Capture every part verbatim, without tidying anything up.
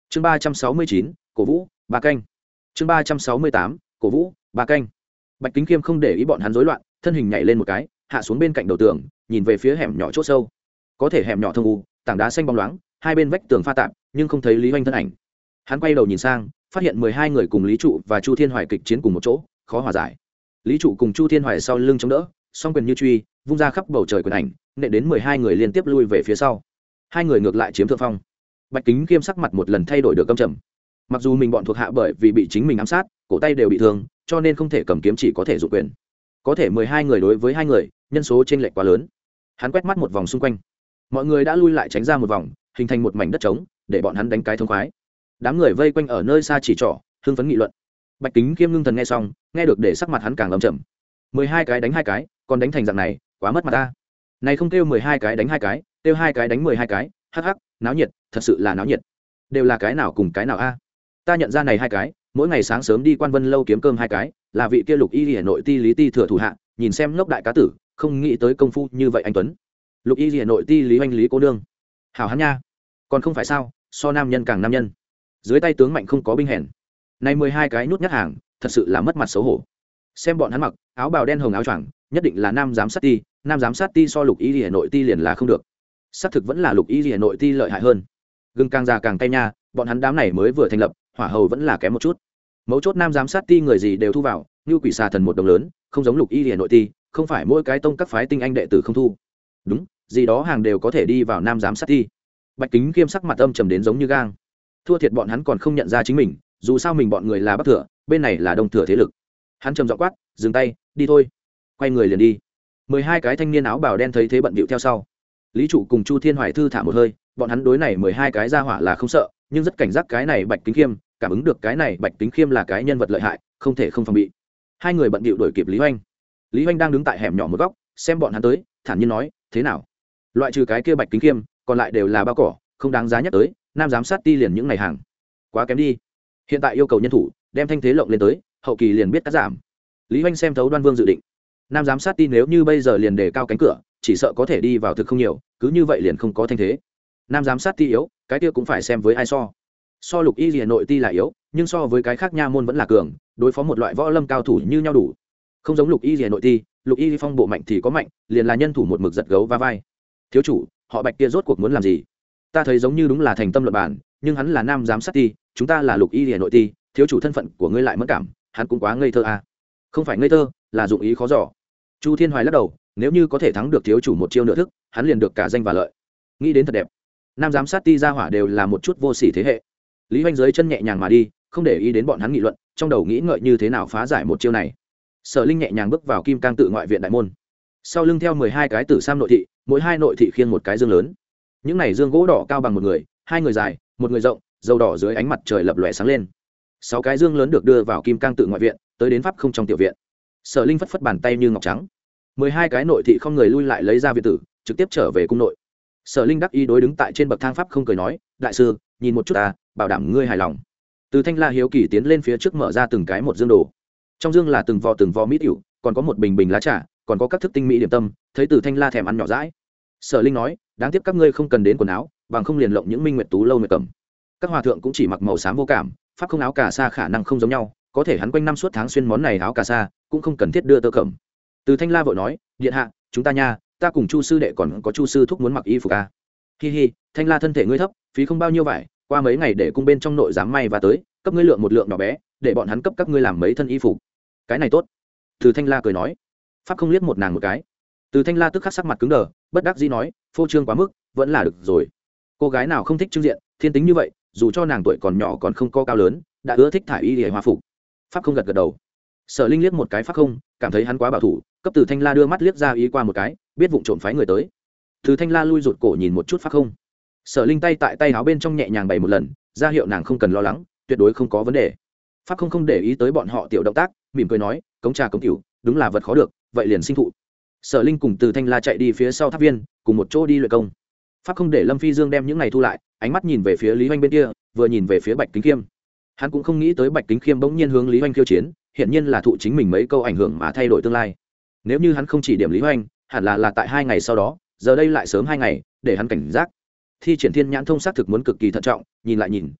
chương ba trăm sáu mươi chín cổ vũ ba canh. chương ba trăm sáu mươi tám cổ vũ ba canh. Bạch Kính Khiêm không để ý bọn hắn rối loạn, thân hình nhảy lên một cái, hạ xuống bên cạnh đầu tường, nhìn về phía hẻm nhỏ chỗ sâu. Có thể hẻm nhỏ thông u, tảng đá xanh bóng loáng, hai bên vách tường pha tạp, nhưng không thấy Lý Hoành thân ảnh. Hắn quay đầu nhìn sang, phát hiện mười hai người cùng Lý Trụ và Chu Thiên Hoài kịch chiến cùng một chỗ, khó hòa giải. Lý Trụ cùng Chu Thiên Hoài sau lưng chống đỡ, song quyền như truy, vung ra khắp bầu trời quyền ảnh, nện đến mười hai người liên tiếp lui về phía sau. Hai người ngược lại chiếm thượng phong. Bạch Kính Khiêm sắc mặt một lần thay đổi được căm trầm. Mặc dù mình bọn thuộc hạ bởi vì bị chính mình ám sát, cổ tay đều bị thương, cho nên không thể cầm kiếm, chỉ có thể dụng quyền. Có thể mười hai người đối với hai người, nhân số chênh lệch quá lớn. Hắn quét mắt một vòng xung quanh, mọi người đã lui lại tránh ra một vòng, hình thành một mảnh đất trống, để bọn hắn đánh cái thông khoái. Đám người vây quanh ở nơi xa chỉ trỏ, hưng phấn nghị luận. Bạch Kính Khiêm ngưng thần nghe xong, nghe được để sắc mặt hắn càng âm trầm. mười hai cái đánh hai cái, còn đánh thành dạng này, quá mất mặt ta. Này không kêu mười hai cái đánh hai cái, kêu hai cái đánh mười hai cái, hắc hắc, náo nhiệt, thật sự là náo nhiệt. Đều là cái nào cùng cái nào a? Ta nhận ra này hai cái, mỗi ngày sáng sớm đi Quan Vân lâu kiếm cơm hai cái, là vị kia Lục Y Liễu nội ti Lý Ti thừa thủ hạ, nhìn xem ngốc đại cá tử, không nghĩ tới công phu như vậy anh tuấn. Lục Y Liễu nội ti Lý Oanh Lý cô nương, hảo hắn nha, còn không phải sao, so nam nhân càng nam nhân. Dưới tay tướng mạnh không có binh hèn. Này mười hai cái nút nhát hàng, thật sự là mất mặt xấu hổ. Xem bọn hắn mặc, áo bào đen hồng áo choàng, nhất định là nam giám sát ti, nam giám sát ti so Lục Y Liễu nội ti liền là không được. Xác thực vẫn là Lục Y Liễu nội ti lợi hại hơn. Gừng càng già càng cay nha, bọn hắn đám này mới vừa thành lập, hỏa hầu vẫn là kém một chút. Mấu chốt nam giám sát ti người gì đều thu vào, như quỷ xà thần một đồng lớn, không giống Lục Y Liễu nội ti, không phải mỗi cái tông các phái tinh anh đệ tử không thu. Đúng, gì đó hàng đều có thể đi vào nam giám sát ti. Bạch Kính Khiêm sắc mặt âm trầm đến giống như gang. Thua thiệt bọn hắn còn không nhận ra chính mình, dù sao mình bọn người là Bắc Thừa, bên này là Đông Thừa thế lực. Hắn trầm giọng quát, dừng tay, đi thôi. Quay người liền đi. mười hai cái thanh niên áo bào đen thấy thế bận bịu theo sau. Lý Trụ cùng Chu Thiên Hoài thư thả một hơi, bọn hắn đối này mười hai cái ra hỏa là không sợ, nhưng rất cảnh giác cái này Bạch Kính Khiêm, cảm ứng được cái này Bạch Kính Khiêm là cái nhân vật lợi hại, không thể không phòng bị. Hai người bận bịu đuổi kịp Lý Hoành. Lý Hoành đang đứng tại hẻm nhỏ một góc, xem bọn hắn tới, thản nhiên nói, thế nào? Loại trừ cái kia Bạch Kính Khiêm, còn lại đều là bao cỏ, không đáng giá nhắc tới, nam giám sát ti liền những ngày hàng. Quá kém đi. Hiện tại yêu cầu nhân thủ, đem thanh thế lộng lên tới, hậu kỳ liền biết cắt giảm. Lý Hoành xem thấu Đoan Vương dự định. Nam giám sát ti nếu như bây giờ liền đề cao cánh cửa, chỉ sợ có thể đi vào thực không nhiều, cứ như vậy liền không có thanh thế. Nam giám sát ti yếu, cái kia cũng phải xem với ai so. So Lục Y Liễu nội ti là yếu, nhưng so với cái khác nha môn vẫn là cường, đối phó một loại võ lâm cao thủ như nhau đủ. Không giống Lục Y Liễu nội ti, Lục Y phong bộ mạnh thì có mạnh, liền là nhân thủ một mực giật gấu va vai. Thiếu chủ, họ Bạch kia rốt cuộc muốn làm gì? Ta thấy giống như đúng là thành tâm luận bản, nhưng hắn là nam giám sát ti, chúng ta là Lục Y Liễu nội ti, thiếu chủ thân phận của ngươi lại mất cảm, hắn cũng quá ngây thơ à? Không phải ngây thơ, là dụng ý khó dò. Chu Thiên Hoài lắc đầu, nếu như có thể thắng được thiếu chủ một chiêu nửa thức, hắn liền được cả danh và lợi. Nghĩ đến thật đẹp. Nam giám sát ti gia hỏa đều là một chút vô sỉ thế hệ. Lý Hoành dưới chân nhẹ nhàng mà đi, không để ý đến bọn hắn nghị luận, trong đầu nghĩ ngợi như thế nào phá giải một chiêu này. Sở Linh nhẹ nhàng bước vào Kim Cang tự ngoại viện đại môn, sau lưng theo mười hai cái tử sam nội thị, mỗi hai nội thị khiêng một cái dương lớn. Những này dương gỗ đỏ cao bằng một người, hai người dài, một người rộng, dầu đỏ dưới ánh mặt trời lập lòe sáng lên. Sáu cái dương lớn được đưa vào Kim Cang tự ngoại viện, tới đến pháp không trong tiểu viện. Sở Linh phất phất bàn tay như ngọc trắng. Mười hai cái nội thị không người lui lại lấy ra viện tử, trực tiếp trở về cung nội. Sở Linh đắc ý đối đứng tại trên bậc thang pháp không cười nói, đại sư, nhìn một chút ta, bảo đảm ngươi hài lòng. Từ Thanh La hiếu kỳ tiến lên phía trước mở ra từng cái một dương đồ. Trong dương là từng vò từng vò mỹ tiểu, còn có một bình bình lá trà, còn có các thức tinh mỹ điểm tâm, thấy Từ Thanh La thèm ăn nhỏ dãi. Sở Linh nói, đáng tiếc các ngươi không cần đến quần áo, bằng không liền lộng những minh nguyệt tú lâu nguyệt cẩm. Các hòa thượng cũng chỉ mặc màu xám vô cảm, pháp không áo cà sa khả năng không giống nhau, có thể hắn quanh năm suốt tháng xuyên món này áo cà sa, cũng không cần thiết đưa tơ cẩm. Từ Thanh La vội nói, điện hạ, chúng ta nha, ta cùng Chu sư đệ còn có Chu sư thúc muốn mặc y phục a. Hi hi, Thanh La thân thể ngươi thấp, phí không bao nhiêu vải, qua mấy ngày để cung bên trong nội dám may và tới, cấp ngươi lượng một lượng nhỏ bé, để bọn hắn cấp các ngươi làm mấy thân y phục. Cái này tốt. Từ Thanh La cười nói. Pháp không liếc một nàng một cái. Từ Thanh La tức khắc sắc mặt cứng đờ, bất đắc dĩ nói, phô trương quá mức, vẫn là được rồi. Cô gái nào không thích trưng diện, thiên tính như vậy, dù cho nàng tuổi còn nhỏ còn không có cao lớn, đã ưa thích thải y liễu hoa phục. Pháp không gật gật đầu. Sở Linh liếc một cái Pháp không, cảm thấy hắn quá bảo thủ, cấp Từ Thanh La đưa mắt liếc ra ý qua một cái, biết vụng trộm phái người tới. Từ Thanh La lui rụt cổ nhìn một chút Pháp không. Sở Linh tay tại tay áo bên trong nhẹ nhàng bày một lần, ra hiệu nàng không cần lo lắng, tuyệt đối không có vấn đề. Pháp không không để ý tới bọn họ tiểu động tác, mỉm cười nói, cống trà cống tiểu, đúng là vật khó được, vậy liền sinh thụ. Sở Linh cùng Từ Thanh La chạy đi phía sau tháp viên, cùng một chỗ đi luyện công. Pháp không để Lâm Phi Dương đem những này thu lại, ánh mắt nhìn về phía Lý Hoành bên kia, vừa nhìn về phía Bạch Kính Khiêm. Hắn cũng không nghĩ tới Bạch Kính Khiêm bỗng nhiên hướng Lý Hoành khiêu chiến, hiện nhiên là thụ chính mình mấy câu ảnh hưởng mà thay đổi tương lai. Nếu như hắn không chỉ điểm Lý Hoành, hẳn là là tại hai ngày sau đó, giờ đây lại sớm hai ngày, để hắn cảnh giác. Thi triển thiên nhãn thông xác thực muốn cực kỳ thận trọng, nhìn lại nhìn,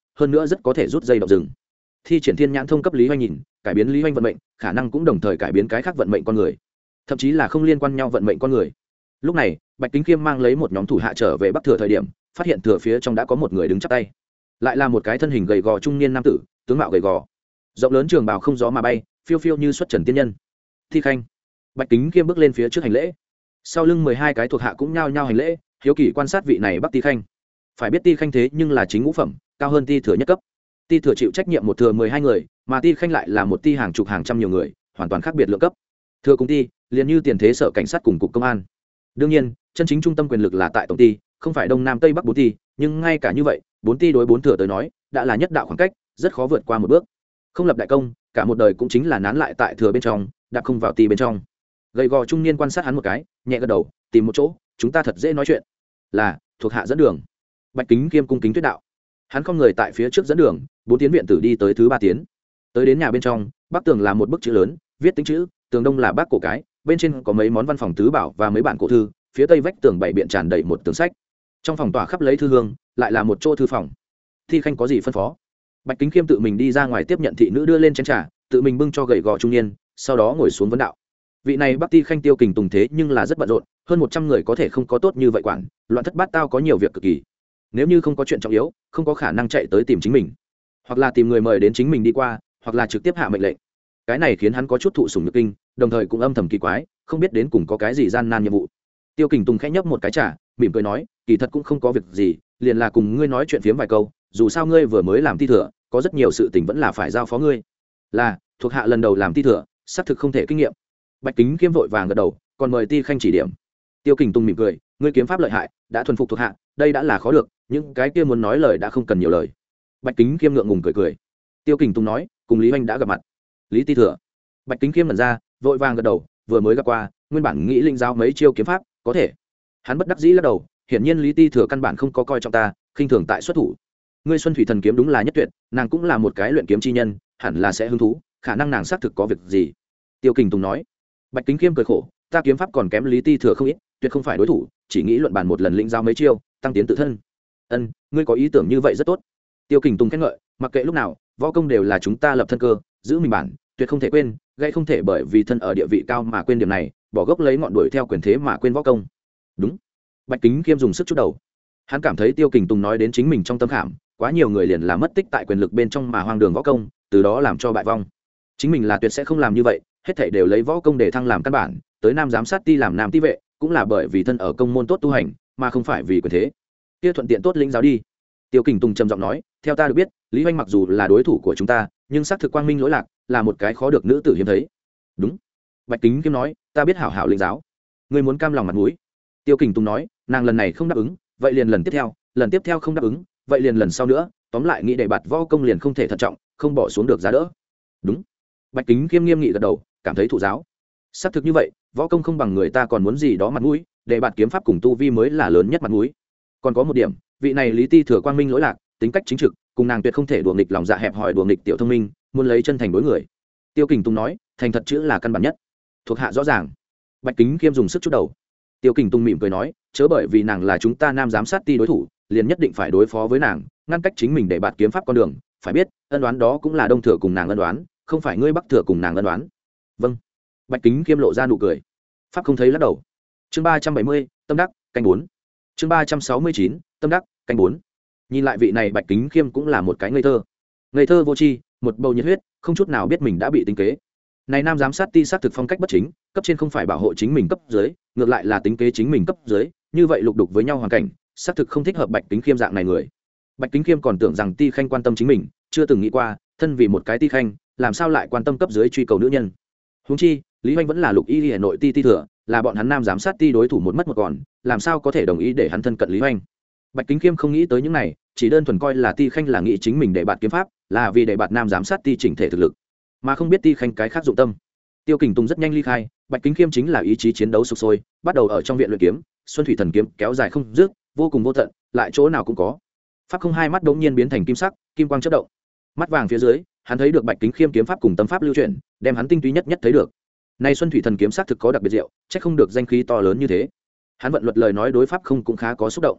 hơn nữa rất có thể rút dây động rừng. Thi triển thiên nhãn thông cấp Lý Hoành nhìn, cải biến Lý Hoành vận mệnh, khả năng cũng đồng thời cải biến cái khác vận mệnh con người, thậm chí là không liên quan nhau vận mệnh con người. Lúc này Bạch Kính Khiêm mang lấy một nhóm thủ hạ trở về Bắc Thừa thời điểm, phát hiện thừa phía trong đã có một người đứng chắp tay, lại là một cái thân hình gầy gò trung niên nam tử, tướng mạo gầy gò, rộng lớn trường bào không gió mà bay, phiêu phiêu như xuất trần tiên nhân. Thi Khanh. Bạch Kính Khiêm bước lên phía trước hành lễ, sau lưng mười hai cái thuộc hạ cũng nhao nhao hành lễ, hiếu kỳ quan sát vị này Bắc Ti Khanh. Phải biết Ti Khanh thế nhưng là chính ngũ phẩm, cao hơn Ti Thừa nhất cấp. Ti Thừa chịu trách nhiệm một thừa mười hai người, mà Ti Khanh lại là một ti hàng chục hàng trăm nhiều người, hoàn toàn khác biệt lượng cấp. Thừa cùng Ti, liền như tiền thế sở cảnh sát cùng cục công an. Đương nhiên, chân chính trung tâm quyền lực là tại tổng ty, không phải đông nam tây bắc bốn ty, nhưng ngay cả như vậy, bốn ty đối bốn thừa tới nói, đã là nhất đạo khoảng cách, rất khó vượt qua một bước. Không lập đại công, cả một đời cũng chính là nán lại tại thừa bên trong, đã không vào ty bên trong. Gầy gò trung niên quan sát hắn một cái, nhẹ gật đầu, tìm một chỗ, chúng ta thật dễ nói chuyện. Là, thuộc hạ dẫn đường. Bạch Kính Khiêm cung kính tuyết đạo. Hắn không người tại phía trước dẫn đường, bốn tiến viện tử đi tới thứ ba tiến. Tới đến nhà bên trong, bắc tường là một bức chữ lớn, viết tính chữ, tường đông là bác cổ cái, bên trên có mấy món văn phòng tứ bảo và mấy bản cổ thư, phía tây vách tường bảy biện tràn đầy một tường sách. Trong phòng tỏa khắp lấy thư hương, lại là một chỗ thư phòng. Thi Khanh có gì phân phó? Bạch Kính Khiêm tự mình đi ra ngoài tiếp nhận thị nữ đưa lên chén trà, tự mình bưng cho gầy gò trung niên, sau đó ngồi xuống vấn đạo. Vị này Bắc Ti Khanh tiêu kình tùng thế nhưng là rất bận rộn, hơn một trăm người có thể không có tốt như vậy quản, loạn thất bát tao có nhiều việc cực kỳ. Nếu như không có chuyện trọng yếu, không có khả năng chạy tới tìm chính mình, hoặc là tìm người mời đến chính mình đi qua, hoặc là trực tiếp hạ mệnh lệnh. Cái này khiến hắn có chút thụ sủng nhược kinh, đồng thời cũng âm thầm kỳ quái, không biết đến cùng có cái gì gian nan nhiệm vụ. Tiêu Kình Tùng khẽ nhấp một cái trà, mỉm cười nói, kỳ thật cũng không có việc gì, liền là cùng ngươi nói chuyện phiếm vài câu, dù sao ngươi vừa mới làm ti thừa, có rất nhiều sự tình vẫn là phải giao phó ngươi. Là, thuộc hạ lần đầu làm ti thừa, xác thực không thể kinh nghiệm. Bạch Kính Khiêm vội vàng gật đầu, còn mời Ti Khanh chỉ điểm. Tiêu Kình Tùng mỉm cười, ngươi kiếm pháp lợi hại, đã thuần phục thuộc hạ, đây đã là khó được, những cái kia muốn nói lời đã không cần nhiều lời. Bạch Kính Khiêm ngượng ngùng cười cười. Tiêu Kình Tùng nói, cùng Lý Hoành đã gặp mặt. Lý ti thừa. Bạch Kính Khiêm mẩn ra, vội vàng gật đầu, vừa mới gặp qua, nguyên bản nghĩ linh giáo mấy chiêu kiếm pháp, có thể. Hắn bất đắc dĩ lắc đầu, hiển nhiên Lý ti thừa căn bản không có coi trọng ta, khinh thường tại xuất thủ. Ngươi Xuân Thủy thần kiếm đúng là nhất tuyệt, nàng cũng là một cái luyện kiếm chi nhân, hẳn là sẽ hứng thú, khả năng nàng xác thực có việc gì. Tiêu Kình Tùng nói. Bạch Kính Khiêm cười khổ, ta kiếm pháp còn kém Lý ti thừa không ít, tuyệt không phải đối thủ, chỉ nghĩ luận bàn một lần lĩnh giáo mấy chiêu, tăng tiến tự thân. Ân, ngươi có ý tưởng như vậy rất tốt. Tiêu Kình Tùng khen ngợi, mặc kệ lúc nào, võ công đều là chúng ta lập thân cơ, giữ mình bản, tuyệt không thể quên, gây không thể bởi vì thân ở địa vị cao mà quên điểm này, bỏ gốc lấy ngọn đuổi theo quyền thế mà quên võ công. Đúng. Bạch Kính Khiêm dùng sức chút đầu. Hắn cảm thấy Tiêu Kình Tùng nói đến chính mình trong tâm khảm, quá nhiều người liền là mất tích tại quyền lực bên trong mà hoang đường võ công, từ đó làm cho bại vong. Chính mình là tuyệt sẽ không làm như vậy, hết thảy đều lấy võ công để thăng làm căn bản, tới nam giám sát ti làm nam ti vệ, cũng là bởi vì thân ở công môn tốt tu hành, mà không phải vì quyền thế. Kia thuận tiện tốt lĩnh giáo đi. Tiêu Kình Tùng trầm giọng nói, theo ta được biết, Lý Hoành mặc dù là đối thủ của chúng ta, nhưng xác thực quang minh lỗi lạc, là một cái khó được nữ tử hiếm thấy. Đúng. Bạch Kính Kiếm nói, ta biết hảo hảo lĩnh giáo. Ngươi muốn cam lòng mặt mũi. Tiêu Kình Tùng nói, nàng lần này không đáp ứng, vậy liền lần tiếp theo, lần tiếp theo không đáp ứng, vậy liền lần sau nữa, tóm lại nghĩ để bạt võ công liền không thể thận trọng, không bỏ xuống được giá đỡ. Đúng. Bạch Kính Kiếm nghiêm nghị gật đầu, cảm thấy thụ giáo. Xác thực như vậy, võ công không bằng người ta còn muốn gì đó mặt mũi, để bạt kiếm pháp cùng tu vi mới là lớn nhất mặt mũi. Còn có một điểm, vị này Lý ti thừa quang minh lỗi lạc, tính cách chính trực, cùng nàng tuyệt không thể đùa nghịch lòng dạ hẹp hòi đùa nghịch tiểu thông minh, muốn lấy chân thành đối người. Tiêu Kình Tùng nói, thành thật chữ là căn bản nhất. Thuộc hạ rõ ràng. Bạch Kính Khiêm dùng sức chút đầu. Tiêu Kình Tùng mỉm cười nói, chớ bởi vì nàng là chúng ta nam giám sát ti đối thủ, liền nhất định phải đối phó với nàng, ngăn cách chính mình để bạt kiếm pháp con đường, phải biết, ân đoán đó cũng là đông thừa cùng nàng ân đoán, không phải ngươi bắc thừa cùng nàng ân đoán. Vâng. Bạch Kính Khiêm lộ ra nụ cười. Pháp không thấy lắc đầu. Chương ba trăm bảy mươi, tâm đắc, canh bốn. Chương ba trăm sáu mươi chín, tâm đắc, canh bốn. Nhìn lại vị này Bạch Kính Khiêm cũng là một cái ngây thơ. Ngây thơ vô tri, một bầu nhiệt huyết, không chút nào biết mình đã bị tính kế. Này nam giám sát ti sát thực phong cách bất chính, cấp trên không phải bảo hộ chính mình cấp dưới, ngược lại là tính kế chính mình cấp dưới, như vậy lục đục với nhau hoàn cảnh, sát thực không thích hợp Bạch Kính Khiêm dạng này người. Bạch Kính Khiêm còn tưởng rằng Ti Khanh quan tâm chính mình, chưa từng nghĩ qua, thân vì một cái Ti Khanh, làm sao lại quan tâm cấp dưới truy cầu nữ nhân. Huống chi, Lý Hoành vẫn là Lục Y Hà Nội ti ti thừa, là bọn hắn nam giám sát ti đối thủ một mất một còn, làm sao có thể đồng ý để hắn thân cận Lý Hoành. Bạch Kính Khiêm không nghĩ tới những này, chỉ đơn thuần coi là Ti Khanh là nghĩ chính mình để bạt kiếm pháp, là vì để bạt nam giám sát ti chỉnh thể thực lực, mà không biết Ti Khanh cái khác dụng tâm. Tiêu Kình Tùng rất nhanh ly khai, Bạch Kính Khiêm chính là ý chí chiến đấu sục sôi, bắt đầu ở trong viện luyện kiếm, Xuân Thủy thần kiếm kéo dài không dứt, vô cùng vô tận, lại chỗ nào cũng có. Pháp không hai mắt đống nhiên biến thành kim sắc, kim quang chớp động. Mắt vàng phía dưới, hắn thấy được Bạch Kính Khiêm kiếm pháp cùng tâm pháp lưu chuyển, đem hắn tinh túy nhất nhất thấy được. Nay Xuân Thủy thần kiếm xác thực có đặc biệt diệu, chắc không được danh khí to lớn như thế. Hắn vận luật lời nói đối pháp không cũng khá có xúc động.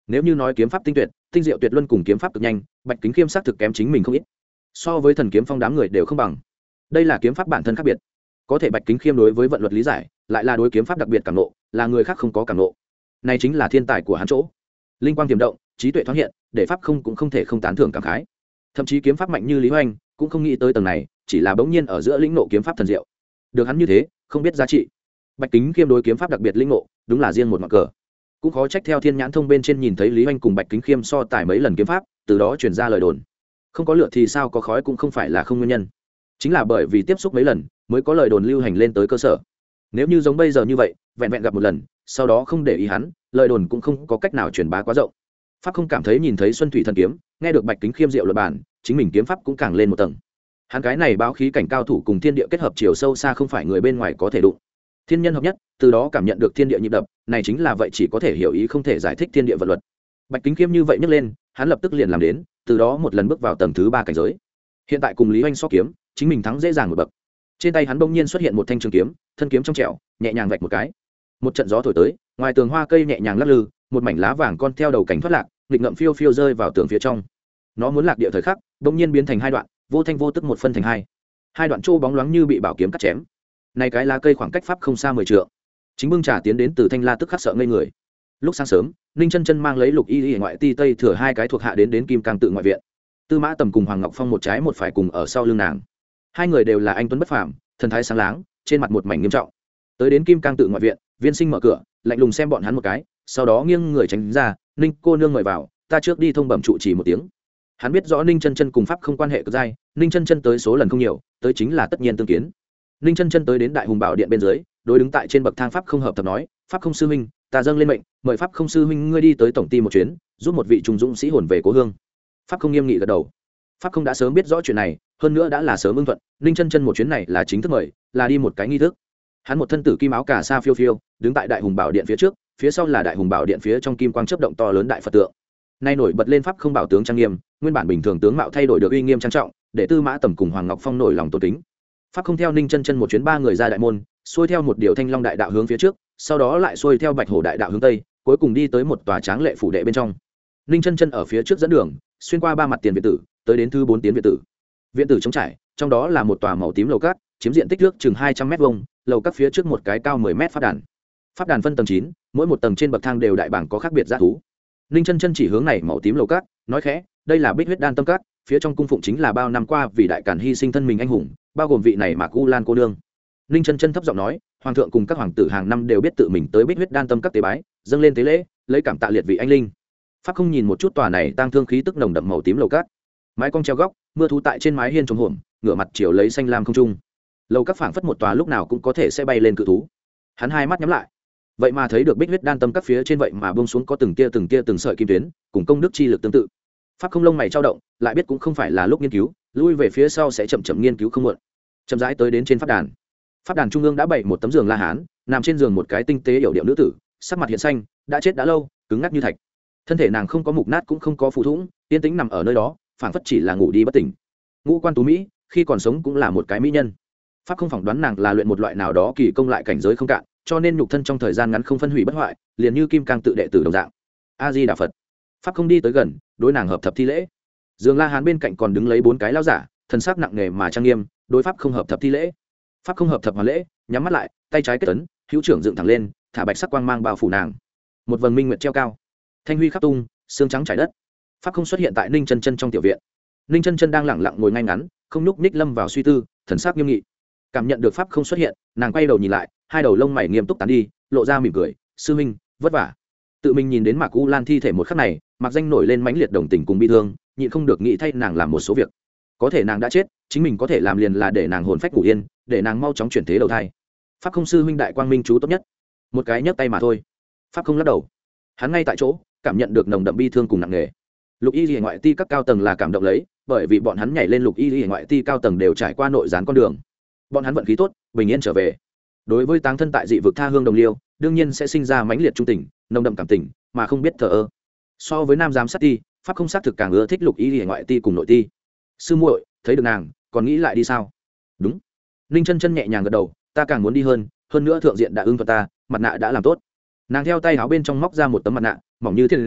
nếu như nói kiếm pháp tinh tuyệt tinh diệu tuyệt luân cùng kiếm pháp cực nhanh, Bạch Kính Khiêm xác thực kém chính mình không ít, so với Thần Kiếm Phong đám người đều không bằng. Đây là kiếm pháp bản thân khác biệt, có thể Bạch Kính Khiêm đối với vận luật lý giải lại là đối kiếm pháp đặc biệt cảm nộ, là người khác không có cảm nộ. Này chính là thiên tài của hắn chỗ. Linh quang tiềm động, trí tuệ thoáng hiện, để pháp không cũng không thể không tán thưởng cảm khái. Thậm chí kiếm pháp mạnh như Lý Hoành cũng không nghĩ tới tầng này, chỉ là bỗng nhiên ở giữa lĩnh nộ kiếm pháp thần diệu. Được hắn như thế, không biết giá trị. Bạch Kính Khiêm đối kiếm pháp đặc biệt lĩnh nộ, đúng là riêng một ngọn cờ. Cũng khó trách theo Thiên Nhãn Thông bên trên nhìn thấy Lý Hoành cùng Bạch Kính Khiêm so tài mấy lần kiếm pháp, từ đó truyền ra lời đồn. Không có lửa thì sao có khói cũng không phải là không nguyên nhân. Chính là bởi vì tiếp xúc mấy lần, mới có lời đồn lưu hành lên tới cơ sở. Nếu như giống bây giờ như vậy, vẹn vẹn gặp một lần, sau đó không để ý hắn, lời đồn cũng không có cách nào truyền bá quá rộng. Pháp không cảm thấy nhìn thấy Xuân Thủy Thần Kiếm, nghe được Bạch Kính Khiêm diệu luật bản, chính mình kiếm pháp cũng càng lên một tầng. Hắn cái này báo khí cảnh cao thủ cùng thiên địa kết hợp chiều sâu xa không phải người bên ngoài có thể đụng. Thiên nhân hợp nhất, từ đó cảm nhận được thiên địa nhịp đập, này chính là vậy chỉ có thể hiểu ý không thể giải thích thiên địa vật luật. Bạch Kính Khiêm như vậy nhấc lên, hắn lập tức liền làm đến, từ đó một lần bước vào tầng thứ ba cảnh giới. Hiện tại cùng Lý Hoành so kiếm, chính mình thắng dễ dàng một bậc. Trên tay hắn bỗng nhiên xuất hiện một thanh trường kiếm, thân kiếm trong trẻo, nhẹ nhàng vạch một cái. Một trận gió thổi tới, ngoài tường hoa cây nhẹ nhàng lắc lư, một mảnh lá vàng con theo đầu cành thoát lạc, nghịch ngợm phiêu phiêu rơi vào tường phía trong. Nó muốn lạc địa thời khắc, bỗng nhiên biến thành hai đoạn, vô thanh vô tức một phân thành hai. Hai đoạn trô bóng loáng như bị bảo kiếm cắt chém. Này cái lá cây khoảng cách pháp không xa mười trượng. Chính Bưng Trà tiến đến từ Thanh La tức khắc sợ ngây người. Lúc sáng sớm, Ninh Chân Chân mang lấy Lục Y Y ngoại ti tây thừa hai cái thuộc hạ đến đến Kim Cang tự ngoại viện. Tư Mã Tầm cùng Hoàng Ngọc Phong một trái một phải cùng ở sau lưng nàng. Hai người đều là anh tuấn bất phàm, thần thái sáng láng, trên mặt một mảnh nghiêm trọng. Tới đến Kim Cang tự ngoại viện, Viên Sinh mở cửa, lạnh lùng xem bọn hắn một cái, sau đó nghiêng người tránh ra, "Ninh cô nương mời vào, ta trước đi thông bẩm trụ trì một tiếng." Hắn biết rõ Ninh Chân Chân cùng pháp không quan hệ cực dai, Ninh Chân Chân tới số lần không nhiều, tới chính là tất nhiên tương kiến. Ninh Chân Chân tới đến Đại Hùng Bảo điện bên dưới, đối đứng tại trên bậc thang pháp không hợp thập nói, "Pháp không sư huynh, ta dâng lên mệnh, mời pháp không sư huynh ngươi đi tới tổng ty một chuyến, giúp một vị trung dũng sĩ hồn về cố hương." Pháp không nghiêm nghị gật đầu. Pháp không đã sớm biết rõ chuyện này, hơn nữa đã là sớm ưng thuận, Ninh Chân Chân một chuyến này là chính thức mời, là đi một cái nghi thức. Hắn một thân tử kim áo cà sa phiêu phiêu, đứng tại Đại Hùng Bảo điện phía trước, phía sau là Đại Hùng Bảo điện phía trong kim quang chớp động to lớn đại Phật tượng. Nay nổi bật lên pháp không bảo tướng trang nghiêm, nguyên bản bình thường tướng mạo thay đổi được uy nghiêm trang trọng, để Tư Mã Tầm cùng Hoàng Ngọc Phong nổi lòng tôn kính. Pháp không theo Ninh Chân Chân một chuyến ba người ra đại môn, xuôi theo một điều Thanh Long đại đạo hướng phía trước, sau đó lại xuôi theo Bạch Hổ đại đạo hướng tây, cuối cùng đi tới một tòa tráng lệ phủ đệ bên trong. Ninh Chân Chân ở phía trước dẫn đường, xuyên qua ba mặt tiền viện tử, tới đến thứ bốn tiến viện tử. Viện tử trống trải, trong đó là một tòa màu tím lầu cát, chiếm diện tích nước chừng hai trăm mét vuông, lầu các phía trước một cái cao mười mét pháp đàn. Pháp đàn phân tầng chín, mỗi một tầng trên bậc thang đều đại bảng có khác biệt giá thú. Ninh Chân Chân chỉ hướng này màu tím lầu cát, nói khẽ, đây là Bích huyết đan tâm cát, phía trong cung phụng chính là bao năm qua vì đại càn hy sinh thân mình anh hùng, bao gồm vị này Mạc U Lan cô nương. Ninh Chân Chân thấp giọng nói, hoàng thượng cùng các hoàng tử hàng năm đều biết tự mình tới Bích huyết đan tâm cát tế bái, dâng lên tế lễ, lấy cảm tạ liệt vị anh linh. Pháp không nhìn một chút tòa này tang thương khí tức nồng đậm màu tím lầu cát. Mái cong treo góc, mưa thú tại trên mái hiên trống hổm, ngửa mặt chiều lấy xanh lam không trung. Lầu các phảng phất một tòa lúc nào cũng có thể sẽ bay lên cự thú. Hắn hai mắt nhắm lại, vậy mà thấy được Bích huyết đan tâm các phía trên vậy mà buông xuống có từng tia từng tia từng sợi kim tuyến, cùng công đức chi lực tương tự. Pháp không lông mày trao động, lại biết cũng không phải là lúc nghiên cứu, lui về phía sau sẽ chậm chậm nghiên cứu không muộn. Chậm rãi tới đến trên pháp đàn. Pháp đàn trung ương đã bày một tấm giường la hán, nằm trên giường một cái tinh tế yểu điệu nữ tử, sắc mặt hiện xanh, đã chết đã lâu, cứng ngắc như thạch. Thân thể nàng không có mục nát cũng không có phù thủng, yên tĩnh nằm ở nơi đó, phảng phất chỉ là ngủ đi bất tỉnh. Ngũ quan tú mỹ, khi còn sống cũng là một cái mỹ nhân. Pháp không phỏng đoán nàng là luyện một loại nào đó kỳ công lại cảnh giới không cạn, cho nên nhục thân trong thời gian ngắn không phân hủy bất hoại, liền như kim cang tự đệ tử đồng dạng. A Di Đà Phật. Pháp không đi tới gần, đối nàng hợp thập thi lễ. Dương La Hán bên cạnh còn đứng lấy bốn cái lão giả, thân sắc nặng nề mà trang nghiêm, đối pháp không hợp thập thi lễ. Pháp không hợp thập hoàn lễ, nhắm mắt lại, tay trái kết tấn, hữu trưởng dựng thẳng lên, thả bạch sắc quang mang bao phủ nàng. Một vầng minh nguyệt treo cao, thanh huy khắp tung, xương trắng trải đất. Pháp không xuất hiện tại Ninh Chân Chân trong tiểu viện. Ninh Chân Chân đang lẳng lặng ngồi ngay ngắn, không nhúc nhích lâm vào suy tư, thần sắc nghiêm nghị. Cảm nhận được pháp không xuất hiện, nàng quay đầu nhìn lại, hai đầu lông mày nghiêm túc tán đi, lộ ra mỉm cười, sư huynh vất vả. Tự mình nhìn đến Mạc U Lan thi thể một khắc này, Mạc Danh nổi lên mãnh liệt đồng tình cùng bi thương, nhịn không được nghĩ thay nàng làm một số việc. Có thể nàng đã chết, chính mình có thể làm liền là để nàng hồn phách ngủ yên, để nàng mau chóng chuyển thế đầu thai. Pháp không sư huynh đại quang minh chú tốt nhất, một cái nhấc tay mà thôi. Pháp không lắc đầu, hắn ngay tại chỗ cảm nhận được nồng đậm bi thương cùng nặng nề. Lục Y Liễu ngoại ti các cao tầng là cảm động lấy, bởi vì bọn hắn nhảy lên Lục Y Liễu ngoại ti cao tầng đều trải qua nội gián con đường. Bọn hắn vận khí tốt, bình yên trở về. Đối với táng thân tại dị vực tha hương đồng liêu, đương nhiên sẽ sinh ra mãnh liệt trung tình, nồng đậm cảm tình, mà không biết thờ ơ. So với nam giám sát ti, pháp không xác thực càng ưa thích Lục Y Liễu ngoại ti cùng nội ti. Sư muội, thấy được nàng, còn nghĩ lại đi sao? Đúng. Ninh Chân Chân nhẹ nhàng gật đầu, ta càng muốn đi hơn, hơn nữa thượng diện đã ưng thuận ta, mặt nạ đã làm tốt. Nàng theo tay áo bên trong móc ra một tấm mặt nạ, mỏng như thiên liên dực,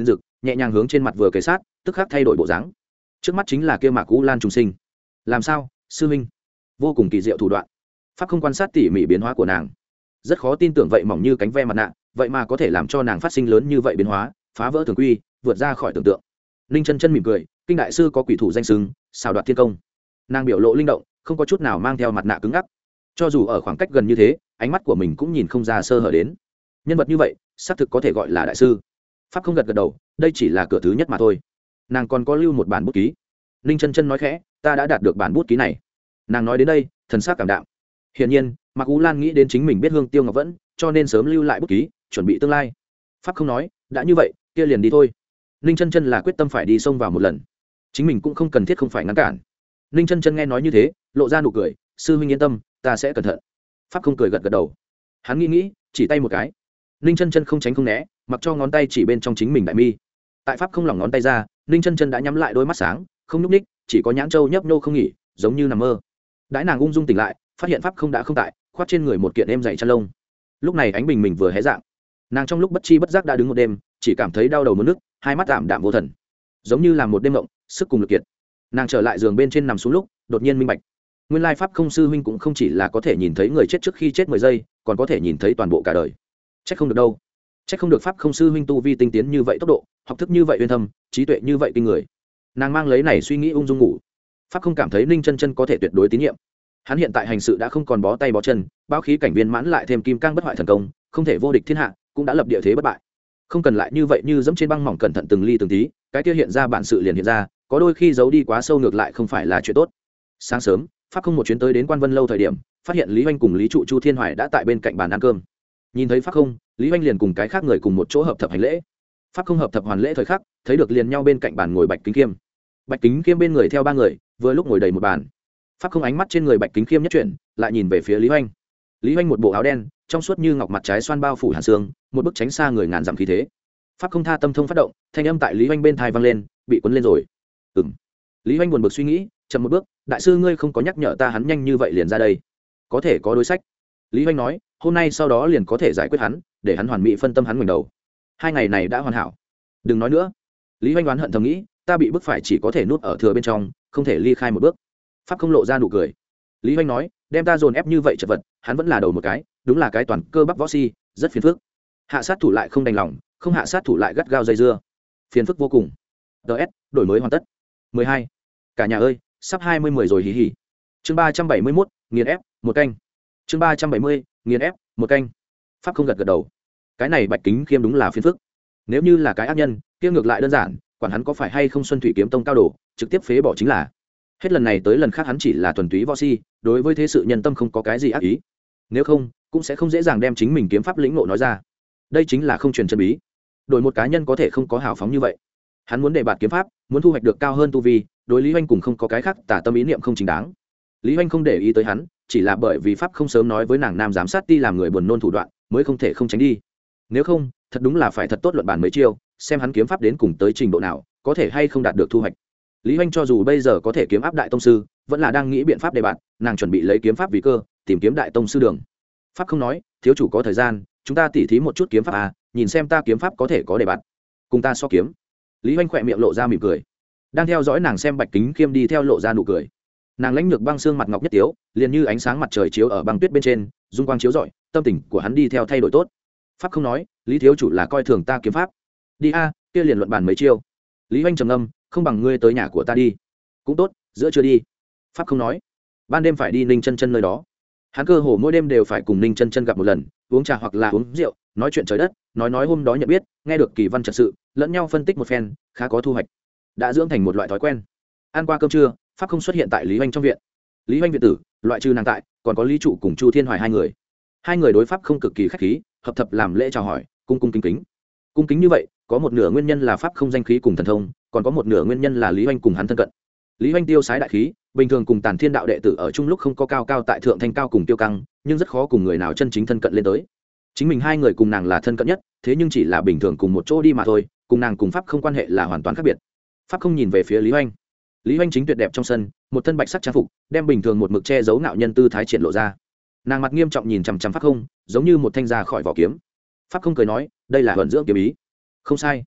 nhẹ nhàng hướng trên mặt vừa kề sát, tức khắc thay đổi bộ dáng. Trước mắt chính là kia Mạc Cú Lan trùng sinh. Làm sao, sư huynh? Vô cùng kỳ diệu thủ đoạn. Pháp không quan sát tỉ mỉ biến hóa của nàng, rất khó tin tưởng vậy mỏng như cánh ve mặt nạ, vậy mà có thể làm cho nàng phát sinh lớn như vậy biến hóa, phá vỡ thường quy, vượt ra khỏi tưởng tượng. Ninh Chân Chân mỉm cười, kinh đại sư có quỷ thủ danh xưng, xảo đoạt thiên công. Nàng biểu lộ linh động, không có chút nào mang theo mặt nạ cứng ngắc. Cho dù ở khoảng cách gần như thế, ánh mắt của mình cũng nhìn không ra sơ hở đến. Nhân vật như vậy, xác thực có thể gọi là đại sư. Pháp không gật gật đầu, đây chỉ là cửa thứ nhất mà thôi. Nàng còn có lưu một bản bút ký. Ninh Chân Chân nói khẽ, ta đã đạt được bản bút ký này. Nàng nói đến đây, thần sắc cảm đạm. Hiển nhiên, Mạc Ú Lan nghĩ đến chính mình biết Hương Tiêu Ngọc Vẫn, cho nên sớm lưu lại bút ký, chuẩn bị tương lai. Pháp không nói, đã như vậy, kia liền đi thôi. Ninh Chân Chân là quyết tâm phải đi xông vào một lần, chính mình cũng không cần thiết không phải ngăn cản. Ninh Chân Chân nghe nói như thế, lộ ra nụ cười, sư huynh yên tâm, ta sẽ cẩn thận. Pháp không cười gật gật đầu, hắn nghĩ nghĩ, chỉ tay một cái. Ninh Chân Chân không tránh không né, mặc cho ngón tay chỉ bên trong chính mình đại mi. Tại Pháp không lỏng ngón tay ra, Ninh Chân Chân đã nhắm lại đôi mắt sáng, không nhúc ních, chỉ có nhãn châu nhấp nhô không nghỉ, giống như nằm mơ. Đãi nàng ung dung tỉnh lại, phát hiện Pháp không đã không tại, khoác trên người một kiện êm dày chăn lông. Lúc này ánh bình mình vừa hé dạng, nàng trong lúc bất chi bất giác đã đứng một đêm, chỉ cảm thấy đau đầu muốn nức, hai mắt tạm đạm vô thần, giống như là một đêm mộng, sức cùng lực kiệt. Nàng trở lại giường bên trên nằm xuống lúc, đột nhiên minh bạch, nguyên lai Pháp không sư huynh cũng không chỉ là có thể nhìn thấy người chết trước khi chết mười giây, còn có thể nhìn thấy toàn bộ cả đời. Trách không được đâu, trách không được Pháp không sư huynh tu vi tinh tiến như vậy, tốc độ học thức như vậy uyên thâm, trí tuệ như vậy kinh người. Nàng mang lấy này suy nghĩ ung dung ngủ. Pháp không cảm thấy Ninh Chân Chân có thể tuyệt đối tín nhiệm. Hắn hiện tại hành sự đã không còn bó tay bó chân, báo khí cảnh viên mãn lại thêm kim cang bất hoại thần công, không thể vô địch thiên hạ, cũng đã lập địa thế bất bại. Không cần lại như vậy như dẫm trên băng mỏng cẩn thận từng ly từng tí, cái kia hiện ra bản sự liền hiện ra, có đôi khi giấu đi quá sâu ngược lại không phải là chuyện tốt. Sáng sớm, Pháp không một chuyến tới đến Quan Vân lâu thời điểm, phát hiện Lý Hoành cùng Lý Trụ Chu Thiên Hoài đã tại bên cạnh bàn ăn cơm. Nhìn thấy Pháp không, Lý Hoành liền cùng cái khác người cùng một chỗ hợp thập hành lễ. Pháp không hợp thập hoàn lễ thời khắc, thấy được liền nhau bên cạnh bàn ngồi Bạch Kính Khiêm. Bạch Kính Khiêm bên người theo ba người, vừa lúc ngồi đầy một bàn. Pháp không ánh mắt trên người Bạch Kính Khiêm nhất chuyển, lại nhìn về phía Lý Hoành. Lý Hoành một bộ áo đen, trong suốt như ngọc, mặt trái xoan bao phủ hàn xương, một bức tránh xa người ngàn dặm khí thế. Pháp không tha tâm thông phát động, thanh âm tại Lý Hoành bên tai vang lên, bị cuốn lên rồi. Ừm. Lý Hoành buồn bực suy nghĩ, chậm một bước, đại sư ngươi không có nhắc nhở ta hắn nhanh như vậy liền ra đây, có thể có đối sách. Lý Hoành nói, hôm nay sau đó liền có thể giải quyết hắn, để hắn hoàn mỹ phân tâm hắn mình đầu. Hai ngày này đã hoàn hảo, đừng nói nữa. Lý Hoành oán hận thầm nghĩ, ta bị bức phải chỉ có thể nuốt ở thừa bên trong, không thể ly khai một bước. Pháp không lộ ra nụ cười. Lý Hoành nói, đem ta dồn ép như vậy chật vật, hắn vẫn là đầu một cái, đúng là cái toàn cơ bắp võ si, rất phiền phức. Hạ sát thủ lại không đành lòng, không hạ sát thủ lại gắt gao dây dưa, phiền phức vô cùng. ts đổi mới hoàn tất. mười hai. Cả nhà ơi, sắp hai mươi mười rồi hí hí. Chương ba trăm bảy mươi mốt, nghiền ép, một canh. Chương ba trăm bảy mươi, nghiền ép, một canh. Pháp không gật gật đầu. Cái này Bạch Kính Khiêm đúng là phiền phức. Nếu như là cái ác nhân, kia ngược lại đơn giản, quản hắn có phải hay không Xuân Thủy kiếm tông cao đồ, trực tiếp phế bỏ chính là. Hết lần này tới lần khác hắn chỉ là thuần túy võ si, đối với thế sự nhân tâm không có cái gì ác ý. Nếu không, cũng sẽ không dễ dàng đem chính mình kiếm pháp lĩnh ngộ nói ra. Đây chính là không truyền chân bí. Đổi một cá nhân có thể không có hào phóng như vậy. Hắn muốn đề bạt kiếm pháp, muốn thu hoạch được cao hơn tu vi, đối Lý Hoành cùng không có cái khác tả tâm ý niệm không chính đáng. Lý Hoành không để ý tới hắn, chỉ là bởi vì pháp không sớm nói với nàng nam giám sát ti làm người buồn nôn thủ đoạn, mới không thể không tránh đi. Nếu không, thật đúng là phải thật tốt luận bàn mấy chiêu, xem hắn kiếm pháp đến cùng tới trình độ nào, có thể hay không đạt được thu hoạch. Lý Hoành cho dù bây giờ có thể kiếm áp đại tông sư, vẫn là đang nghĩ biện pháp đề bạt, nàng chuẩn bị lấy kiếm pháp vì cơ, tìm kiếm đại tông sư đường. Pháp không nói, thiếu chủ có thời gian, chúng ta tỉ thí một chút kiếm pháp à, nhìn xem ta kiếm pháp có thể có đề bạt, cùng ta so kiếm. Lý Hoành khỏe miệng lộ ra mỉm cười, đang theo dõi nàng xem Bạch Kính Khiêm đi theo lộ ra nụ cười. Nàng lãnh lược băng xương mặt ngọc nhất tiếu, liền như ánh sáng mặt trời chiếu ở băng tuyết bên trên, dung quang chiếu rọi, tâm tình của hắn đi theo thay đổi tốt. Pháp không nói, Lý thiếu chủ là coi thường ta kiếm pháp. Đi a, kia liền luận bàn mấy chiêu. Lý Hoành trầm ngâm, không bằng ngươi tới nhà của ta đi. Cũng tốt, giữa chưa đi. Pháp không nói, ban đêm phải đi Ninh Chân Chân nơi đó. Hắn cơ hồ mỗi đêm đều phải cùng Ninh Chân Chân gặp một lần, uống trà hoặc là uống rượu, nói chuyện trời đất, nói nói hôm đó nhận biết, nghe được kỳ văn trật sự, lẫn nhau phân tích một phen, khá có thu hoạch. Đã dưỡng thành một loại thói quen. Ăn qua cơm trưa, Pháp không xuất hiện tại Lý Hoành trong viện. Lý Hoành viện tử, loại trừ nàng tại, còn có Lý Trụ cùng Chu Thiên Hoài hai người. Hai người đối Pháp không cực kỳ khách khí, hợp thập làm lễ chào hỏi, cung cung kính kính. Cung kính như vậy, có một nửa nguyên nhân là Pháp không danh khí cùng thần thông, còn có một nửa nguyên nhân là Lý Hoành cùng hắn thân cận. Lý Hoành tiêu sái đại khí, bình thường cùng Tàn Thiên đạo đệ tử ở chung lúc không có cao cao tại thượng thanh cao cùng tiêu căng, nhưng rất khó cùng người nào chân chính thân cận lên tới. Chính mình hai người cùng nàng là thân cận nhất, thế nhưng chỉ là bình thường cùng một chỗ đi mà thôi, cùng nàng cùng Pháp không quan hệ là hoàn toàn khác biệt. Pháp không nhìn về phía Lý Hoành. Lý Hoành chính tuyệt đẹp trong sân, một thân bạch sắc trang phục, đem bình thường một mực che giấu nạo nhân tư thái triển lộ ra. Nàng mặt nghiêm trọng nhìn chằm chằm Pháp không, giống như một thanh ra khỏi vỏ kiếm. Pháp không cười nói, đây là vận dưỡng kiếm ý. Không sai.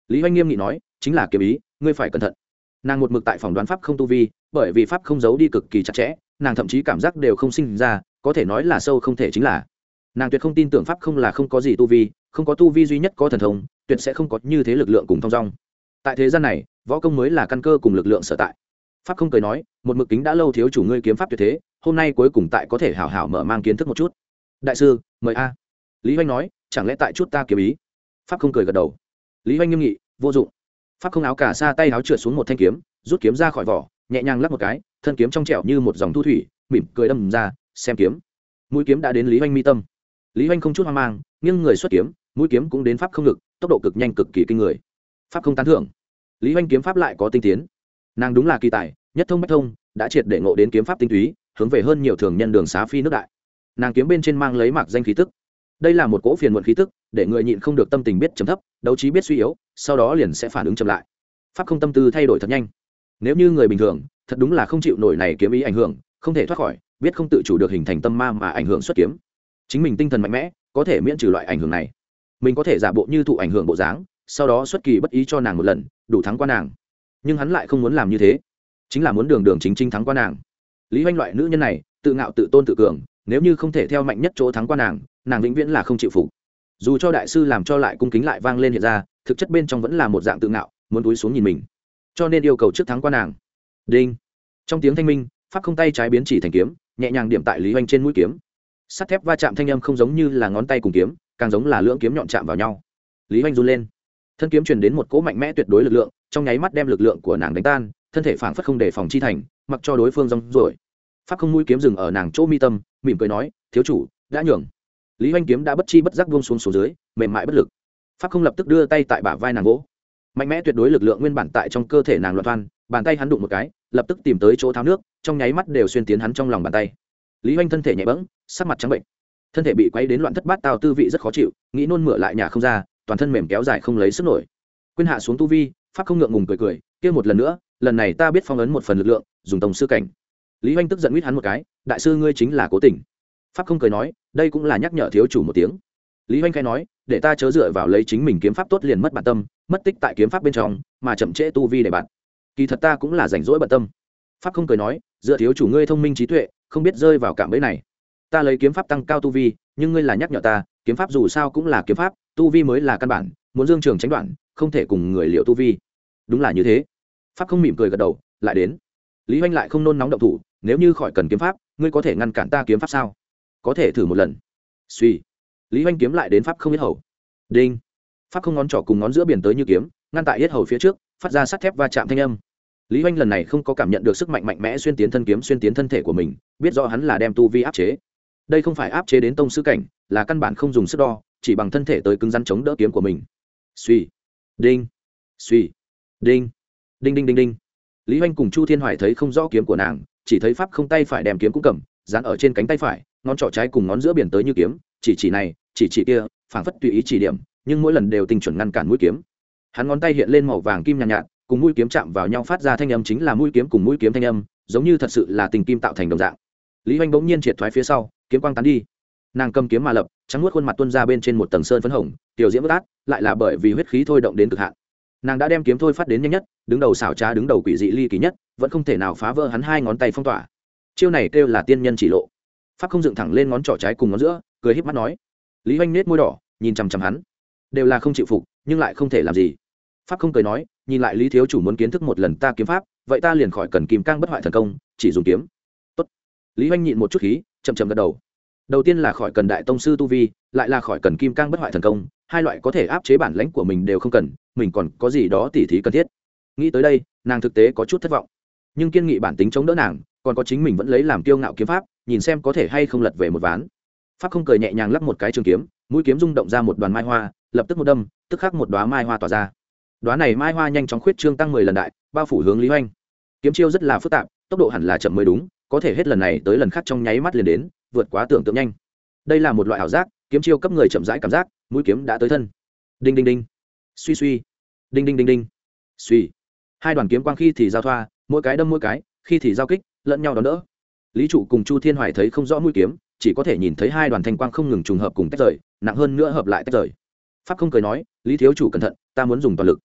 Lý Hoành nghiêm nghị nói, chính là kiếm ý, ngươi phải cẩn thận. Nàng một mực tại phòng đoán pháp không tu vi, bởi vì pháp không giấu đi cực kỳ chặt chẽ, nàng thậm chí cảm giác đều không sinh ra, có thể nói là sâu không thể chính là. Nàng tuyệt không tin tưởng pháp không là không có gì tu vi, không có tu vi duy nhất có thần thông, tuyệt sẽ không có như thế lực lượng cùng thông dong. Tại thế gian này, võ công mới là căn cơ cùng lực lượng sở tại. Pháp không cười nói, một mực kính đã lâu thiếu chủ ngươi kiếm pháp tuyệt thế, hôm nay cuối cùng tại có thể hảo hảo mở mang kiến thức một chút. Đại sư, mời a. Lý Hoành nói, chẳng lẽ tại chút ta kiếm ý? Pháp không cười gật đầu. Lý Hoành nghiêm nghị, vô dụng. Pháp không áo cả sa tay áo trượt xuống một thanh kiếm, rút kiếm ra khỏi vỏ, nhẹ nhàng lắp một cái, thân kiếm trong trẻo như một dòng thu thủy, mỉm cười đâm ra, xem kiếm. Mũi kiếm đã đến Lý Hoành mi tâm. Lý Hoành không chút hoang mang, nghiêng người xuất kiếm, mũi kiếm cũng đến pháp không ngực, tốc độ cực nhanh cực kỳ kinh người. Pháp không tán thưởng. Lý Hoành kiếm pháp lại có tinh tiến. Nàng đúng là kỳ tài, nhất thông bách thông, đã triệt để ngộ đến kiếm pháp tinh túy, hướng về hơn nhiều thường nhân đường xá phi nước đại. Nàng kiếm bên trên mang lấy mạc danh khí tức. Đây là một cỗ phiền muộn khí tức, để người nhịn không được tâm tình biết trầm thấp, đấu trí biết suy yếu, sau đó liền sẽ phản ứng chậm lại. Pháp không tâm tư thay đổi thật nhanh. Nếu như người bình thường, thật đúng là không chịu nổi này kiếm ý ảnh hưởng, không thể thoát khỏi, biết không tự chủ được hình thành tâm ma mà ảnh hưởng xuất kiếm. Chính mình tinh thần mạnh mẽ, có thể miễn trừ loại ảnh hưởng này. Mình có thể giả bộ như thụ ảnh hưởng bộ dáng, sau đó xuất kỳ bất ý cho nàng một lần, đủ thắng qua nàng. Nhưng hắn lại không muốn làm như thế, chính là muốn đường đường chính chính thắng qua nàng. Lý Hoành loại nữ nhân này, tự ngạo tự tôn tự cường, nếu như không thể theo mạnh nhất chỗ thắng qua nàng, nàng vĩnh viễn là không chịu phục. Dù cho đại sư làm cho lại cung kính lại vang lên hiện ra, thực chất bên trong vẫn là một dạng tự ngạo, muốn túi xuống nhìn mình, cho nên yêu cầu trước thắng qua nàng. Đinh. Trong tiếng thanh minh, pháp không tay trái biến chỉ thành kiếm, nhẹ nhàng điểm tại Lý Hoành trên mũi kiếm. Sắt thép va chạm thanh âm không giống như là ngón tay cùng kiếm, càng giống là lưỡng kiếm nhọn chạm vào nhau. Lý Hoành run lên, thân kiếm truyền đến một cỗ mạnh mẽ tuyệt đối lực lượng, trong nháy mắt đem lực lượng của nàng đánh tan, thân thể phảng phất không để phòng chi thành, mặc cho đối phương rong rồi. Pháp không mũi kiếm dừng ở nàng chỗ mi tâm, mỉm cười nói, thiếu chủ đã nhường. Lý Hoành kiếm đã bất chi bất giác buông xuống xuống dưới, mềm mại bất lực. Pháp không lập tức đưa tay tại bả vai nàng vỗ, mạnh mẽ tuyệt đối lực lượng nguyên bản tại trong cơ thể nàng loạn toan, bàn tay hắn đụng một cái, lập tức tìm tới chỗ tháo nước, trong nháy mắt đều xuyên tiến hắn trong lòng bàn tay. Lý Hoành thân thể nhẹ bẫng, sắc mặt trắng bệnh, thân thể bị quấy đến loạn thất bát tao, tư vị rất khó chịu, nghĩ nôn mửa lại nhà không ra, toàn thân mềm kéo dài không lấy sức nổi. Quên hạ xuống tu vi, pháp không ngượng ngùng cười cười, kia một lần nữa, lần này ta biết phong ấn một phần lực lượng, dùng tổng sư cảnh. Lý Hoành tức giận quýt hắn một cái, đại sư ngươi chính là cố tình. Pháp không cười nói, đây cũng là nhắc nhở thiếu chủ một tiếng. Lý Hoành khai nói, để ta chớ dựa vào lấy chính mình kiếm pháp tốt liền mất bản tâm, mất tích tại kiếm pháp bên trong, mà chậm trễ tu vi để bạn. Kỳ thật ta cũng là rảnh rỗi bận tâm. Pháp không cười nói, dựa thiếu chủ ngươi thông minh trí tuệ, không biết rơi vào cạm bẫy này. Ta lấy kiếm pháp tăng cao tu vi, nhưng ngươi là nhắc nhở ta, kiếm pháp dù sao cũng là kiếm pháp, tu vi mới là căn bản, muốn dương trường tránh đoạn, không thể cùng người liệu tu vi. Đúng là như thế. Pháp không mỉm cười gật đầu, lại đến. Lý Hoành lại không nôn nóng động thủ, nếu như khỏi cần kiếm pháp, ngươi có thể ngăn cản ta kiếm pháp sao? Có thể thử một lần. Suy. Lý Hoành kiếm lại đến pháp không yết hầu. Đinh. Pháp không ngón trỏ cùng ngón giữa biển tới như kiếm, ngăn tại yết hầu phía trước, phát ra sắt thép va chạm thanh âm. Lý Hoành lần này không có cảm nhận được sức mạnh mạnh mẽ xuyên tiến thân kiếm xuyên tiến thân thể của mình, biết rõ hắn là đem tu vi áp chế. Đây không phải áp chế đến tông sư cảnh, là căn bản không dùng sức đo, chỉ bằng thân thể tới cứng rắn chống đỡ kiếm của mình. Suy. Đinh. Suy. Đinh. Đinh đinh đinh đinh. Lý Hoành cùng Chu Thiên Hoài thấy không rõ kiếm của nàng, chỉ thấy pháp không tay phải đem kiếm cũng cầm, dán ở trên cánh tay phải, ngón trỏ trái cùng ngón giữa biển tới như kiếm, chỉ chỉ này, chỉ chỉ kia, phảng phất tùy ý chỉ điểm, nhưng mỗi lần đều tinh chuẩn ngăn cản mũi kiếm. Hắn ngón tay hiện lên màu vàng kim nhàn nhạt, nhạt, cùng mũi kiếm chạm vào nhau phát ra thanh âm chính là mũi kiếm cùng mũi kiếm thanh âm, giống như thật sự là tình kim tạo thành đồng dạng. Lý Hoành bỗng nhiên triệt thoái phía sau, kiếm quang tán đi. Nàng cầm kiếm mà lập, trắng muốt khuôn mặt tuôn ra bên trên một tầng sơn phấn hồng, tiểu diễm bất át, lại là bởi vì huyết khí thôi động đến cực hạn. Nàng đã đem kiếm thôi phát đến nhanh nhất, đứng đầu xảo trá đứng đầu quỷ dị ly kỳ nhất, vẫn không thể nào phá vỡ hắn hai ngón tay phong tỏa. Chiêu này kêu là tiên nhân chỉ lộ. Pháp không dựng thẳng lên ngón trỏ trái cùng ngón giữa, cười híp mắt nói. Lý Hoành nết môi đỏ, nhìn chằm chằm hắn, đều là không chịu phục, nhưng lại không thể làm gì. Pháp không cười nói, nhìn lại Lý thiếu chủ muốn kiến thức một lần ta kiếm pháp, vậy ta liền khỏi cần kim cang bất hoại thần công, chỉ dùng kiếm. Tốt. Lý Hoành nhịn một chút khí, chậm chậm gật đầu. Đầu tiên là khỏi cần đại tông sư tu vi, lại là khỏi cần kim cang bất hoại thần công, hai loại có thể áp chế bản lãnh của mình đều không cần, mình còn có gì đó tỉ thí cần thiết. Nghĩ tới đây, nàng thực tế có chút thất vọng, nhưng kiên nghị bản tính chống đỡ nàng, còn có chính mình vẫn lấy làm kiêu ngạo kiếm pháp, nhìn xem có thể hay không lật về một ván. Pháp không cười nhẹ nhàng lắc một cái trường kiếm, mũi kiếm rung động ra một đoàn mai hoa, lập tức một đâm, tức khắc một đóa mai hoa tỏa ra. Đóa này mai hoa nhanh chóng khuyết trương tăng mười lần đại, bao phủ hướng Lý Hoành. Kiếm chiêu rất là phức tạp, tốc độ hẳn là chậm mới đúng, có thể hết lần này tới lần khác trong nháy mắt liền đến, vượt quá tưởng tượng nhanh. Đây là một loại ảo giác, kiếm chiêu cấp người chậm rãi cảm giác, mũi kiếm đã tới thân. Đinh đinh đinh, suy suy, đinh đinh đinh đinh, suy. Hai đoàn kiếm quang khi thì giao thoa, mỗi cái đâm mỗi cái, khi thì giao kích, lẫn nhau đón đỡ. Lý trụ cùng Chu Thiên Hoài thấy không rõ mũi kiếm, chỉ có thể nhìn thấy hai đoàn thanh quang không ngừng trùng hợp cùng tách rời, nặng hơn nữa hợp lại tách rời. Pháp không cười nói, Lý thiếu chủ cẩn thận, ta muốn dùng toàn lực.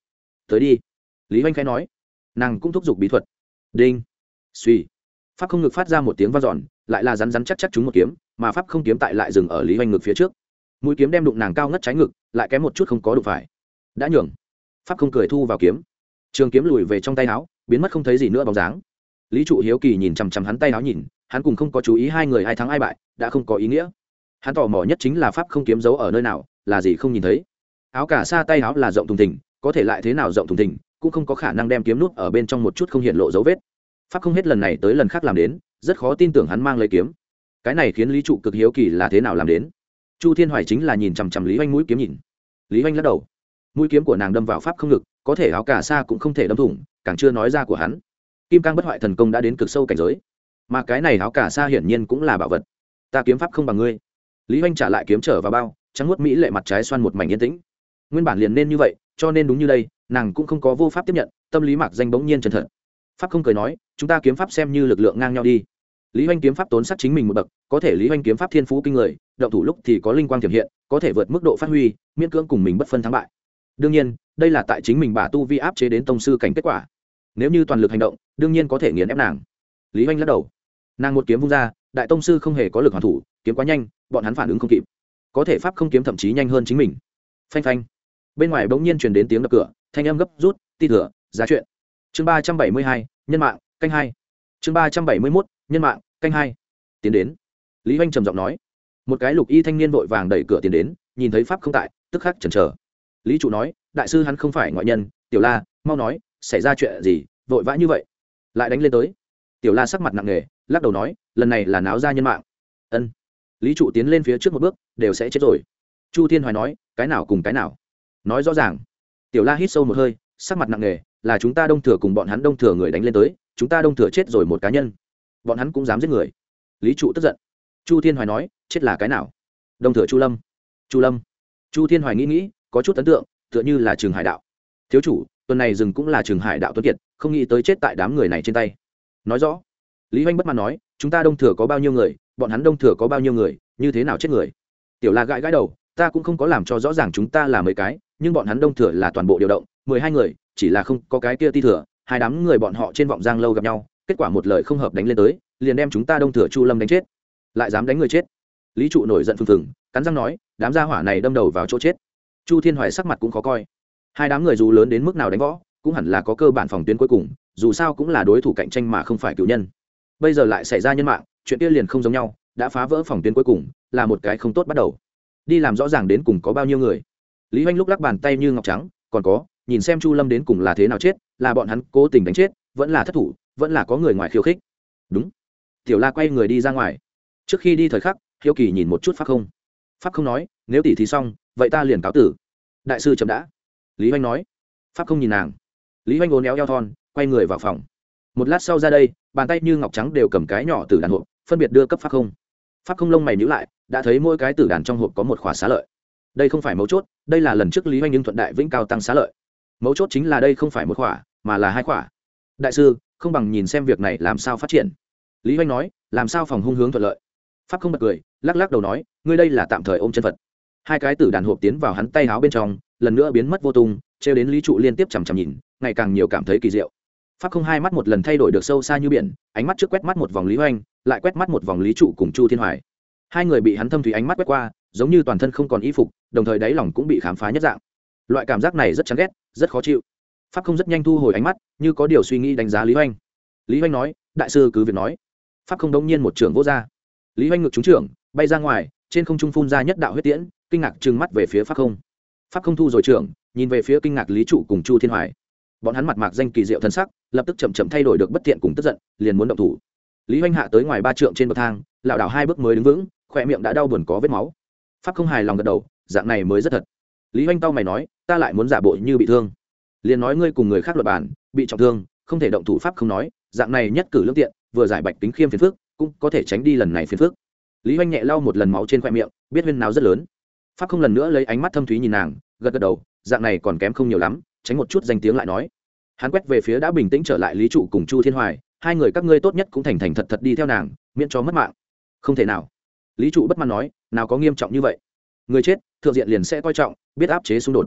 tới đi. Lý Hoành khẽ nói. Nàng cũng thúc giục bí thuật. Đinh. Suy. Pháp không ngực phát ra một tiếng vang dọn, lại là rắn rắn chắc chắc trúng một kiếm, mà pháp không kiếm tại lại dừng ở Lý Hoành ngực phía trước. Mũi kiếm đem đụng nàng cao ngất trái ngực, lại kém một chút không có đụng phải. Đã nhường. Pháp không cười thu vào kiếm. Trường kiếm lùi về trong tay áo, biến mất không thấy gì nữa bóng dáng. Lý trụ hiếu kỳ nhìn chằm chằm hắn tay áo nhìn, hắn cùng không có chú ý hai người ai thắng ai bại, đã không có ý nghĩa. Hắn tò mò nhất chính là pháp không kiếm giấu ở nơi nào, là gì không nhìn thấy. Áo cả sa tay áo là rộng thùng thình, có thể lại thế nào rộng thùng thình, cũng không có khả năng đem kiếm nút ở bên trong một chút không hiện lộ dấu vết. Pháp không hết lần này tới lần khác làm đến, rất khó tin tưởng hắn mang lấy kiếm. Cái này khiến Lý trụ cực hiếu kỳ là thế nào làm đến. Chu Thiên Hoài chính là nhìn chằm chằm Lý Hoành mũi kiếm nhìn. Lý Hoành lắc đầu. Mũi kiếm của nàng đâm vào pháp không ngực, có thể áo cả sa cũng không thể đâm thủng, càng chưa nói ra của hắn. Kim cang bất hoại thần công đã đến cực sâu cảnh giới, mà cái này áo cả sa hiển nhiên cũng là bảo vật. Ta kiếm pháp không bằng ngươi. Lý Hoành trả lại kiếm trở vào bao, trắng muốt mỹ lệ mặt trái xoan một mảnh yên tĩnh. Nguyên bản liền nên như vậy, cho nên đúng như đây, nàng cũng không có vô pháp tiếp nhận, tâm lý mạc danh bỗng nhiên chân thật. Pháp không cười nói, chúng ta kiếm pháp xem như lực lượng ngang nhau đi. Lý Hoành kiếm pháp tốn sắc chính mình một bậc, có thể Lý Hoành kiếm pháp thiên phú kinh người, động thủ lúc thì có linh quang tiềm hiện, có thể vượt mức độ phát huy, miễn cưỡng cùng mình bất phân thắng bại. Đương nhiên, đây là tại chính mình bả tu vi áp chế đến tông sư cảnh kết quả. Nếu như toàn lực hành động, đương nhiên có thể nghiền ép nàng. Lý Hoành lắc đầu. Nàng một kiếm vung ra, đại tông sư không hề có lực hoàn thủ, kiếm quá nhanh, bọn hắn phản ứng không kịp. Có thể pháp không kiếm thậm chí nhanh hơn chính mình. Phanh phanh. Bên ngoài bỗng nhiên truyền đến tiếng đập cửa, thanh âm gấp rút, ti thừa, giá chuyện. Chương ba trăm bảy mươi hai, nhân mạng, canh hai. Chương ba trăm bảy mươi mốt, nhân mạng, canh hai. Tiến đến. Lý Hoành trầm giọng nói. Một cái lục y thanh niên vội vàng đẩy cửa tiến đến, nhìn thấy pháp không tại, tức khắc chần chờ. Lý trụ nói, đại sư hắn không phải ngoại nhân, Tiểu La, mau nói, xảy ra chuyện gì, vội vã như vậy. Lại đánh lên tới. Tiểu La sắc mặt nặng nề, lắc đầu nói, lần này là náo ra nhân mạng. Ân. Lý trụ tiến lên phía trước một bước, đều sẽ chết rồi. Chu Thiên Hoài nói, cái nào cùng cái nào, nói rõ ràng. Tiểu La hít sâu một hơi, sắc mặt nặng nề, là chúng ta đông thừa cùng bọn hắn đông thừa người đánh lên tới, chúng ta đông thừa chết rồi một cá nhân, bọn hắn cũng dám giết người. Lý trụ tức giận. Chu Thiên Hoài nói, chết là cái nào? Đông thừa Chu Lâm. Chu Lâm. Chu Thiên Hoài nghĩ nghĩ, có chút ấn tượng, tựa như là Trường Hải đạo. Thiếu chủ, tuần này rừng cũng là Trường Hải đạo tuấn kiệt, không nghĩ tới chết tại đám người này trên tay. Nói rõ. Lý Hoành bất mãn nói, chúng ta đông thừa có bao nhiêu người, bọn hắn đông thừa có bao nhiêu người, như thế nào chết người? Tiểu La gãi gãi đầu, ta cũng không có làm cho rõ ràng chúng ta là mấy cái, nhưng bọn hắn đông thừa là toàn bộ điều động, mười hai người, chỉ là không có cái kia ti thừa, hai đám người bọn họ trên vọng giang lâu gặp nhau, kết quả một lời không hợp đánh lên tới, liền đem chúng ta đông thừa Chu Lâm đánh chết, lại dám đánh người chết. Lý trụ nổi giận phừng phừng, cắn răng nói, đám gia hỏa này đâm đầu vào chỗ chết. Chu Thiên Hoài sắc mặt cũng khó coi. Hai đám người dù lớn đến mức nào đánh võ, cũng hẳn là có cơ bản phòng tuyến cuối cùng, dù sao cũng là đối thủ cạnh tranh mà không phải cựu nhân. Bây giờ lại xảy ra nhân mạng, chuyện kia liền không giống nhau, đã phá vỡ phòng tuyến cuối cùng, là một cái không tốt bắt đầu. Đi làm rõ ràng đến cùng có bao nhiêu người. Lý Hoành lúc lắc bàn tay như ngọc trắng, còn có, nhìn xem Chu Lâm đến cùng là thế nào chết, là bọn hắn cố tình đánh chết, vẫn là thất thủ, vẫn là có người ngoài khiêu khích. Đúng. Tiểu La quay người đi ra ngoài. Trước khi đi thời khắc, hiếu kỳ nhìn một chút pháp không. Pháp không nói, nếu tỉ thí xong, vậy ta liền cáo tử. Đại sư chậm đã. Lý Hoành nói. Pháp không nhìn nàng. Lý Hoành uốn éo eo thon, quay người vào phòng. Một lát sau ra đây, bàn tay như ngọc trắng đều cầm cái nhỏ tử đàn hộp, phân biệt đưa cấp pháp không. Pháp không lông mày nhíu lại, đã thấy mỗi cái tử đàn trong hộp có một khóa xá lợi. Đây không phải mấu chốt, đây là lần trước Lý Hoành nhưng thuận đại vĩnh cao tăng xá lợi. Mấu chốt chính là đây không phải một khóa, mà là hai khóa. Đại sư, không bằng nhìn xem việc này làm sao phát triển. Lý Hoành nói, làm sao phòng hung hướng thuận lợi. Pháp không bật cười, lắc lắc đầu nói, ngươi đây là tạm thời ôm chân Phật. Hai cái tử đàn hộp tiến vào hắn tay áo bên trong, lần nữa biến mất vô tung, trêu đến Lý trụ liên tiếp chằm chằm nhìn, ngày càng nhiều cảm thấy kỳ diệu. Pháp không hai mắt một lần thay đổi được sâu xa như biển, ánh mắt trước quét mắt một vòng Lý Hoành, lại quét mắt một vòng Lý trụ cùng Chu Thiên Hoài. Hai người bị hắn thâm thủy ánh mắt quét qua, giống như toàn thân không còn y phục, đồng thời đáy lòng cũng bị khám phá nhất dạng. Loại cảm giác này rất chán ghét, rất khó chịu. Pháp không rất nhanh thu hồi ánh mắt, như có điều suy nghĩ đánh giá Lý Hoành. Lý Hoành nói, đại sư cứ việc nói. Pháp không đống nhiên một trường vỗ ra. Lý Hoành ngực trúng trưởng, bay ra ngoài, trên không trung phun ra nhất đạo huyết tiễn, kinh ngạc trừng mắt về phía Pháp không. Pháp không thu rồi trưởng, nhìn về phía kinh ngạc Lý trụ cùng Chu Thiên Hoài. Bọn hắn mặt mạc danh kỳ diệu thân sắc, lập tức chậm chậm thay đổi được bất thiện cùng tức giận, liền muốn động thủ. Lý Hoành hạ tới ngoài ba trượng trên bậc thang, lảo đảo hai bước mới đứng vững, khỏe miệng đã đau buồn có vết máu. Pháp không hài lòng gật đầu, dạng này mới rất thật. Lý Hoành tao mày nói, ta lại muốn giả bộ như bị thương, liền nói ngươi cùng người khác luật bản, bị trọng thương, không thể động thủ. Pháp không nói, dạng này nhất cử lương tiện, vừa giải bạch tính khiêm phiền phức, cũng có thể tránh đi lần này phiền phức. Lý Hoành nhẹ lau một lần máu trên khóe miệng, biết huyên nào rất lớn. Pháp không lần nữa lấy ánh mắt thâm thúy nhìn nàng, gật gật đầu, dạng này còn kém không nhiều lắm, tránh một chút danh tiếng lại nói. Hắn quét về phía đã bình tĩnh trở lại Lý trụ cùng Chu Thiên Hoài, hai người các ngươi tốt nhất cũng thành thành thật thật đi theo nàng, miễn cho mất mạng. Không thể nào. Lý trụ bất mãn nói, nào có nghiêm trọng như vậy, người chết thượng diện liền sẽ coi trọng, biết áp chế xung đột.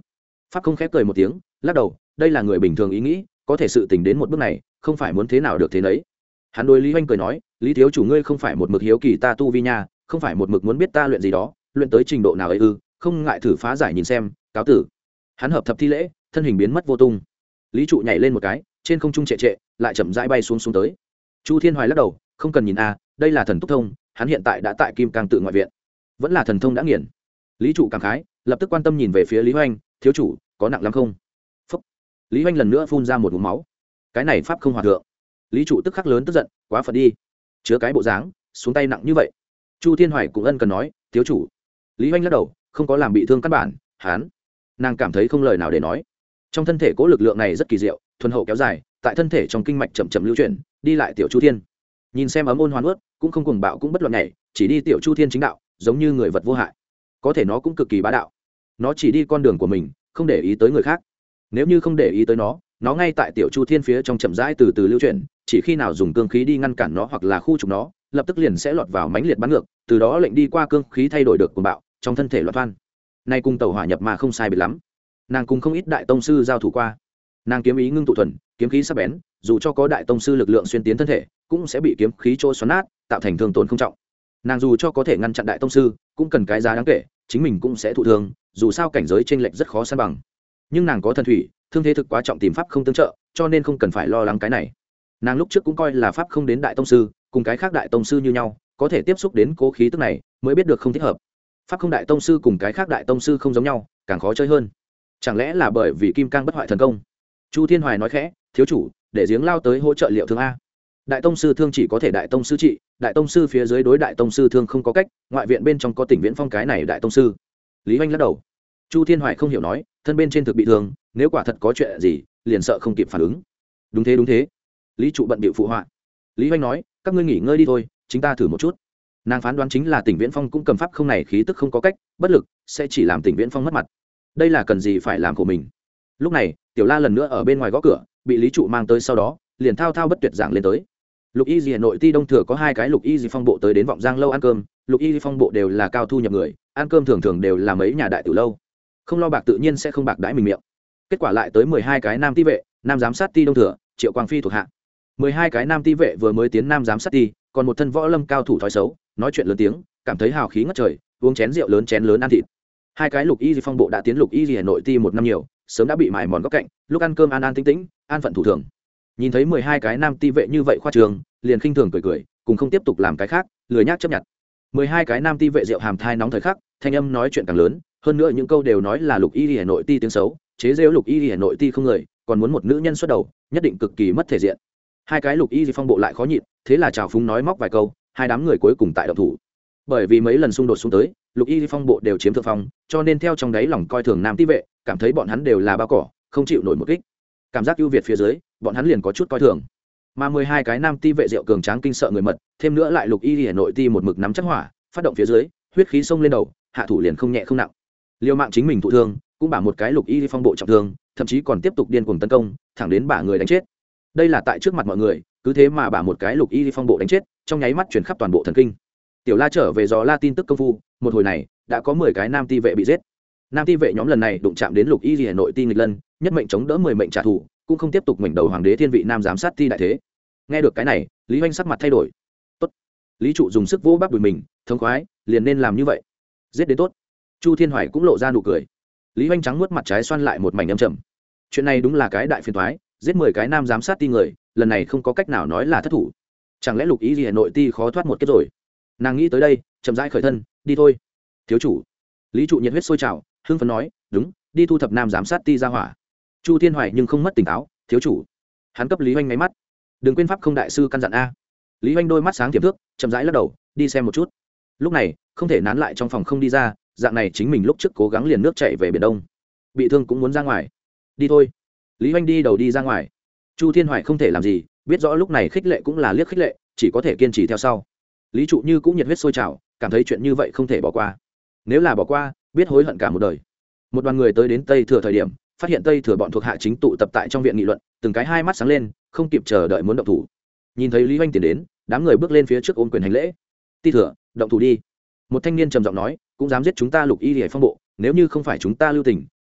pháp không khép cười một tiếng lắc đầu, đây là người bình thường ý nghĩ, có thể sự tình đến một bước này không phải muốn thế nào được thế nấy. Hắn đối Lý Hoành cười nói, Lý thiếu chủ ngươi không phải một mực hiếu kỳ ta tu vi nha, không phải một mực muốn biết ta luyện gì đó, luyện tới trình độ nào ấy ư, không ngại thử phá giải nhìn xem, cáo tử. Hắn hợp thập thi lễ, thân hình biến mất vô tung. Lý trụ nhảy lên một cái, trên không trung trệ trệ, lại chậm rãi bay xuống xuống tới. Chu Thiên Hoài lắc đầu, không cần nhìn a, đây là thần túc thông, hắn hiện tại đã tại Kim Cang tự ngoại viện, vẫn là thần thông đã nghiền. Lý trụ cảm khái, lập tức quan tâm nhìn về phía Lý Hoành, thiếu chủ có nặng lắm không? Phúc. Lý Hoành lần nữa phun ra một ngụm máu. Cái này pháp không hòa thượng. Lý trụ tức khắc lớn tức giận, quá phật đi, chứa cái bộ dáng, xuống tay nặng như vậy. Chu Thiên Hoài cũng ân cần nói, thiếu chủ. Lý Hoành lắc đầu, không có làm bị thương căn bản, hắn. Nàng cảm thấy không lời nào để nói. Trong thân thể cố lực lượng này rất kỳ diệu, thuần hậu kéo dài, tại thân thể trong kinh mạch chậm chậm lưu chuyển, đi lại tiểu Chu Thiên. Nhìn xem ấm ôn hoan ướt, cũng không cuồng bạo cũng bất loạn nhảy, chỉ đi tiểu Chu Thiên chính đạo, giống như người vật vô hại. Có thể nó cũng cực kỳ bá đạo. Nó chỉ đi con đường của mình, không để ý tới người khác. Nếu như không để ý tới nó, nó ngay tại tiểu Chu Thiên phía trong chậm rãi từ từ lưu chuyển, chỉ khi nào dùng cương khí đi ngăn cản nó hoặc là khu trục nó, lập tức liền sẽ lọt vào mãnh liệt bắn ngược, từ đó lệnh đi qua cương khí thay đổi được cuồng bạo, trong thân thể loạn thoan. Nay cùng tẩu hỏa nhập mà không sai biệt lắm. Nàng cùng không ít đại tông sư giao thủ qua, nàng kiếm ý ngưng tụ thuần, kiếm khí sắc bén, dù cho có đại tông sư lực lượng xuyên tiến thân thể, cũng sẽ bị kiếm khí trôi xoắn nát, tạo thành thương tổn không trọng. Nàng dù cho có thể ngăn chặn đại tông sư, cũng cần cái giá đáng kể, chính mình cũng sẽ thụ thương, dù sao cảnh giới chênh lệch rất khó san bằng. Nhưng nàng có thần thủy, thương thế thực quá trọng tìm pháp không tương trợ, cho nên không cần phải lo lắng cái này. Nàng lúc trước cũng coi là pháp không đến đại tông sư, cùng cái khác đại tông sư như nhau, có thể tiếp xúc đến cố khí tức này, mới biết được không thích hợp. Pháp không đại tông sư cùng cái khác đại tông sư không giống nhau, càng khó chơi hơn. Chẳng lẽ là bởi vì kim cang bất hoại thần công? Chu Thiên Hoài nói khẽ, thiếu chủ, để giếng lao tới hỗ trợ liệu thương a. Đại tông sư thương chỉ có thể đại tông sư trị, đại tông sư phía dưới đối đại tông sư thương không có cách, ngoại viện bên trong có Tỉnh Viễn Phong cái này đại tông sư. Lý Hoành lắc đầu. Chu Thiên Hoài không hiểu nói, thân bên trên thực bị thương, nếu quả thật có chuyện gì, liền sợ không kịp phản ứng. Đúng thế đúng thế. Lý trụ bận bịu phụ họa. Lý Hoành nói, các ngươi nghỉ ngơi đi thôi, chúng ta thử một chút. Nàng phán đoán chính là Tỉnh Viễn Phong cũng cầm pháp không này khí tức không có cách, bất lực, sẽ chỉ làm Tỉnh Viễn Phong mất mặt. Đây là cần gì phải làm của mình. Lúc này Tiểu La lần nữa ở bên ngoài gõ cửa, bị Lý trụ mang tới, sau đó liền thao thao bất tuyệt giảng lên tới. Lục Y Dì nội ti đông thừa có hai cái Lục Y Dì phong bộ tới đến vọng giang lâu ăn cơm, Lục Y Dì phong bộ đều là cao thu nhập người, ăn cơm thường thường đều là mấy nhà đại tử lâu, không lo bạc tự nhiên sẽ không bạc đãi mình miệng. Kết quả lại tới mười hai cái nam ti vệ, nam giám sát ti đông thừa, Triệu Quang Phi thuộc hạ. Mười hai cái nam ti vệ vừa mới tiến nam giám sát ti, còn một thân võ lâm cao thủ thói xấu, nói chuyện lớn tiếng, cảm thấy hào khí ngất trời, uống chén rượu lớn chén lớn ăn thịt. Hai cái Lục Y Dì phong bộ đã tiến Lục Y Dì nội ti một năm nhiều, sớm đã bị mài mòn góc cạnh, lúc ăn cơm an an tĩnh tĩnh, an phận thủ thường. Nhìn thấy mười hai cái nam ti vệ như vậy khoa trường, liền khinh thường cười cười, cùng không tiếp tục làm cái khác, lười nhác chấp nhận. Mười hai cái nam ti vệ rượu hàm thai nóng thời khắc, thanh âm nói chuyện càng lớn, hơn nữa những câu đều nói là Lục Y Lìa nội ti tiếng xấu, chế giễu Lục Y Lìa nội ti không người, còn muốn một nữ nhân xuất đầu, nhất định cực kỳ mất thể diện. Hai cái Lục Y Lìa phong bộ lại khó nhịn, thế là chào phúng nói móc vài câu, hai đám người cuối cùng tại động thủ. Bởi vì mấy lần xung đột xuống tới, Lục Y Lìa phong bộ đều chiếm thượng phong, cho nên theo trong đáy lòng coi thường nam ti vệ, cảm thấy bọn hắn đều là bao cỏ, không chịu nổi một kích. Cảm giác ưu việt phía dưới, bọn hắn liền có chút coi thường. Mà mười hai cái nam ti vệ rượu cường tráng kinh sợ người mật, thêm nữa lại Lục Y Lìa nội ti một mực nắm chắc hỏa, phát động phía dưới, huyết khí xông lên đầu, hạ thủ liền không nhẹ không nặng. Liều mạng chính mình thụ thương, cũng bả một cái Lục Y phong bộ trọng thương, thậm chí còn tiếp tục điên cuồng tấn công, thẳng đến bả người đánh chết. Đây là tại trước mặt mọi người, cứ thế mà bả một cái Lục Y phong bộ đánh chết, trong nháy mắt truyền khắp toàn bộ thần kinh. Tiểu La trở về dò la tin tức công phu, một hồi này đã có mười cái nam ti vệ bị giết. Nam ti vệ nhóm lần này đụng chạm đến Lục Y Lìa nội ti nghịch lân, nhất mệnh chống đỡ mười mệnh trả thù, cũng không tiếp tục mệnh đầu hoàng đế thiên vị nam giám sát ti đại thế. Nghe được cái này, Lý Hoành sắc mặt thay đổi. Tốt. Lý trụ dùng sức vỗ bắp đùi mình, thống khoái, liền nên làm như vậy. Giết đến tốt. Chu Thiên Hoài cũng lộ ra nụ cười. Lý Hoành trắng muốt mặt trái xoan lại một mảnh âm trầm. Chuyện này đúng là cái đại phiền toái, giết mười cái nam giám sát ti người, lần này không có cách nào nói là thất thủ. Chẳng lẽ Lục Y Lìa nội ti khó thoát một kiếp rồi? Nàng nghĩ tới đây, chậm rãi khởi thân, đi thôi. Thiếu chủ. Lý trụ nhiệt huyết sôi trào, hưng phấn nói, đúng, đi thu thập nam giám sát ti ra hỏa. Chu Thiên Hoài nhưng không mất tỉnh táo, thiếu chủ. Hắn cấp Lý Hoành máy mắt. Đừng quên pháp không đại sư căn dặn a. Lý Hoành đôi mắt sáng tiềm thước, chậm rãi lắc đầu, đi xem một chút. Lúc này không thể nán lại trong phòng không đi ra, dạng này chính mình lúc trước cố gắng liền nước chạy về biển đông, bị thương cũng muốn ra ngoài. Đi thôi. Lý Hoành đi đầu đi ra ngoài. Chu Thiên Hoài không thể làm gì, biết rõ lúc này khích lệ cũng là liếc khích lệ, chỉ có thể kiên trì theo sau. Lý trụ như cũng nhiệt huyết sôi trào, cảm thấy chuyện như vậy không thể bỏ qua. Nếu là bỏ qua, biết hối hận cả một đời. Một đoàn người tới đến Tây Thừa thời điểm, phát hiện Tây Thừa bọn thuộc hạ chính tụ tập tại trong viện nghị luận, từng cái hai mắt sáng lên, không kịp chờ đợi muốn động thủ. Nhìn thấy Lý Hoành tiến đến, đám người bước lên phía trước ôm quyền hành lễ. Ti Thừa, động thủ đi. Một thanh niên trầm giọng nói, cũng dám giết chúng ta Lục Y Lìa phong bộ, nếu như không phải chúng ta lưu tình,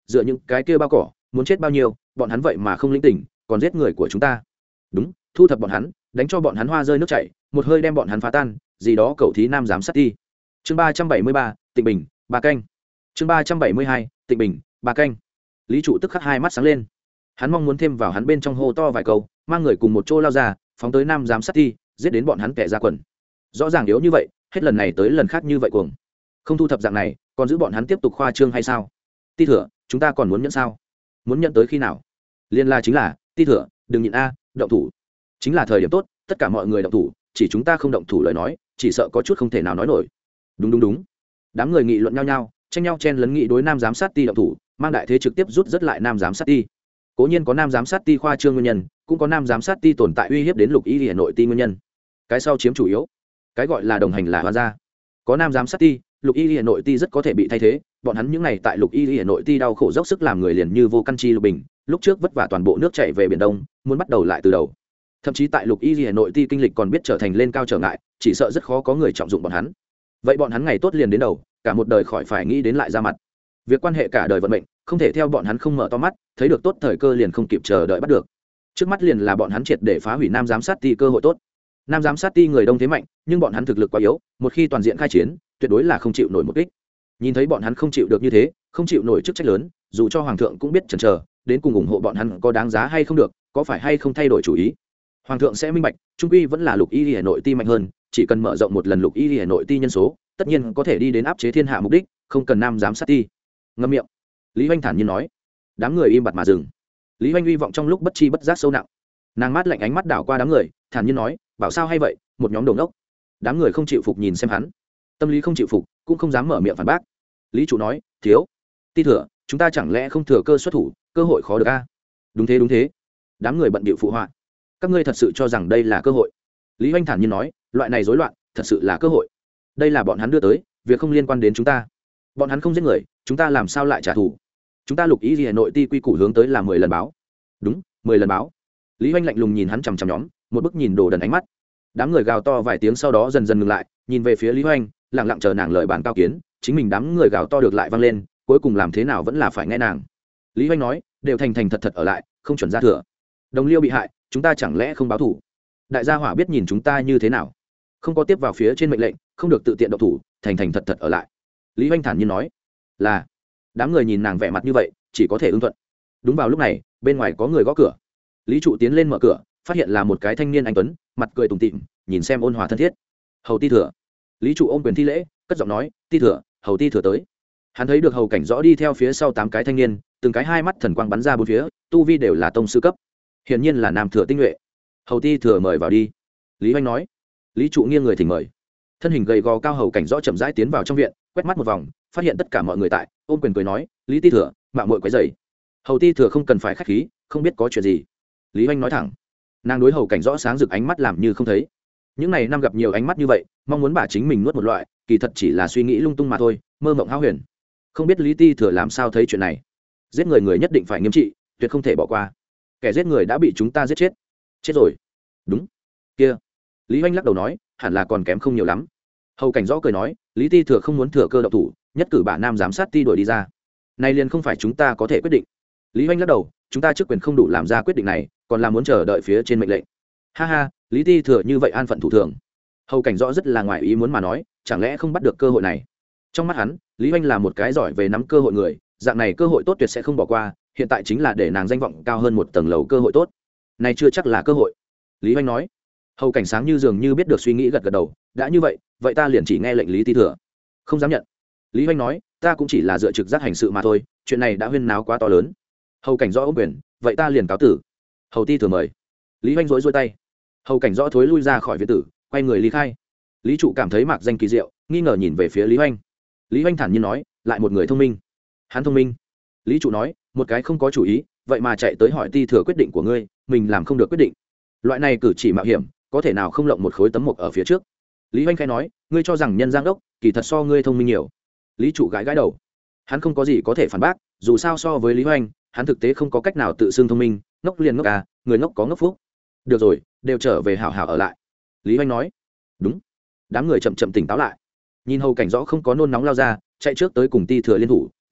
dựa những cái kia bao cỏ muốn chết bao nhiêu bọn hắn vậy mà không linh tỉnh còn giết người của chúng ta. Đúng, thu thập bọn hắn, đánh cho bọn hắn hoa rơi nước chảy, một hơi đem bọn hắn phá tan, gì đó cậu thí nam giám sát đi. Chương ba trăm bảy mươi ba, Tịnh Bình, ba canh. Chương ba trăm bảy mươi hai, Tịnh Bình, ba canh. Lý trụ tức khắc hai mắt sáng lên. Hắn mong muốn thêm vào hắn bên trong hô to vài câu, mang người cùng một chỗ lao ra, phóng tới nam giám sát đi, giết đến bọn hắn kẻ ra quần. Rõ ràng yếu như vậy, hết lần này tới lần khác như vậy cuồng. Không thu thập dạng này, còn giữ bọn hắn tiếp tục khoa trương hay sao? Ti thừa, chúng ta còn muốn nhận sao? Muốn nhận tới khi nào? Liên la chính là, Ti thừa, đừng nhịn a, động thủ. Chính là thời điểm tốt, tất cả mọi người động thủ, chỉ chúng ta không động thủ lời nói, chỉ sợ có chút không thể nào nói nổi. Đúng đúng đúng. Đám người nghị luận nhau nhau, tranh nhau chen lấn nghị đối nam giám sát ti động thủ, mang đại thế trực tiếp rút rất lại nam giám sát ti. Cố nhiên có nam giám sát ti khoa trương nguyên nhân, cũng có nam giám sát ti tồn tại uy hiếp đến lục y hà nội ti nguyên nhân. Cái sau chiếm chủ yếu, cái gọi là đồng hành là hoa gia. Có nam giám sát ti, lục y hà nội ti rất có thể bị thay thế, bọn hắn những ngày tại lục y hà nội ti đau khổ dốc sức làm người liền như vô căn chi lục bình, lúc trước vất vả toàn bộ nước chảy về biển đông, muốn bắt đầu lại từ đầu. Thậm chí tại lục y hà nội ti kinh lịch còn biết trở thành lên cao trở ngại, chỉ sợ rất khó có người trọng dụng bọn hắn. Vậy bọn hắn ngày tốt liền đến đầu, cả một đời khỏi phải nghĩ đến lại ra mặt. Việc quan hệ cả đời vận mệnh, không thể theo bọn hắn không mở to mắt, thấy được tốt thời cơ liền không kịp chờ đợi bắt được. Trước mắt liền là bọn hắn triệt để phá hủy nam giám sát ti cơ hội tốt. Nam giám sát ti người đông thế mạnh, nhưng bọn hắn thực lực quá yếu, một khi toàn diện khai chiến, tuyệt đối là không chịu nổi một kích. Nhìn thấy bọn hắn không chịu được như thế, không chịu nổi chức trách lớn, dù cho hoàng thượng cũng biết chần chờ, đến cùng ủng hộ bọn hắn có đáng giá hay không được, có phải hay không thay đổi chủ ý. Hoàng thượng sẽ minh bạch, trung quy vẫn là lục y hà nội ti mạnh hơn, chỉ cần mở rộng một lần lục y hà nội ti nhân số, tất nhiên có thể đi đến áp chế thiên hạ mục đích, không cần nam giám sát ti. Ngậm miệng. Lý Hoành thản nhiên nói. Đám người im bặt mà dừng. Lý Hoành uy vọng trong lúc bất chi bất giác sâu nặng. Nàng mát lạnh ánh mắt đảo qua đám người, thản nhiên nói, bảo sao hay vậy, một nhóm đồ ngốc. Đám người không chịu phục nhìn xem hắn, tâm lý không chịu phục, cũng không dám mở miệng phản bác. Lý chủ nói, thiếu, Ti thừa, chúng ta chẳng lẽ không thừa cơ xuất thủ, cơ hội khó được a? Đúng thế đúng thế. Đám người bận bịu phụ họa. Các ngươi thật sự cho rằng đây là cơ hội? Lý Hoành thản nhiên nói, loại này rối loạn, thật sự là cơ hội. Đây là bọn hắn đưa tới, việc không liên quan đến chúng ta. Bọn hắn không giết người, chúng ta làm sao lại trả thù? Chúng ta lục ý hà nội ti quy củ hướng tới là mười lần báo. Đúng, mười lần báo. Lý Hoành lạnh lùng nhìn hắn chằm chằm nhóm, một bức nhìn đồ đần ánh mắt. Đám người gào to vài tiếng sau đó dần dần ngừng lại, nhìn về phía Lý Hoành, lặng lặng chờ nàng lời bàn cao kiến. Chính mình đám người gào to được lại vang lên, cuối cùng làm thế nào vẫn là phải nghe nàng. Lý Hoành nói, đều thành thành thật thật ở lại, không chuẩn ra thừa. Đồng liêu bị hại, chúng ta chẳng lẽ không báo thủ? Đại gia hỏa biết nhìn chúng ta như thế nào, không có tiếp vào phía trên mệnh lệnh, không được tự tiện động thủ, thành thành thật thật ở lại. Lý Hoành thản nhiên nói, là. Đám người nhìn nàng vẻ mặt như vậy, chỉ có thể ứng thuận. Đúng vào lúc này, bên ngoài có người gõ cửa. Lý trụ tiến lên mở cửa, phát hiện là một cái thanh niên anh tuấn, mặt cười tủm tỉm, nhìn xem ôn hòa thân thiết. Hầu ti thừa. Lý trụ ôm quyền thi lễ, cất giọng nói, ti thừa, hầu ti thừa tới. Hắn thấy được hầu cảnh rõ đi theo phía sau tám cái thanh niên, từng cái hai mắt thần quang bắn ra bốn phía, tu vi đều là tông sư cấp, hiển nhiên là nam thừa tinh nhuệ. Hầu ti thừa mời vào đi. Lý Hoành nói. Lý trụ nghiêng người thỉnh mời. Thân hình gầy gò cao hầu cảnh rõ chậm rãi tiến vào trong viện, quét mắt một vòng, phát hiện tất cả mọi người tại, ôm quyền cười nói, Lý ti thừa, mạo muội quấy rầy. Hầu ti thừa không cần phải khách khí, không biết có chuyện gì. Lý Hoành nói thẳng. Nàng đối hầu cảnh rõ sáng rực ánh mắt làm như không thấy. Những này năm gặp nhiều ánh mắt như vậy, mong muốn bà chính mình nuốt một loại, kỳ thật chỉ là suy nghĩ lung tung mà thôi, mơ mộng hão huyền. Không biết Lý ti thừa làm sao thấy chuyện này. Giết người người nhất định phải nghiêm trị, tuyệt không thể bỏ qua. Kẻ giết người đã bị chúng ta giết chết. Chết rồi. Đúng. Kia. Lý Hoành lắc đầu nói, hẳn là còn kém không nhiều lắm. Hầu cảnh rõ cười nói, Lý ti thừa không muốn thừa cơ động thủ, nhất cử bả nam giám sát ti đuổi đi ra. Này liền không phải chúng ta có thể quyết định. Lý Hoành lắc đầu, chúng ta chức quyền không đủ làm ra quyết định này, còn là muốn chờ đợi phía trên mệnh lệnh. Ha ha, Lý ti thừa như vậy an phận thủ thường. Hầu cảnh rõ rất là ngoài ý muốn mà nói, chẳng lẽ không bắt được cơ hội này. Trong mắt hắn, Lý Hoành là một cái giỏi về nắm cơ hội người, dạng này cơ hội tốt tuyệt sẽ không bỏ qua, hiện tại chính là để nàng danh vọng cao hơn một tầng lầu cơ hội tốt. Này chưa chắc là cơ hội. Lý Hoành nói. Hầu cảnh sáng như dường như biết được suy nghĩ gật gật đầu, đã như vậy, vậy ta liền chỉ nghe lệnh Lý ti thừa, không dám nhận. Lý Hoành nói, ta cũng chỉ là dựa trực giác hành sự mà thôi, chuyện này đã huyên náo quá to lớn. Hầu cảnh rõ ôm quyền, vậy ta liền cáo tử. Hầu ti thừa mời. Lý Hoành rối rối tay. Hầu cảnh rõ thối lui ra khỏi viện tử, quay người lý khai. Lý trụ cảm thấy mạc danh kỳ diệu, nghi ngờ nhìn về phía Lý Hoành. Lý Hoành thản nhiên nói, lại một người thông minh. Hắn thông minh. Lý trụ nói, một cái không có chủ ý, vậy mà chạy tới hỏi ti thừa quyết định của ngươi, mình làm không được quyết định. Loại này cử chỉ mạo hiểm, có thể nào không lộng một khối tấm mộc ở phía trước. Lý Hoành khai nói, ngươi cho rằng nhân giang đốc kỳ thật so ngươi thông minh nhiều. Lý trụ gãi gãi đầu. Hắn không có gì có thể phản bác, dù sao so với Lý Hoành, hắn thực tế không có cách nào tự xưng thông minh, ngốc liền ngốc à, người ngốc có ngốc phúc. Được rồi, đều trở về hảo hảo ở lại. Lý Hoành nói. Đúng. Đám người chậm chậm tỉnh táo lại, nhìn hầu cảnh rõ không có nôn nóng lao ra, chạy trước tới cùng ti thừa liên thủ,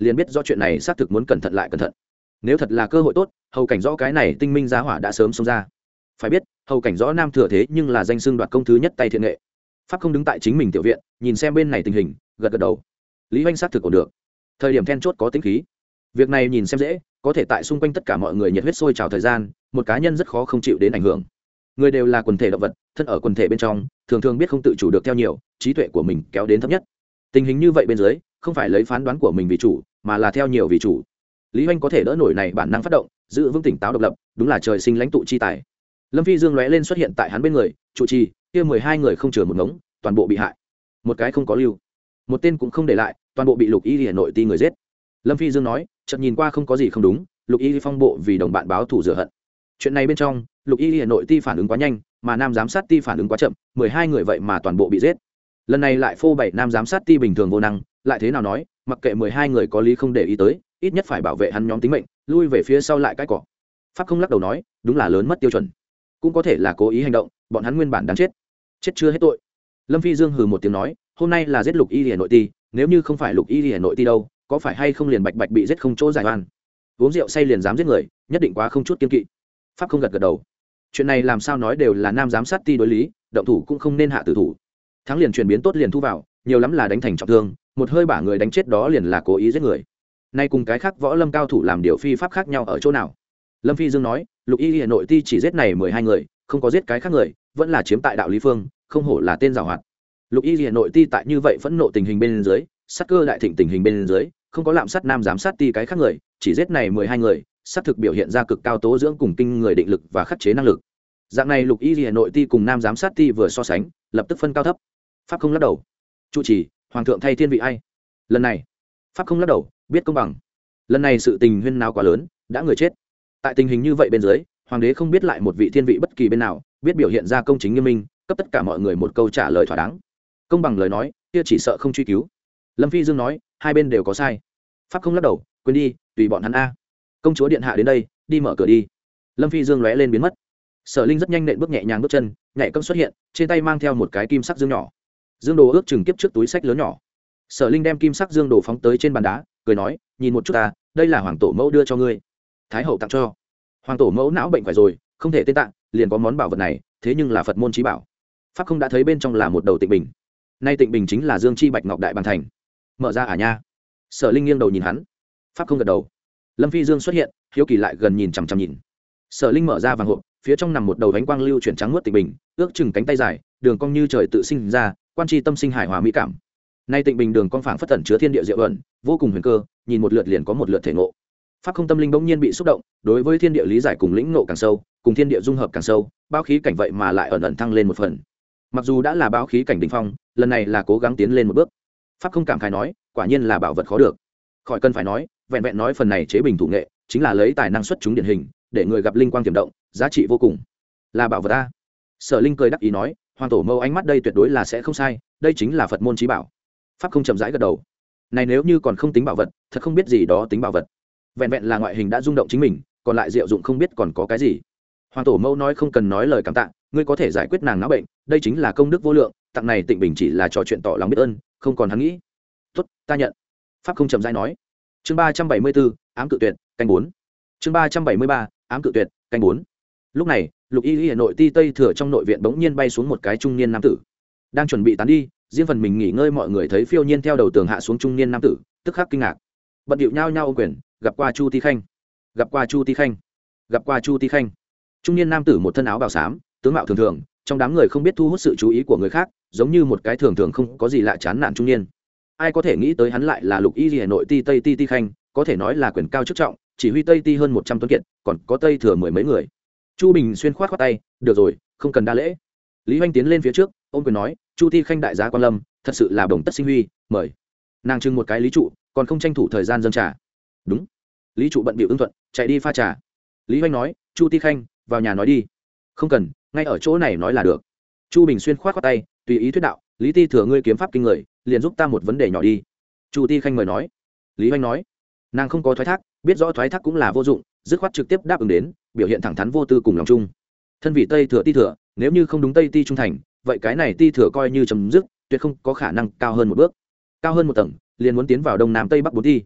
liền biết rõ chuyện này xác thực muốn cẩn thận lại cẩn thận. Nếu thật là cơ hội tốt, hầu cảnh rõ cái này tinh minh giá hỏa đã sớm xông ra. Phải biết hầu cảnh rõ nam thừa thế nhưng là danh xưng đoạt công thứ nhất tay thiện nghệ. Pháp không đứng tại chính mình tiểu viện nhìn xem bên này tình hình, gật gật đầu. Lý Hoành xác thực ổn được, thời điểm then chốt có tính khí. Việc này nhìn xem dễ, có thể tại xung quanh tất cả mọi người nhiệt huyết sôi trào thời gian, một cá nhân rất khó không chịu đến ảnh hưởng. Người đều là quần thể động vật, thân ở quần thể bên trong thường thường biết không tự chủ được theo nhiều, trí tuệ của mình kéo đến thấp nhất. Tình hình như vậy bên dưới không phải lấy phán đoán của mình vì chủ, mà là theo nhiều vì chủ. Lý Hoành có thể đỡ nổi này bản năng phát động, giữ vững tỉnh táo độc lập, đúng là trời sinh lãnh tụ chi tài. Lâm Phi Dương lóe lên xuất hiện tại hắn bên người, trụ trì kia mười hai người không chừa một ngống, toàn bộ bị hại, một cái không có lưu, một tên cũng không để lại, toàn bộ bị Lục Y Hà Nội ti người giết. Lâm Phi Dương nói, chợt nhìn qua không có gì không đúng, Lục Y phong bộ vì đồng bạn báo thù rửa hận. Chuyện này bên trong, Lục Y Hà Nội ti phản ứng quá nhanh, mà nam giám sát ti phản ứng quá chậm, mười hai người vậy mà toàn bộ bị giết. Lần này lại phô bày nam giám sát ti bình thường vô năng, lại thế nào nói, mặc kệ mười hai người có lý không để ý tới, ít nhất phải bảo vệ hắn nhóm tính mệnh, lui về phía sau lại cái cỏ. Pháp không lắc đầu nói, đúng là lớn mất tiêu chuẩn, cũng có thể là cố ý hành động, bọn hắn nguyên bản đáng chết, chết chưa hết tội. Lâm Phi Dương hừ một tiếng nói, hôm nay là giết Lục Y Hà Nội ti, nếu như không phải Lục Y Hà Nội ti đâu, có phải hay không liền bạch bạch bị giết không chỗ giải oan. Uống rượu say liền dám giết người, nhất định quá không chút kiên kỵ. Pháp không gật gật đầu, chuyện này làm sao nói đều là nam giám sát ti đối lý, động thủ cũng không nên hạ tử thủ. Thắng liền chuyển biến tốt liền thu vào, nhiều lắm là đánh thành trọng thương, một hơi bả người đánh chết đó liền là cố ý giết người. Nay cùng cái khác võ lâm cao thủ làm điều phi pháp khác nhau ở chỗ nào? Lâm Phi Dương nói, Lục Y Hà Nội ti chỉ giết này mười hai người, không có giết cái khác người, vẫn là chiếm tại đạo lý phương, không hổ là tên giàu hoạt. Lục Y Hà Nội ti tại như vậy phẫn nộ tình hình bên dưới, sát cơ đại thịnh tình hình bên dưới, không có lạm sát nam giám sát ti cái khác người, chỉ giết này mười hai người, sát thực biểu hiện ra cực cao tố dưỡng cùng kinh người định lực và khắc chế năng lực. Dạng này Lục Y Hà Nội ti cùng nam giám sát ti vừa so sánh, lập tức phân cao thấp. Pháp không lắc đầu, trụ trì hoàng thượng thay thiên vị ai? Lần này Pháp không lắc đầu, biết công bằng. Lần này sự tình huyên nào quá lớn, đã người chết. Tại tình hình như vậy bên dưới, hoàng đế không biết lại một vị thiên vị bất kỳ bên nào, biết biểu hiện ra công chính nghiêm minh, cấp tất cả mọi người một câu trả lời thỏa đáng. Công bằng lời nói, kia chỉ sợ không truy cứu. Lâm Phi Dương nói, hai bên đều có sai. Pháp không lắc đầu, quên đi, tùy bọn hắn a. Công chúa điện hạ đến đây, đi mở cửa đi. Lâm Phi Dương lóe lên biến mất. Sở Linh rất nhanh nện bước nhẹ nhàng bước chân, nhảy cẫng xuất hiện, trên tay mang theo một cái kim sắc dương nhỏ. Dương đồ ước chừng kiếp trước túi sách lớn nhỏ. Sở Linh đem kim sắc dương đồ phóng tới trên bàn đá, cười nói, nhìn một chút ta, đây là hoàng tổ mẫu đưa cho ngươi, thái hậu tặng cho. Hoàng tổ mẫu não bệnh phải rồi, không thể tên tặng, liền có món bảo vật này, thế nhưng là Phật môn chí bảo. Pháp không đã thấy bên trong là một đầu tịnh bình. Nay tịnh bình chính là dương chi bạch ngọc đại bàn thành. Mở ra à nha. Sở Linh nghiêng đầu nhìn hắn. Pháp không gật đầu. Lâm Phi Dương xuất hiện, hiếu kỳ lại gần nhìn chằm chằm nhìn. Sở Linh mở ra vàng hộp, phía trong nằm một đầu bánh quang lưu chuyển trắng muốt tịnh bình, ước chừng cánh tay dài, đường cong như trời tự sinh ra, quan tri tâm sinh hài hòa mỹ cảm. Nay tịnh bình đường cong phảng phất tẩn chứa thiên địa diệu ẩn, vô cùng huyền cơ, nhìn một lượt liền có một lượt thể ngộ. Pháp không tâm linh bỗng nhiên bị xúc động, đối với thiên địa lý giải cùng lĩnh ngộ càng sâu, cùng thiên địa dung hợp càng sâu, báo khí cảnh vậy mà lại ẩn ẩn thăng lên một phần. Mặc dù đã là báo khí cảnh đỉnh phong, lần này là cố gắng tiến lên một bước. Pháp không cảm khái nói, quả nhiên là bảo vật khó được. Khỏi cần phải nói, vẹn vẹn nói phần này chế bình thủ nghệ, chính là lấy tài năng xuất chúng điển hình, để người gặp linh quang tiềm động, giá trị vô cùng. Là bảo vật a. Sở Linh cười đắc ý nói, hoàng tổ mẫu ánh mắt đây tuyệt đối là sẽ không sai, đây chính là Phật môn chí bảo. Pháp không chậm rãi gật đầu. Này nếu như còn không tính bảo vật, thật không biết gì đó tính bảo vật. Vẹn vẹn là ngoại hình đã rung động chính mình, còn lại diệu dụng không biết còn có cái gì. Hoàng tổ mẫu nói không cần nói lời cảm tạ, ngươi có thể giải quyết nàng não bệnh, đây chính là công đức vô lượng, tặng này tịnh bình chỉ là trò chuyện tỏ lòng biết ơn, không còn hắn nghĩ. Tốt, ta nhận. Pháp không chậm rãi nói. Chương ba trăm bảy mươi bốn, ám cự tuyệt, canh bốn. Chương ba trăm bảy mươi ba, ám cự tuyệt, canh bốn. Lúc này, Lục Y Hà Nội ti tây thừa trong nội viện bỗng nhiên bay xuống một cái trung niên nam tử. Đang chuẩn bị tán đi, riêng phần mình nghỉ ngơi mọi người thấy phiêu nhiên theo đầu tường hạ xuống trung niên nam tử, tức khắc kinh ngạc. Bận điệu nhao nhao ôm quyền, gặp qua Chu Ti Khanh, gặp qua Chu Ti Khanh, gặp qua Chu Ti Khanh. Trung niên nam tử một thân áo bào xám, tướng mạo thường thường, trong đám người không biết thu hút sự chú ý của người khác, giống như một cái thường thường không có gì lạ chán nản trung niên. Ai có thể nghĩ tới hắn lại là Lục Y Hà Nội ti tây ti ti khanh, có thể nói là quyền cao chức trọng, chỉ huy tây ti hơn một trăm tuấn kiệt, còn có tây thừa mười mấy người. Chu Bình xuyên khoát khoát tay, được rồi, không cần đa lễ. Lý Hoành tiến lên phía trước, ôm quyền nói, Chu Ti Khanh đại giá quan lâm, thật sự là đồng tất sinh huy, mời. Nàng trưng một cái lý trụ, còn không tranh thủ thời gian dâng trà. Đúng. Lý trụ bận bịu ứng thuận, chạy đi pha trà. Lý Hoành nói, Chu Ti Khanh, vào nhà nói đi. Không cần, ngay ở chỗ này nói là được. Chu Bình xuyên khoát khoát tay, tùy ý thuyết đạo, Lý Ti thừa ngươi kiếm pháp kinh người, liền giúp ta một vấn đề nhỏ đi. Chu Ti Khanh mời nói. Lý Hoành nói, nàng không có thoái thác, biết rõ thoái thác cũng là vô dụng, dứt khoát trực tiếp đáp ứng đến, biểu hiện thẳng thắn vô tư cùng lòng chung. Thân vị tây thừa ti thừa, nếu như không đúng tây ti trung thành, vậy cái này ti thừa coi như chấm dứt, tuyệt không có khả năng cao hơn một bước, cao hơn một tầng, liền muốn tiến vào đông nam tây bắc bốn ti.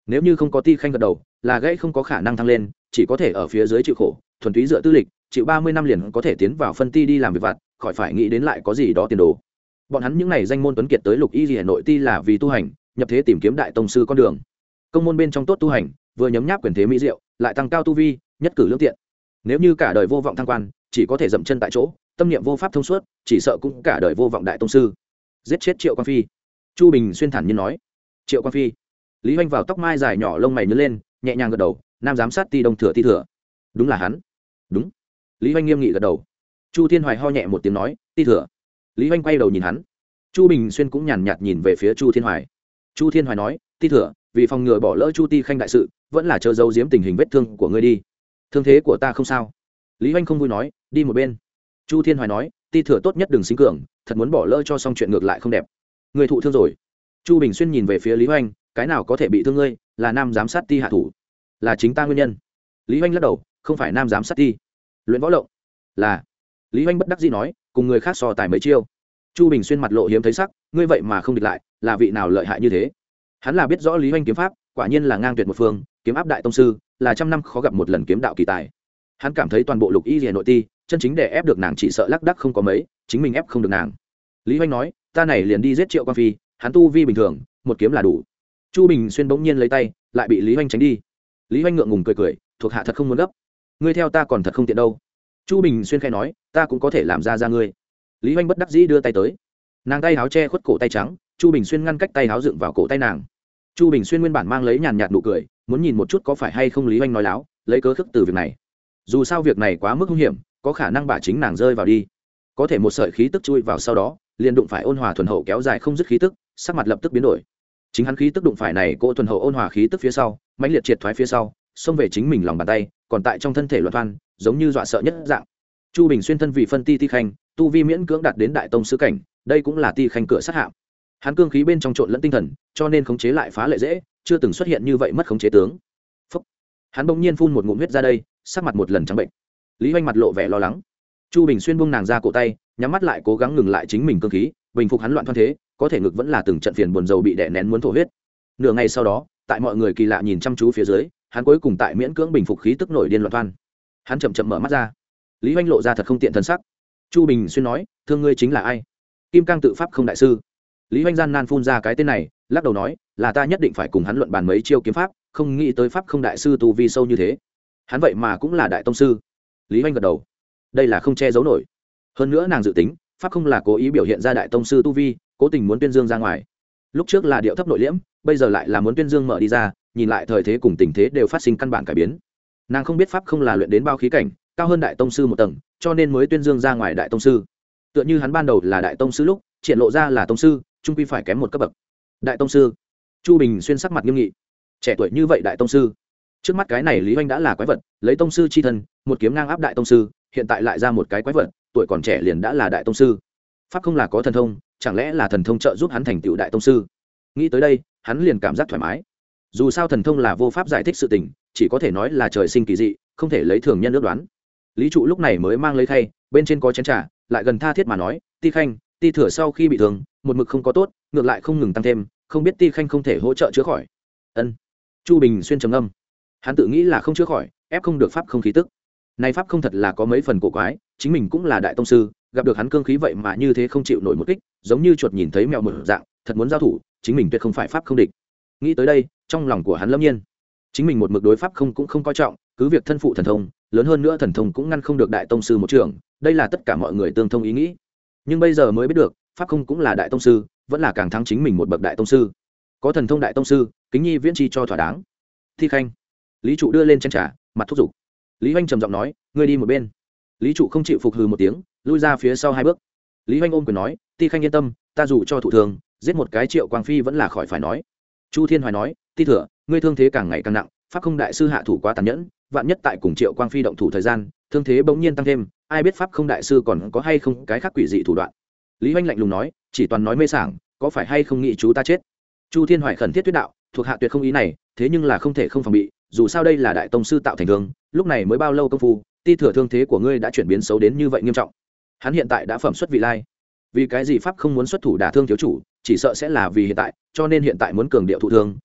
nếu như không có ti khanh gật đầu là gãy không có khả năng thăng lên, chỉ có thể ở phía dưới chịu khổ, thuần túy dựa tư lịch, chịu ba mươi năm liền có thể tiến vào phân ti đi làm việc vặt, khỏi phải nghĩ đến lại có gì đó tiền đồ. Bọn hắn những này danh môn tuấn kiệt tới Lục Y Liễu nội ti là vì tu hành, nhập thế tìm kiếm đại tông sư con đường. Công môn bên trong tốt tu hành, vừa nhấm nháp quyền thế mỹ diệu, lại tăng cao tu vi, nhất cử lưỡng tiện. Nếu như cả đời vô vọng thăng quan, chỉ có thể dậm chân tại chỗ, tâm niệm vô pháp thông suốt, chỉ sợ cũng cả đời vô vọng đại tông sư. Giết chết Triệu Quang Phi. Chu Bình xuyên thản nhiên nói. Triệu Quang Phi. Lý Hoành vào tóc mai dài nhỏ lông mày nhướng lên, nhẹ nhàng gật đầu, nam giám sát ti đông thừa ti thừa. Đúng là hắn. Đúng. Lý Hoành nghiêm nghị gật đầu. Chu Thiên Hoài ho nhẹ một tiếng nói, ti thừa. Lý Hoành quay đầu nhìn hắn. Chu Bình xuyên cũng nhàn nhạt nhìn về phía Chu Thiên Hoài. Chu Thiên Hoài nói, ti thừa, vì phòng ngừa bỏ lỡ Chu Ti khanh đại sự, vẫn là chờ giấu giếm tình hình vết thương của ngươi đi. Thương thế của ta không sao. Lý Hoành không vui nói, đi một bên. Chu Thiên Hoài nói, ti thừa tốt nhất đừng xính cường, thật muốn bỏ lỡ cho xong chuyện ngược lại không đẹp. Người thụ thương rồi. Chu Bình xuyên nhìn về phía Lý Hoành, cái nào có thể bị thương ngươi, là nam giám sát ti hạ thủ, là chính ta nguyên nhân. Lý Hoành lắc đầu, không phải nam giám sát ti, luyện võ lộng, là. Lý Hoành bất đắc dĩ nói, cùng người khác so tài mấy chiêu. Chu Bình xuyên mặt lộ hiếm thấy sắc, ngươi vậy mà không địch lại, là vị nào lợi hại như thế? Hắn là biết rõ Lý Hoành kiếm pháp, quả nhiên là ngang tuyệt một phương, kiếm áp đại tông sư, là trăm năm khó gặp một lần kiếm đạo kỳ tài. Hắn cảm thấy toàn bộ Lục Y Liễu nội ti, chân chính để ép được nàng chỉ sợ lắc đắc không có mấy, chính mình ép không được nàng. Lý Hoành nói, ta này liền đi giết Triệu Quang Phi, hắn tu vi bình thường, một kiếm là đủ. Chu Bình xuyên bỗng nhiên lấy tay, lại bị Lý Hoành tránh đi. Lý Hoành ngượng ngùng cười cười, thuộc hạ thật không muốn gấp. Ngươi theo ta còn thật không tiện đâu. Chu Bình xuyên khẽ nói, ta cũng có thể làm ra ra ngươi. Lý Hoành bất đắc dĩ đưa tay tới, nàng tay áo che khuất cổ tay trắng, Chu Bình xuyên ngăn cách tay áo dựng vào cổ tay nàng. Chu Bình xuyên nguyên bản mang lấy nhàn nhạt nụ cười, muốn nhìn một chút có phải hay không Lý Hoành nói láo, lấy cớ khước từ việc này. Dù sao việc này quá mức hung hiểm, có khả năng bả chính nàng rơi vào đi. Có thể một sợi khí tức chui vào sau đó, liền đụng phải ôn hòa thuần hậu kéo dài không dứt khí tức, sắc mặt lập tức biến đổi. Chính hắn khí tức đụng phải này, cỗ thuần hậu ôn hòa khí tức phía sau, mãnh liệt triệt thoái phía sau, xông về chính mình lòng bàn tay, còn tại trong thân thể loạn thoăn, giống như dọa sợ nhất dạng. Chu Bình xuyên thân vị phân ti ti khanh, tu vi miễn cưỡng đạt đến đại tông sư cảnh, đây cũng là ti khanh cửa sát hạm. Hắn cương khí bên trong trộn lẫn tinh thần, cho nên khống chế lại phá lệ dễ, chưa từng xuất hiện như vậy mất khống chế tướng. Phúc. Hắn bỗng nhiên phun một ngụm huyết ra đây, sắc mặt một lần trắng bệnh. Lý Hoành mặt lộ vẻ lo lắng. Chu Bình xuyên buông nàng ra cổ tay, nhắm mắt lại cố gắng ngừng lại chính mình cương khí, bình phục hắn loạn thoăn thế, có thể ngực vẫn là từng trận phiền buồn rầu bị đè nén muốn thổ huyết. Nửa ngày sau đó, tại mọi người kỳ lạ nhìn chăm chú phía dưới, hắn cuối cùng tại miễn cưỡng bình phục khí tức nổi điên loạn thoăn. Hắn chậm chậm mở mắt ra. Lý Hoành lộ ra thật không tiện thân sắc. Chu Bình xuyên nói, thương ngươi chính là ai? Kim Cang tự pháp không đại sư. Lý Hoành gian nan phun ra cái tên này, lắc đầu nói, là ta nhất định phải cùng hắn luận bàn mấy chiêu kiếm pháp, không nghĩ tới pháp không đại sư tu vi sâu như thế. Hắn vậy mà cũng là đại tông sư. Lý Hoành gật đầu, đây là không che giấu nổi. Hơn nữa nàng dự tính, pháp không là cố ý biểu hiện ra đại tông sư tu vi, cố tình muốn tuyên dương ra ngoài. Lúc trước là điệu thấp nội liễm, bây giờ lại là muốn tuyên dương mở đi ra, nhìn lại thời thế cùng tình thế đều phát sinh căn bản cải biến. Nàng không biết pháp không là luyện đến bao khí cảnh, cao hơn đại tông sư một tầng, cho nên mới tuyên dương ra ngoài đại tông sư. Tựa như hắn ban đầu là đại tông sư lúc triển lộ ra là tông sư, trung quy phải kém một cấp bậc. Đại tông sư. Chu Bình xuyên sắc mặt nghiêm nghị. Trẻ tuổi như vậy đại tông sư. Trước mắt cái này Lý Hoành đã là quái vật, lấy tông sư chi thân, một kiếm ngang áp đại tông sư, hiện tại lại ra một cái quái vật, tuổi còn trẻ liền đã là đại tông sư. Pháp không là có thần thông, chẳng lẽ là thần thông trợ giúp hắn thành tựu đại tông sư? Nghĩ tới đây, hắn liền cảm giác thoải mái. Dù sao thần thông là vô pháp giải thích sự tình, chỉ có thể nói là trời sinh kỳ dị, không thể lấy thường nhân ước đoán. Lý trụ lúc này mới mang lấy khay, bên trên có chén trà, lại gần tha thiết mà nói, ti khanh, ti thừa sau khi bị thương, một mực không có tốt, ngược lại không ngừng tăng thêm, không biết ti khanh không thể hỗ trợ chữa khỏi. Ân. Chu Bình xuyên trầm ngâm. Hắn tự nghĩ là không chữa khỏi, ép không được pháp không khí tức. Này pháp không thật là có mấy phần cổ quái, chính mình cũng là đại tông sư, gặp được hắn cương khí vậy mà như thế không chịu nổi một kích, giống như chuột nhìn thấy mèo một dạng, thật muốn giao thủ, chính mình tuyệt không phải pháp không địch. Nghĩ tới đây, trong lòng của hắn lâm nhiên, chính mình một mực đối pháp không cũng không coi trọng, cứ việc thân phụ thần thông, lớn hơn nữa thần thông cũng ngăn không được đại tông sư một trường, đây là tất cả mọi người tương thông ý nghĩ. Nhưng bây giờ mới biết được, pháp không cũng là đại tông sư, vẫn là càng thắng chính mình một bậc đại tông sư. Có thần thông đại tông sư, kính nhi viễn chi cho thỏa đáng. Thi khanh. Lý trụ đưa lên chén trà, mặt thúc giục. Lý Hoành trầm giọng nói, ngươi đi một bên. Lý trụ không chịu phục hừ một tiếng, lui ra phía sau hai bước. Lý Hoành ôm quyền nói, ti khanh yên tâm, ta dù cho thủ thường, giết một cái Triệu Quang Phi vẫn là khỏi phải nói. Chu Thiên Hoài nói, ti thừa, ngươi thương thế càng ngày càng nặng, pháp không đại sư hạ thủ quá tàn nhẫn, vạn nhất tại cùng Triệu Quang Phi động thủ thời gian, thương thế bỗng nhiên tăng thêm, ai biết pháp không đại sư còn có hay không cái khác quỷ dị thủ đoạn. Lý Hoành lạnh lùng nói, chỉ toàn nói mê sảng, có phải hay không nghĩ chú ta chết. Chu Thiên Hoài khẩn thiết thuyết đạo, thuộc hạ tuyệt không ý này, thế nhưng là không thể không phòng bị, dù sao đây là đại tông sư tạo thành thương, lúc này mới bao lâu công phu, ti thừa thương thế của ngươi đã chuyển biến xấu đến như vậy nghiêm trọng. Hắn hiện tại đã phẩm xuất vị lai, vì cái gì pháp không muốn xuất thủ đả thương thiếu chủ, chỉ sợ sẽ là vì hiện tại, cho nên hiện tại muốn cường điệu thụ thương,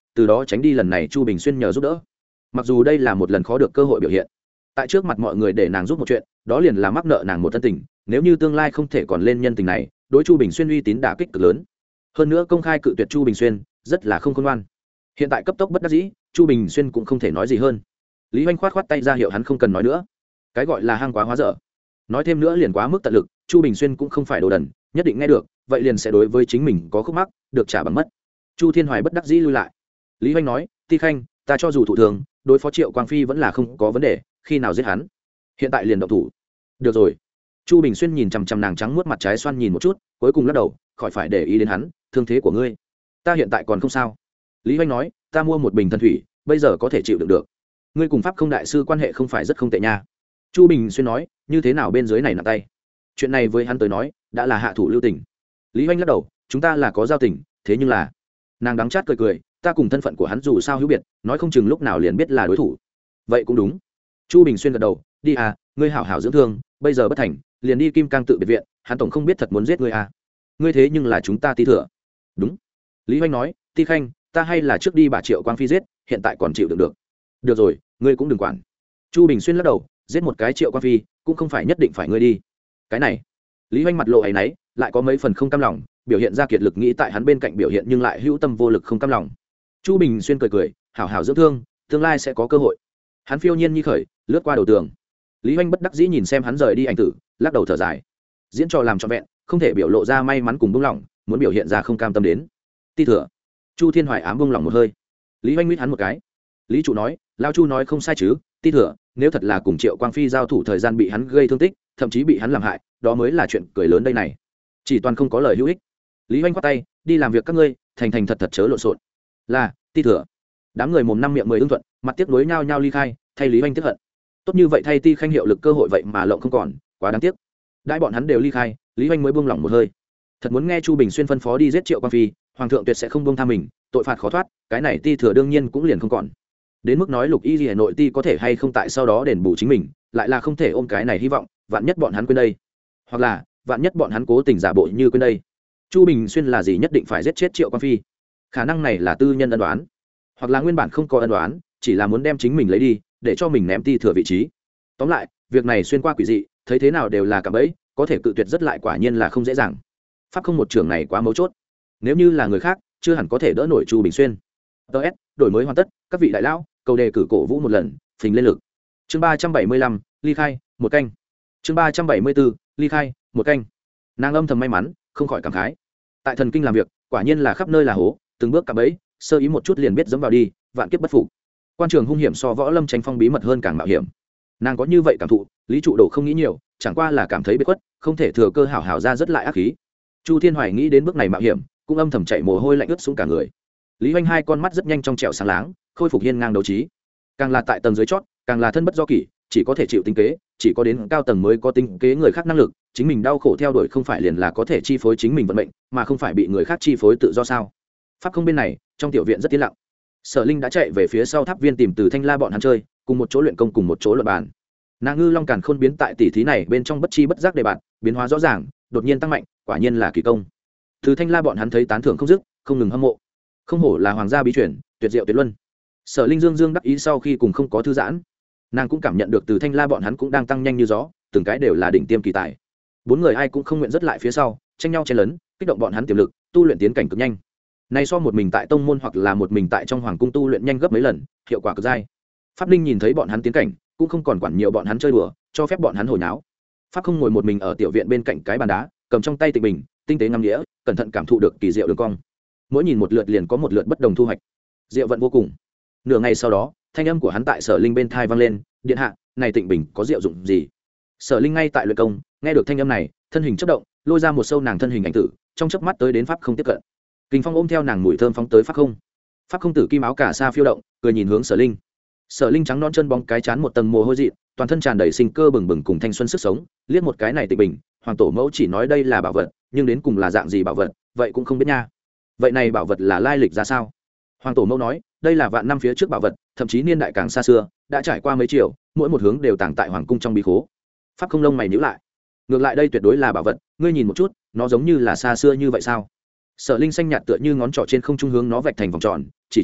từ đó tránh đi lần này chu bình xuyên nhờ giúp đỡ. Mặc dù đây là một lần khó được cơ hội biểu hiện tại trước mặt mọi người để nàng giúp một chuyện, đó liền là mắc nợ nàng một thân tình, nếu như tương lai không thể còn lên nhân tình này, đối chu bình xuyên uy tín đả kích cực lớn. Hơn nữa công khai cự tuyệt chu bình xuyên rất là không khôn ngoan. Hiện tại cấp tốc bất đắc dĩ, chu bình xuyên cũng không thể nói gì hơn. Lý Hoành khoát khoát tay ra hiệu hắn không cần nói nữa, cái gọi là hang quá hóa dở, nói thêm nữa liền quá mức tận lực. Chu bình xuyên cũng không phải đồ đần, nhất định nghe được, vậy liền sẽ đối với chính mình có khúc mắc, được trả bằng mất. Chu Thiên Hoài bất đắc dĩ lui lại. Lý Hoành nói, Ti Khanh, ta cho dù thủ thường, đối phó Triệu Quang Phi vẫn là không có vấn đề, khi nào giết hắn, hiện tại liền động thủ. Được rồi. Chu bình xuyên nhìn chằm chằm nàng trắng muốt mặt trái xoan nhìn một chút, cuối cùng lắc đầu, khỏi phải để ý đến hắn, thương thế của ngươi ta hiện tại còn không sao. Lý Hoành nói, ta mua một bình thần thủy, bây giờ có thể chịu đựng được. Ngươi cùng Pháp Không đại sư quan hệ không phải rất không tệ nha. Chu bình xuyên nói, như thế nào bên dưới này nặng tay, chuyện này với hắn tới nói đã là hạ thủ lưu tình. Lý Hoành lắc đầu, chúng ta là có giao tình, thế nhưng là, nàng đắng chát cười cười, ta cùng thân phận của hắn dù sao hữu biệt, nói không chừng lúc nào liền biết là đối thủ. Vậy cũng đúng. Chu bình xuyên gật đầu, đi à, ngươi hảo hảo dưỡng thương, bây giờ bất thành liền đi Kim Cang tự biệt viện, hắn tổng không biết thật muốn giết ngươi à. Ngươi thế nhưng là chúng ta Ti thừa. Đúng. Lý Hoành nói, Ti Khanh, ta hay là trước đi bà Triệu Quang Phi giết, hiện tại còn chịu đựng được. Được rồi, ngươi cũng đừng quản. Chu bình xuyên lắc đầu, giết một cái Triệu Quang Phi cũng không phải nhất định phải ngươi đi. Cái này, Lý Hoành mặt lộ áy náy, lại có mấy phần không cam lòng, biểu hiện ra kiệt lực nghĩ tại hắn bên cạnh biểu hiện nhưng lại hữu tâm vô lực không cam lòng. Chu bình xuyên cười cười, hảo hảo dưỡng thương, tương lai sẽ có cơ hội. Hắn phiêu nhiên như khởi, lướt qua đầu tường. Lý Hoành bất đắc dĩ nhìn xem hắn rời đi ảnh tử, lắc đầu thở dài. Diễn trò làm trọn vẹn, không thể biểu lộ ra may mắn cùng buông lỏng, muốn biểu hiện ra không cam tâm đến. Ti thừa. Chu Thiên Hoài ám buông lỏng một hơi. Lý Hoành mít hắn một cái. Lý trụ nói, lao Chu nói không sai chứ, Ti thừa, nếu thật là cùng Triệu Quang Phi giao thủ thời gian bị hắn gây thương tích, thậm chí bị hắn làm hại, đó mới là chuyện cười lớn đây này. Chỉ toàn không có lời hữu ích. Lý Hoành quát tay, đi làm việc các ngươi, thành thành thật thật chớ lộn xộn. Là, Ti thừa. Đám người mồm năm miệng mười ưng thuận, mặt tiếc nuối nhao nhao ly khai, thay Lý Hoành tiếc hận. Tốt như vậy thay Ti Khanh hiệu lực cơ hội vậy mà lộng không còn, quá đáng tiếc. Đãi bọn hắn đều ly khai, Lý Hoành mới buông lỏng một hơi. Thật muốn nghe Chu bình xuyên phân phó đi giết Triệu Quang Phi, hoàng thượng tuyệt sẽ không buông tha mình, tội phạt khó thoát, cái này Ti thừa đương nhiên cũng liền không còn. Đến mức nói Lục Y Liễu nội ti có thể hay không tại sau đó đền bù chính mình, lại là không thể ôm cái này hy vọng, vạn nhất bọn hắn quên đây, hoặc là vạn nhất bọn hắn cố tình giả bộ như quên đây. Chu bình xuyên là gì nhất định phải giết chết Triệu Quang Phi? Khả năng này là tư nhân ân đoán, hoặc là nguyên bản không có ân đoán, chỉ là muốn đem chính mình lấy đi, để cho mình ném Ti thừa vị trí. Tóm lại, việc này xuyên qua quỷ dị, thấy thế nào đều là cả bẫy, có thể cự tuyệt rất lại quả nhiên là không dễ dàng. Pháp không một trường này quá mấu chốt, nếu như là người khác chưa hẳn có thể đỡ nổi Chu bình xuyên. ts đổi mới hoàn tất, các vị đại lão cầu đề cử cổ vũ một lần, phình lên lực. Chương ba trăm bảy mươi lăm, ly khai một canh. Chương ba trăm bảy mươi bốn, ly khai một canh. Nàng âm thầm may mắn, không khỏi cảm khái. Tại thần kinh làm việc, quả nhiên là khắp nơi là hố, từng bước cả bẫy, sơ ý một chút liền biết dẫm vào đi, vạn kiếp bất phục. Quan trường hung hiểm so võ lâm tranh phong bí mật hơn càng mạo hiểm. Nàng có như vậy cảm thụ, Lý trụ đồ không nghĩ nhiều, chẳng qua là cảm thấy bế khuất, không thể thừa cơ hảo hảo ra rất lại ác khí. Chu Thiên Hoài nghĩ đến bước này mạo hiểm, cũng âm thầm chạy mồ hôi lạnh ướt xuống cả người. Lý Hoành hai con mắt rất nhanh trong trẻo sáng láng, khôi phục hiên ngang đấu trí. Càng là tại tầng dưới chót, càng là thân bất do kỷ, chỉ có thể chịu tính kế, chỉ có đến cao tầng mới có tính kế người khác năng lực, chính mình đau khổ theo đuổi không phải liền là có thể chi phối chính mình vận mệnh, mà không phải bị người khác chi phối tự do sao? Pháp không bên này, trong tiểu viện rất tiến lặng. Sở Linh đã chạy về phía sau tháp viên tìm Từ Thanh La bọn hắn chơi, cùng một chỗ luyện công cùng một chỗ luận bàn. Nàng ngư long càn khôn biến tại tỷ thí này bên trong bất chi bất giác đề bạn, biến hóa rõ ràng, đột nhiên tăng mạnh, quả nhiên là kỳ công. Từ Thanh La bọn hắn thấy tán thưởng không dứt, không ngừng hâm mộ. Không hổ là hoàng gia bí truyền, tuyệt diệu tuyệt luân. Sở Linh dương dương đắc ý sau khi cùng không có thư giãn, nàng cũng cảm nhận được Từ Thanh La bọn hắn cũng đang tăng nhanh như gió, từng cái đều là đỉnh tiêm kỳ tài. Bốn người ai cũng không nguyện dứt lại phía sau, tranh nhau chen lấn, kích động bọn hắn tiềm lực, tu luyện tiến cảnh cực nhanh. Này so một mình tại tông môn hoặc là một mình tại trong hoàng cung tu luyện nhanh gấp mấy lần, hiệu quả cực dai. Pháp Linh nhìn thấy bọn hắn tiến cảnh, cũng không còn quản nhiều bọn hắn chơi đùa, cho phép bọn hắn hồi náo. Pháp không ngồi một mình ở tiểu viện bên cạnh cái bàn đá, cầm trong tay tịch bình, tinh tế ngắm đĩa, cẩn thận cảm thụ được kỳ diệu đường cong. Mỗi nhìn một lượt liền có một lượt bất đồng thu hoạch, diệu vận vô cùng. Nửa ngày sau đó, thanh âm của hắn tại Sở Linh bên thai vang lên, điện hạ, này tịnh bình có diệu dụng gì? Sở Linh ngay tại luyện công, nghe được thanh âm này, thân hình chớp động, lôi ra một sâu nàng thân hình ảnh tử, trong chớp mắt tới đến pháp không tiếp cận. Kình phong ôm theo nàng mùi thơm phóng tới pháp không. Pháp không tử kim áo cả sa phiêu động, cười nhìn hướng Sở Linh. Sở Linh trắng non chân bóng cái chán một tầng mồ hôi dị, toàn thân tràn đầy sinh cơ bừng bừng cùng thanh xuân sức sống, liếc một cái này tịnh bình, hoàng tổ mẫu chỉ nói đây là bảo vật, nhưng đến cùng là dạng gì bảo vật, vậy cũng không biết nha. Vậy này bảo vật là lai lịch ra sao? Hoàng tổ mẫu nói, đây là vạn năm phía trước bảo vật, thậm chí niên đại càng xa xưa, đã trải qua mấy triệu, mỗi một hướng đều tàng tại hoàng cung trong bí khố. Pháp không lông mày nhíu lại. Ngược lại đây tuyệt đối là bảo vật, ngươi nhìn một chút, nó giống như là xa xưa như vậy sao? Sở Linh xanh nhạt tựa như ngón trỏ trên không trung hướng nó vạch thành vòng tròn, chỉ trỏ,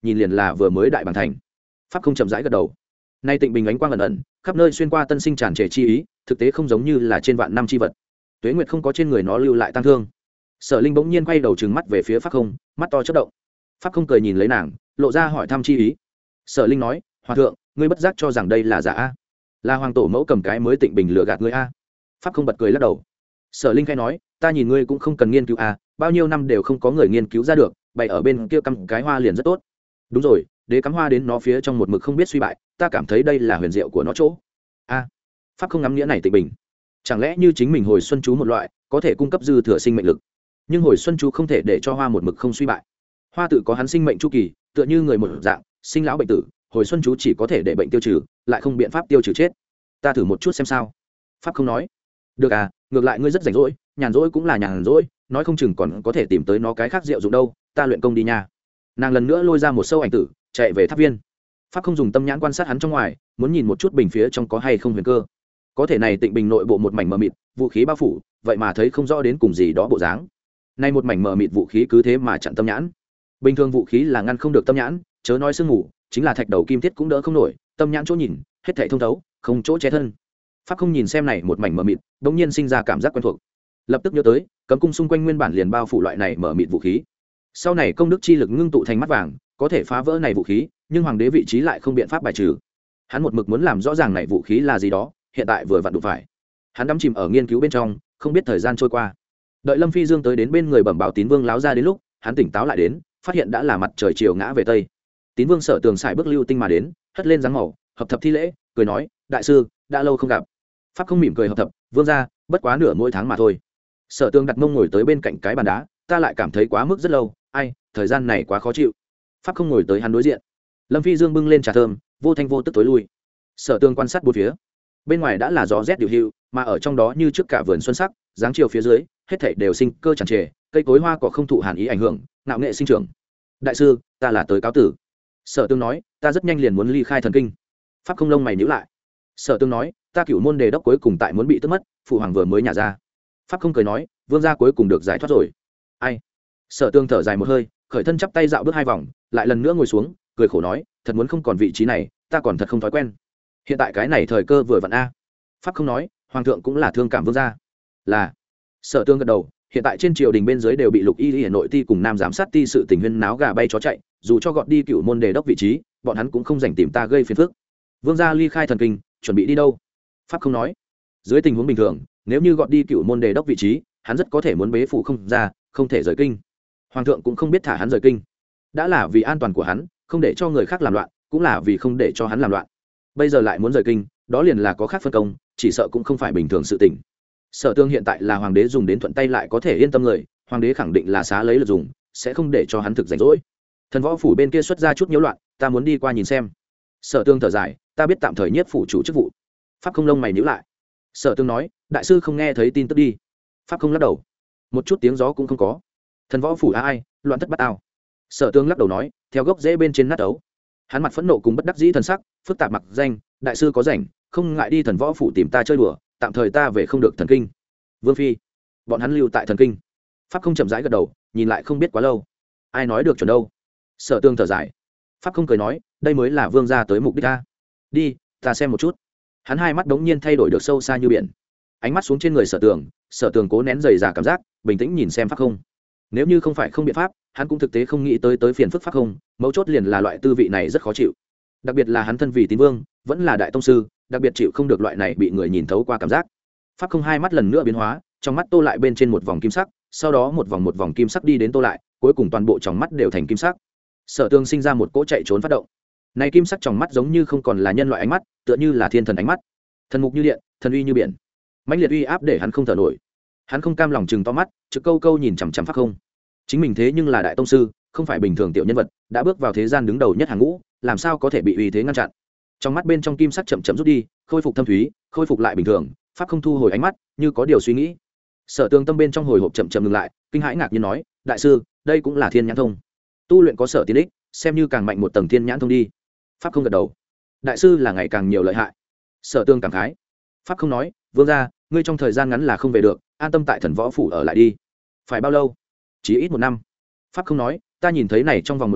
nhìn liền là vừa mới đại bản thành. Pháp không chậm rãi gật đầu. Nay Tịnh Bình ánh quang ẩn ẩn, khắp nơi xuyên qua tân sinh tràn trề chi ý, thực tế không giống như là trên vạn năm chi vật. Tuế Nguyệt không có trên người nó lưu lại tang thương. Sở Linh bỗng nhiên quay đầu trừng mắt về phía Pháp không, mắt to chớp động. Pháp không cười nhìn lấy nàng, lộ ra hỏi thăm chi ý. Sở Linh nói, hòa thượng, ngươi bất giác cho rằng đây là giả a? Là hoàng tổ mẫu cầm cái mới Tịnh Bình lừa gạt ngươi a? Pháp không bật cười lắc đầu. Sở Linh khai nói, ta nhìn ngươi cũng không cần nghiên cứu a, bao nhiêu năm đều không có người nghiên cứu ra được, bày ở bên kia cắm cái hoa liền rất tốt. Đúng rồi, đế cắm hoa đến nó phía trong một mực không biết suy bại, ta cảm thấy đây là huyền diệu của nó chỗ. A, Pháp không ngắm nghĩa này Tịnh Bình, chẳng lẽ như chính mình hồi xuân chú một loại, có thể cung cấp dư thừa sinh mệnh lực, nhưng hồi xuân chú không thể để cho hoa một mực không suy bại. Hoa tự có hắn sinh mệnh chu kỳ, tựa như người một dạng, sinh lão bệnh tử, hồi xuân chú chỉ có thể để bệnh tiêu trừ, lại không biện pháp tiêu trừ chết. Ta thử một chút xem sao. Pháp không nói. Được à, ngược lại ngươi rất rảnh rỗi, nhàn rỗi cũng là nhàn rỗi, nói không chừng còn có thể tìm tới nó cái khác diệu dụng đâu. Ta luyện công đi nha. Nàng lần nữa lôi ra một sâu ảnh tử, chạy về tháp viên. Pháp không dùng tâm nhãn quan sát hắn trong ngoài, muốn nhìn một chút bình phía trong có hay không huyền cơ. Có thể này Tịnh Bình nội bộ một mảnh mờ mịt, vũ khí bao phủ, vậy mà thấy không rõ đến cùng gì đó bộ dáng. Nay một mảnh mờ mịt vũ khí cứ thế mà chặn tâm nhãn. Bình thường vũ khí là ngăn không được tâm nhãn, chớ nói sương mù, chính là thạch đầu kim thiết cũng đỡ không nổi, tâm nhãn chỗ nhìn, hết thảy thông thấu, không chỗ che thân. Pháp không nhìn xem này một mảnh mờ mịt, đột nhiên sinh ra cảm giác quen thuộc. Lập tức nhớ tới, cấm cung xung quanh nguyên bản liền bao phủ loại này mờ mịt vũ khí. Sau này công đức chi lực ngưng tụ thành mắt vàng, có thể phá vỡ này vũ khí, nhưng hoàng đế vị trí lại không biện pháp bài trừ. Hắn một mực muốn làm rõ ràng này vũ khí là gì đó, hiện tại vừa vặn đụng phải. Hắn đắm chìm ở nghiên cứu bên trong, không biết thời gian trôi qua. Đợi Lâm Phi Dương tới đến bên người bẩm báo Tín Vương láo ra đến lúc, hắn tỉnh táo lại đến, phát hiện đã là mặt trời chiều ngã về tây. Tín Vương Sở Tường xài bước lưu tinh mà đến, hất lên dáng màu, hợp thập thi lễ, cười nói, đại sư, đã lâu không gặp. Pháp không mỉm cười hợp thập, vương gia, bất quá nửa mỗi tháng mà thôi. Sở Tường đặt mông ngồi tới bên cạnh cái bàn đá, ta lại cảm thấy quá mức rất lâu, ai, thời gian này quá khó chịu. Pháp không ngồi tới hắn đối diện. Lâm Phi Dương bưng lên trà thơm, vô thanh vô tức tối lui. Sở Tường quan sát bốn phía. Bên ngoài đã là gió rét điều hưu, mà ở trong đó như trước cả vườn xuân sắc, dáng chiều phía dưới, hết thảy đều sinh cơ tràn trề, cây cối hoa cỏ không thụ hàn ý ảnh hưởng, ngạo nghệ sinh trưởng. Đại sư, ta là tới cáo tử. Sở Tương nói, ta rất nhanh liền muốn ly khai thần kinh. Pháp không lông mày nhíu lại. Sở Tương nói, ta cửu môn đề đốc cuối cùng tại muốn bị tức mất, phụ hoàng vừa mới nhả ra. Pháp không cười nói, vương gia cuối cùng được giải thoát rồi. Ai? Sở Tương thở dài một hơi, khởi thân chắp tay dạo bước hai vòng, lại lần nữa ngồi xuống, cười khổ nói, thật muốn không còn vị trí này, ta còn thật không thói quen. Hiện tại cái này thời cơ vừa vặn a. Pháp không nói, hoàng thượng cũng là thương cảm vương gia. Là. Sở Tương gật đầu, hiện tại trên triều đình bên dưới đều bị lục y y nội ti cùng nam giám sát ti sự tình huyên náo gà bay chó chạy, dù cho gọt đi cựu môn đề đốc vị trí, bọn hắn cũng không dành tìm ta gây phiền phức. Vương gia ly khai thần kinh, chuẩn bị đi đâu? Pháp không nói. Dưới tình huống bình thường, nếu như gọt đi cựu môn đề đốc vị trí, hắn rất có thể muốn bế phủ không ra, không thể rời kinh. Hoàng thượng cũng không biết thả hắn rời kinh, đã là vì an toàn của hắn, không để cho người khác làm loạn, cũng là vì không để cho hắn làm loạn. Bây giờ lại muốn rời kinh, đó liền là có khác phân công, chỉ sợ cũng không phải bình thường sự tình. Sở Tương hiện tại là hoàng đế dùng đến thuận tay lại có thể yên tâm người, hoàng đế khẳng định là xá lấy lực dùng, sẽ không để cho hắn thực rảnh rỗi. Thần võ phủ bên kia xuất ra chút nhiễu loạn, ta muốn đi qua nhìn xem. Sở Tương thở dài, ta biết tạm thời nhiếp phủ chủ chức vụ. Pháp không lông mày nhíu lại. Sở Tương nói, đại sư không nghe thấy tin tức đi. Pháp không lắc đầu, một chút tiếng gió cũng không có. Thần võ phủ a ai, loạn thất bát ao. Sở Tương lắc đầu nói, theo gốc rễ bên trên nát ấu. Hắn mặt phẫn nộ cùng bất đắc dĩ thần sắc, phức tạp mặc danh, đại sư có rảnh, không ngại đi thần võ phủ tìm ta chơi đùa, tạm thời ta về không được thần kinh. Vương phi, bọn hắn lưu tại thần kinh. Pháp không chậm rãi gật đầu, nhìn lại không biết quá lâu. Ai nói được chuẩn đâu? Sở Tương thở dài. Pháp không cười nói, đây mới là vương gia tới mục đích ta. Đi, ta xem một chút. Hắn hai mắt đống nhiên thay đổi được sâu xa như biển. Ánh mắt xuống trên người Sở Tường, Sở Tường cố nén dày dà cảm giác, bình tĩnh nhìn xem Pháp không. Nếu như không phải không biện pháp, hắn cũng thực tế không nghĩ tới tới phiền phức Pháp không, mấu chốt liền là loại tư vị này rất khó chịu. Đặc biệt là hắn thân vì tín vương, vẫn là đại tông sư, đặc biệt chịu không được loại này bị người nhìn thấu qua cảm giác. Pháp không hai mắt lần nữa biến hóa, trong mắt tô lại bên trên một vòng kim sắc, sau đó một vòng một vòng kim sắc đi đến tô lại, cuối cùng toàn bộ trong mắt đều thành kim sắc. Sở Tương sinh ra một cỗ chạy trốn phát động. Này kim sắc trong mắt giống như không còn là nhân loại ánh mắt, tựa như là thiên thần ánh mắt, thần mục như điện, thần uy như biển, mãnh liệt uy áp để hắn không thở nổi. Hắn không cam lòng chừng to mắt, trực câu câu nhìn chằm chằm Pháp không. Chính mình thế nhưng là đại tông sư, không phải bình thường tiểu nhân vật, đã bước vào thế gian đứng đầu nhất hàng ngũ, làm sao có thể bị uy thế ngăn chặn? Trong mắt bên trong kim sắc chậm chậm rút đi, khôi phục thâm thúy, khôi phục lại bình thường. Pháp không thu hồi ánh mắt, như có điều suy nghĩ. Sở Tương tâm bên trong hồi hộp chậm chậm ngừng lại, kinh hãi ngạc nhiên nói, đại sư, đây cũng là thiên nhãn thông. Tu luyện có sở tiến ích, xem như càng mạnh một tầng thiên nhãn thông đi. Pháp không gật đầu. Đại sư là ngày càng nhiều lợi hại. Sở Tương cảm khái. Pháp không nói, vương gia, ngươi trong thời gian ngắn là không về được, an tâm tại thần võ phủ ở lại đi. Phải bao lâu? Chỉ ít một năm. Pháp không nói, ta nhìn thấy này trong vòng một năm,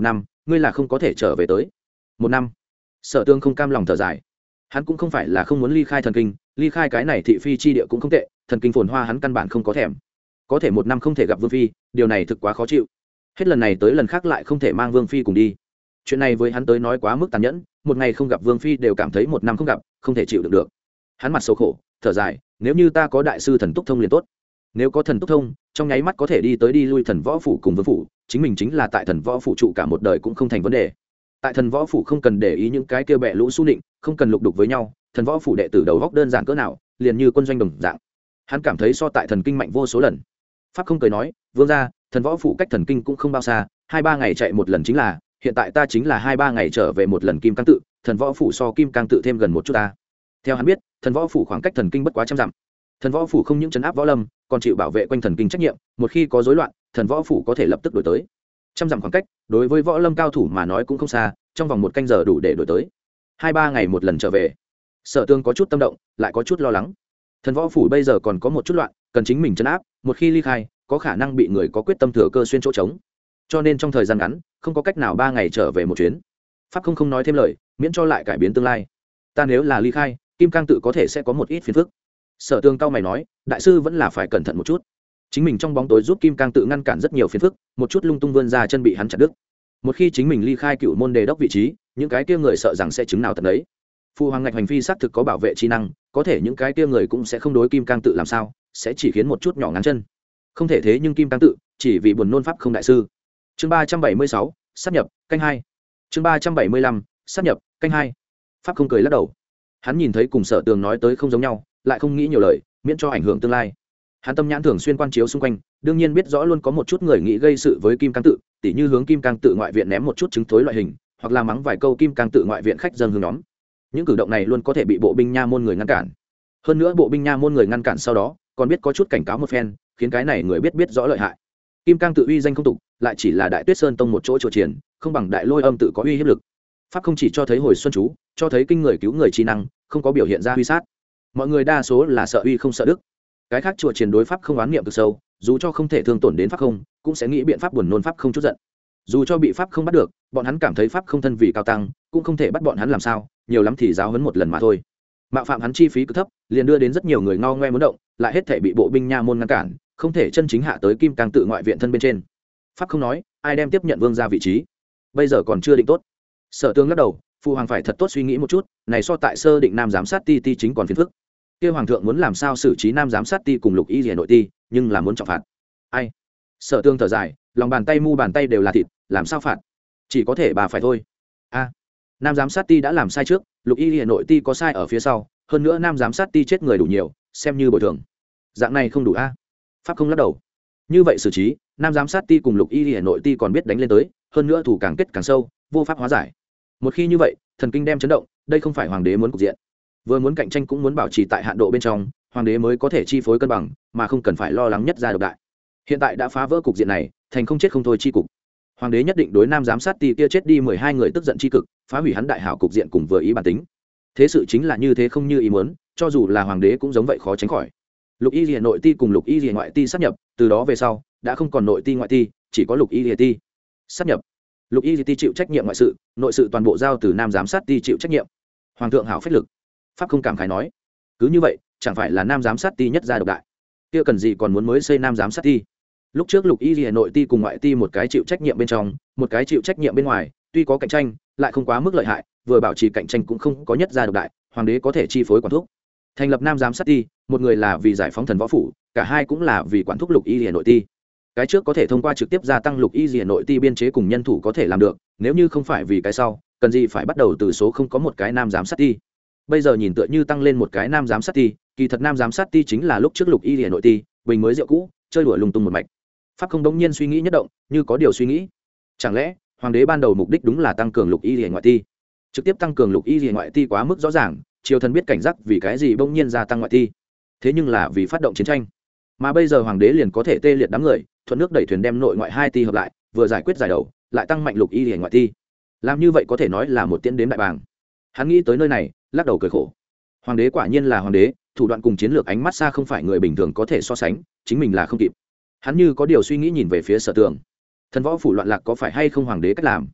ngươi là không có thể trở về tới. Một năm. Sở Tương không cam lòng thở dài. Hắn cũng không phải là không muốn ly khai thần kinh, ly khai cái này thị phi chi địa cũng không tệ, thần kinh phồn hoa hắn căn bản không có thèm. Có thể một năm không thể gặp vương phi, điều này thực quá khó chịu. Hết lần này tới lần khác lại không thể mang vương phi cùng đi. Chuyện này với hắn tới nói quá mức tàn nhẫn, một ngày không gặp vương phi đều cảm thấy một năm không gặp, không thể chịu được được. Hắn mặt xấu khổ, thở dài, nếu như ta có đại sư thần túc thông liền tốt. Nếu có thần túc thông, trong nháy mắt có thể đi tới đi lui thần võ phủ cùng vương phủ, chính mình chính là tại thần võ phủ trụ cả một đời cũng không thành vấn đề. Tại thần võ phủ không cần để ý những cái kia bẹ lũ su nịnh, không cần lục đục với nhau, thần võ phủ đệ tử đầu góc đơn giản cỡ nào, liền như quân doanh đồng dạng. Hắn cảm thấy so tại thần kinh mạnh vô số lần. Pháp không cười nói, vương gia, thần võ phủ cách thần kinh cũng không bao xa, hai ba ngày chạy một lần chính là, hiện tại ta chính là hai ba ngày trở về một lần kim cang tự, thần võ phủ so kim cang tự thêm gần một chút ta. Theo hắn biết, thần võ phủ khoảng cách thần kinh bất quá trăm dặm. Thần võ phủ không những trấn áp võ lâm, còn chịu bảo vệ quanh thần kinh trách nhiệm, một khi có rối loạn, thần võ phủ có thể lập tức đổi tới. Trăm dặm khoảng cách, đối với võ lâm cao thủ mà nói cũng không xa, trong vòng một canh giờ đủ để đổi tới. Hai ba ngày một lần trở về. Sở Tương có chút tâm động, lại có chút lo lắng. Thần võ phủ bây giờ còn có một chút loạn, cần chính mình trấn áp, một khi ly khai, có khả năng bị người có quyết tâm thừa cơ xuyên chỗ trống. Cho nên trong thời gian ngắn, không có cách nào ba ngày trở về một chuyến. Pháp không không nói thêm lời, miễn cho lại cải biến tương lai. Ta nếu là ly khai, kim cang tự có thể sẽ có một ít phiền phức. Sở Tương cao mày nói, đại sư vẫn là phải cẩn thận một chút. Chính mình trong bóng tối giúp kim cang tự ngăn cản rất nhiều phiền phức, một chút lung tung vươn ra chân bị hắn chặt đứt. Một khi chính mình ly khai cựu môn đề đốc vị trí, những cái kia người sợ rằng sẽ chứng nào tận đấy. Phu hoàng ngạch hành phi xác thực có bảo vệ trí năng, có thể những cái kia người cũng sẽ không đối kim cang tự làm sao, sẽ chỉ khiến một chút nhỏ ngắn chân. Không thể thế nhưng kim cang tự, chỉ vì buồn nôn pháp không đại sư. Chương ba trăm bảy mươi sáu, sát nhập, canh hai. Chương ba trăm bảy mươi lăm, sát nhập, canh hai. Pháp không cười lắc đầu. Hắn nhìn thấy cùng Sở Tường nói tới không giống nhau, lại không nghĩ nhiều lời, miễn cho ảnh hưởng tương lai. Hắn tâm nhãn thường xuyên quan chiếu xung quanh, đương nhiên biết rõ luôn có một chút người nghĩ gây sự với kim cang tự, tỉ như hướng kim cang tự ngoại viện ném một chút trứng thối loại hình, hoặc là mắng vài câu kim cang tự ngoại viện khách dân hướng nhóm. Những cử động này luôn có thể bị bộ binh nha môn người ngăn cản. Hơn nữa bộ binh nha môn người ngăn cản sau đó, còn biết có chút cảnh cáo một phen, khiến cái này người biết biết rõ lợi hại. Kim cang tự uy danh không tục, lại chỉ là Đại Tuyết Sơn tông một chỗ chùa triển, không bằng Đại Lôi Âm tự có uy hiếp lực. Pháp không chỉ cho thấy hồi xuân chú, cho thấy kinh người cứu người trí năng, không có biểu hiện ra uy sát. Mọi người đa số là sợ uy không sợ đức. Cái khác chùa triển đối pháp không oán niệm cực sâu, dù cho không thể thương tổn đến pháp không, cũng sẽ nghĩ biện pháp buồn nôn pháp không chút giận. Dù cho bị pháp không bắt được, bọn hắn cảm thấy pháp không thân vì cao tăng, cũng không thể bắt bọn hắn làm sao, nhiều lắm thì giáo huấn một lần mà thôi. Mạo phạm hắn chi phí cực thấp, liền đưa đến rất nhiều người ngao ngoe muốn động, lại hết thể bị bộ binh nha môn ngăn cản, không thể chân chính hạ tới kim cang tự ngoại viện thân bên trên. Pháp không nói, ai đem tiếp nhận vương gia vị trí, bây giờ còn chưa định tốt. Sở Tương lắc đầu, phụ hoàng phải thật tốt suy nghĩ một chút, này so tại sơ định nam giám sát ti ti chính còn phiền phức. Kia hoàng thượng muốn làm sao xử trí nam giám sát ti cùng lục y rìa nội ti, nhưng là muốn trọng phạt. Ai? Sở Tương thở dài, lòng bàn tay mu bàn tay đều là thịt, làm sao phạt? Chỉ có thể bà phải thôi. A, nam giám sát ti đã làm sai trước, lục y rìa nội ti có sai ở phía sau, hơn nữa nam giám sát ti chết người đủ nhiều, xem như bồi thường. Dạng này không đủ a? Pháp không lắc đầu. Như vậy xử trí, nam giám sát ti cùng lục y rìa nội ti còn biết đánh lên tới, hơn nữa thủ càng kết càng sâu, vô pháp hóa giải. Một khi như vậy, thần kinh đem chấn động, đây không phải hoàng đế muốn cục diện. Vừa muốn cạnh tranh cũng muốn bảo trì tại hạn độ bên trong, hoàng đế mới có thể chi phối cân bằng, mà không cần phải lo lắng nhất gia độc đại. Hiện tại đã phá vỡ cục diện này, thành không chết không thôi chi cục. Hoàng đế nhất định đối nam giám sát ti kia chết đi mười hai người tức giận chi cực, phá hủy hắn đại hảo cục diện cùng vừa ý bản tính. Thế sự chính là như thế không như ý muốn, cho dù là hoàng đế cũng giống vậy khó tránh khỏi. Lục y rìa nội ti cùng lục y rìa ngoại ti sát nhập, từ đó về sau đã không còn nội ti ngoại ti, chỉ có lục y rìa ti. Sát nhập, lục y rìa ti chịu trách nhiệm ngoại sự, nội sự toàn bộ giao từ nam giám sát ti chịu trách nhiệm. Hoàng thượng hảo phách lực. Pháp không cảm khái nói, cứ như vậy chẳng phải là nam giám sát ti nhất gia độc đại, kia cần gì còn muốn mới xây nam giám sát ti. Lúc trước lục y rìa nội ti cùng ngoại ti một cái chịu trách nhiệm bên trong, một cái chịu trách nhiệm bên ngoài, tuy có cạnh tranh lại không quá mức lợi hại, vừa bảo trì cạnh tranh cũng không có nhất gia độc đại, hoàng đế có thể chi phối quản thúc. Thành lập nam giám sát ti, một người là vì giải phóng thần võ phủ, cả hai cũng là vì quản thúc lục y rìa nội ti. Cái trước có thể thông qua trực tiếp gia tăng lục y rìa nội ti biên chế cùng nhân thủ có thể làm được, nếu như không phải vì cái sau, cần gì phải bắt đầu từ số không có một cái nam giám sát ti. Bây giờ nhìn tựa như tăng lên một cái nam giám sát ti, kỳ thật nam giám sát ti chính là lúc trước lục y rìa nội ti bình mới rượu cũ, chơi đùa lung tung một mạch. Pháp không đống nhiên suy nghĩ nhất động, như có điều suy nghĩ. Chẳng lẽ hoàng đế ban đầu mục đích đúng là tăng cường lục y rìa ngoại ti? Trực tiếp tăng cường lục y rìa ngoại ti quá mức rõ ràng, triều thần biết cảnh giác vì cái gì bỗng nhiên gia tăng ngoại ti. Thế nhưng là vì phát động chiến tranh, mà bây giờ hoàng đế liền có thể tê liệt đám người, thuận nước đẩy thuyền đem nội ngoại hai ti hợp lại, vừa giải quyết giải đầu, lại tăng mạnh lục y rìa ngoại ti. Làm như vậy có thể nói là một tiến đến đại bàng. Hắn nghĩ tới nơi này, lắc đầu cười khổ. Hoàng đế quả nhiên là hoàng đế, thủ đoạn cùng chiến lược ánh mắt xa không phải người bình thường có thể so sánh, chính mình là không kịp. Hắn như có điều suy nghĩ nhìn về phía Sở Tường. Thần võ phủ loạn lạc có phải hay không hoàng đế cách làm?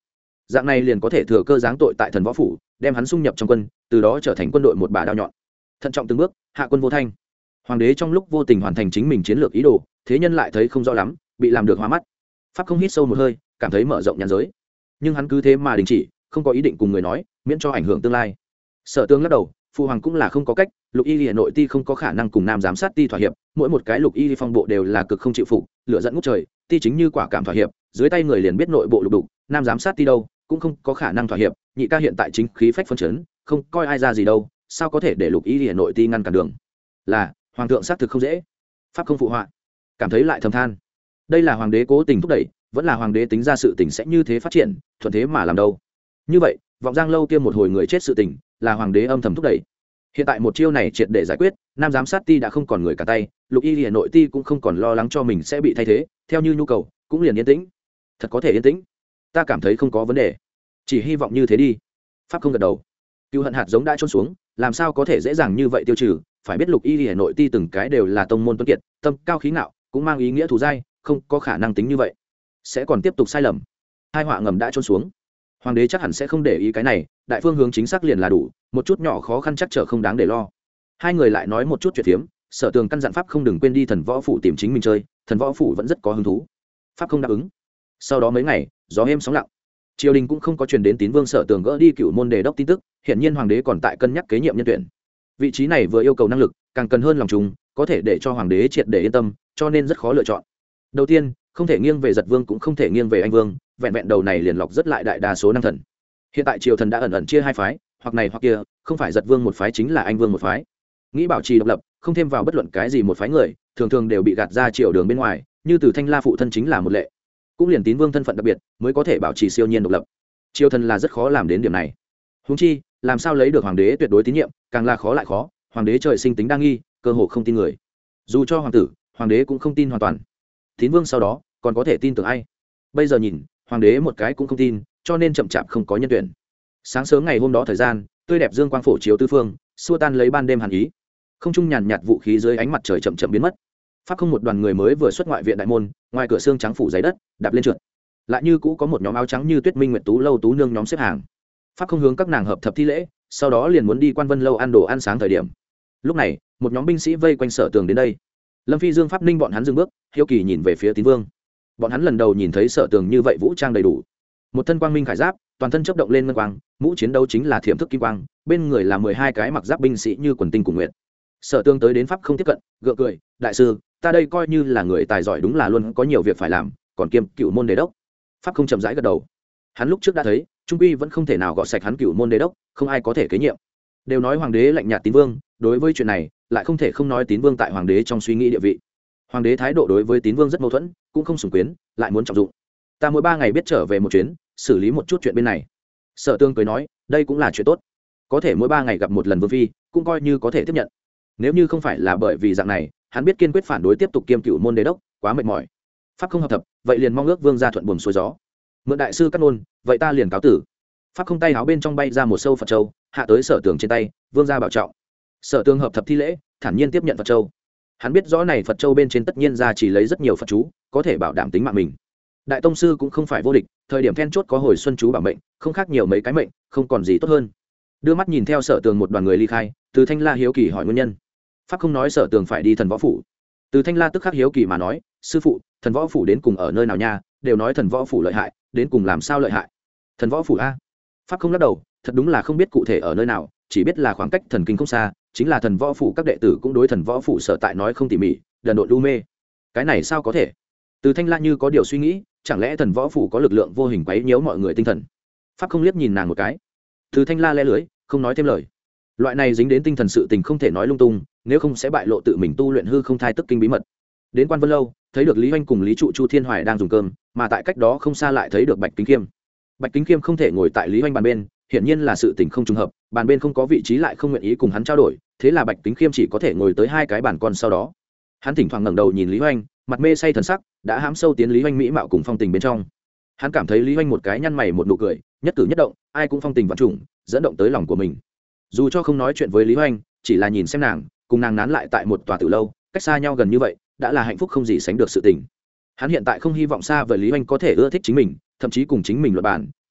dạng này liền có thể thừa cơ giáng tội tại thần võ phủ, đem hắn xung nhập trong quân, từ đó trở thành quân đội một bà đao nhọn. Thận trọng từng bước, hạ quân vô thanh. Hoàng đế trong lúc vô tình hoàn thành chính mình chiến lược ý đồ, thế nhân lại thấy không rõ lắm, bị làm được hoa mắt. Pháp không hít sâu một hơi, cảm thấy mở rộng nhãn giới, nhưng hắn cứ thế mà đình chỉ, không có ý định cùng người nói, miễn cho ảnh hưởng tương lai. Sở Tương lắc đầu, phụ hoàng cũng là không có cách, lục y Hà nội ti không có khả năng cùng nam giám sát ti thỏa hiệp, mỗi một cái lục y phong bộ đều là cực không chịu phục, lửa dẫn ngút trời, ti chính như quả cảm thỏa hiệp, dưới tay người liền biết nội bộ lục đục, nam giám sát ti đâu cũng không có khả năng thỏa hiệp, nhị ca hiện tại chính khí phách phân chấn, không coi ai ra gì đâu, sao có thể để lục y Hà nội ti ngăn cản đường. Là hoàng thượng xác thực không dễ. Pháp không phụ họa, cảm thấy lại thầm than, đây là hoàng đế cố tình thúc đẩy, vẫn là hoàng đế tính ra sự tình sẽ như thế phát triển, thuận thế mà làm đâu. Như vậy vọng giang lâu kia một hồi người chết sự tình là hoàng đế âm thầm thúc đẩy, hiện tại một chiêu này triệt để giải quyết, nam giám sát ti đã không còn người cả tay, lục y Hà nội ti cũng không còn lo lắng cho mình sẽ bị thay thế, theo như nhu cầu cũng liền yên tĩnh. Thật có thể yên tĩnh, ta cảm thấy không có vấn đề, chỉ hy vọng như thế đi. Pháp không gật đầu, cựu hận hạt giống đã trôn xuống, làm sao có thể dễ dàng như vậy tiêu trừ, phải biết lục y Hà nội ti từng cái đều là tông môn tuấn kiệt, tâm cao khí ngạo, cũng mang ý nghĩa thù dai, không có khả năng tính như vậy sẽ còn tiếp tục sai lầm. Hai họa ngầm đã trôn xuống, hoàng đế chắc hẳn sẽ không để ý cái này, đại phương hướng chính xác liền là đủ, một chút nhỏ khó khăn chắc trở không đáng để lo. Hai người lại nói một chút chuyện phiếm, Sở Tường căn dặn Pháp không đừng quên đi thần võ phủ tìm chính mình chơi, thần võ phủ vẫn rất có hứng thú. Pháp không đáp ứng. Sau đó mấy ngày gió êm sóng lặng, triều đình cũng không có truyền đến Tín Vương Sở Tường gỡ đi cựu môn đề đốc tin tức, hiển nhiên hoàng đế còn tại cân nhắc kế nhiệm nhân tuyển. Vị trí này vừa yêu cầu năng lực, càng cần hơn lòng trùng, có thể để cho hoàng đế triệt để yên tâm, cho nên rất khó lựa chọn. Đầu tiên, không thể nghiêng về Giật Vương cũng không thể nghiêng về Anh Vương, vẹn vẹn đầu này liền lọc rất lại đại đa số năng thần. Hiện tại triều thần đã ẩn ẩn chia hai phái, hoặc này hoặc kia, không phải Giật Vương một phái chính là Anh Vương một phái. Nghĩ bảo trì độc lập, không thêm vào bất luận cái gì một phái người, thường thường đều bị gạt ra triều đường bên ngoài, như từ Thanh La phụ thân chính là một lệ. Cũng liền Tín Vương thân phận đặc biệt, mới có thể bảo trì siêu nhiên độc lập. Triều thần là rất khó làm đến điểm này. Huống chi, làm sao lấy được hoàng đế tuyệt đối tín nhiệm, càng là khó lại khó, hoàng đế trời sinh tính đa nghi, cơ hồ không tin người. Dù cho hoàng tử, hoàng đế cũng không tin hoàn toàn. Tín Vương sau đó, còn có thể tin tưởng ai? Bây giờ nhìn, hoàng đế một cái cũng không tin, cho nên chậm chạp không có nhân tuyển. Sáng sớm ngày hôm đó thời gian tươi đẹp dương quang phổ chiếu tứ phương, xua tan lấy ban đêm hàn ý, không trung nhàn nhạt vũ khí dưới ánh mặt trời chậm chậm biến mất. Pháp không một đoàn người mới vừa xuất ngoại viện đại môn, ngoài cửa xương trắng phủ giấy đất, đạp lên trượt, lại như cũ có một nhóm áo trắng như tuyết minh nguyệt tú lâu tú nương nhóm xếp hàng. Pháp không hướng các nàng hợp thập thi lễ, sau đó liền muốn đi Quan Vân lâu ăn đồ ăn sáng thời điểm. Lúc này một nhóm binh sĩ vây quanh Sở Tường đến đây. Lâm Phi Dương Pháp Ninh bọn hắn dừng bước, hiếu kỳ nhìn về phía Tín Vương. Bọn hắn lần đầu nhìn thấy Sở Tường như vậy vũ trang đầy đủ, một thân quang minh khải giáp, toàn thân chớp động lên ngân quang, mũ chiến đấu chính là thiểm thức kim quang, bên người là mười hai cái mặc giáp binh sĩ như quần tinh cùng nguyệt. Sở Tường tới đến Pháp không tiếp cận, gượng cười, đại sư, ta đây coi như là người tài giỏi, đúng là luôn có nhiều việc phải làm, còn kiêm cựu môn đế đốc. Pháp không chậm rãi gật đầu, hắn lúc trước đã thấy, trung quy vẫn không thể nào gọt sạch hắn cựu môn đế đốc, không ai có thể kế nhiệm. Đều nói hoàng đế lạnh nhạt Tín Vương, đối với chuyện này lại không thể không nói Tín Vương tại hoàng đế trong suy nghĩ địa vị. Hoàng đế thái độ đối với Tín Vương rất mâu thuẫn, cũng không sủng quyến, lại muốn trọng dụng. Ta mỗi ba ngày biết trở về một chuyến, xử lý một chút chuyện bên này. Sở Tương cười nói, đây cũng là chuyện tốt, có thể mỗi ba ngày gặp một lần vương phi, cũng coi như có thể tiếp nhận. Nếu như không phải là bởi vì dạng này, hắn biết kiên quyết phản đối tiếp tục kiêm cựu môn đế đốc, quá mệt mỏi. Pháp không hợp thập, vậy liền mong ước vương gia thuận buồm xuôi gió. Mượn đại sư cắt nôn, vậy ta liền cáo tử. Pháp không tay áo bên trong bay ra một sâu Phật châu, hạ tới Sở Tường trên tay, vương gia bảo trọng. Sở Tường hợp thập thi lễ, thản nhiên tiếp nhận Phật châu. Hắn biết rõ này Phật châu bên trên tất nhiên ra chỉ lấy rất nhiều Phật chú, có thể bảo đảm tính mạng mình. Đại tông sư cũng không phải vô địch, thời điểm then chốt có hồi xuân chú bảo mệnh, không khác nhiều mấy cái mệnh, không còn gì tốt hơn. Đưa mắt nhìn theo Sở Tường một đoàn người ly khai, Từ Thanh La hiếu kỳ hỏi nguyên nhân. Pháp không nói Sở Tường phải đi thần võ phủ. Từ Thanh La tức khắc hiếu kỳ mà nói, sư phụ, thần võ phủ đến cùng ở nơi nào nha? Đều nói thần võ phủ lợi hại, đến cùng làm sao lợi hại? Thần võ phủ a? Pháp không lắc đầu, thật đúng là không biết cụ thể ở nơi nào, chỉ biết là khoảng cách thần kinh không xa, chính là thần võ phủ các đệ tử cũng đối thần võ phủ sở tại nói không tỉ mỉ, đần độn lu mê. Cái này sao có thể? Từ Thanh La như có điều suy nghĩ, chẳng lẽ thần võ phủ có lực lượng vô hình quấy nhiễu mọi người tinh thần? Pháp không liếc nhìn nàng một cái. Từ Thanh La le lưới, không nói thêm lời. Loại này dính đến tinh thần sự tình không thể nói lung tung, nếu không sẽ bại lộ tự mình tu luyện hư không thai tức kinh bí mật. Đến Quan Vân lâu, thấy được Lý Hoành cùng Lý Trụ Chu Thiên Hoài đang dùng cơm, mà tại cách đó không xa lại thấy được Bạch Kính Khiêm. Bạch Kính Khiêm không thể ngồi tại Lý Hoành bàn bên, hiển nhiên là sự tình không trùng hợp, bàn bên không có vị trí lại không nguyện ý cùng hắn trao đổi, thế là Bạch Kính Khiêm chỉ có thể ngồi tới hai cái bàn con sau đó. Hắn thỉnh thoảng ngẩng đầu nhìn Lý Hoành, mặt mê say thần sắc, đã hãm sâu tiến Lý Hoành mỹ mạo cùng phong tình bên trong. Hắn cảm thấy Lý Hoành một cái nhăn mày một nụ cười, nhất cử nhất động, ai cũng phong tình vạn trùng, dẫn động tới lòng của mình. Dù cho không nói chuyện với Lý Hoành, chỉ là nhìn xem nàng, cùng nàng nán lại tại một tòa tử lâu, cách xa nhau gần như vậy, đã là hạnh phúc không gì sánh được sự tình. Hắn hiện tại không hy vọng xa vời Lý Hoành có thể ưa thích chính mình, thậm chí cùng chính mình luận bàn,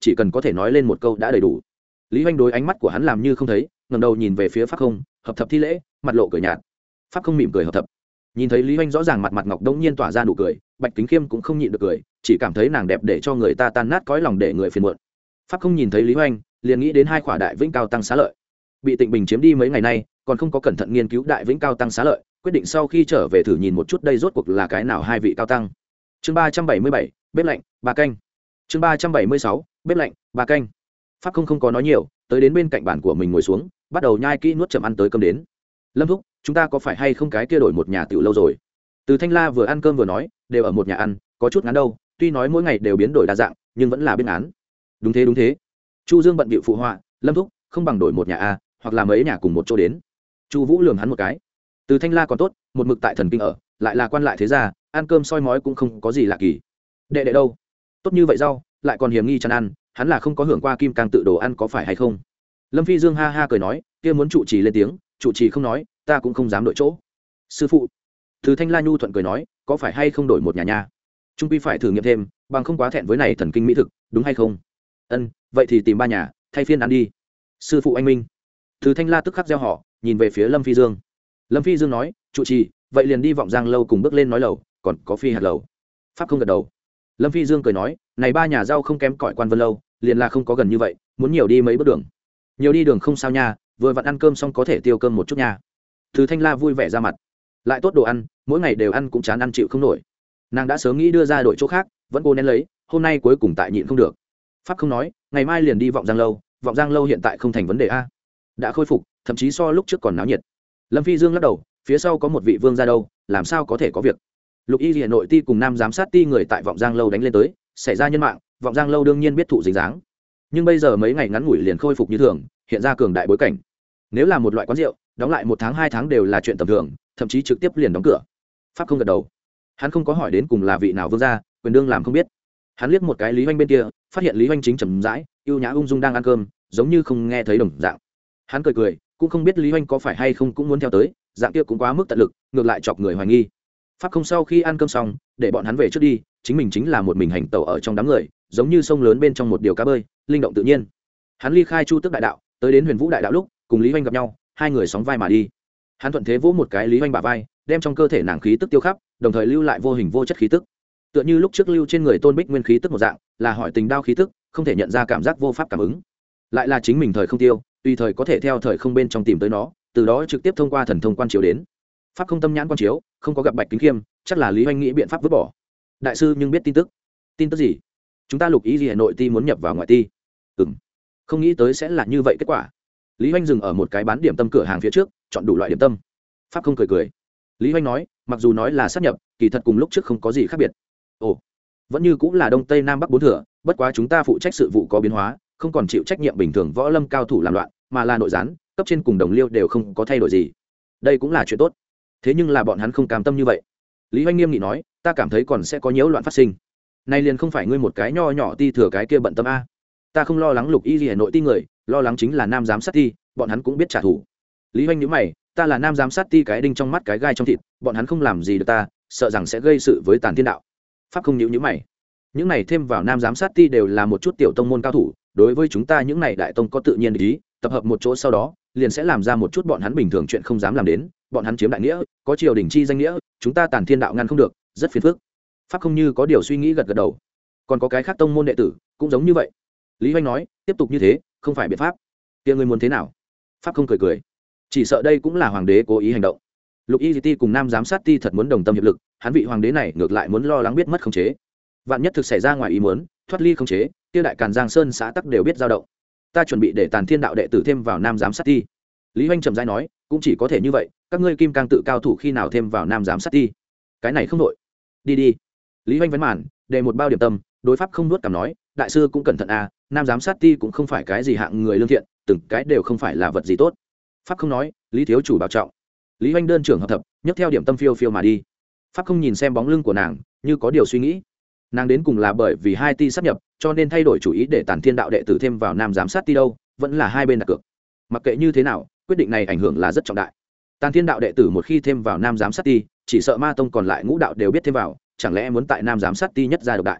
chỉ cần có thể nói lên một câu đã đầy đủ. Lý Hoành đối ánh mắt của hắn làm như không thấy, ngẩng đầu nhìn về phía Pháp Không, hợp thập thi lễ, mặt lộ cười nhạt. Pháp Không mỉm cười hợp thập. Nhìn thấy Lý Hoành rõ ràng mặt mặt ngọc đống nhiên tỏa ra nụ cười, Bạch Kính Khiêm cũng không nhịn được cười, chỉ cảm thấy nàng đẹp để cho người ta tan nát cõi lòng, để người phiền muộn. Pháp Không nhìn thấy Lý Hoành, liền nghĩ đến hai khỏa đại vĩnh cao tăng xá lợi. Bị Tịnh Bình chiếm đi mấy ngày nay, còn không có cẩn thận nghiên cứu đại vĩnh cao tăng xá lợi, quyết định sau khi trở về thử nhìn một chút đây rốt cuộc là cái nào hai vị cao tăng. Chương ba trăm bảy mươi bảy, bếp lạnh, ba canh. Chương ba trăm bảy mươi sáu, bếp lạnh, ba canh. Pháp Không không có nói nhiều, tới đến bên cạnh bàn của mình ngồi xuống, bắt đầu nhai kỹ nuốt chậm ăn tới cơm đến. Lâm thúc, chúng ta có phải hay không cái kia đổi một nhà tiểu lâu rồi? Từ Thanh La vừa ăn cơm vừa nói, đều ở một nhà ăn, có chút ngán đâu, tuy nói mỗi ngày đều biến đổi đa dạng, nhưng vẫn là biên án. Đúng thế đúng thế. Chu Dương bận bịu phụ họa, Lâm thúc, không bằng đổi một nhà a, hoặc là mấy nhà cùng một chỗ đến. Chu Vũ lườm hắn một cái. Từ Thanh La còn tốt, một mực tại thần kinh ở, lại là quan lại thế gia, ăn cơm soi mói cũng không có gì lạ kỳ. Đệ đệ đâu? Tốt như vậy rau, lại còn hiểm nghi chăn ăn, hắn là không có hưởng qua kim cang tự đồ ăn có phải hay không? Lâm Phi Dương ha ha cười nói, kia muốn trụ trì lên tiếng, trụ trì không nói, ta cũng không dám đổi chỗ. Sư phụ. Từ Thanh La nhu thuận cười nói, có phải hay không đổi một nhà nha? Trung quy phải thử nghiệm thêm, bằng không quá thẹn với này thần kinh mỹ thực, đúng hay không? Ân, vậy thì tìm ba nhà, thay phiên ăn đi. Sư phụ anh minh. Từ Thanh La tức khắc gieo họ, nhìn về phía Lâm Phi Dương. Lâm Phi Dương nói, trụ trì, vậy liền đi Vọng Giang lâu cùng bước lên nói lầu, còn có Phi hạt lầu. Pháp không gật đầu. Lâm Phi Dương cười nói, này ba nhà rau không kém cỏi Quan Vân lâu, liền là không có gần như vậy, muốn nhiều đi mấy bước đường. Nhiều đi đường không sao nha, vừa vặn ăn cơm xong có thể tiêu cơm một chút nha. Từ Thanh La vui vẻ ra mặt. Lại tốt đồ ăn, mỗi ngày đều ăn cũng chán ăn chịu không nổi. Nàng đã sớm nghĩ đưa ra đổi chỗ khác, vẫn cố nén lấy, hôm nay cuối cùng tại nhịn không được. Pháp không nói, ngày mai liền đi Vọng Giang lâu, Vọng Giang lâu hiện tại không thành vấn đề a, đã khôi phục, thậm chí so lúc trước còn náo nhiệt. Lâm Phi Dương lắc đầu, phía sau có một vị vương gia đâu, làm sao có thể có việc. Lục Y Liễu nội ti cùng nam giám sát ti người tại Vọng Giang lâu đánh lên tới, xảy ra nhân mạng, Vọng Giang lâu đương nhiên biết thụ dính dáng. Nhưng bây giờ mấy ngày ngắn ngủi liền khôi phục như thường, hiện ra cường đại bối cảnh. Nếu là một loại quán rượu, đóng lại một tháng hai tháng đều là chuyện tầm thường, thậm chí trực tiếp liền đóng cửa. Pháp không gật đầu. Hắn không có hỏi đến cùng là vị nào vương gia, quyền đương làm không biết. Hắn liếc một cái Lý Hoành bên kia, phát hiện Lý Hoành chính trầm rãi, ưu nhã ung dung đang ăn cơm, giống như không nghe thấy đồng dạng. Hắn cười cười, cũng không biết Lý Hoành có phải hay không cũng muốn theo tới, dạng kia cũng quá mức tận lực, ngược lại chọc người hoài nghi. Pháp không sau khi ăn cơm xong, để bọn hắn về trước đi, chính mình chính là một mình hành tẩu ở trong đám người, giống như sông lớn bên trong một điều cá bơi, linh động tự nhiên. Hắn ly khai Chu Tước đại đạo, tới đến Huyền Vũ đại đạo lúc, cùng Lý Hoành gặp nhau, hai người sóng vai mà đi. Hắn thuận thế vỗ một cái Lý Hoành bả vai, đem trong cơ thể nàng khí tức tiêu khắp, đồng thời lưu lại vô hình vô chất khí tức. Tựa như lúc trước lưu trên người Tôn Bích Nguyên khí tức một dạng, là hỏi tình đao khí tức, không thể nhận ra cảm giác vô pháp cảm ứng. Lại là chính mình thời không tiêu, tùy thời có thể theo thời không bên trong tìm tới nó, từ đó trực tiếp thông qua thần thông quan chiếu đến. Pháp không tâm nhãn quan chiếu, không có gặp Bạch Kính Khiêm, chắc là Lý Hoành nghĩ biện pháp vứt bỏ. Đại sư nhưng biết tin tức. Tin tức gì? Chúng ta Lục Ý Liễu nội ti muốn nhập vào ngoại ti. Ừm. Không nghĩ tới sẽ là như vậy kết quả. Lý Hoành dừng ở một cái bán điểm tâm cửa hàng phía trước, chọn đủ loại điểm tâm. Pháp không cười cười. Lý Hoành nói, mặc dù nói là sát nhập, kỳ thật cùng lúc trước không có gì khác biệt. Ồ, vẫn như cũng là đông tây nam bắc bốn thừa, bất quá chúng ta phụ trách sự vụ có biến hóa, không còn chịu trách nhiệm bình thường võ lâm cao thủ làm loạn, mà là nội gián, cấp trên cùng đồng liêu đều không có thay đổi gì. Đây cũng là chuyện tốt. Thế nhưng là bọn hắn không cam tâm như vậy. Lý Hoành nghiêm nghị nói, ta cảm thấy còn sẽ có nhiễu loạn phát sinh. Nay liền không phải ngươi một cái nho nhỏ ti thừa cái kia bận tâm a. Ta không lo lắng Lục Y Liễu nội ti người, lo lắng chính là nam giám sát ti, bọn hắn cũng biết trả thù. Lý Hoành nhíu mày, ta là nam giám sát ti cái đinh trong mắt cái gai trong thịt, bọn hắn không làm gì được ta, sợ rằng sẽ gây sự với Tàn Thiên đạo. Pháp không nhíu nhíu mày. Những này thêm vào nam giám sát ti đều là một chút tiểu tông môn cao thủ, đối với chúng ta những này đại tông có tự nhiên ý, tập hợp một chỗ sau đó, liền sẽ làm ra một chút bọn hắn bình thường chuyện không dám làm đến, bọn hắn chiếm đại nghĩa, có triều đình chi danh nghĩa, chúng ta Tàn Thiên đạo ngăn không được, rất phiền phức. Pháp không như có điều suy nghĩ gật gật đầu. Còn có cái khác tông môn đệ tử, cũng giống như vậy. Lý Hoành nói, tiếp tục như thế, không phải biện pháp. Kia ngươi muốn thế nào? Pháp không cười cười. Chỉ sợ đây cũng là hoàng đế cố ý hành động. Lục Y Ti cùng nam giám sát ti thật muốn đồng tâm hiệp lực, hắn vị hoàng đế này ngược lại muốn lo lắng biết mất khống chế. Vạn nhất thực xảy ra ngoài ý muốn, thoát ly khống chế, kia đại Càn Giang Sơn xã tắc đều biết dao động. Ta chuẩn bị để Tàn Thiên đạo đệ tử thêm vào nam giám sát ti. Lý Hoành trầm rãi nói, cũng chỉ có thể như vậy, các ngươi kim cang tự cao thủ khi nào thêm vào nam giám sát ti? Cái này không đội. Đi đi. Lý Hoành vấn màn, để một bao điểm tâm, đối pháp không nuốt cảm nói, đại sư cũng cẩn thận a, nam giám sát ti cũng không phải cái gì hạng người lương thiện, từng cái đều không phải là vật gì tốt. Pháp không nói, Lý thiếu chủ bảo trọng. Lý Hoành đơn trưởng hợp thập, nhấc theo điểm tâm phiêu phiêu mà đi. Pháp không nhìn xem bóng lưng của nàng, như có điều suy nghĩ. Nàng đến cùng là bởi vì hai ti sắp nhập, cho nên thay đổi chủ ý để Tàn Thiên đạo đệ tử thêm vào nam giám sát ti đâu, vẫn là hai bên đặt cược. Mặc kệ như thế nào, quyết định này ảnh hưởng là rất trọng đại. Tàn Thiên đạo đệ tử một khi thêm vào nam giám sát ti, chỉ sợ ma tông còn lại ngũ đạo đều biết thêm vào, chẳng lẽ muốn tại nam giám sát ti nhất gia độc đại.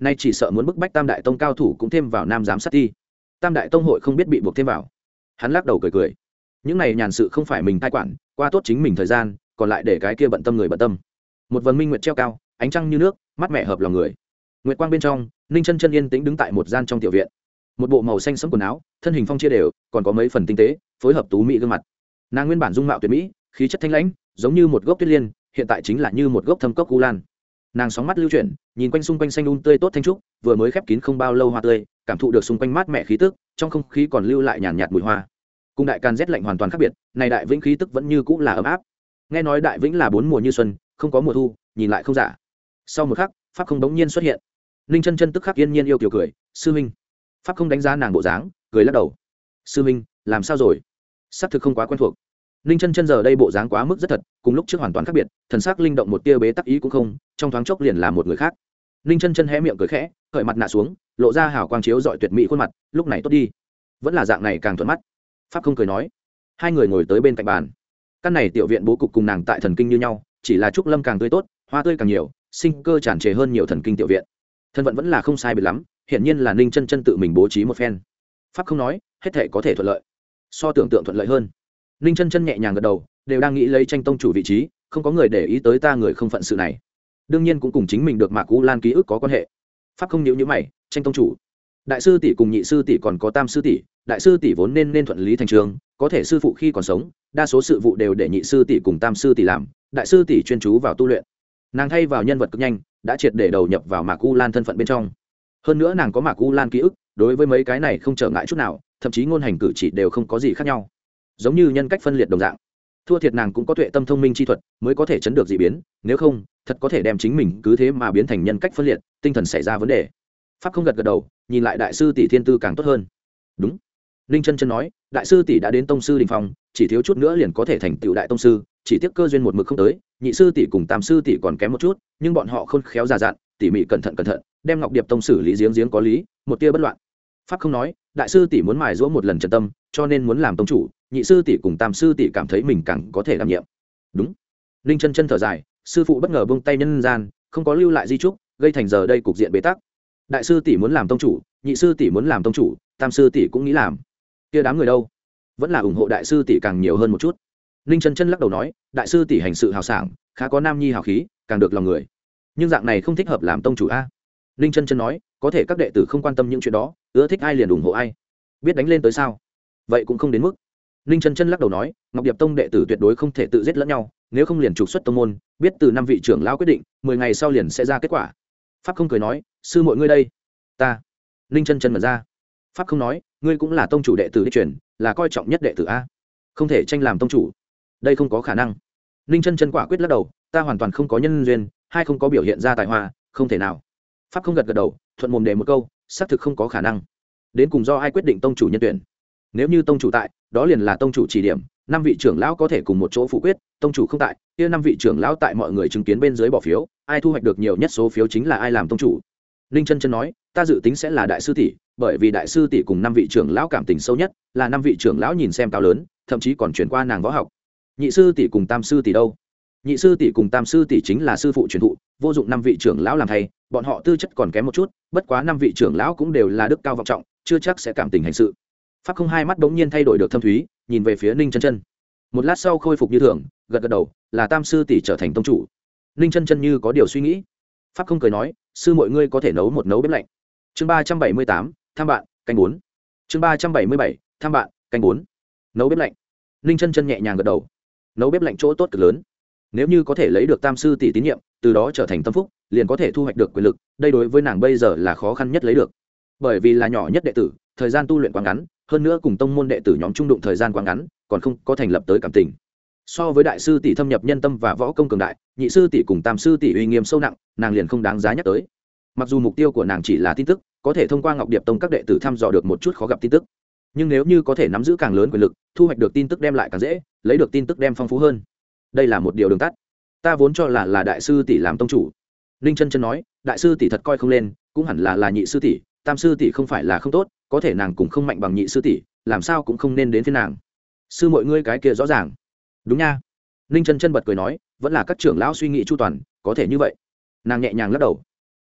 nay chỉ sợ muốn bức bách tam đại tông cao thủ cũng thêm vào nam giám sát thi, tam đại tông hội không biết bị buộc thêm vào. Hắn lắc đầu cười cười, những này nhàn sự không phải mình cai quản, qua tốt chính mình thời gian, còn lại để cái kia bận tâm người bận tâm. Một vầng minh nguyệt treo cao, ánh trăng như nước, mát mẻ hợp lòng người. Nguyệt quang bên trong, Ninh Chân Chân yên tĩnh đứng tại một gian trong tiểu viện, một bộ màu xanh sẫm quần áo, thân hình phong chia đều, còn có mấy phần tinh tế, phối hợp tú mỹ gương mặt. Nàng nguyên bản dung mạo tuyệt mỹ, khí chất thanh lãnh, giống như một gốc tuyết liên, hiện tại chính là như một gốc thâm cốc u lan. Nàng sóng mắt lưu chuyển, nhìn quanh xung quanh xanh um tươi tốt thanh trúc, vừa mới khép kín không bao lâu hoa tươi, cảm thụ được xung quanh mát mẻ khí tức, trong không khí còn lưu lại nhàn nhạt mùi hoa. Cùng đại can rét lạnh hoàn toàn khác biệt, này đại vĩnh khí tức vẫn như cũng là ấm áp. Nghe nói đại vĩnh là bốn mùa như xuân, không có mùa thu, nhìn lại không giả. Sau một khắc, pháp không đống nhiên xuất hiện. Ninh Chân Chân tức khắc yên nhiên yêu kiều cười, sư huynh. Pháp không đánh giá nàng bộ dáng, cười lắc đầu. Sư huynh, làm sao rồi? Sắc thực không quá quen thuộc. Ninh Chân Chân giờ đây bộ dáng quá mức rất thật, cùng lúc trước hoàn toàn khác biệt, thần sắc linh động một tia bế tắc ý cũng không, trong thoáng chốc liền là một người khác. Ninh Chân Chân hé miệng cười khẽ, cởi mặt nạ xuống, lộ ra hào quang chiếu rọi tuyệt mỹ khuôn mặt, lúc này tốt đi, vẫn là dạng này càng thuận mắt. Pháp không cười nói. Hai người ngồi tới bên cạnh bàn. Căn này tiểu viện bố cục cùng nàng tại thần kinh như nhau, chỉ là trúc lâm càng tươi tốt, hoa tươi càng nhiều, sinh cơ tràn trề hơn nhiều thần kinh tiểu viện. Thân vận vẫn là không sai biệt lắm, hiển nhiên là Ninh Chân Chân tự mình bố trí một phen. Pháp không nói, hết thảy có thể thuận lợi, so tưởng tượng thuận lợi hơn. Ninh Chân Chân nhẹ nhàng gật đầu, đều đang nghĩ lấy tranh tông chủ vị trí, không có người để ý tới ta người không phận sự này. Đương nhiên cũng cùng chính mình được Mạc U Lan ký ức có quan hệ. Pháp không nhíu nhíu mày, tranh tông chủ, đại sư tỷ cùng nhị sư tỷ còn có tam sư tỷ, đại sư tỷ vốn nên nên thuận lý thành trường, có thể sư phụ khi còn sống, đa số sự vụ đều để nhị sư tỷ cùng tam sư tỷ làm, đại sư tỷ chuyên chú vào tu luyện. Nàng thay vào nhân vật cực nhanh, đã triệt để đầu nhập vào Mạc U Lan thân phận bên trong. Hơn nữa nàng có Mạc U Lan ký ức, đối với mấy cái này không trở ngại chút nào, thậm chí ngôn hành cử chỉ đều không có gì khác nhau, giống như nhân cách phân liệt đồng dạng. Thua thiệt nàng cũng có tuệ tâm thông minh chi thuật, mới có thể chấn được dị biến, nếu không, thật có thể đem chính mình cứ thế mà biến thành nhân cách phân liệt, tinh thần xảy ra vấn đề. Pháp không gật gật đầu, nhìn lại đại sư tỷ thiên tư càng tốt hơn. Đúng. Ninh Chân Chân nói, đại sư tỷ đã đến tông sư đỉnh phong, chỉ thiếu chút nữa liền có thể thành tựu đại tông sư, chỉ tiếc cơ duyên một mực không tới, nhị sư tỷ cùng tam sư tỷ còn kém một chút, nhưng bọn họ khôn khéo già dặn, tỉ mỉ cẩn thận cẩn thận, đem Ngọc Điệp tông xử lý giếng giếng có lý, một tia bất loạn. Pháp không nói, đại sư tỷ muốn mài giũa một lần chân tâm, cho nên muốn làm tông chủ, nhị sư tỷ cùng tam sư tỷ cảm thấy mình càng có thể đảm nhiệm. Đúng. Ninh Chân Chân thở dài, sư phụ bất ngờ buông tay nhân gian, không có lưu lại di trúc, gây thành giờ đây cục diện bế tắc. Đại sư tỷ muốn làm tông chủ, nhị sư tỷ muốn làm tông chủ, tam sư tỷ cũng nghĩ làm. Kia đám người đâu? Vẫn là ủng hộ đại sư tỷ càng nhiều hơn một chút. Ninh Chân Chân lắc đầu nói, đại sư tỷ hành sự hào sảng, khá có nam nhi hào khí, càng được lòng người. Nhưng dạng này không thích hợp làm tông chủ a. Ninh Chân Chân nói, có thể các đệ tử không quan tâm những chuyện đó, ưa thích ai liền ủng hộ ai, biết đánh lên tới sao? Vậy cũng không đến mức. Ninh Chân Chân lắc đầu nói, Ngọc Điệp tông đệ tử tuyệt đối không thể tự giết lẫn nhau, nếu không liền trục xuất tông môn, biết từ năm vị trưởng lão quyết định, mười ngày sau liền sẽ ra kết quả. Pháp không cười nói, sư muội ngươi đây. Ta. Ninh Chân Chân mở ra. Pháp không nói, ngươi cũng là tông chủ đệ tử đi truyền, là coi trọng nhất đệ tử a, không thể tranh làm tông chủ, đây không có khả năng. Ninh Chân Chân quả quyết lắc đầu, ta hoàn toàn không có nhân duyên, hai không có biểu hiện ra tài hoa, không thể nào. Pháp không gật gật đầu, thuận mồm đề một câu, xác thực không có khả năng. Đến cùng do ai quyết định tông chủ nhân tuyển? Nếu như tông chủ tại, đó liền là tông chủ chỉ điểm, năm vị trưởng lão có thể cùng một chỗ phụ quyết, tông chủ không tại, kia năm vị trưởng lão tại mọi người chứng kiến bên dưới bỏ phiếu, ai thu hoạch được nhiều nhất số phiếu chính là ai làm tông chủ. Ninh Chân Chân nói, ta dự tính sẽ là đại sư tỷ, bởi vì đại sư tỷ cùng năm vị trưởng lão cảm tình sâu nhất, là năm vị trưởng lão nhìn xem cao lớn, thậm chí còn truyền qua nàng võ học. Nhị sư tỷ cùng tam sư tỷ đâu? Nhị sư tỷ cùng tam sư tỷ chính là sư phụ truyền thụ, vô dụng năm vị trưởng lão làm thầy, bọn họ tư chất còn kém một chút, bất quá năm vị trưởng lão cũng đều là đức cao vọng trọng, chưa chắc sẽ cảm tình hành sự. Pháp không hai mắt bỗng nhiên thay đổi được thâm thúy, nhìn về phía Ninh Chân Chân. Một lát sau khôi phục như thường, gật gật đầu, là tam sư tỷ trở thành tông chủ. Ninh Chân Chân như có điều suy nghĩ. Pháp không cười nói, sư mọi ngươi có thể nấu một nấu bếp lạnh. Chương ba trăm bảy mươi tám, tham bạn, canh bốn. Chương ba trăm bảy mươi bảy, tham bạn, canh bốn. Nấu bếp lạnh. Ninh Chân Chân nhẹ nhàng gật đầu. Nấu bếp lạnh chỗ tốt cực lớn. Nếu như có thể lấy được tam sư tỷ tín nhiệm, từ đó trở thành tâm phúc, liền có thể thu hoạch được quyền lực, đây đối với nàng bây giờ là khó khăn nhất lấy được. Bởi vì là nhỏ nhất đệ tử, thời gian tu luyện quá ngắn, hơn nữa cùng tông môn đệ tử nhóm trung đụng thời gian quá ngắn, còn không có thành lập tới cảm tình. So với đại sư tỷ thâm nhập nhân tâm và võ công cường đại, nhị sư tỷ cùng tam sư tỷ uy nghiêm sâu nặng, nàng liền không đáng giá nhắc tới. Mặc dù mục tiêu của nàng chỉ là tin tức, có thể thông qua Ngọc Điệp tông các đệ tử thăm dò được một chút khó gặp tin tức, nhưng nếu như có thể nắm giữ càng lớn quyền lực, thu hoạch được tin tức đem lại càng dễ, lấy được tin tức đem phong phú hơn. Đây là một điều đường tắt. Ta vốn cho là là đại sư tỷ làm tông chủ. Ninh Chân Chân nói, đại sư tỷ thật coi không lên, cũng hẳn là là nhị sư tỷ, tam sư tỷ không phải là không tốt, có thể nàng cũng không mạnh bằng nhị sư tỷ, làm sao cũng không nên đến phía nàng. Sư mọi ngươi cái kia rõ ràng. Đúng nha. Ninh Chân Chân bật cười nói, vẫn là các trưởng lão suy nghĩ chu toàn, có thể như vậy. Nàng nhẹ nhàng lắc đầu.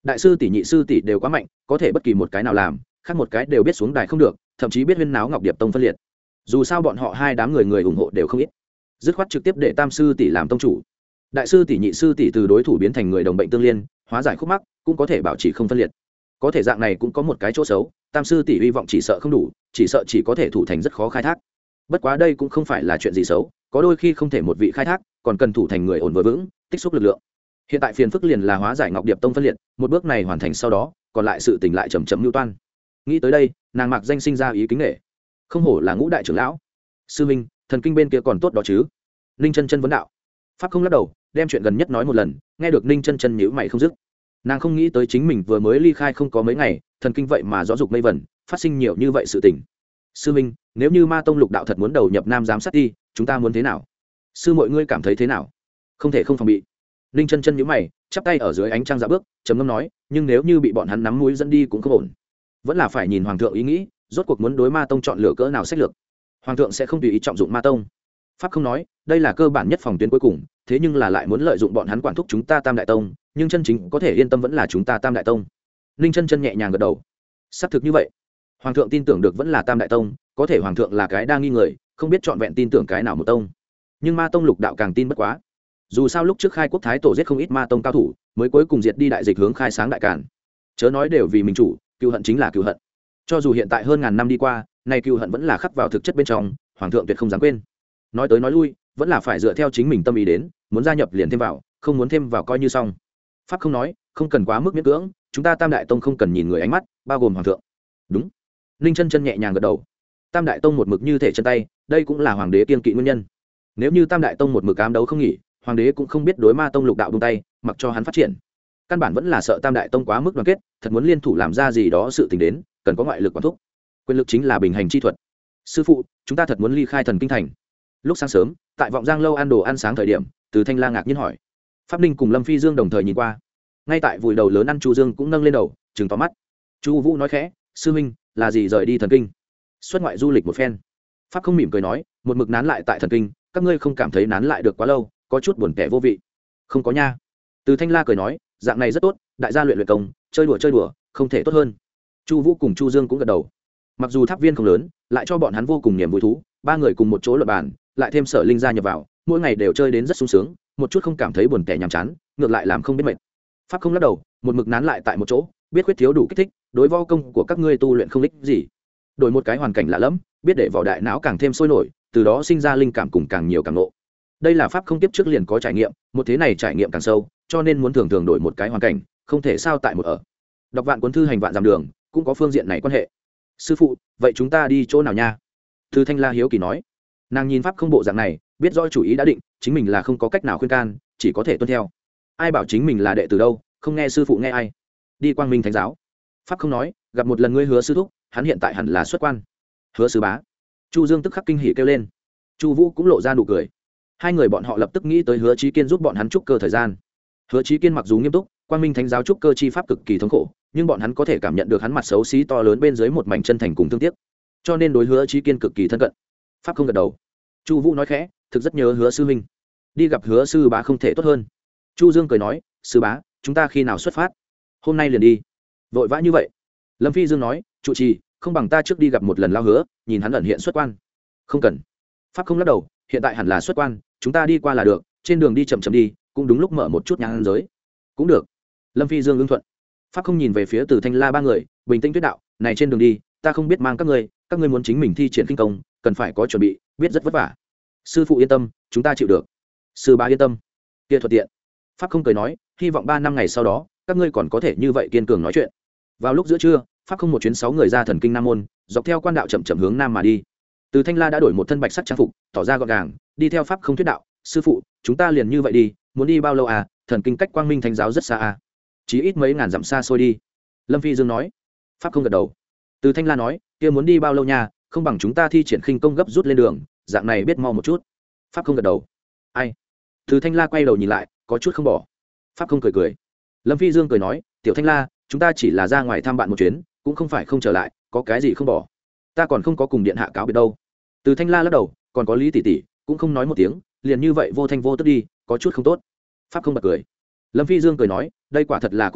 đại sư tỷ nhị sư tỷ đều quá mạnh, có thể bất kỳ một cái nào làm, khác một cái đều biết xuống đài không được, thậm chí biết huyên náo Ngọc Điệp tông phân liệt. Dù sao bọn họ hai đám người người ủng hộ đều không ít, dứt khoát trực tiếp để tam sư tỷ làm tông chủ, đại sư tỷ nhị sư tỷ từ đối thủ biến thành người đồng bệnh tương liên, hóa giải khúc mắc, cũng có thể bảo trì không phân liệt. Có thể dạng này cũng có một cái chỗ xấu, tam sư tỷ hy vọng chỉ sợ không đủ, chỉ sợ chỉ có thể thủ thành rất khó khai thác. Bất quá đây cũng không phải là chuyện gì xấu, có đôi khi không thể một vị khai thác, còn cần thủ thành người ổn vừa vững, tích xúc lực lượng. Hiện tại phiền phức liền là hóa giải Ngọc Điệp tông phân liệt, một bước này hoàn thành sau đó, còn lại sự tình lại chậm chậm lưu toan. Nghĩ tới đây, nàng mặc danh sinh ra ý kính nể. Không hổ là ngũ đại trưởng lão. Sư minh, thần kinh bên kia còn tốt đó chứ? Ninh chân chân vấn đạo. Pháp không lắc đầu, đem chuyện gần nhất nói một lần, nghe được Ninh chân chân nhíu mày không dứt. Nàng không nghĩ tới chính mình vừa mới ly khai không có mấy ngày, thần kinh vậy mà rõ dục mây vẩn, phát sinh nhiều như vậy sự tình. Sư minh, nếu như Ma tông lục đạo thật muốn đầu nhập Nam giám sát đi, chúng ta muốn thế nào? Sư mọi ngươi cảm thấy thế nào? Không thể không phòng bị. Ninh chân chân nhíu mày, chắp tay ở dưới ánh trăng dạo bước, trầm ngâm nói, nhưng nếu như bị bọn hắn nắm mũi dẫn đi cũng không ổn. Vẫn là phải nhìn hoàng thượng ý nghĩ, rốt cuộc muốn đối Ma tông chọn lựa cỡ nào sách lược. Hoàng thượng sẽ không tùy ý trọng dụng Ma tông. Pháp không nói, đây là cơ bản nhất phòng tuyến cuối cùng, thế nhưng là lại muốn lợi dụng bọn hắn quản thúc chúng ta Tam đại tông, nhưng chân chính có thể yên tâm vẫn là chúng ta Tam đại tông. Ninh chân chân nhẹ nhàng gật đầu. Xác thực như vậy. Hoàng thượng tin tưởng được vẫn là Tam đại tông, có thể hoàng thượng là cái đa nghi người, không biết trọn vẹn tin tưởng cái nào một tông. Nhưng Ma tông lục đạo càng tin bất quá. Dù sao lúc trước khai quốc thái tổ giết không ít Ma tông cao thủ, mới cuối cùng diệt đi đại dịch hướng khai sáng đại càn. Chớ nói đều vì mình chủ, cừu hận chính là cừu hận. Cho dù hiện tại hơn ngàn năm đi qua, nay cừu hận vẫn là khắc vào thực chất bên trong, hoàng thượng tuyệt không dám quên. Nói tới nói lui, vẫn là phải dựa theo chính mình tâm ý đến, muốn gia nhập liền thêm vào, không muốn thêm vào coi như xong. Pháp không nói, không cần quá mức miễn cưỡng, chúng ta Tam đại tông không cần nhìn người ánh mắt, bao gồm hoàng thượng. Đúng. Ninh chân chân nhẹ nhàng gật đầu. Tam đại tông một mực như thể chân tay, đây cũng là hoàng đế kiên kỵ nguyên nhân. Nếu như Tam đại tông một mực ám đấu không nghỉ, hoàng đế cũng không biết đối Ma tông lục đạo buông tay, mặc cho hắn phát triển. Căn bản vẫn là sợ Tam đại tông quá mức đoàn kết, thật muốn liên thủ làm ra gì đó sự tình đến, cần có ngoại lực quản thúc. Quyền lực chính là bình hành chi thuật. Sư phụ, chúng ta thật muốn ly khai Thần Kinh thành. Lúc sáng sớm, tại Vọng Giang lâu ăn đồ ăn sáng thời điểm, Từ Thanh La ngạc nhiên hỏi. Pháp Ninh cùng Lâm Phi Dương đồng thời nhìn qua. Ngay tại vùi đầu lớn ăn Chu Dương cũng nâng lên đầu, trừng to mắt. Chu Vũ nói khẽ, sư huynh, là gì rời đi Thần Kinh? Xuất ngoại du lịch một phen. Pháp không mỉm cười nói, một mực nán lại tại Thần Kinh, các ngươi không cảm thấy nán lại được quá lâu, có chút buồn tẻ vô vị. Không có nha. Từ Thanh La cười nói, dạng này rất tốt, đại gia luyện luyện công, chơi đùa chơi đùa, không thể tốt hơn. Chu Vũ cùng Chu Dương cũng gật đầu. Mặc dù tháp viên không lớn, lại cho bọn hắn vô cùng niềm vui thú, ba người cùng một chỗ luận bàn, lại thêm Sở Linh gia nhập vào, mỗi ngày đều chơi đến rất sung sướng, một chút không cảm thấy buồn tẻ nhàm chán, ngược lại làm không biết mệt. Pháp không lắc đầu, một mực nán lại tại một chỗ, biết khuyết thiếu đủ kích thích, đối võ công của các ngươi tu luyện không ích gì. Đổi một cái hoàn cảnh lạ lẫm, biết để vỏ đại não càng thêm sôi nổi, từ đó sinh ra linh cảm cùng càng nhiều càng ngộ. Đây là pháp không tiếp trước liền có trải nghiệm, một thế này trải nghiệm càng sâu, cho nên muốn thường thường đổi một cái hoàn cảnh, không thể sao tại một ở. Đọc vạn cuốn thư hành vạn dặm đường, cũng có phương diện này quan hệ. Sư phụ, vậy chúng ta đi chỗ nào nha? Từ Thanh La hiếu kỳ nói. Nàng nhìn pháp không bộ dạng này, biết rõ chủ ý đã định, chính mình là không có cách nào khuyên can, chỉ có thể tuân theo. Ai bảo chính mình là đệ tử đâu, không nghe sư phụ nghe ai. Đi Quang Minh Thánh giáo. Pháp không nói, gặp một lần ngươi Hứa sư thúc, hắn hiện tại hẳn là xuất quan. Hứa sư bá. Chu Dương tức khắc kinh hỉ kêu lên. Chu Vũ cũng lộ ra nụ cười. Hai người bọn họ lập tức nghĩ tới Hứa Chí Kiên giúp bọn hắn trúc cơ thời gian. Hứa Chí Kiên mặc dù nghiêm túc, Quang Minh Thánh giáo trúc cơ chi pháp cực kỳ thống khổ, nhưng bọn hắn có thể cảm nhận được hắn mặt xấu xí to lớn bên dưới một mảnh chân thành cùng thương tiếc, cho nên đối Hứa Chí Kiên cực kỳ thân cận. Pháp không gật đầu. Chu Vũ nói khẽ, thực rất nhớ Hứa sư huynh, đi gặp Hứa sư bá không thể tốt hơn. Chu Dương cười nói, sư bá, chúng ta khi nào xuất phát? Hôm nay liền đi. Vội vã như vậy? Lâm Phi Dương nói, trụ trì, không bằng ta trước đi gặp một lần lao Hứa, nhìn hắn ẩn hiện xuất quan. Không cần. Pháp không lắc đầu, hiện tại hẳn là xuất quan, chúng ta đi qua là được, trên đường đi chậm chậm đi, cũng đúng lúc mở một chút nhãn giới. Cũng được. Lâm Phi Dương ứng thuận. Pháp không nhìn về phía Từ Thanh La ba người, bình tĩnh tuyết đạo, này trên đường đi, ta không biết mang các ngươi, các ngươi muốn chính mình thi triển kinh công, cần phải có chuẩn bị, biết rất vất vả. Sư phụ yên tâm, chúng ta chịu được. Sư bá yên tâm. Kia thuận tiện. Pháp không cười nói, hy vọng ba năm ngày sau đó, các ngươi còn có thể như vậy kiên cường nói chuyện. Vào lúc giữa trưa, Pháp không một chuyến sáu người ra Thần Kinh Nam môn, dọc theo quan đạo chậm chậm hướng nam mà đi. Từ Thanh La đã đổi một thân bạch sắc trang phục, tỏ ra gọn gàng, đi theo Pháp không thuyết đạo, sư phụ, chúng ta liền như vậy đi, muốn đi bao lâu à? Thần Kinh cách Quang Minh Thánh giáo rất xa à? Chỉ ít mấy ngàn dặm xa xôi đi. Lâm Phi Dương nói. Pháp không gật đầu. Từ Thanh La nói, kia muốn đi bao lâu nha, không bằng chúng ta thi triển khinh công gấp rút lên đường, dạng này biết mau một chút. Pháp không gật đầu. Ai? Từ Thanh La quay đầu nhìn lại, có chút không bỏ. Pháp không cười cười. Lâm Phi Dương cười nói, tiểu Thanh La, chúng ta chỉ là ra ngoài thăm bạn một chuyến, cũng không phải không trở lại, có cái gì không bỏ. Ta còn không có cùng điện hạ cáo biệt đâu. Từ Thanh La lắc đầu, còn có Lý tỷ tỷ, cũng không nói một tiếng, liền như vậy vô thanh vô tức đi, có chút không tốt. Pháp không bật cười. Lâm Phi Dương cười nói, đây quả thật là cũng thế,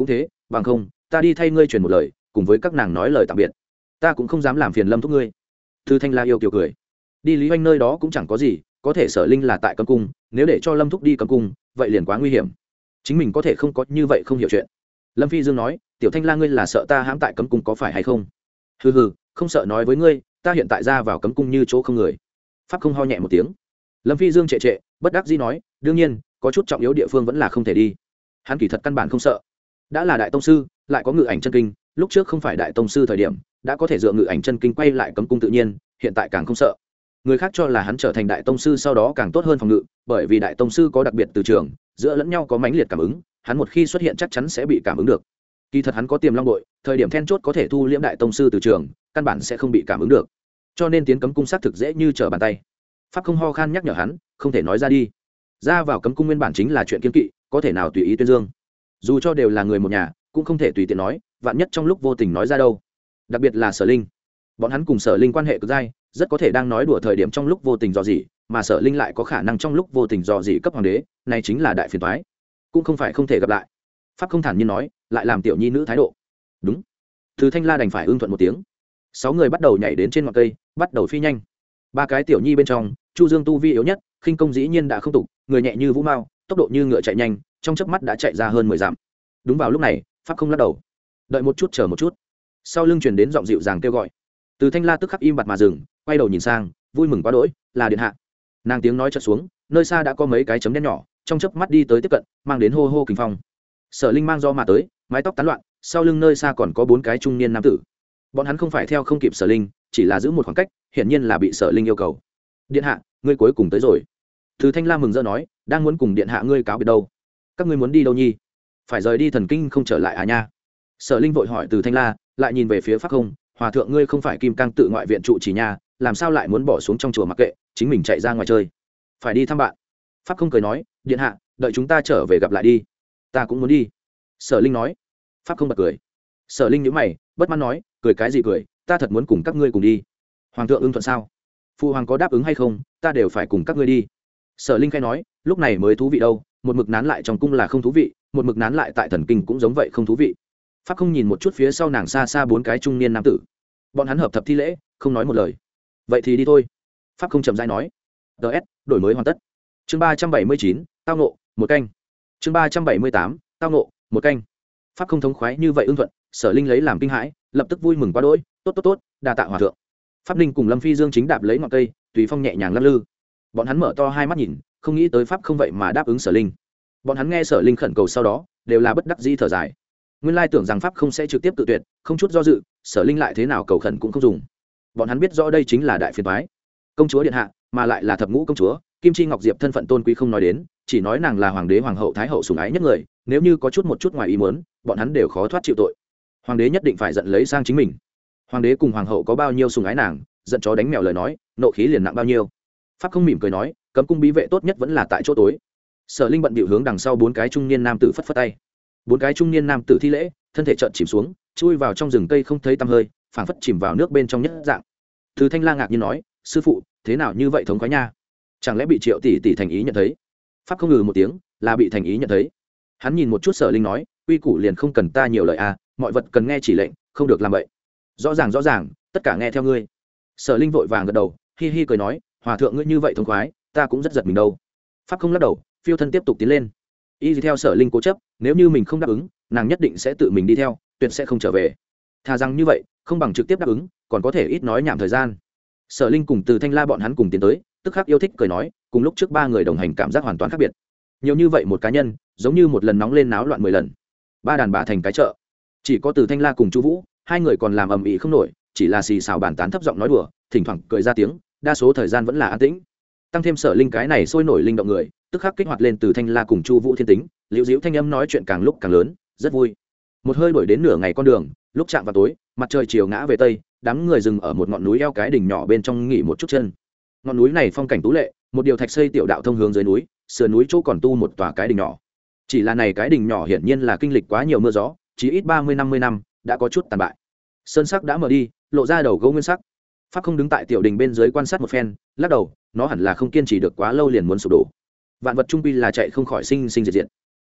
bằng không ta đi thay ngươi truyền một lời cùng với các nàng nói lời tạm biệt. Ta cũng không dám làm phiền Lâm thúc ngươi. Từ Thanh La yêu kiều cười. Đi Lý Oanh nơi đó cũng chẳng có gì, có thể Sở Linh là tại cấm cung, nếu để cho Lâm thúc đi cấm cung vậy liền quá nguy hiểm, chính mình có thể không có như vậy không hiểu chuyện. Lâm Phi Dương nói, tiểu Thanh La ngươi là sợ ta hãm tại cấm cung có phải hay không? Hừ hừ, không sợ nói với ngươi, ta hiện tại ra vào cấm cung như chỗ không người. Pháp không ho nhẹ một tiếng. Lâm Phi Dương trệ trệ, bất đắc dĩ nói, đương nhiên có chút trọng yếu địa phương vẫn là không thể đi. Hắn kỳ thật căn bản không sợ, đã là đại tông sư lại có ngự ảnh chân kinh, lúc trước không phải đại tông sư thời điểm đã có thể dựa ngự ảnh chân kinh quay lại cấm cung tự nhiên, hiện tại càng không sợ. Người khác cho là hắn trở thành đại tông sư sau đó càng tốt hơn phòng ngự, bởi vì đại tông sư có đặc biệt từ trường, giữa lẫn nhau có mãnh liệt cảm ứng, hắn một khi xuất hiện chắc chắn sẽ bị cảm ứng được. Kỳ thật hắn có tiềm long đội, thời điểm then chốt có thể thu liễm đại tông sư từ trường, căn bản sẽ không bị cảm ứng được, cho nên tiến cấm cung xác thực dễ như trở bàn tay. Pháp không ho khan nhắc nhở hắn, không thể nói ra đi. Ra vào cấm cung nguyên bản chính là chuyện kiêng kỵ, có thể nào tùy ý tuyên dương. Dù cho đều là người một nhà, cũng không thể tùy tiện nói, vạn nhất trong lúc vô tình nói ra đâu. Đặc biệt là Sở Linh, bọn hắn cùng Sở Linh quan hệ cực dai, rất có thể đang nói đùa thời điểm trong lúc vô tình dò dỉ, mà Sở Linh lại có khả năng trong lúc vô tình dò dỉ cấp hoàng đế, này chính là đại phiền toái. Cũng không phải không thể gặp lại. Pháp không thản nhiên nói, lại làm tiểu nhi nữ thái độ. Đúng. Từ Thanh La đành phải ưng thuận một tiếng. Sáu người bắt đầu nhảy đến trên ngọn cây, bắt đầu phi nhanh. Ba cái tiểu nhi bên trong, Chu Dương tu vi yếu nhất, khinh công dĩ nhiên đã không tục, người nhẹ như vũ mao, tốc độ như ngựa chạy nhanh, trong chớp mắt đã chạy ra hơn mười dặm. Đúng vào lúc này, Pháp không lắc đầu. Đợi một chút, chờ một chút. Sau lưng truyền đến giọng dịu dàng kêu gọi. Từ Thanh La tức khắc im bặt mà dừng, quay đầu nhìn sang, vui mừng quá đỗi, là điện hạ. Nàng tiếng nói chợt xuống, nơi xa đã có mấy cái chấm đen nhỏ, trong chớp mắt đi tới tiếp cận, mang đến hô hô kinh phong. Sở Linh mang do mà tới, mái tóc tán loạn, sau lưng nơi xa còn có bốn cái trung niên nam tử. Bọn hắn không phải theo không kịp Sở Linh, chỉ là giữ một khoảng cách, hiển nhiên là bị Sở Linh yêu cầu. Điện hạ, ngươi cuối cùng tới rồi. Từ Thanh La mừng rỡ nói, đang muốn cùng điện hạ ngươi cáo biệt đâu. Các ngươi muốn đi đâu nhi? Phải rời đi thần kinh không trở lại à nha? Sở Linh vội hỏi Từ Thanh La, lại nhìn về phía Pháp không, hòa thượng ngươi không phải kim cang tự ngoại viện trụ chỉ nhà, làm sao lại muốn bỏ xuống trong chùa mặc kệ, chính mình chạy ra ngoài chơi? Phải đi thăm bạn. Pháp không cười nói, điện hạ, đợi chúng ta trở về gặp lại đi. Ta cũng muốn đi. Sở Linh nói. Pháp không bật cười. Sở Linh nhíu mày, bất mãn nói, cười cái gì cười, ta thật muốn cùng các ngươi cùng đi. Hoàng thượng ưng thuận sao? Phụ hoàng có đáp ứng hay không, ta đều phải cùng các ngươi đi. Sở Linh khai nói, lúc này mới thú vị đâu, một mực nán lại trong cung là không thú vị, một mực nán lại tại thần kinh cũng giống vậy không thú vị. Pháp không nhìn một chút phía sau nàng xa xa bốn cái trung niên nam tử, bọn hắn hợp thập thi lễ, không nói một lời. Vậy thì đi thôi. Pháp không chậm rãi nói. ts đổi mới hoàn tất. Chương ba trăm bảy mươi chín, tao nộ một canh. Chương ba trăm bảy mươi tám, tao nộ một canh. Pháp không thống khoái như vậy ưng thuận, Sở Linh lấy làm kinh hãi, lập tức vui mừng quá đỗi, tốt tốt tốt, đa tạ hòa thượng. Pháp Ninh cùng Lâm Phi Dương chính đạp lấy ngọn cây, tùy phong nhẹ nhàng lắc lư. Bọn hắn mở to hai mắt nhìn, không nghĩ tới Pháp không vậy mà đáp ứng Sở Linh. Bọn hắn nghe Sở Linh khẩn cầu sau đó, đều là bất đắc dĩ thở dài. Nguyên lai tưởng rằng Pháp không sẽ trực tiếp tự tuyệt, không chút do dự, Sở Linh lại thế nào cầu khẩn cũng không dùng. Bọn hắn biết rõ đây chính là đại phiền toái. Công chúa điện hạ, mà lại là thập ngũ công chúa, Kim Chi Ngọc Diệp thân phận tôn quý không nói đến, chỉ nói nàng là hoàng đế hoàng hậu thái hậu sủng ái nhất người, nếu như có chút một chút ngoài ý muốn, bọn hắn đều khó thoát chịu tội. Hoàng đế nhất định phải giận lấy sang chính mình. Hoàng đế cùng hoàng hậu có bao nhiêu sủng ái nàng, giận chó đánh mèo lời nói, nộ khí liền nặng bao nhiêu. Pháp không mỉm cười nói, cấm cung bí vệ tốt nhất vẫn là tại chỗ tối. Sở Linh bận bịu hướng đằng sau bốn cái trung niên nam tử phất phất tay. Bốn cái trung niên nam tử thi lễ, thân thể chợt chìm xuống, chui vào trong rừng cây không thấy tăm hơi, phảng phất chìm vào nước bên trong nhất dạng. Từ Thanh La ngạc nhiên nói, sư phụ, thế nào như vậy thống khoái nha? Chẳng lẽ bị Triệu tỷ tỷ thành ý nhận thấy? Pháp không ngừ một tiếng, là bị thành ý nhận thấy. Hắn nhìn một chút Sở Linh nói, uy củ liền không cần ta nhiều lời à, mọi vật cần nghe chỉ lệnh, không được làm vậy. Rõ ràng rõ ràng, tất cả nghe theo ngươi. Sở Linh vội vàng gật đầu, hi hi cười nói, hòa thượng ngươi như vậy thống khoái, ta cũng rất giật mình đâu. Pháp không lắc đầu, phiêu thân tiếp tục tiến lên. Y theo Sở Linh cố chấp, nếu như mình không đáp ứng, nàng nhất định sẽ tự mình đi theo, tuyệt sẽ không trở về. Thà rằng như vậy, không bằng trực tiếp đáp ứng, còn có thể ít nói nhảm thời gian. Sở Linh cùng Từ Thanh La bọn hắn cùng tiến tới, tức khắc yêu thích cười nói, cùng lúc trước ba người đồng hành cảm giác hoàn toàn khác biệt. Nhiều như vậy một cá nhân, giống như một lần nóng lên náo loạn mười lần. Ba đàn bà thành cái chợ. Chỉ có Từ Thanh La cùng Chu Vũ, hai người còn làm ầm ĩ không nổi, chỉ là xì xào bàn tán thấp giọng nói đùa, thỉnh thoảng cười ra tiếng, đa số thời gian vẫn là an tĩnh. Tăng thêm Sở Linh cái này sôi nổi linh động người, tức khắc kích hoạt lên Từ Thanh La cùng Chu Vũ thiên tính, liễu diễu thanh âm nói chuyện càng lúc càng lớn, rất vui. Một hơi đổi đến nửa ngày con đường, lúc chạm vào tối, mặt trời chiều ngã về tây, đám người dừng ở một ngọn núi eo cái đỉnh nhỏ bên trong nghỉ một chút chân. Ngọn núi này phong cảnh tú lệ, một điều thạch xây tiểu đạo thông hướng dưới núi, sườn núi chỗ còn tu một tòa cái đỉnh nhỏ. Chỉ là này cái đỉnh nhỏ hiển nhiên là kinh lịch quá nhiều mưa gió, chỉ ít ba mươi năm mươi năm, đã có chút tàn bại. Sơn sắc đã mở đi, lộ ra đầu gấu nguyên sắc. Pháp không đứng tại tiểu đình bên dưới quan sát một phen, lắc đầu, nó hẳn là không kiên trì được quá lâu liền muốn sụp đổ. Vạn vật trung quy là chạy không khỏi sinh sinh diệt diệt.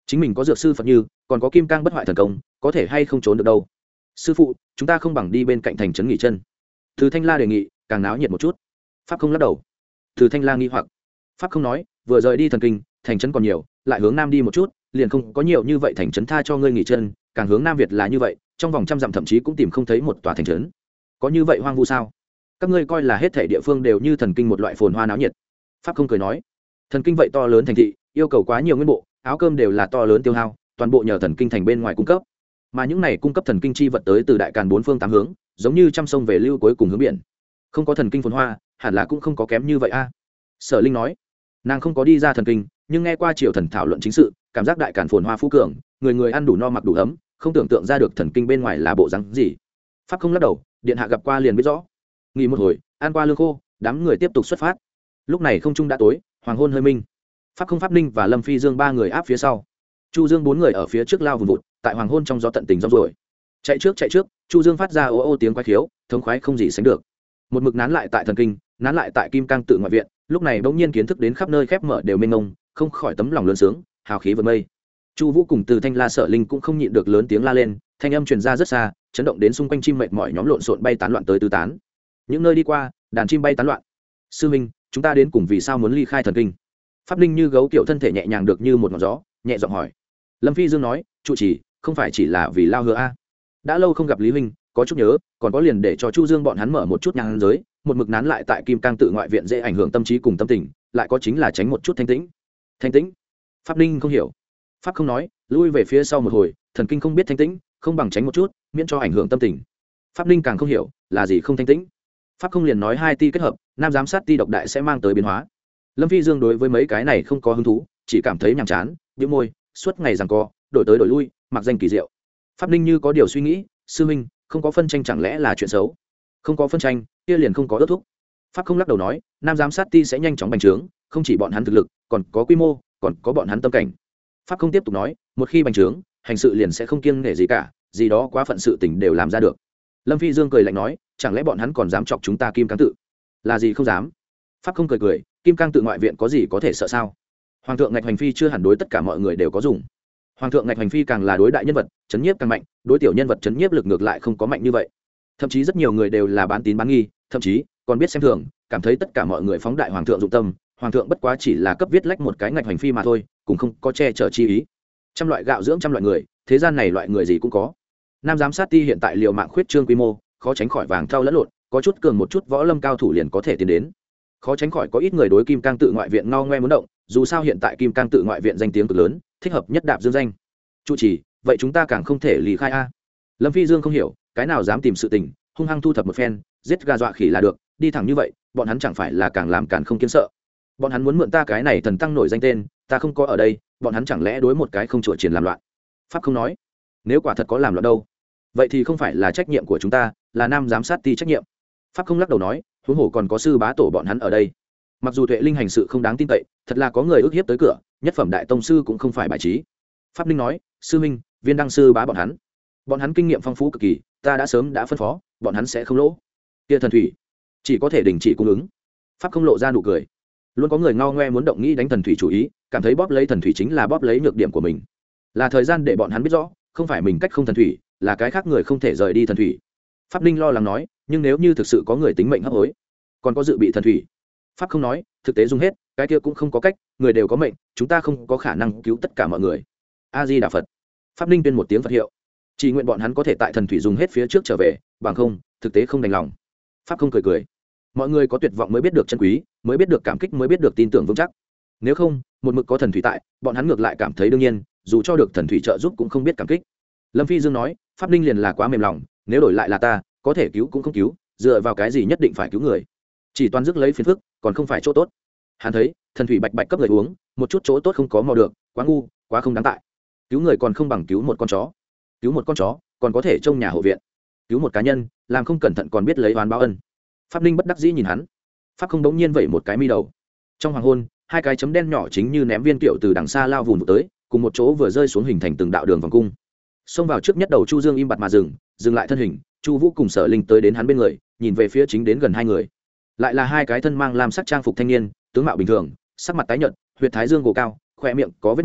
chính mình có dược sư Phật Như, còn có kim cang bất hoại thần công, có thể hay không trốn được đâu. Sư phụ, chúng ta không bằng đi bên cạnh thành trấn nghỉ chân. Từ Thanh La đề nghị, càng náo nhiệt một chút. Pháp không lắc đầu. Từ Thanh La nghi hoặc. Pháp không nói, vừa rời đi thần kinh, thành trấn còn nhiều, lại hướng nam đi một chút, liền không có nhiều như vậy thành trấn tha cho ngươi nghỉ chân, càng hướng nam Việt là như vậy, trong vòng trăm dặm thậm chí cũng tìm không thấy một tòa thành trấn. Có như vậy hoang vu sao? Các ngươi coi là hết thảy địa phương đều như thần kinh một loại phồn hoa náo nhiệt. Pháp không cười nói, thần kinh vậy to lớn thành thị, yêu cầu quá nhiều nguyên bộ, áo cơm đều là to lớn tiêu hao, toàn bộ nhờ thần kinh thành bên ngoài cung cấp. Mà những này cung cấp thần kinh chi vật tới từ đại càn bốn phương tám hướng, giống như trăm sông về lưu cuối cùng hướng biển. Không có thần kinh phồn hoa, hẳn là cũng không có kém như vậy a. Sở Linh nói, nàng không có đi ra thần kinh, nhưng nghe qua triều thần thảo luận chính sự, cảm giác đại càn phồn hoa phú cường, người người ăn đủ no mặc đủ ấm, không tưởng tượng ra được thần kinh bên ngoài là bộ dáng gì. Pháp không lắc đầu, điện hạ gặp qua liền biết rõ. Nghỉ một hồi, ăn qua lương khô, đám người tiếp tục xuất phát. Lúc này không trung đã tối, hoàng hôn hơi minh. Pháp không, Pháp Ninh và Lâm Phi Dương ba người áp phía sau, Chu Dương bốn người ở phía trước lao vùng vụt, tại hoàng hôn trong gió tận tình rong rồi. Chạy trước chạy trước, Chu Dương phát ra ô ô tiếng quái khiếu, thống khoái không gì sánh được. Một mực nán lại tại thần kinh, nán lại tại kim cang tự ngoại viện, lúc này bỗng nhiên kiến thức đến khắp nơi khép mở đều mênh mông, không khỏi tấm lòng lớn sướng, hào khí vượt mây. Chu Vũ cùng Từ Thanh La Sở Linh cũng không nhịn được lớn tiếng la lên, thanh âm truyền ra rất xa, chấn động đến xung quanh chim mệt mỏi nhóm lộn xộn bay tán loạn tới tứ tán. Những nơi đi qua, đàn chim bay tán loạn. Sư Minh, chúng ta đến cùng vì sao muốn ly khai thần kinh? Pháp Ninh như gấu kiểu thân thể nhẹ nhàng được như một ngọn gió, nhẹ giọng hỏi. Lâm Phi Dương nói, trụ trì, không phải chỉ là vì lao hứa a. Đã lâu không gặp Lý huynh, có chút nhớ, còn có liền để cho Chu Dương bọn hắn mở một chút nhang giới, một mực nán lại tại kim cang tự ngoại viện dễ ảnh hưởng tâm trí cùng tâm tình, lại có chính là tránh một chút thanh tĩnh. Thanh tĩnh? Pháp Ninh không hiểu. Pháp không nói, lui về phía sau một hồi, thần kinh không biết thanh tĩnh, không bằng tránh một chút, miễn cho ảnh hưởng tâm tình. Pháp Ninh càng không hiểu, là gì không thanh tĩnh. Pháp không liền nói hai ti kết hợp, nam giám sát ti độc đại sẽ mang tới biến hóa. Lâm Phi Dương đối với mấy cái này không có hứng thú, chỉ cảm thấy nhàm chán, bĩu môi, suốt ngày giằng co, đổi tới đổi lui, mặc danh kỳ diệu. Pháp Ninh như có điều suy nghĩ, sư minh, không có phân tranh chẳng lẽ là chuyện xấu? Không có phân tranh, kia liền không có ước thúc. Pháp không lắc đầu nói, nam giám sát ti sẽ nhanh chóng bành trướng, không chỉ bọn hắn thực lực, còn có quy mô, còn có bọn hắn tâm cảnh. Pháp không tiếp tục nói, một khi bành trướng, hành sự liền sẽ không kiêng nể gì cả, gì đó quá phận sự tình đều làm ra được. Lâm Phi Dương cười lạnh nói, chẳng lẽ bọn hắn còn dám chọc chúng ta kim cang tự? Là gì không dám? Pháp không cười cười, kim cang tự ngoại viện có gì có thể sợ sao? Hoàng thượng ngạch hành phi chưa hẳn đối tất cả mọi người đều có dùng. Hoàng thượng ngạch hành phi càng là đối đại nhân vật, chấn nhiếp càng mạnh, đối tiểu nhân vật chấn nhiếp lực ngược lại không có mạnh như vậy. Thậm chí rất nhiều người đều là bán tín bán nghi, thậm chí còn biết xem thường, cảm thấy tất cả mọi người phóng đại hoàng thượng dụng tâm, hoàng thượng bất quá chỉ là cấp viết lách một cái ngạch hành phi mà thôi, cũng không có che chở chi ý. Trăm loại gạo dưỡng trăm loại người, thế gian này loại người gì cũng có. Nam giám sát ti hiện tại liều mạng khuyết trương quy mô, khó tránh khỏi vàng thau lẫn lộn, có chút cường một chút võ lâm cao thủ liền có thể tiến đến. Khó tránh khỏi có ít người đối kim cang tự ngoại viện ngao ngoe muốn động, dù sao hiện tại kim cang tự ngoại viện danh tiếng cực lớn, thích hợp nhất đạp dương danh. Chủ trì, vậy chúng ta càng không thể lý khai a. Lâm Phi Dương không hiểu, cái nào dám tìm sự tình, hung hăng thu thập một phen, giết gà dọa khỉ là được, đi thẳng như vậy, bọn hắn chẳng phải là càng làm càng không kiên sợ. Bọn hắn muốn mượn ta cái này thần tăng nổi danh tên, ta không có ở đây, bọn hắn chẳng lẽ đối một cái không chùa triển làm loạn? Pháp không nói, nếu quả thật có làm loạn đâu, vậy thì không phải là trách nhiệm của chúng ta, là nam giám sát ti trách nhiệm. Pháp không lắc đầu nói, huống hồ còn có sư bá tổ bọn hắn ở đây. Mặc dù Tuệ Linh hành sự không đáng tin cậy, thật là có người ức hiếp tới cửa, nhất phẩm đại tông sư cũng không phải bài trí. Pháp Linh nói, sư minh, viên đăng sư bá bọn hắn, bọn hắn kinh nghiệm phong phú cực kỳ, ta đã sớm đã phân phó, bọn hắn sẽ không lỗ. Kia thần thủy, chỉ có thể đình chỉ cung ứng. Pháp không lộ ra nụ cười. Luôn có người ngao ngoe muốn động nghĩ đánh thần thủy chủ ý, cảm thấy bóp lấy thần thủy chính là bóp lấy nhược điểm của mình. Là thời gian để bọn hắn biết rõ, không phải mình cách không thần thủy, là cái khác người không thể rời đi thần thủy. Pháp Linh lo lắng nói, nhưng nếu như thực sự có người tính mệnh hấp hối, còn có dự bị thần thủy. Pháp không nói, thực tế dùng hết, cái kia cũng không có cách, người đều có mệnh, chúng ta không có khả năng cứu tất cả mọi người. A Di Đà Phật. Pháp Linh tuyên một tiếng Phật hiệu, chỉ nguyện bọn hắn có thể tại thần thủy dùng hết phía trước trở về, bằng không, thực tế không đành lòng. Pháp không cười cười, mọi người có tuyệt vọng mới biết được chân quý, mới biết được cảm kích, mới biết được tin tưởng vững chắc. Nếu không, một mực có thần thủy tại, bọn hắn ngược lại cảm thấy đương nhiên, dù cho được thần thủy trợ giúp cũng không biết cảm kích. Lâm Phi Dương nói, Pháp Linh liền là quá mềm lòng, nếu đổi lại là ta, có thể cứu cũng không cứu, dựa vào cái gì nhất định phải cứu người? Chỉ toàn dứt lấy phiền phức, còn không phải chỗ tốt. Hắn thấy, thần thủy bạch bạch cấp người uống, một chút chỗ tốt không có mò được, quá ngu, quá không đáng tại. Cứu người còn không bằng cứu một con chó. Cứu một con chó, còn có thể trông nhà hộ viện. Cứu một cá nhân, làm không cẩn thận còn biết lấy oán báo ân. Pháp Linh bất đắc dĩ nhìn hắn. Pháp không đống nhiên vẩy một cái mi đầu. Trong hoàng hôn, hai cái chấm đen nhỏ chính như ném viên kiệu từ đằng xa lao vùn tới, cùng một chỗ vừa rơi xuống hình thành từng đạo đường vòng cung. Xông vào trước nhất đầu Chu Dương im bặt mà dừng, dừng lại thân hình, Chu Vũ cùng Sở Linh tới đến hắn bên người, nhìn về phía chính đến gần hai người. Lại là hai cái thân mang lam sắc trang phục thanh niên, tướng mạo bình thường, sắc mặt tái nhợt, huyệt thái dương gồ cao, khóe miệng có vết máu,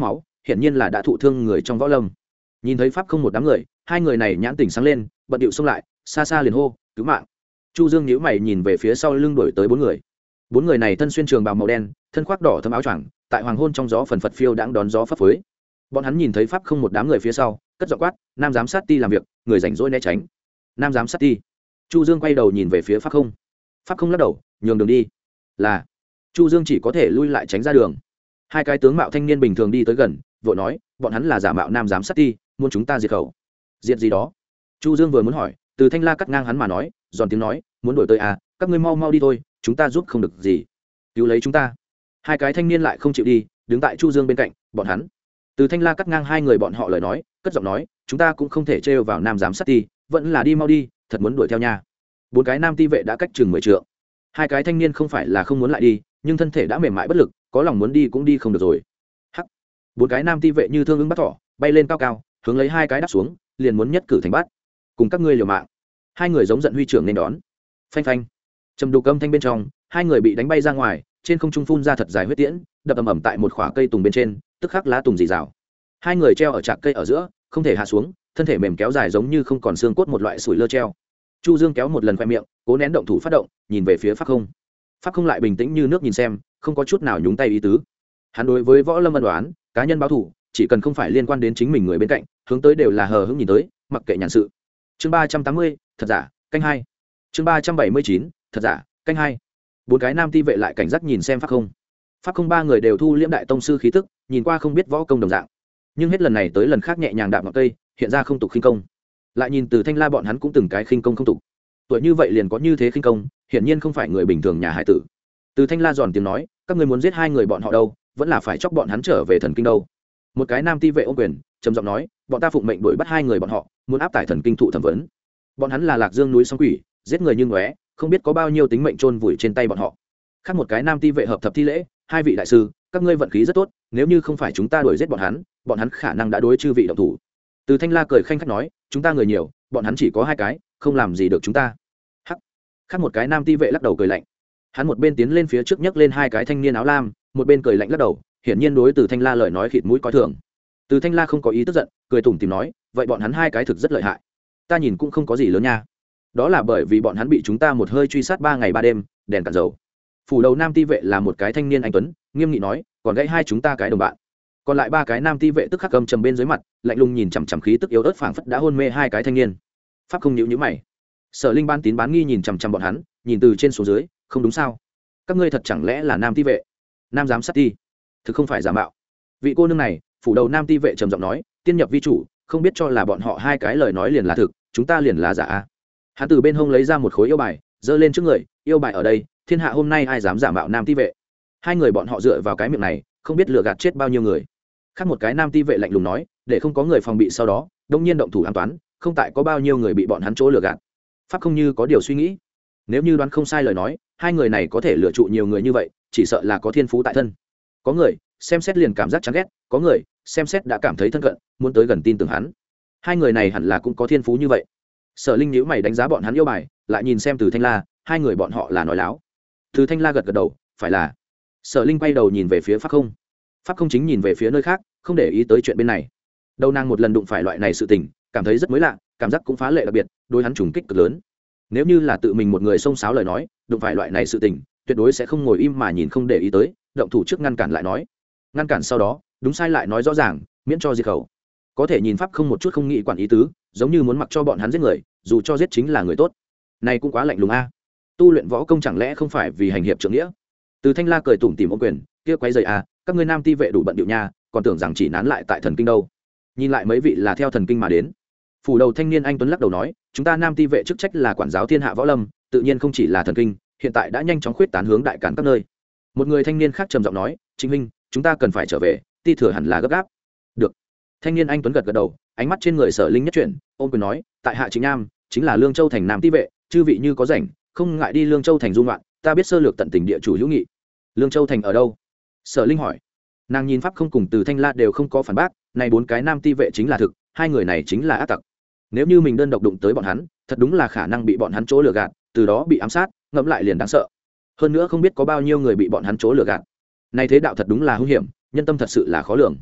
hiển nhiên là đã thụ thương người trong võ lâm. Nhìn thấy pháp không một đám người, hai người này nhãn tỉnh sáng lên, bận điệu xông lại, xa xa liền hô cứu mạng. Chu Dương nhíu mày nhìn về phía sau lưng đuổi tới bốn người. Bốn người này thân xuyên trường bào màu đen, thân khoác đỏ thâm áo choàng, tại hoàng hôn trong gió phần phật phiêu đãng đón gió phấp phới. Bọn hắn nhìn thấy pháp không một đám người phía sau, cất giọng quát, nam giám sát ti làm việc, người rảnh rỗi né tránh. Nam giám sát ti. Chu Dương quay đầu nhìn về phía pháp không. Pháp không lắc đầu, nhường đường đi. Là. Chu Dương chỉ có thể lui lại tránh ra đường. Hai cái tướng mạo thanh niên bình thường đi tới gần, vội nói, bọn hắn là giả mạo nam giám sát ti, muốn chúng ta diệt khẩu. Diệt gì đó? Chu Dương vừa muốn hỏi, Từ Thanh La cắt ngang hắn mà nói, giòn tiếng nói, muốn đổi tới à, các ngươi mau mau đi thôi, chúng ta giúp không được gì. Cứu lấy chúng ta. Hai cái thanh niên lại không chịu đi, đứng tại Chu Dương bên cạnh, bọn hắn. Từ Thanh La cắt ngang hai người bọn họ lời nói, cất giọng nói, chúng ta cũng không thể trêu vào nam giám sát ti, vẫn là đi mau đi, thật muốn đuổi theo nha. Bốn cái nam ti vệ đã cách chừng mười trượng. Hai cái thanh niên không phải là không muốn lại đi, nhưng thân thể đã mềm mại bất lực, có lòng muốn đi cũng đi không được rồi. Hắc. Bốn cái nam ti vệ như thương ứng bắt thỏ, bay lên cao cao, hướng lấy hai cái đáp xuống, liền muốn nhất cử thành bắt. Cùng các ngươi liều mạng. Hai người giống giận huy trưởng nên đón. Phanh phanh. Trầm đục âm thanh bên trong, hai người bị đánh bay ra ngoài, trên không trung phun ra thật dài huyết tiễn, đập ầm ầm tại một khỏa cây tùng bên trên, tức khắc lá tùng rì rào. Hai người treo ở trạc cây ở giữa, không thể hạ xuống, thân thể mềm kéo dài giống như không còn xương cốt một loại sủi lơ treo. Chu Dương kéo một lần khoe miệng, cố nén động thủ phát động, nhìn về phía pháp không. Pháp không lại bình tĩnh như nước nhìn xem, không có chút nào nhúng tay ý tứ. Hắn đối với võ lâm ân đoán, cá nhân báo thù, chỉ cần không phải liên quan đến chính mình người bên cạnh, hướng tới đều là hờ hững nhìn tới, mặc kệ nhàn sự. Chương ba trăm tám mươi, thật giả, canh hai. Chương ba trăm bảy mươi chín, thật giả, canh hai. Bốn cái nam ti vệ lại cảnh giác nhìn xem pháp không. Pháp không ba người đều thu liễm đại tông sư khí tức, nhìn qua không biết võ công đồng dạng, nhưng hết lần này tới lần khác nhẹ nhàng đạp ngọn cây, hiện ra không tục khinh công. Lại nhìn Từ Thanh La bọn hắn cũng từng cái khinh công không tục. Tuổi như vậy liền có như thế khinh công, hiển nhiên không phải người bình thường nhà hải tử. Từ Thanh La giòn tiếng nói, các ngươi muốn giết hai người bọn họ đâu, vẫn là phải chọc bọn hắn trở về thần kinh đâu. Một cái nam ti vệ ôm quyền, trầm giọng nói, bọn ta phụng mệnh đuổi bắt hai người bọn họ, muốn áp tải thần kinh thụ thẩm vấn. Bọn hắn là Lạc Dương núi song quỷ, giết người như ngóe, không biết có bao nhiêu tính mệnh chôn vùi trên tay bọn họ. Khác một cái nam ti vệ hợp thập thi lễ, hai vị đại sư, các ngươi vận khí rất tốt, nếu như không phải chúng ta đuổi giết bọn hắn, bọn hắn khả năng đã đối chư vị động thủ. Từ Thanh La cười khanh khách nói, chúng ta người nhiều, bọn hắn chỉ có hai cái, không làm gì được chúng ta. Hắc. Khác một cái nam ti vệ lắc đầu cười lạnh. Hắn một bên tiến lên phía trước nhấc lên hai cái thanh niên áo lam, một bên cười lạnh lắc đầu, hiển nhiên đối Từ Thanh La lời nói khịt mũi coi thường. Từ Thanh La không có ý tức giận, cười tủm tỉm nói, vậy bọn hắn hai cái thực rất lợi hại. Ta nhìn cũng không có gì lớn nha. Đó là bởi vì bọn hắn bị chúng ta một hơi truy sát ba ngày ba đêm, đèn cạn dầu. Phủ đầu nam ti vệ là một cái thanh niên anh tuấn, nghiêm nghị nói, còn gãy hai chúng ta cái đồng bạn. Còn lại ba cái nam ti vệ tức khắc cầm trầm bên dưới mặt, lạnh lùng nhìn chằm chằm khí tức yếu ớt phảng phất đã hôn mê hai cái thanh niên. Pháp không nhíu nhíu mày. Sở Linh ban tín bán nghi nhìn chằm chằm bọn hắn, nhìn từ trên xuống dưới, không đúng sao? Các ngươi thật chẳng lẽ là nam ti vệ? Nam giám sát ti? Thực không phải giả mạo. Vị cô nương này, phủ đầu nam ti vệ trầm giọng nói, tiên nhập vi chủ, không biết cho là bọn họ hai cái lời nói liền là thực, chúng ta liền là giả a. Hắn từ bên hông lấy ra một khối yêu bài, giơ lên trước người, yêu bài ở đây, thiên hạ hôm nay ai dám giả mạo nam ti vệ? Hai người bọn họ dựa vào cái miệng này, không biết lừa gạt chết bao nhiêu người. Khác một cái nam ti vệ lạnh lùng nói, để không có người phòng bị sau đó, đông nhiên động thủ an toán, không tại có bao nhiêu người bị bọn hắn chỗ lừa gạt. Pháp không như có điều suy nghĩ, nếu như đoán không sai lời nói, hai người này có thể lừa trụ nhiều người như vậy, chỉ sợ là có thiên phú tại thân. Có người xem xét liền cảm giác chán ghét, có người xem xét đã cảm thấy thân cận, muốn tới gần tin tưởng hắn. Hai người này hẳn là cũng có thiên phú như vậy. Sở Linh nhíu mày đánh giá bọn hắn yêu bài, lại nhìn xem Từ Thanh La, hai người bọn họ là nói láo. Từ Thanh La gật gật đầu, phải là. Sở Linh quay đầu nhìn về phía Pháp không. Pháp không chính nhìn về phía nơi khác, không để ý tới chuyện bên này. Đầu nàng một lần đụng phải loại này sự tình, cảm thấy rất mới lạ, cảm giác cũng phá lệ đặc biệt, đối hắn trùng kích cực lớn. Nếu như là tự mình một người xông xáo lời nói, đụng phải loại này sự tình, tuyệt đối sẽ không ngồi im mà nhìn không để ý tới, động thủ trước ngăn cản lại nói. Ngăn cản sau đó, đúng sai lại nói rõ ràng, miễn cho diệt khẩu. Có thể nhìn Pháp không một chút không nghĩ quản ý tứ, giống như muốn mặc cho bọn hắn giết người, dù cho giết chính là người tốt. Này cũng quá lạnh lùng a. Tu luyện võ công chẳng lẽ không phải vì hành hiệp trượng nghĩa? Từ Thanh La cười tủm tỉm ôm quyền, kia quấy rầy a, các ngươi nam ti vệ đủ bận điệu nha, còn tưởng rằng chỉ nán lại tại thần kinh đâu. Nhìn lại mấy vị là theo thần kinh mà đến. Phủ đầu thanh niên anh tuấn lắc đầu nói, chúng ta nam ti vệ chức trách là quản giáo thiên hạ võ lâm, tự nhiên không chỉ là thần kinh, hiện tại đã nhanh chóng khuyết tán hướng đại cản các nơi. Một người thanh niên khác trầm giọng nói, Trịnh huynh, chúng ta cần phải trở về, ti thừa hẳn là gấp gáp. Được. Thanh niên anh tuấn gật gật đầu, ánh mắt trên người Sở Linh nhất chuyển, ôm quyền nói, tại hạ Trịnh Nam, chính là Lương Châu thành nam ti vệ, chư vị như có rảnh, không ngại đi Lương Châu thành du ngoạn, ta biết sơ lược tận tình địa chủ hữu nghị. Lương Châu thành ở đâu? Sở Linh hỏi. Nàng nhìn Pháp không cùng Từ Thanh La đều không có phản bác, này bốn cái nam ti vệ chính là thực, hai người này chính là ác tặc. Nếu như mình đơn độc đụng tới bọn hắn, thật đúng là khả năng bị bọn hắn chỗ lừa gạt, từ đó bị ám sát, ngẫm lại liền đáng sợ. Hơn nữa không biết có bao nhiêu người bị bọn hắn chỗ lừa gạt. Này thế đạo thật đúng là hung hiểm, nhân tâm thật sự là khó lường.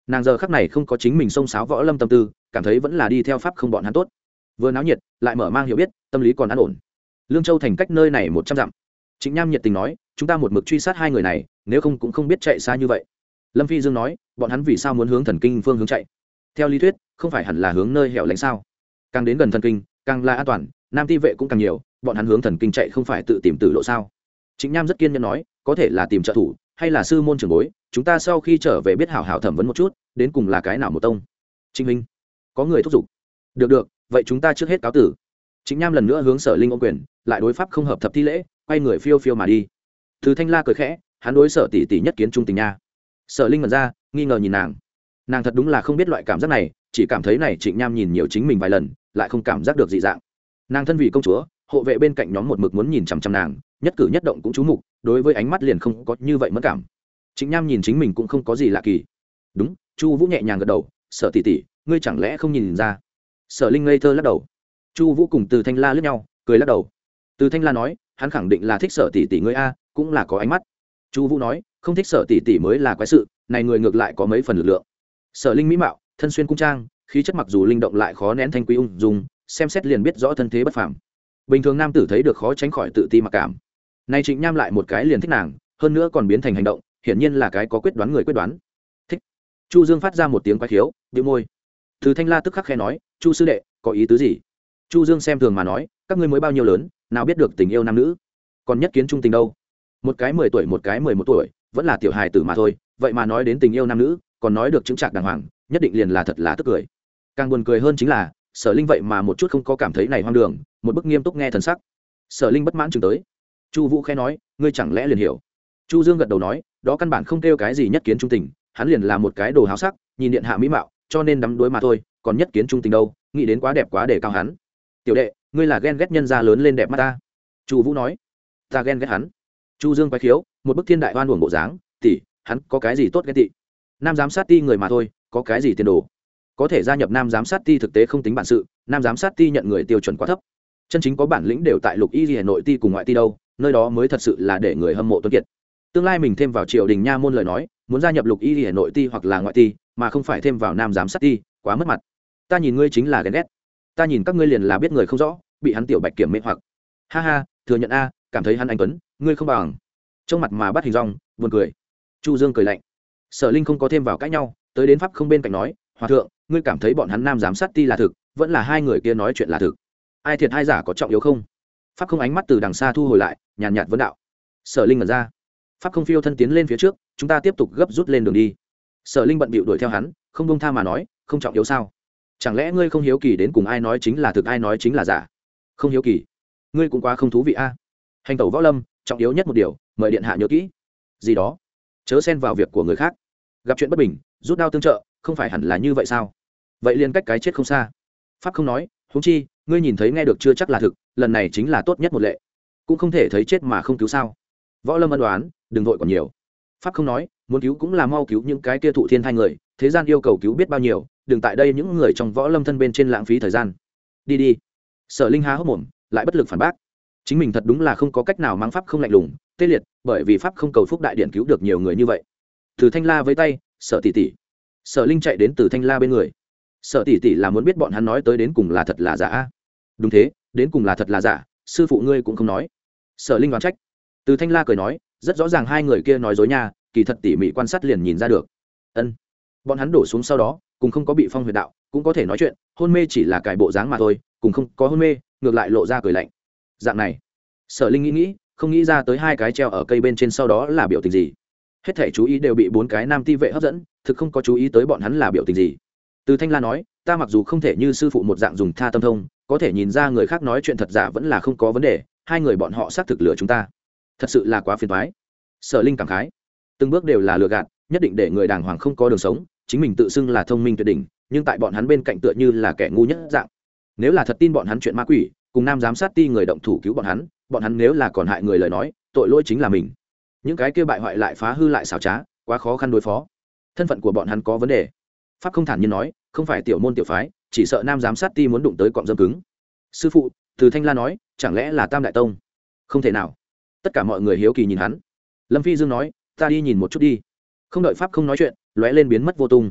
nàng giờ khắc này không có chính mình xông xáo võ lâm tâm tư, cảm thấy vẫn là đi theo pháp không bọn hắn tốt. Vừa náo nhiệt lại mở mang hiểu biết, tâm lý còn an ổn. Lương Châu thành cách nơi này một trăm dặm. Trịnh Nham nhiệt tình nói, chúng ta một mực truy sát hai người này, nếu không cũng không biết chạy xa như vậy. Lâm Phi Dương nói, bọn hắn vì sao muốn hướng thần kinh phương hướng chạy? Theo lý thuyết không phải hẳn là hướng nơi hẻo lánh sao? Càng đến gần thần kinh càng là an toàn, nam ti vệ cũng càng nhiều, bọn hắn hướng thần kinh chạy không phải tự tìm tử lộ sao? Trịnh Nham rất kiên nhẫn nói, có thể là tìm trợ thủ hay là sư môn trưởng bối, chúng ta sau khi trở về biết hảo hảo thẩm vấn một chút, đến cùng là cái nào một tông. Trịnh huynh, có người thúc giục. Được được, vậy chúng ta trước hết cáo tử. Trịnh Nham lần nữa hướng Sở Linh ôm quyền, lại đối pháp không hợp thập thi lễ, quay người phiêu phiêu mà đi. Từ Thanh La cười khẽ, hắn đối Sở tỷ tỷ nhất kiến trung tình nha. Sở Linh ngẩn ra, nghi ngờ nhìn nàng. Nàng thật đúng là không biết loại cảm giác này, chỉ cảm thấy này Trịnh Nham nhìn nhiều chính mình vài lần, lại không cảm giác được dị dạng. Nàng thân vì công chúa, hộ vệ bên cạnh nhóm một mực muốn nhìn chằm chằm nàng, nhất cử nhất động cũng chú mục, đối với ánh mắt liền không có như vậy mất cảm. Trịnh Nham nhìn chính mình cũng không có gì lạ kỳ. Đúng, Chu Vũ nhẹ nhàng gật đầu, Sở tỷ tỷ, ngươi chẳng lẽ không nhìn ra? Sở Linh ngây thơ lắc đầu. Chu Vũ cùng Từ Thanh La liếc nhau, cười lắc đầu. Từ Thanh La nói, hắn khẳng định là thích Sở tỷ tỷ ngươi a, cũng là có ánh mắt. Chu Vũ nói, không thích Sở tỷ tỷ mới là quái sự, này người ngược lại có mấy phần lực lượng. Sở Linh mỹ mạo, thân xuyên cung trang, khí chất mặc dù linh động lại khó nén thanh quý ung dung, xem xét liền biết rõ thân thế bất phàm. Bình thường nam tử thấy được khó tránh khỏi tự ti mặc cảm. Nay Trịnh Nham lại một cái liền thích nàng, hơn nữa còn biến thành hành động, hiển nhiên là cái có quyết đoán người quyết đoán. Thích. Chu Dương phát ra một tiếng quái khiếu, bĩu môi. Từ Thanh La tức khắc khẽ nói, Chu sư đệ, có ý tứ gì? Chu Dương xem thường mà nói, các ngươi mới bao nhiêu lớn, nào biết được tình yêu nam nữ, còn nhất kiến trung tình đâu. Một cái mười tuổi một cái mười một tuổi, vẫn là tiểu hài tử mà thôi, vậy mà nói đến tình yêu nam nữ, còn nói được chứng trạc đàng hoàng, nhất định liền là thật là tức cười. Càng buồn cười hơn chính là, Sở Linh vậy mà một chút không có cảm thấy này hoang đường, một bức nghiêm túc nghe thần sắc. Sở Linh bất mãn chừng tới. Chu Vũ khẽ nói, ngươi chẳng lẽ liền hiểu? Chu Dương gật đầu nói, đó căn bản không kêu cái gì nhất kiến trung tình, hắn liền là một cái đồ háo sắc, nhìn điện hạ mỹ mạo, cho nên đắm đuối mà thôi, còn nhất kiến trung tình đâu, nghĩ đến quá đẹp quá để cao hắn. Tiểu đệ, ngươi là ghen ghét nhân gia lớn lên đẹp mắt ta. Chu Vũ nói, ta ghen ghét hắn. Chu Dương quái khiếu, một bức thiên đại oan uổng bộ dáng, tỷ, hắn có cái gì tốt ghen tị? Nam giám sát ti người mà thôi, có cái gì tiền đồ? Có thể gia nhập nam giám sát ti thực tế không tính bản sự, nam giám sát ti nhận người tiêu chuẩn quá thấp. Chân chính có bản lĩnh đều tại Lục Y Hà Nội ti cùng ngoại ti đâu, nơi đó mới thật sự là để người hâm mộ tuấn kiệt. Tương lai mình thêm vào triều đình nha môn lời nói, muốn gia nhập Lục Y Hà Nội ti hoặc là ngoại ti, mà không phải thêm vào nam giám sát ti, quá mất mặt. Ta nhìn ngươi chính là ghen ghét, ta nhìn các ngươi liền là biết người không rõ, bị hắn tiểu bạch kiểm mê hoặc. Ha ha, thừa nhận a, cảm thấy hắn anh tuấn, ngươi không bằng. Trong mặt mà bắt hình rong, buồn cười. Chu Dương cười lạnh. Sở Linh không có thêm vào cãi nhau, tới đến pháp không bên cạnh nói, hòa thượng, ngươi cảm thấy bọn hắn nam giám sát ti là thực, vẫn là hai người kia nói chuyện là thực, ai thiệt hai giả có trọng yếu không? Pháp không ánh mắt từ đằng xa thu hồi lại, nhàn nhạt vấn đạo. Sở Linh ngẩn ra. Pháp không phiêu thân tiến lên phía trước, chúng ta tiếp tục gấp rút lên đường đi. Sở Linh bận bịu đuổi theo hắn, không buông tha mà nói, không trọng yếu sao? Chẳng lẽ ngươi không hiếu kỳ đến cùng ai nói chính là thực ai nói chính là giả? Không hiếu kỳ, ngươi cũng quá không thú vị a. Hành tẩu võ lâm, trọng yếu nhất một điều, mời điện hạ nhớ kỹ. Gì đó? Chớ xen vào việc của người khác. Gặp chuyện bất bình, rút đao tương trợ, không phải hẳn là như vậy sao? Vậy liền cách cái chết không xa. Pháp không nói, huống chi, ngươi nhìn thấy nghe được chưa chắc là thực, lần này chính là tốt nhất một lệ, cũng không thể thấy chết mà không cứu sao? Võ lâm ân đoán, đừng vội còn nhiều. Pháp không nói, muốn cứu cũng là mau cứu những cái kia thụ thiên thai người, thế gian yêu cầu cứu biết bao nhiêu, đừng tại đây những người trong võ lâm thân bên trên lãng phí thời gian. Đi đi. Sở Linh há hốc mồm, lại bất lực phản bác. Chính mình thật đúng là không có cách nào mắng pháp không lạnh lùng, tê liệt, bởi vì pháp không cầu phúc đại điện cứu được nhiều người như vậy. Từ Thanh La với tay, Sở tỷ tỷ. Sở Linh chạy đến Từ Thanh La bên người. Sở tỷ tỷ là muốn biết bọn hắn nói tới đến cùng là thật là giả. Đúng thế, đến cùng là thật là giả, sư phụ ngươi cũng không nói. Sở Linh đoán trách. Từ Thanh La cười nói, rất rõ ràng hai người kia nói dối nha, kỳ thật tỉ mỉ quan sát liền nhìn ra được. Ân. Bọn hắn đổ xuống sau đó, cùng không có bị phong huyệt đạo, cũng có thể nói chuyện, hôn mê chỉ là cải bộ dáng mà thôi, cùng không có hôn mê, ngược lại lộ ra cười lạnh. Dạng này. Sở Linh nghĩ nghĩ, không nghĩ ra tới hai cái treo ở cây bên trên sau đó là biểu tình gì. Hết thể chú ý đều bị bốn cái nam ti vệ hấp dẫn, thực không có chú ý tới bọn hắn là biểu tình gì. Từ Thanh La nói, ta mặc dù không thể như sư phụ một dạng dùng tha tâm thông, có thể nhìn ra người khác nói chuyện thật giả vẫn là không có vấn đề, hai người bọn họ xác thực lừa chúng ta, thật sự là quá phiền toái. Sở Linh cảm khái, từng bước đều là lừa gạt, nhất định để người đàng hoàng không có đường sống, chính mình tự xưng là thông minh tuyệt đỉnh, nhưng tại bọn hắn bên cạnh tựa như là kẻ ngu nhất dạng. Nếu là thật tin bọn hắn chuyện ma quỷ, cùng nam giám sát ti người động thủ cứu bọn hắn, bọn hắn nếu là còn hại người lời nói, tội lỗi chính là mình. Những cái kia bại hoại lại phá hư lại xảo trá, quá khó khăn đối phó. Thân phận của bọn hắn có vấn đề. Pháp không thản nhiên nói, không phải tiểu môn tiểu phái, chỉ sợ nam giám sát ti muốn đụng tới cọng dâm cứng. Sư phụ, Từ Thanh La nói, chẳng lẽ là Tam đại tông? Không thể nào. Tất cả mọi người hiếu kỳ nhìn hắn. Lâm Phi Dương nói, ta đi nhìn một chút đi. Không đợi Pháp không nói chuyện, lóe lên biến mất vô tung.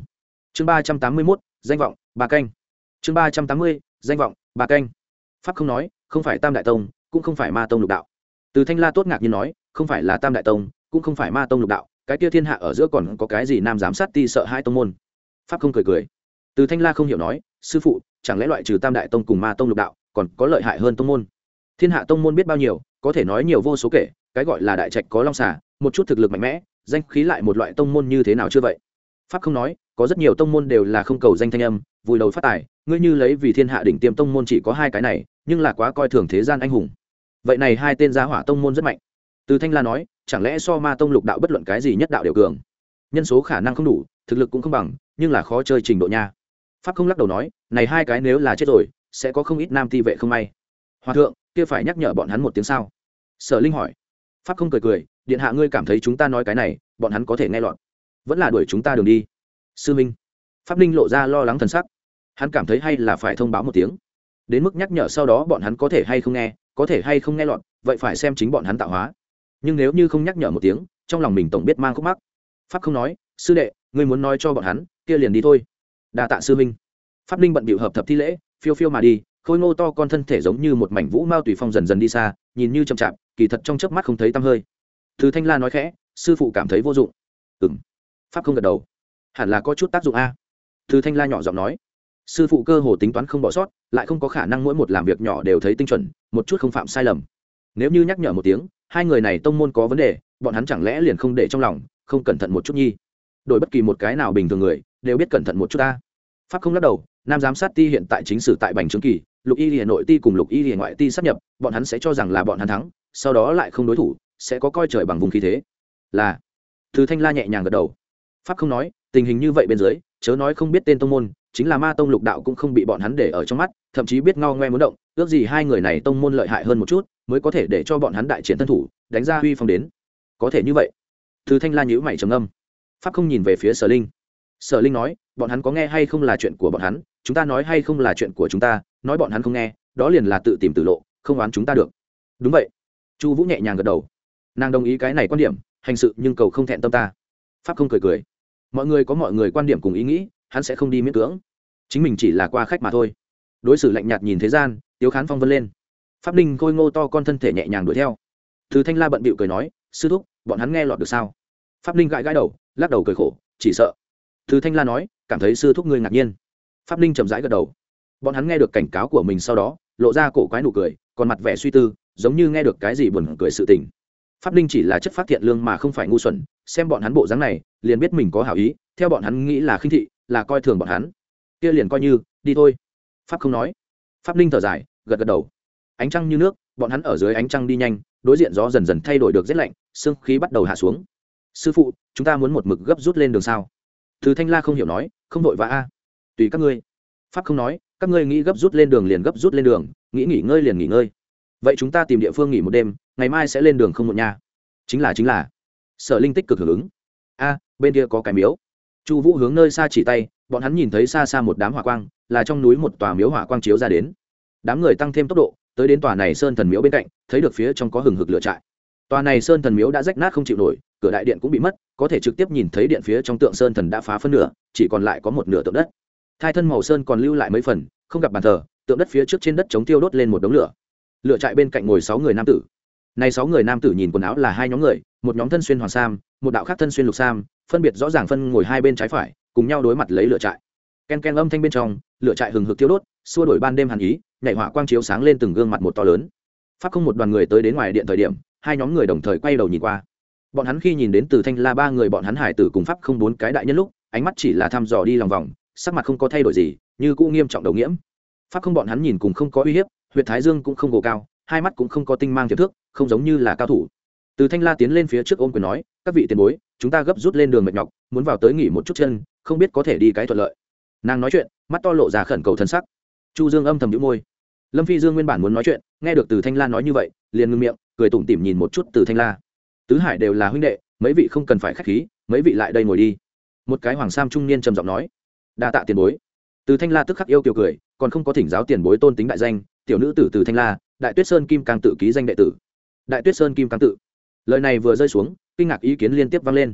chương ba trăm tám mươi mốt danh vọng ba canh. chương ba trăm tám mươi danh vọng ba canh. Pháp không nói, không phải tam đại tông cũng không phải ma tông lục đạo. Từ Thanh La tốt ngạc nhiên nói, không phải là tam đại tông cũng không phải ma tông lục đạo, cái kia thiên hạ ở giữa còn có cái gì nam giám sát ti sợ hai tông môn? Pháp không cười cười. Từ Thanh La không hiểu nói, sư phụ, chẳng lẽ loại trừ tam đại tông cùng ma tông lục đạo còn có lợi hại hơn tông môn? Thiên hạ tông môn biết bao nhiêu, có thể nói nhiều vô số kể, cái gọi là đại trạch có long xà, một chút thực lực mạnh mẽ, danh khí lại một loại tông môn như thế nào chưa vậy? Pháp không nói, có rất nhiều tông môn đều là không cầu danh thanh âm, vùi đầu phát tài, ngươi như lấy vì thiên hạ đỉnh tiêm tông môn chỉ có hai cái này, nhưng là quá coi thường thế gian anh hùng. Vậy này hai tên gia hỏa tông môn rất mạnh. Từ Thanh La nói, chẳng lẽ so ma tông lục đạo bất luận cái gì nhất đạo đều cường? Nhân số khả năng không đủ, thực lực cũng không bằng, nhưng là khó chơi trình độ nha. Pháp không lắc đầu nói, này hai cái nếu là chết rồi, sẽ có không ít nam ti vệ không may. Hòa thượng, kia phải nhắc nhở bọn hắn một tiếng sao? Sở Linh hỏi. Pháp không cười cười, điện hạ ngươi cảm thấy chúng ta nói cái này, bọn hắn có thể nghe lọt, vẫn là đuổi chúng ta đường đi? Sư Minh. Pháp Linh lộ ra lo lắng thần sắc. Hắn cảm thấy hay là phải thông báo một tiếng, đến mức nhắc nhở sau đó bọn hắn có thể hay không nghe, có thể hay không nghe lọt, vậy phải xem chính bọn hắn tạo hóa. Nhưng nếu như không nhắc nhở một tiếng, trong lòng mình tổng biết mang khúc mắc. Pháp không nói, sư đệ, ngươi muốn nói cho bọn hắn, kia liền đi thôi. Đa tạ sư Minh. Pháp Linh bận bịu hợp thập thi lễ, phiêu phiêu mà đi, khôi ngô to con thân thể giống như một mảnh vũ mao tùy phong dần dần đi xa, nhìn như chậm chạp, kỳ thật trong chớp mắt không thấy tăm hơi. Từ Thanh La nói khẽ, sư phụ cảm thấy vô dụng. Ừm. Pháp không gật đầu. Hẳn là có chút tác dụng a. Từ Thanh La nhỏ giọng nói, sư phụ cơ hồ tính toán không bỏ sót, lại không có khả năng mỗi một làm việc nhỏ đều thấy tinh chuẩn, một chút không phạm sai lầm. Nếu như nhắc nhở một tiếng, hai người này tông môn có vấn đề, bọn hắn chẳng lẽ liền không để trong lòng, không cẩn thận một chút nhi? Đổi bất kỳ một cái nào bình thường người đều biết cẩn thận một chút ta. Pháp không lắc đầu, nam giám sát ti hiện tại chính sử tại bành trướng kỳ, lục y lìa nội ti cùng lục y lìa ngoại ti sát nhập, bọn hắn sẽ cho rằng là bọn hắn thắng, sau đó lại không đối thủ, sẽ có coi trời bằng vùng khí thế. Là. Từ Thanh La nhẹ nhàng gật đầu. Pháp không nói, tình hình như vậy bên dưới, chớ nói không biết tên tông môn, chính là ma tông lục đạo cũng không bị bọn hắn để ở trong mắt, thậm chí biết ngao ngoe muốn động, ước gì hai người này tông môn lợi hại hơn một chút, mới có thể để cho bọn hắn đại triển thân thủ, đánh ra uy phong đến. Có thể như vậy. Từ Thanh La nhíu mày trầm ngâm. Pháp không nhìn về phía Sở Linh. Sở Linh nói, bọn hắn có nghe hay không là chuyện của bọn hắn, chúng ta nói hay không là chuyện của chúng ta, nói bọn hắn không nghe, đó liền là tự tìm tự lộ, không oán chúng ta được. Đúng vậy. Chu Vũ nhẹ nhàng gật đầu. Nàng đồng ý cái này quan điểm, hành sự nhưng cầu không thẹn tâm ta. Pháp không cười cười. Mọi người có mọi người quan điểm cùng ý nghĩ, hắn sẽ không đi miễn cưỡng, chính mình chỉ là qua khách mà thôi. Đối xử lạnh nhạt nhìn thế gian, Tiếu Khán Phong vân lên. Pháp Ninh khôi ngô to con thân thể nhẹ nhàng đuổi theo. Từ Thanh La bận bịu cười nói, sư thúc, bọn hắn nghe lọt được sao? Pháp Ninh gãi gãi đầu, lắc đầu cười khổ, chỉ sợ. Từ Thanh La nói, cảm thấy sư thúc ngươi ngạc nhiên. Pháp Ninh chậm rãi gật đầu. Bọn hắn nghe được cảnh cáo của mình sau đó, lộ ra cổ quái nụ cười, còn mặt vẻ suy tư, giống như nghe được cái gì buồn cười sự tình. Pháp Ninh chỉ là chất phát thiện lương mà không phải ngu xuẩn, xem bọn hắn bộ dáng này, liền biết mình có hảo ý, theo bọn hắn nghĩ là khinh thị, là coi thường bọn hắn. Kia liền coi như, đi thôi. Pháp không nói. Pháp Ninh thở dài, gật gật đầu. Ánh trăng như nước, bọn hắn ở dưới ánh trăng đi nhanh, đối diện gió dần dần thay đổi được rét lạnh, sương khí bắt đầu hạ xuống. Sư phụ, chúng ta muốn một mực gấp rút lên đường sao? Từ Thanh La không hiểu nói, không vội vã a. Tùy các ngươi. Pháp không nói, các ngươi nghĩ gấp rút lên đường liền gấp rút lên đường, nghĩ nghỉ ngơi liền nghỉ ngơi. Vậy chúng ta tìm địa phương nghỉ một đêm, ngày mai sẽ lên đường không muộn nha. Chính là chính là. Sở Linh tích cực hưởng ứng. A, bên kia có cái miếu. Chu Vũ hướng nơi xa chỉ tay, bọn hắn nhìn thấy xa xa một đám hỏa quang, là trong núi một tòa miếu hỏa quang chiếu ra đến. Đám người tăng thêm tốc độ, tới đến tòa này sơn thần miếu bên cạnh, thấy được phía trong có hừng hực lửa trại. Tòa này sơn thần miếu đã rách nát không chịu nổi, cửa đại điện cũng bị mất, có thể trực tiếp nhìn thấy điện phía trong tượng sơn thần đã phá phân nửa, chỉ còn lại có một nửa tượng đất. Thai thân màu sơn còn lưu lại mấy phần, không gặp bàn thờ, tượng đất phía trước trên đất chống tiêu đốt lên một đống lửa. Lửa trại bên cạnh ngồi sáu người nam tử. Này sáu người nam tử nhìn quần áo là hai nhóm người, một nhóm thân xuyên hoàng sam, một đạo khác thân xuyên lục sam, phân biệt rõ ràng phân ngồi hai bên trái phải, cùng nhau đối mặt lấy lửa trại. Ken ken âm thanh bên trong, lửa trại hừng hực thiêu đốt, xua đổi ban đêm hàn ý, nhảy hỏa quang chiếu sáng lên từng gương mặt một to lớn. Pháp không một đoàn người tới đến ngoài điện thời điểm, hai nhóm người đồng thời quay đầu nhìn qua. Bọn hắn khi nhìn đến Từ Thanh La ba người bọn hắn hải tử cùng Pháp không bốn cái đại nhân lúc, ánh mắt chỉ là thăm dò đi lòng vòng, sắc mặt không có thay đổi gì, như cũ nghiêm trọng đầu nhiễm. Pháp không bọn hắn nhìn cùng không có uy hiếp, huyệt thái dương cũng không gồ cao, hai mắt cũng không có tinh mang tiềm thước, không giống như là cao thủ. Từ Thanh La tiến lên phía trước ôm quyền nói, các vị tiền bối, chúng ta gấp rút lên đường mệt nhọc, muốn vào tới nghỉ một chút chân, không biết có thể đi cái thuận lợi. Nàng nói chuyện, mắt to lộ ra khẩn cầu thân sắc. Chu Dương âm thầm nhíu môi. Lâm Phi Dương nguyên bản muốn nói chuyện, nghe được Từ Thanh La nói như vậy, liền ngưng miệng, cười tủm tỉm nhìn một chút Từ Thanh La. Tứ Hải đều là huynh đệ, mấy vị không cần phải khách khí, mấy vị lại đây ngồi đi. Một cái hoàng sam trung niên trầm giọng nói, đa tạ tiền bối. Từ Thanh La tức khắc yêu kiều cười, còn không có thỉnh giáo tiền bối tôn tính đại danh, tiểu nữ tử Từ Thanh La, Đại Tuyết Sơn Kim Cang tự ký danh đệ tử. Đại Tuyết Sơn Kim Cang tự. Lời này vừa rơi xuống, kinh ngạc ý kiến liên tiếp vang lên.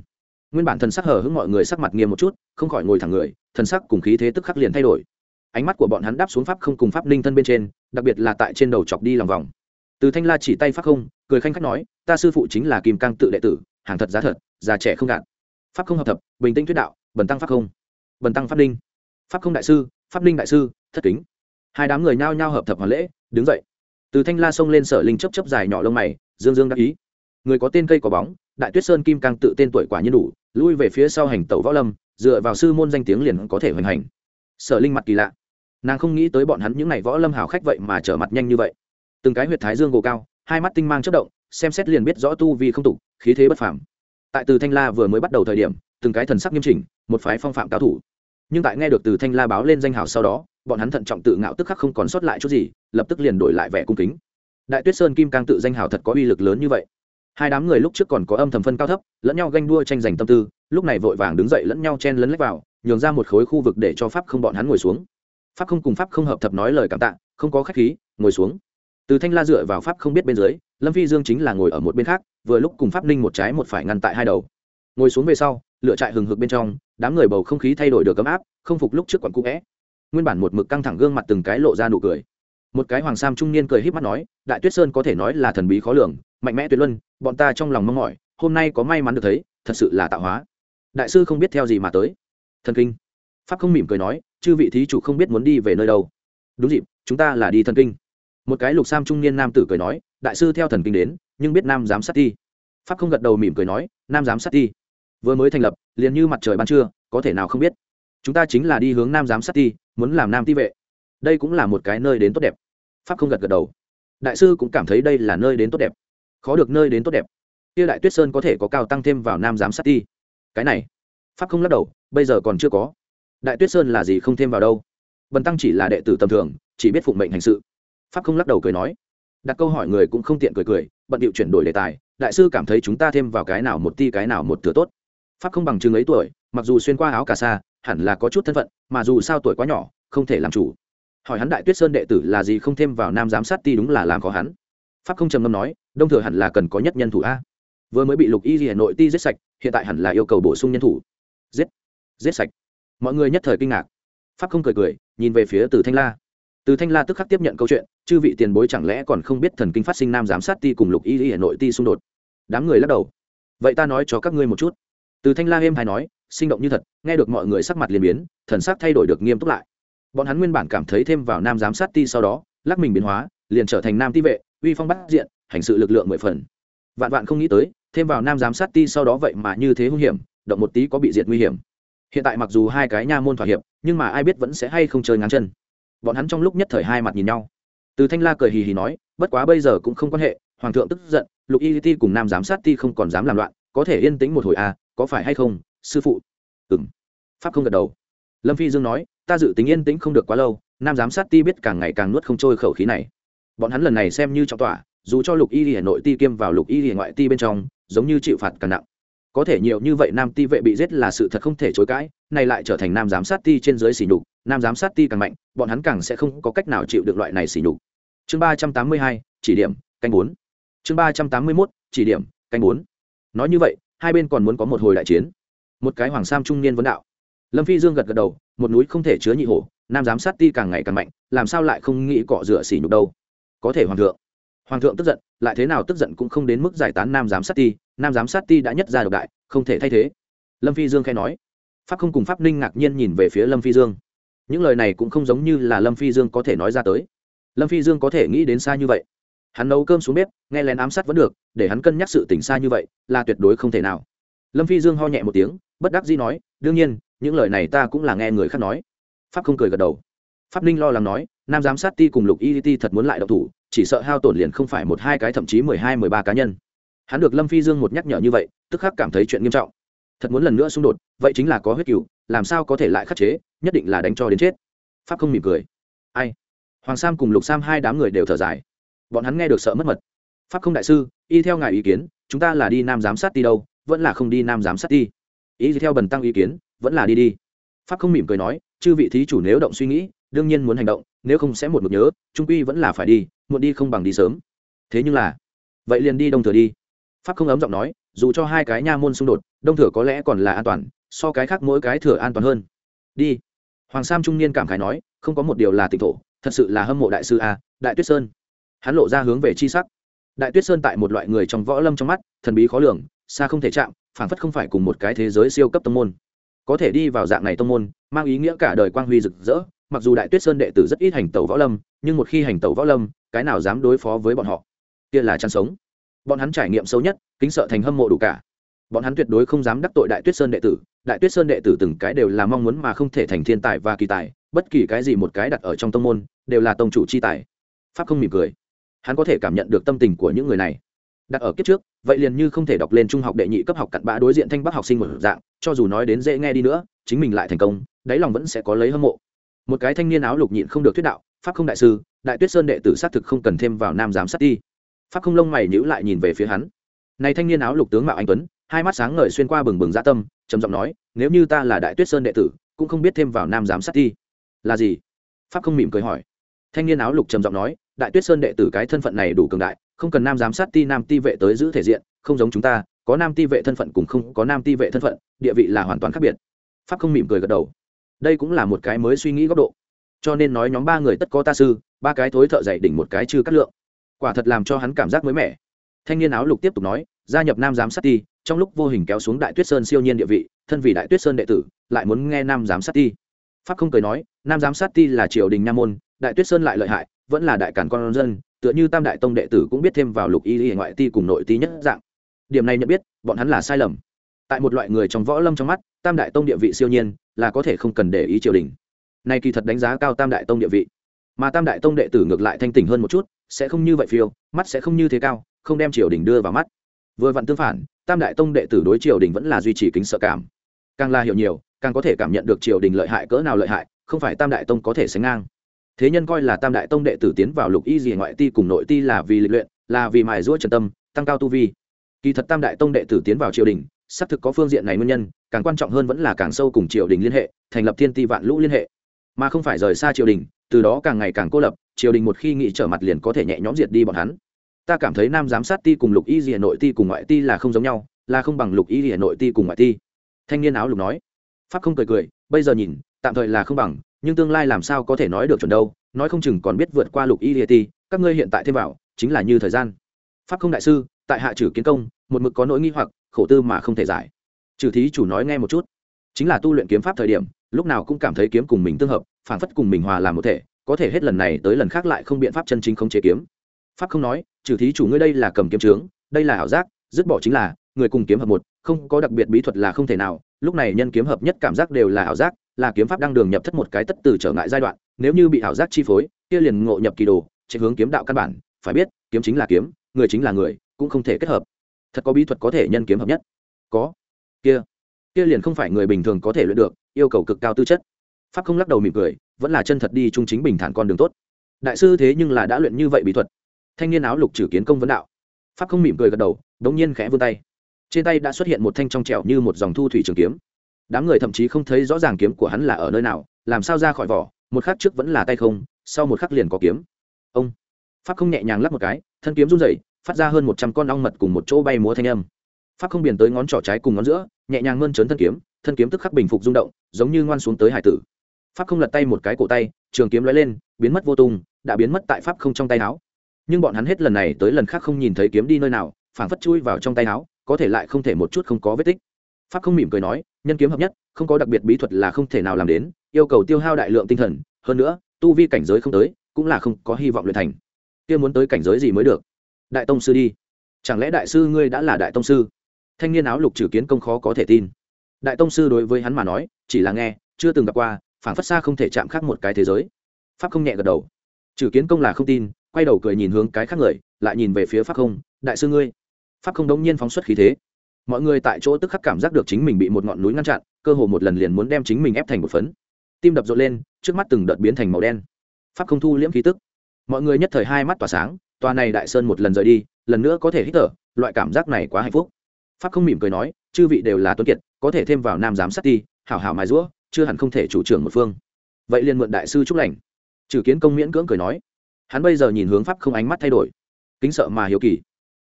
nguyên bản thần sắc hở hững mọi người sắc mặt nghiêm một chút không khỏi ngồi thẳng người, thần sắc cùng khí thế tức khắc liền thay đổi. Ánh mắt của bọn hắn đáp xuống pháp không cùng pháp ninh thân bên trên, đặc biệt là tại trên đầu chọc đi lòng vòng. Từ Thanh La chỉ tay pháp không, cười khanh khách nói, ta sư phụ chính là Kim Cang tự đệ tử, hàng thật giá thật, già trẻ không gạt. Pháp không hợp thập, bình tĩnh thuyết đạo, bần tăng pháp không, bần tăng pháp ninh, pháp không đại sư, pháp ninh đại sư, thất kính. Hai đám người nhao nhao hợp thập hoàn lễ, đứng dậy. Từ Thanh La xông lên Sở Linh chớp chớp dài nhỏ lông mày, dương dương đắc ý. Người có tên cây có bóng, Đại Tuyết Sơn Kim Cang tự tên tuổi quả nhiên đủ, lui về phía sau hành tẩu võ lâm, dựa vào sư môn danh tiếng liền có thể hoành hành. Sở Linh mặt kỳ lạ, nàng không nghĩ tới bọn hắn những ngày võ lâm hào khách vậy mà trở mặt nhanh như vậy. Từng cái huyệt thái dương gồ cao, hai mắt tinh mang chớp động, xem xét liền biết rõ tu vi không tục, khí thế bất phàm. Tại Từ Thanh La vừa mới bắt đầu thời điểm, từng cái thần sắc nghiêm chỉnh, một phái phong phạm cao thủ. Nhưng tại nghe được Từ Thanh La báo lên danh hào sau đó, bọn hắn thận trọng tự ngạo tức khắc không còn sót lại chút gì, lập tức liền đổi lại vẻ cung kính. Đại Tuyết Sơn Kim Cang tự danh hào thật có uy lực lớn như vậy. Hai đám người lúc trước còn có âm thầm phân cao thấp, lẫn nhau ganh đua tranh giành tâm tư, lúc này vội vàng đứng dậy lẫn nhau chen lấn lách vào, nhường ra một khối khu vực để cho pháp không bọn hắn ngồi xuống. Pháp không cùng pháp không hợp thập nói lời cảm tạ, không có khách khí, ngồi xuống. Từ Thanh La dựa vào pháp không biết bên dưới, Lâm Phi Dương chính là ngồi ở một bên khác, vừa lúc cùng pháp ninh một trái một phải ngăn tại hai đầu. Ngồi xuống về sau, lửa trại hừng hực bên trong, đám người bầu không khí thay đổi được ấm áp, không phục lúc trước quặn cũ é. Nguyên bản một mực căng thẳng gương mặt từng cái lộ ra nụ cười. Một cái hoàng sam trung niên cười híp mắt nói, Đại Tuyết Sơn có thể nói là thần bí khó lường, mạnh mẽ tuyệt luân, bọn ta trong lòng mong mỏi, hôm nay có may mắn được thấy, thật sự là tạo hóa. Đại sư không biết theo gì mà tới. Thần kinh. Pháp không mỉm cười nói, chư vị thí chủ không biết muốn đi về nơi đâu. Đúng dịp, chúng ta là đi thần kinh. Một cái lục sam trung niên nam tử cười nói, đại sư theo thần kinh đến, nhưng biết nam giám sát ti. Pháp không gật đầu mỉm cười nói, nam giám sát ti vừa mới thành lập, liền như mặt trời ban trưa, có thể nào không biết. Chúng ta chính là đi hướng nam giám sát ti, muốn làm nam ti vệ. Đây cũng là một cái nơi đến tốt đẹp. Pháp không gật gật đầu. Đại sư cũng cảm thấy đây là nơi đến tốt đẹp. Khó được nơi đến tốt đẹp, kia Đại Tuyết Sơn có thể có cao tăng thêm vào nam giám sát ti. Cái này Pháp không lắc đầu, bây giờ còn chưa có. Đại Tuyết Sơn là gì không thêm vào đâu, bần tăng chỉ là đệ tử tầm thường, chỉ biết phụng mệnh hành sự. Pháp không lắc đầu cười nói. Đặt câu hỏi người cũng không tiện cười cười, bận điệu chuyển đổi đề tài. Đại sư cảm thấy chúng ta thêm vào cái nào một ti cái nào một thừa tốt. Pháp không bằng chừng ấy tuổi, mặc dù xuyên qua áo cà sa, hẳn là có chút thân phận, mà dù sao tuổi quá nhỏ, không thể làm chủ. Hỏi hắn Đại Tuyết Sơn đệ tử là gì không thêm vào nam giám sát ti, đúng là làm khó hắn. Pháp không trầm ngâm nói, đông thừa hẳn là cần có nhất nhân thủ a. Vừa mới bị Lục Y Hà Nội ti giết sạch, hiện tại hẳn là yêu cầu bổ sung nhân thủ. Giết, giết sạch. Mọi người nhất thời kinh ngạc. Pháp không cười cười, nhìn về phía Từ Thanh La. Từ Thanh La tức khắc tiếp nhận câu chuyện, chư vị tiền bối chẳng lẽ còn không biết thần kinh phát sinh nam giám sát ti cùng Lục Y Hà Nội ti xung đột? Đám người lắc đầu. Vậy ta nói cho các ngươi một chút. Từ Thanh La êm hay nói, sinh động như thật, nghe được mọi người sắc mặt liền biến, thần sắc thay đổi được nghiêm túc lại. Bọn hắn nguyên bản cảm thấy thêm vào nam giám sát ti sau đó, lắc mình biến hóa, liền trở thành nam ti vệ, uy phong bát diện, hành sự lực lượng mười phần. Vạn vạn không nghĩ tới, thêm vào nam giám sát ti sau đó vậy mà như thế hung hiểm, động một tí có bị diệt nguy hiểm. Hiện tại mặc dù hai cái nha môn thỏa hiệp, nhưng mà ai biết vẫn sẽ hay không chơi ngang chân. Bọn hắn trong lúc nhất thời hai mặt nhìn nhau. Từ Thanh La cười hì hì nói, bất quá bây giờ cũng không quan hệ, hoàng thượng tức giận, Lục Y ti cùng nam giám sát ti không còn dám làm loạn, có thể yên tĩnh một hồi à, có phải hay không, sư phụ? Ừm. Pháp không gật đầu. Lâm Phi Dương nói, ta dự tính yên tĩnh không được quá lâu, nam giám sát ti biết càng ngày càng nuốt không trôi khẩu khí này. Bọn hắn lần này xem như trọng tỏa, dù cho Lục Y Hà Nội ti kiêm vào Lục Y Hà ngoại ti bên trong, giống như chịu phạt càng nặng. Có thể nhiều như vậy nam ti vệ bị giết là sự thật không thể chối cãi, này lại trở thành nam giám sát ti trên dưới sỉ nhục, nam giám sát ti càng mạnh, bọn hắn càng sẽ không có cách nào chịu được loại này sỉ nhục. Chương ba trăm tám mươi hai, chỉ điểm, canh bốn. Chương ba trăm tám mươi mốt, chỉ điểm, canh bốn. Nói như vậy, hai bên còn muốn có một hồi đại chiến. Một cái hoàng sam trung niên vấn đạo. Lâm Phi Dương gật gật đầu, một núi không thể chứa nhị hổ, nam giám sát ti càng ngày càng mạnh, làm sao lại không nghĩ cọ rửa sỉ nhục đâu? Có thể hoàng thượng. Hoàng thượng tức giận, lại thế nào tức giận cũng không đến mức giải tán nam giám sát ti, nam giám sát ti đã nhất ra độc đại, không thể thay thế. Lâm Phi Dương khẽ nói. Pháp không cùng Pháp Ninh ngạc nhiên nhìn về phía Lâm Phi Dương. Những lời này cũng không giống như là Lâm Phi Dương có thể nói ra tới. Lâm Phi Dương có thể nghĩ đến xa như vậy. Hắn nấu cơm xuống bếp, nghe lén ám sát vẫn được, để hắn cân nhắc sự tình xa như vậy, là tuyệt đối không thể nào. Lâm Phi Dương ho nhẹ một tiếng, bất đắc dĩ nói, đương nhiên, những lời này ta cũng là nghe người khác nói. Pháp không cười gật đầu. Pháp Ninh lo lắng nói, nam giám sát ti cùng Lục Y ti thật muốn lại động thủ, chỉ sợ hao tổn liền không phải một hai cái thậm chí mười hai mười ba cá nhân. Hắn được Lâm Phi Dương một nhắc nhở như vậy, tức khắc cảm thấy chuyện nghiêm trọng. Thật muốn lần nữa xung đột, vậy chính là có huyết cừu, làm sao có thể lại khắc chế, nhất định là đánh cho đến chết. Pháp không mỉm cười. Ai? Hoàng Sam cùng Lục Sam hai đám người đều thở dài. Bọn hắn nghe được sợ mất mật. Pháp không đại sư, y theo ngài ý kiến, chúng ta là đi nam giám sát ti đâu, vẫn là không đi nam giám sát ti? Ý theo bần tăng ý kiến, vẫn là đi đi. Pháp không mỉm cười nói, chư vị thí chủ nếu động suy nghĩ, đương nhiên muốn hành động, nếu không sẽ một mực nhớ, trung quy vẫn là phải đi, muộn đi không bằng đi sớm. Thế nhưng là, vậy liền đi đông thừa đi. Pháp không ấm giọng nói, dù cho hai cái nha môn xung đột, đông thừa có lẽ còn là an toàn, so cái khác mỗi cái thừa an toàn hơn. Đi. Hoàng Sam trung niên cảm khái nói, không có một điều là tịnh thổ, thật sự là hâm mộ đại sư a, Đại Tuyết Sơn. Hắn lộ ra hướng về chi sắc. Đại Tuyết Sơn tại một loại người trong võ lâm trong mắt, thần bí khó lường, xa không thể chạm, phảng phất không phải cùng một cái thế giới siêu cấp tông môn. Có thể đi vào dạng này tông môn, mang ý nghĩa cả đời quang huy rực rỡ. Mặc dù Đại Tuyết Sơn đệ tử rất ít hành tẩu võ lâm, nhưng một khi hành tẩu võ lâm, cái nào dám đối phó với bọn họ? Kia là chăn sống. Bọn hắn trải nghiệm sâu nhất, kính sợ thành hâm mộ đủ cả. Bọn hắn tuyệt đối không dám đắc tội Đại Tuyết Sơn đệ tử. Đại Tuyết Sơn đệ tử từng cái đều là mong muốn mà không thể thành thiên tài và kỳ tài, bất kỳ cái gì một cái đặt ở trong tông môn, đều là tông chủ chi tài. Pháp không mỉm cười, hắn có thể cảm nhận được tâm tình của những người này. Đặt ở kiếp trước, vậy liền như không thể đọc lên trung học đệ nhị cấp học cặn bã đối diện thanh bắc học sinh một dạng, cho dù nói đến dễ nghe đi nữa, chính mình lại thành công, đáy lòng vẫn sẽ có lấy hâm mộ. Một cái thanh niên áo lục nhịn không được thuyết đạo, Pháp không đại sư, Đại Tuyết Sơn đệ tử xác thực không cần thêm vào nam giám sát ti. Pháp không lông mày nhíu lại nhìn về phía hắn. Này thanh niên áo lục tướng mạo anh tuấn, hai mắt sáng ngời xuyên qua bừng bừng dạ tâm, trầm giọng nói, nếu như ta là Đại Tuyết Sơn đệ tử, cũng không biết thêm vào nam giám sát ti. Là gì? Pháp không mỉm cười hỏi. Thanh niên áo lục trầm giọng nói, Đại Tuyết Sơn đệ tử cái thân phận này đủ cường đại, không cần nam giám sát ti nam ti vệ tới giữ thể diện, không giống chúng ta, có nam ti vệ thân phận cùng không có nam ti vệ thân phận, địa vị là hoàn toàn khác biệt. Pháp không mỉm cười gật đầu. Đây cũng là một cái mới suy nghĩ góc độ. Cho nên nói nhóm ba người tất có ta sư, ba cái thối thợ dạy đỉnh một cái chưa cắt lượng. Quả thật làm cho hắn cảm giác mới mẻ. Thanh niên áo lục tiếp tục nói, gia nhập nam giám sát ti, trong lúc vô hình kéo xuống Đại Tuyết Sơn siêu nhiên địa vị, thân vì Đại Tuyết Sơn đệ tử, lại muốn nghe nam giám sát ti. Pháp không cười nói, nam giám sát ti là triều đình nha môn, Đại Tuyết Sơn lại lợi hại, vẫn là đại cản con dân, tựa như tam đại tông đệ tử cũng biết thêm vào lục y y ngoại ti cùng nội ti nhất dạng. Điểm này nhận biết, bọn hắn là sai lầm. Tại một loại người trong võ lâm trong mắt, tam đại tông địa vị siêu nhiên, là có thể không cần để ý triều đình. Nay kỳ thật đánh giá cao tam đại tông địa vị, mà tam đại tông đệ tử ngược lại thanh tỉnh hơn một chút, sẽ không như vậy phiêu, mắt sẽ không như thế cao, không đem triều đình đưa vào mắt. Vừa vặn tương phản, tam đại tông đệ tử đối triều đình vẫn là duy trì kính sợ cảm. Càng là hiểu nhiều, càng có thể cảm nhận được triều đình lợi hại cỡ nào lợi hại, không phải tam đại tông có thể sánh ngang. Thế nhân coi là tam đại tông đệ tử tiến vào lục y gì ngoại ti cùng nội ti là vì lịch luyện, là vì mài giũa trần tâm, tăng cao tu vi. Kỳ thật tam đại tông đệ tử tiến vào triều đình, xác thực có phương diện này nguyên nhân, càng quan trọng hơn vẫn là càng sâu cùng triều đình liên hệ, thành lập thiên ti vạn lũ liên hệ, mà không phải rời xa triều đình, từ đó càng ngày càng cô lập, triều đình một khi nghĩ trở mặt liền có thể nhẹ nhõm diệt đi bọn hắn. Ta cảm thấy nam giám sát ti cùng lục y gì nội ti cùng ngoại ti là không giống nhau, là không bằng lục y gì nội ti cùng ngoại ti. Thanh niên áo lục nói. Pháp không cười cười, bây giờ nhìn, tạm thời là không bằng, nhưng tương lai làm sao có thể nói được chuẩn đâu, nói không chừng còn biết vượt qua lục y gì ti, các ngươi hiện tại thêm vào, chính là như thời gian. Pháp không đại sư, tại hạ Trử Kiến Công, một mực có nỗi nghi hoặc, khổ tư mà không thể giải. Trừ thí chủ nói nghe một chút. Chính là tu luyện kiếm pháp thời điểm, lúc nào cũng cảm thấy kiếm cùng mình tương hợp, phản phất cùng mình hòa làm một thể, có thể hết lần này tới lần khác lại không biện pháp chân chính khống chế kiếm. Pháp không nói, Trừ thí chủ ngươi đây là cầm kiếm trướng, đây là ảo giác, dứt bỏ chính là người cùng kiếm hợp một, không có đặc biệt bí thuật là không thể nào, lúc này nhân kiếm hợp nhất cảm giác đều là ảo giác, là kiếm pháp đang đường nhập thất một cái tất từ trở ngại giai đoạn, nếu như bị ảo giác chi phối, kia liền ngộ nhập kỳ đồ, chạy hướng kiếm đạo căn bản, phải biết, kiếm chính là kiếm, người chính là người, cũng không thể kết hợp. Thật có bí thuật có thể nhân kiếm hợp nhất? Có. Kia, kia liền không phải người bình thường có thể luyện được, yêu cầu cực cao tư chất. Pháp không lắc đầu mỉm cười, vẫn là chân thật đi trung chính bình thản con đường tốt. Đại sư thế nhưng là đã luyện như vậy bí thuật. Thanh niên áo lục Trử Kiến Công vấn đạo. Pháp không mỉm cười gật đầu, đống nhiên khẽ vươn tay. Trên tay đã xuất hiện một thanh trong trẻo như một dòng thu thủy trường kiếm. Đám người thậm chí không thấy rõ ràng kiếm của hắn là ở nơi nào, làm sao ra khỏi vỏ, một khắc trước vẫn là tay không, sau một khắc liền có kiếm. Ông. Pháp không nhẹ nhàng lắc một cái, thân kiếm rung rẩy, phát ra hơn một trăm con ong mật cùng một chỗ bay múa thanh âm. Pháp không biển tới ngón trỏ trái cùng ngón giữa, nhẹ nhàng mơn trớn thân kiếm, thân kiếm tức khắc bình phục rung động, giống như ngoan xuống tới hải tử. Pháp không lật tay một cái cổ tay, trường kiếm lóe lên, biến mất vô tung, đã biến mất tại pháp không trong tay áo. Nhưng bọn hắn hết lần này tới lần khác không nhìn thấy kiếm đi nơi nào, phảng phất chui vào trong tay áo, có thể lại không thể một chút không có vết tích. Pháp không mỉm cười nói, nhân kiếm hợp nhất, không có đặc biệt bí thuật là không thể nào làm đến, yêu cầu tiêu hao đại lượng tinh thần, hơn nữa, tu vi cảnh giới không tới, cũng là không có hy vọng luyện thành. Kia muốn tới cảnh giới gì mới được? Đại tông sư đi. Chẳng lẽ đại sư ngươi đã là đại tông sư? Thanh niên áo lục Trử Kiến Công khó có thể tin. Đại tông sư đối với hắn mà nói, chỉ là nghe, chưa từng gặp qua, phảng phất xa không thể chạm khác một cái thế giới. Pháp không nhẹ gật đầu. Trử Kiến Công là không tin, quay đầu cười nhìn hướng cái khác người, lại nhìn về phía Pháp không, đại sư ngươi. Pháp không đống nhiên phóng xuất khí thế. Mọi người tại chỗ tức khắc cảm giác được chính mình bị một ngọn núi ngăn chặn, cơ hồ một lần liền muốn đem chính mình ép thành một phấn. Tim đập rộn lên, trước mắt từng đợt biến thành màu đen. Pháp không thu liễm khí tức. Mọi người nhất thời hai mắt tỏa sáng, tòa này đại sơn một lần rời đi, lần nữa có thể hít thở, loại cảm giác này quá hạnh phúc. Pháp không mỉm cười nói, chư vị đều là tuấn kiệt, có thể thêm vào nam giám sát ti, hảo hảo mài giũa, chưa hẳn không thể chủ trưởng một phương. Vậy liền mượn đại sư chúc lành. Trừ Kiến Công miễn cưỡng cười nói, hắn bây giờ nhìn hướng Pháp không ánh mắt thay đổi, kính sợ mà hiếu kỳ.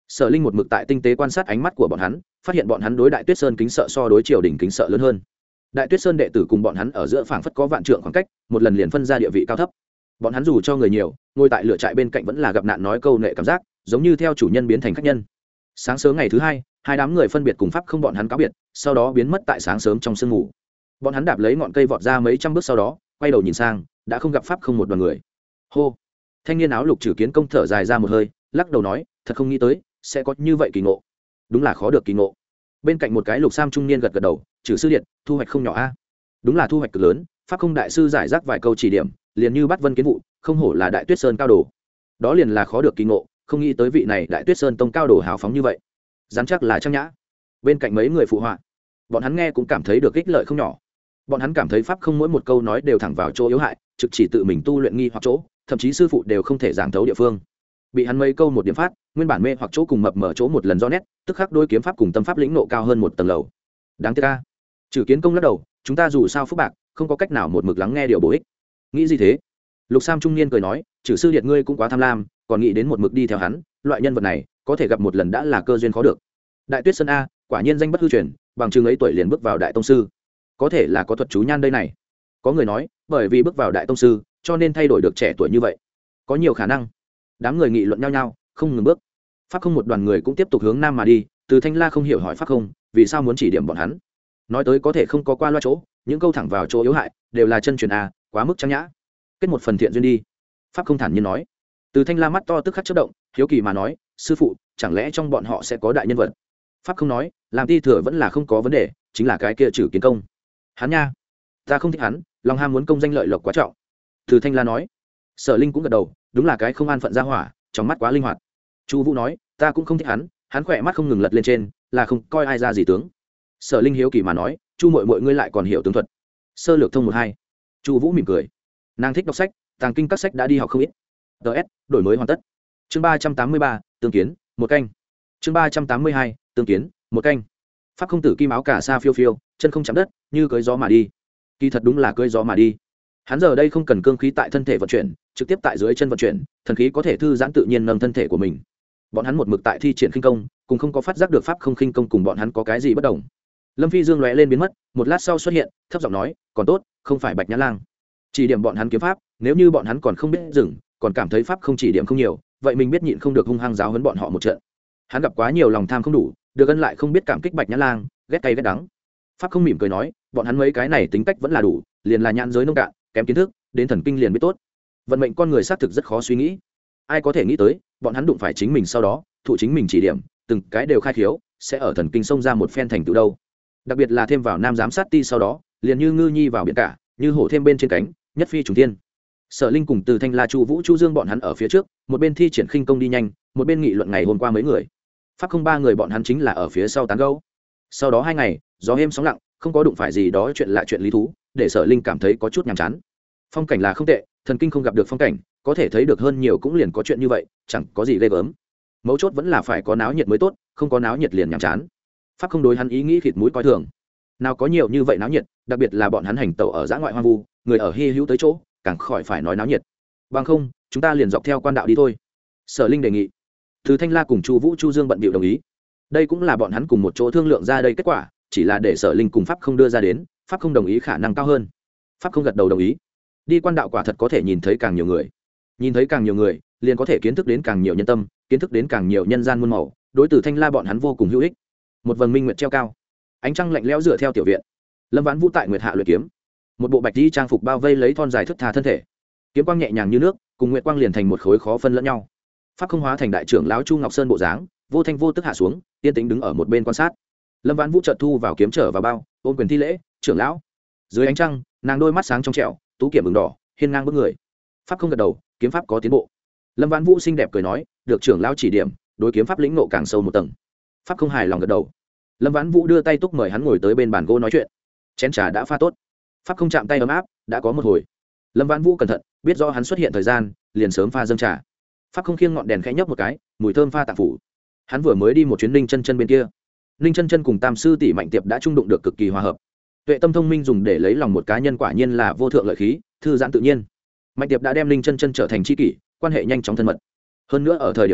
Sở Linh một mực tại tinh tế quan sát ánh mắt của bọn hắn, phát hiện bọn hắn đối Đại Tuyết Sơn kính sợ so đối triều đình kính sợ lớn hơn. Đại Tuyết Sơn đệ tử cùng bọn hắn ở giữa phảng phất có vạn trượng khoảng cách, một lần liền phân ra địa vị cao thấp. Bọn hắn dù cho người nhiều, ngồi tại lửa trại bên cạnh vẫn là gặp nạn nói câu nệ cảm giác, giống như theo chủ nhân biến thành khách nhân. Sáng sớm ngày thứ hai, hai đám người phân biệt cùng pháp không bọn hắn cáo biệt, sau đó biến mất tại sáng sớm trong sương mù. Bọn hắn đạp lấy ngọn cây vọt ra mấy trăm bước, sau đó quay đầu nhìn sang, đã không gặp pháp không một đoàn người. Hô! Thanh niên áo lục Trử Kiến Công thở dài ra một hơi, lắc đầu nói, thật không nghĩ tới sẽ có như vậy kỳ ngộ. Đúng là khó được kỳ ngộ. Bên cạnh một cái lục sam trung niên gật gật đầu, Trử sư điện, thu hoạch không nhỏ a. Đúng là thu hoạch cực lớn, pháp không đại sư giải rác vài câu chỉ điểm, liền như bắt vân kiến vụ, không hổ là Đại Tuyết Sơn cao đồ. Đó liền là khó được kỳ ngộ, không nghĩ tới vị này Đại Tuyết Sơn tông cao đồ hào phóng như vậy. Dám chắc là Trang Nhã. Bên cạnh mấy người phụ họa, bọn hắn nghe cũng cảm thấy được ích lợi không nhỏ. Bọn hắn cảm thấy pháp không mỗi một câu nói đều thẳng vào chỗ yếu hại, trực chỉ tự mình tu luyện nghi hoặc chỗ, thậm chí sư phụ đều không thể giảng thấu địa phương. Bị hắn mấy câu một điểm phát, nguyên bản mê hoặc chỗ cùng mập mở chỗ một lần do nét, tức khắc đôi kiếm pháp cùng tâm pháp lĩnh nộ cao hơn một tầng lầu. Đáng tiếc a. Trừ Kiến Công lắc đầu, chúng ta dù sao phúc bạc, không có cách nào một mực lắng nghe điều bổ ích. Nghĩ gì thế? Lục Sam trung niên cười nói, Trừ sư điện ngươi cũng quá tham lam, còn nghĩ đến một mực đi theo hắn, loại nhân vật này, có thể gặp một lần đã là cơ duyên khó được. Đại Tuyết Sơn a, quả nhiên danh bất hư truyền, bằng chừng ấy tuổi liền bước vào đại tông sư. Có thể là có thuật chú nhan đây này. Có người nói, bởi vì bước vào đại tông sư, cho nên thay đổi được trẻ tuổi như vậy. Có nhiều khả năng. Đám người nghị luận nhau nhau, không ngừng bước. Pháp không một đoàn người cũng tiếp tục hướng nam mà đi, Từ Thanh La không hiểu hỏi Pháp không, vì sao muốn chỉ điểm bọn hắn. Nói tới có thể không có qua loa chỗ, những câu thẳng vào chỗ yếu hại, đều là chân truyền a, quá mức trang nhã. Kết một phần thiện duyên đi. Pháp không thản nhiên nói. Từ Thanh La mắt to tức khắc chớp động, hiếu kỳ mà nói, sư phụ, chẳng lẽ trong bọn họ sẽ có đại nhân vật? Pháp không nói, làm ti thừa vẫn là không có vấn đề, chính là cái kia Trử Kiến Công. Hắn nha, ta không thích hắn, lòng ham muốn công danh lợi lộc quá trọng. Từ Thanh La nói. Sở Linh cũng gật đầu, đúng là cái không an phận ra hỏa, trong mắt quá linh hoạt. Chu Vũ nói, ta cũng không thích hắn, hắn khỏe mắt không ngừng lật lên trên, là không coi ai ra gì tướng. Sở Linh hiếu kỳ mà nói, Chu muội muội ngươi lại còn hiểu tướng thuật. Sơ lược thông một hai. Chu Vũ mỉm cười, nàng thích đọc sách, tàng kinh các sách đã đi học không ít. ds đổi mới hoàn tất. Chương ba trăm tám mươi ba, tương kiến, một canh. Chương ba trăm tám mươi hai, tương kiến, một canh. Pháp không tử kim áo cả sa phiêu phiêu, chân không chạm đất, như cưỡi gió mà đi. Kỳ thật đúng là cưỡi gió mà đi. Hắn giờ đây không cần cương khí tại thân thể vận chuyển, trực tiếp tại dưới chân vận chuyển, thần khí có thể thư giãn tự nhiên nâng thân thể của mình. Bọn hắn một mực tại thi triển khinh công, cùng không có phát giác được pháp không khinh công cùng bọn hắn có cái gì bất đồng. Lâm Phi Dương lóe lên biến mất, một lát sau xuất hiện, thấp giọng nói, còn tốt, không phải Bạch Nhã Lang. Chỉ điểm bọn hắn kiếm pháp, nếu như bọn hắn còn không biết dừng, còn cảm thấy pháp không chỉ điểm không nhiều, vậy mình biết nhịn không được hung hăng giáo huấn bọn họ một trận. Hắn gặp quá nhiều lòng tham không đủ, được ân lại không biết cảm kích Bạch Nhã Lang, ghét cay ghét đắng. Pháp không mỉm cười nói, bọn hắn mấy cái này tính cách vẫn là đủ, liền là nhãn giới nông cạn, kém kiến thức, đến thần kinh liền biết tốt. Vận mệnh con người xác thực rất khó suy nghĩ. Ai có thể nghĩ tới, bọn hắn đụng phải chính mình sau đó, thụ chính mình chỉ điểm, từng cái đều khai khiếu, sẽ ở thần kinh xông ra một phen thành tựu đâu. Đặc biệt là thêm vào nam giám sát ti sau đó, liền như ngư nhi vào biển cả, như hổ thêm bên trên cánh, nhất phi trùng thiên. Sở Linh cùng Từ Thanh La, Chu Vũ, Chu Dương bọn hắn ở phía trước, một bên thi triển khinh công đi nhanh, một bên nghị luận ngày hôm qua mấy người. Pháp không ba người bọn hắn chính là ở phía sau tán gẫu. Sau đó hai ngày, gió êm sóng lặng, không có đụng phải gì đó chuyện lạ chuyện lý thú, để Sở Linh cảm thấy có chút nhàm chán. Phong cảnh là không tệ, thần kinh không gặp được phong cảnh, có thể thấy được hơn nhiều cũng liền có chuyện như vậy, chẳng có gì ghê gớm. Mấu chốt vẫn là phải có náo nhiệt mới tốt, không có náo nhiệt liền nhàm chán. Pháp không đối hắn ý nghĩ khịt mũi coi thường. Nào có nhiều như vậy náo nhiệt, đặc biệt là bọn hắn hành tẩu ở dã ngoại hoang vu, người ở hi hữu tới chỗ, càng khỏi phải nói náo nhiệt. Bằng không, chúng ta liền dọc theo quan đạo đi thôi. Sở Linh đề nghị. Từ Thanh La cùng Chu Vũ, Chu Dương bận bịu đồng ý. Đây cũng là bọn hắn cùng một chỗ thương lượng ra đây kết quả, chỉ là để Sở Linh cùng Pháp không đưa ra đến, Pháp không đồng ý khả năng cao hơn. Pháp không gật đầu đồng ý. Đi quan đạo quả thật có thể nhìn thấy càng nhiều người. Nhìn thấy càng nhiều người, liền có thể kiến thức đến càng nhiều nhân tâm, kiến thức đến càng nhiều nhân gian muôn màu, đối Từ Thanh La bọn hắn vô cùng hữu ích. Một vầng minh nguyệt treo cao, ánh trăng lạnh lẽo dựa theo tiểu viện. Lâm Vãn Vũ tại nguyệt hạ luyện kiếm, một bộ bạch y trang phục bao vây lấy thon dài thướt tha thân thể, kiếm quang nhẹ nhàng như nước, cùng nguyệt quang liền thành một khối khó phân lẫn nhau. Pháp không hóa thành đại trưởng lão Chu Ngọc Sơn bộ dáng, vô thanh vô tức hạ xuống, yên tĩnh đứng ở một bên quan sát. Lâm Vãn Vũ chợt thu vào kiếm trở vào bao, ôm quyền thi lễ, trưởng lão. Dưới ánh trăng, nàng đôi mắt sáng trong trẻo, tú kiểm ửng đỏ, hiên ngang bước người. Pháp không gật đầu, kiếm pháp có tiến bộ. Lâm Vãn Vũ xinh đẹp cười nói, được trưởng lão chỉ điểm, đối kiếm pháp lĩnh ngộ càng sâu một tầng. Pháp không hài lòng gật đầu. Lâm Vãn Vũ đưa tay túc mời hắn ngồi tới bên bàn gỗ nói chuyện. Chén trà đã pha tốt. Pháp không chạm tay ấm áp, đã có một hồi. Lâm Vãn Vũ cẩn thận, biết rõ hắn xuất hiện thời gian, liền sớm pha dâng trà. Pháp không khiêng ngọn đèn khẽ nhấp một cái, mùi thơm pha tạng phủ. Hắn vừa mới đi một chuyến Ninh Chân Chân bên kia. Ninh Chân Chân cùng Tam sư tỷ Mạnh Tiệp đã trung đụng được cực kỳ hòa hợp. Tuệ tâm thông minh dùng để lấy lòng một cá nhân quả nhiên là vô thượng lợi khí, thư giãn tự nhiên. Mạnh Tiệp đã đem Ninh Chân Chân trở thành tri kỷ, quan hệ nhanh chóng thân mật. Hơn nữa ở thời điểm này,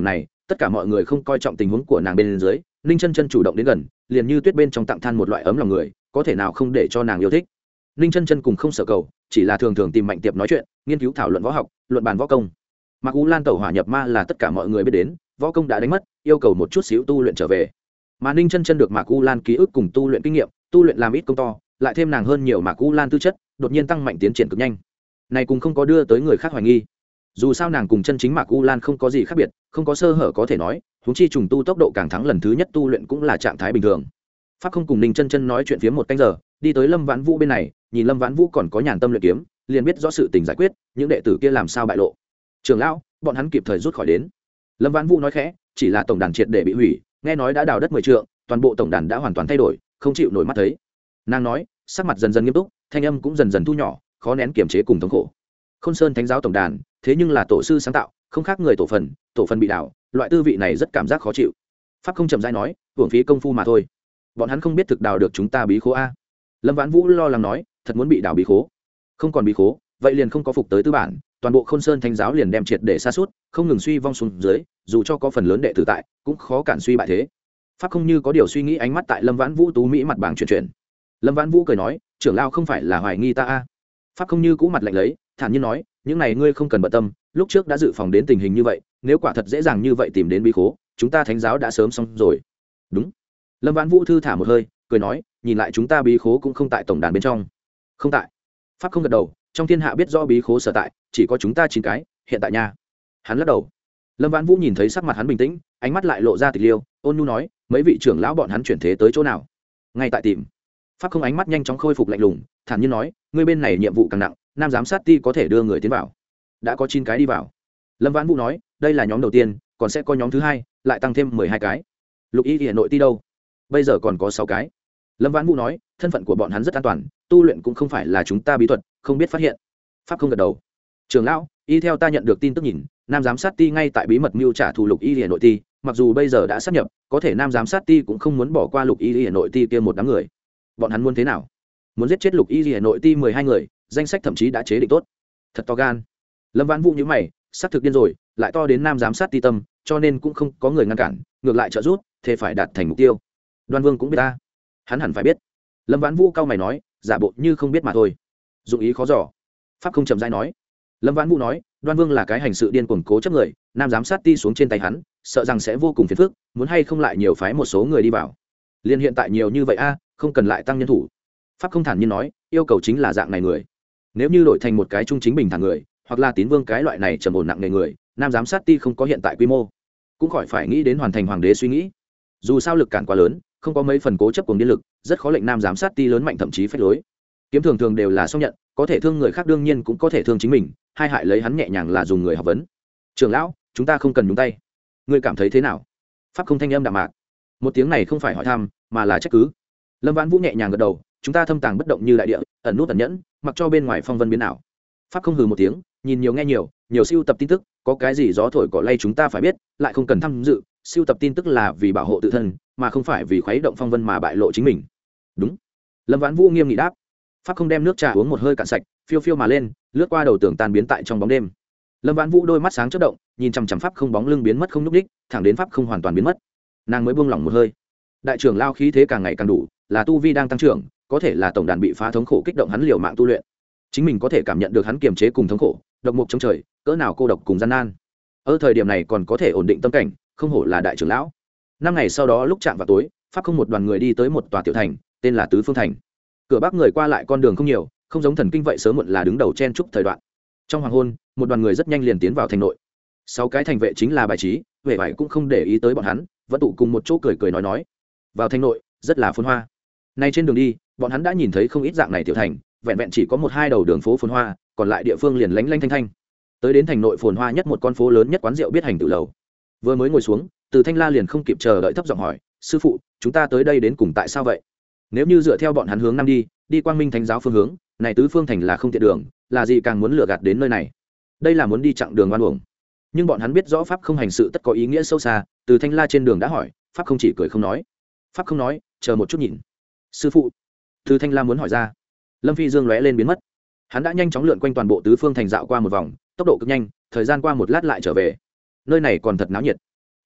tất cả mọi người không coi trọng tình huống của nàng bên dưới, ninh chân chân chủ động đến gần, liền như tuyết bên trong tặng than một loại ấm lòng người, có thể nào không để cho nàng yêu thích. ninh chân chân cùng không sở cầu, chỉ là thường thường tìm mạnh tiệp nói chuyện, nghiên cứu thảo luận võ học, luận bàn võ công. Mạc U Lan tẩu hỏa nhập ma là tất cả mọi người biết đến, võ công đã đánh mất, yêu cầu một chút xíu tu luyện trở về. Mà ninh chân chân được Mạc U Lan ký ức cùng tu luyện kinh nghiệm, tu luyện làm ít công to, lại thêm nàng hơn nhiều Mạc U Lan tư chất, đột nhiên tăng mạnh tiến triển cực nhanh. Này cũng không có đưa tới người khác hoài nghi. Dù sao nàng cùng chân chính Mạc U Lan không có gì khác biệt, không có sơ hở có thể nói, huống chi trùng tu tốc độ càng thắng lần thứ nhất tu luyện cũng là trạng thái bình thường. Pháp không cùng ninh chân chân nói chuyện phía một canh giờ, đi tới Lâm Vãn Vũ bên này, nhìn Lâm Vãn Vũ còn có nhàn tâm luyện kiếm, liền biết rõ sự tình giải quyết, những đệ tử kia làm sao bại lộ. Trưởng lão, bọn hắn kịp thời rút khỏi đến. Lâm Vãn Vũ nói khẽ, chỉ là tổng đàn triệt để bị hủy, nghe nói đã đào đất mười trượng, toàn bộ tổng đàn đã hoàn toàn thay đổi, không chịu nổi mắt thấy. Nàng nói, sắc mặt dần dần nghiêm túc, thanh âm cũng dần dần thu nhỏ, khó nén kiềm chế cùng thống khổ. Khôn Sơn Thánh giáo tổng đàn, thế nhưng là tổ sư sáng tạo, không khác người tổ phần, tổ phần bị đảo, loại tư vị này rất cảm giác khó chịu. Pháp không chậm rãi nói, hưởng phí công phu mà thôi. Bọn hắn không biết thực đào được chúng ta bí khố a. Lâm Vãn Vũ lo lắng nói, thật muốn bị đào bí khố. Không còn bí khố, vậy liền không có phục tới tư bản, toàn bộ Khôn Sơn Thánh giáo liền đem triệt để sa sút, không ngừng suy vong xuống dưới, dù cho có phần lớn đệ tử tại, cũng khó cản suy bại thế. Pháp không như có điều suy nghĩ, ánh mắt tại Lâm Vãn Vũ tú mỹ mặt bảng chuyển chuyển. Lâm Vãn Vũ cười nói, trưởng lão không phải là hoài nghi ta a. Pháp không như cũ mặt lạnh lấy, thản nhiên nói, những này ngươi không cần bận tâm, lúc trước đã dự phòng đến tình hình như vậy, nếu quả thật dễ dàng như vậy tìm đến bí khố, chúng ta Thánh giáo đã sớm xong rồi. Đúng. Lâm Vãn Vũ thư thả một hơi, cười nói, nhìn lại chúng ta bí khố cũng không tại tổng đàn bên trong. Không tại. Pháp không gật đầu, trong thiên hạ biết rõ bí khố sở tại, chỉ có chúng ta chín cái, hiện tại nha. Hắn lắc đầu. Lâm Vãn Vũ nhìn thấy sắc mặt hắn bình tĩnh, ánh mắt lại lộ ra tịch liêu, ôn nhu nói, mấy vị trưởng lão bọn hắn chuyển thế tới chỗ nào? Ngay tại tìm. Pháp không ánh mắt nhanh chóng khôi phục lạnh lùng, thản nhiên nói, ngươi bên này nhiệm vụ càng nặng, nam giám sát ti có thể đưa người tiến vào. Đã có chín cái đi vào. Lâm Vãn Vũ nói, đây là nhóm đầu tiên, còn sẽ có nhóm thứ hai, lại tăng thêm mười hai cái. Lục Y Hà Nội ti đâu? Bây giờ còn có sáu cái. Lâm Vãn Vũ nói, thân phận của bọn hắn rất an toàn, tu luyện cũng không phải là chúng ta bí thuật, không biết phát hiện. Pháp không gật đầu. Trưởng lão, y theo ta nhận được tin tức nhìn, nam giám sát ti ngay tại bí mật mưu trả thù Lục Y Hà Nội ti, mặc dù bây giờ đã sát nhập, có thể nam giám sát ti cũng không muốn bỏ qua Lục Y Hà Nội ti kia một đám người. Bọn hắn muốn thế nào? Muốn giết chết Lục Y Hà Nội ti mười hai người, danh sách thậm chí đã chế định tốt. Thật to gan. Lâm Vãn Vũ nhíu mày, xác thực điên rồi, lại to đến nam giám sát ti tâm, cho nên cũng không có người ngăn cản, ngược lại trợ giúp, thế phải đạt thành mục tiêu. Đoan Vương cũng biết ta, hắn hẳn phải biết. Lâm Vãn Vũ cao mày nói, giả bộ như không biết mà thôi. Dụng ý khó dò. Pháp không chậm rãi nói. Lâm Vãn Vũ nói, Đoan Vương là cái hành sự điên cuồng cố chấp người, nam giám sát ti xuống trên tay hắn, sợ rằng sẽ vô cùng phiền phức, muốn hay không lại nhiều phái một số người đi vào. Liên hiện tại nhiều như vậy a, không cần lại tăng nhân thủ. Pháp không thản nhiên nói, yêu cầu chính là dạng này người. Nếu như đổi thành một cái trung chính bình thản người, hoặc là tín vương cái loại này trầm ổn nặng nề người, nam giám sát ti không có hiện tại quy mô, cũng khỏi phải nghĩ đến hoàn thành hoàng đế suy nghĩ. Dù sao lực cản quá lớn, không có mấy phần cố chấp cùng điên lực, rất khó lệnh nam giám sát ti lớn mạnh thậm chí phách lối. Kiếm thường thường đều là xong nhận, có thể thương người khác đương nhiên cũng có thể thương chính mình, hai hại lấy hắn nhẹ nhàng là dùng người học vấn. Trưởng lão, chúng ta không cần nhúng tay. Ngươi cảm thấy thế nào? Pháp không thanh âm đạm mạc. Một tiếng này không phải hỏi thăm, mà là trách cứ. Lâm Vãn Vũ nhẹ nhàng gật đầu, chúng ta thâm tàng bất động như đại địa, ẩn nút ẩn nhẫn, mặc cho bên ngoài phong vân biến ảo. Pháp không hừ một tiếng, nhìn nhiều nghe nhiều, nhiều siêu tập tin tức, có cái gì gió thổi cỏ lay chúng ta phải biết, lại không cần tham dự, siêu tập tin tức là vì bảo hộ tự thân, mà không phải vì khuấy động phong vân mà bại lộ chính mình. Đúng. Lâm Vãn Vũ nghiêm nghị đáp. Pháp không đem nước trà uống một hơi cạn sạch, phiêu phiêu mà lên, lướt qua đầu tường tan biến tại trong bóng đêm. Lâm Vãn Vũ đôi mắt sáng chớp động, nhìn chằm chằm Pháp không bóng lưng biến mất không nhúc nhích, thẳng đến Pháp không hoàn toàn biến mất, nàng mới buông lỏng một hơi. Đại trưởng lao khí thế càng ngày càng đủ, là tu vi đang tăng trưởng, có thể là tổng đàn bị phá thống khổ kích động hắn liều mạng tu luyện. Chính mình có thể cảm nhận được hắn kiềm chế cùng thống khổ, độc mục trong trời, cỡ nào cô độc cùng gian nan. Ở thời điểm này còn có thể ổn định tâm cảnh, không hổ là đại trưởng lão. Năm ngày sau đó lúc chạm vào tối, Pháp không một đoàn người đi tới một tòa tiểu thành, tên là Tứ Phương thành. Cửa bắc người qua lại con đường không nhiều, không giống thần kinh vậy sớm muộn là đứng đầu chen trúc thời đoạn. Trong hoàng hôn, một đoàn người rất nhanh liền tiến vào thành nội. Sáu cái thành vệ chính là bài trí, vệ vải cũng không để ý tới bọn hắn, vẫn tụ cùng một chỗ cười cười nói nói. Vào thành nội, rất là phồn hoa. Nay trên đường đi, bọn hắn đã nhìn thấy không ít dạng này tiểu thành, vẹn vẹn chỉ có một hai đầu đường phố phồn hoa, còn lại địa phương liền lánh lánh thanh thanh. Tới đến thành nội phồn hoa nhất một con phố lớn nhất quán rượu biết hành tự lầu. Vừa mới ngồi xuống, Từ Thanh La liền không kịp chờ đợi thấp giọng hỏi, sư phụ, chúng ta tới đây đến cùng tại sao vậy? Nếu như dựa theo bọn hắn hướng nam đi, đi Quang Minh Thánh giáo phương hướng, này Tứ Phương thành là không tiện đường, là gì càng muốn lừa gạt đến nơi này? Đây là muốn đi chặng đường oan uổng. Nhưng bọn hắn biết rõ pháp không hành sự tất có ý nghĩa sâu xa, Từ Thanh La trên đường đã hỏi, pháp không chỉ cười không nói. Pháp không nói, chờ một chút nhìn. Sư phụ. Từ Thanh La muốn hỏi ra. Lâm Phi Dương lóe lên biến mất. Hắn đã nhanh chóng lượn quanh toàn bộ Tứ Phương thành dạo qua một vòng, tốc độ cực nhanh, thời gian qua một lát lại trở về. Nơi này còn thật náo nhiệt.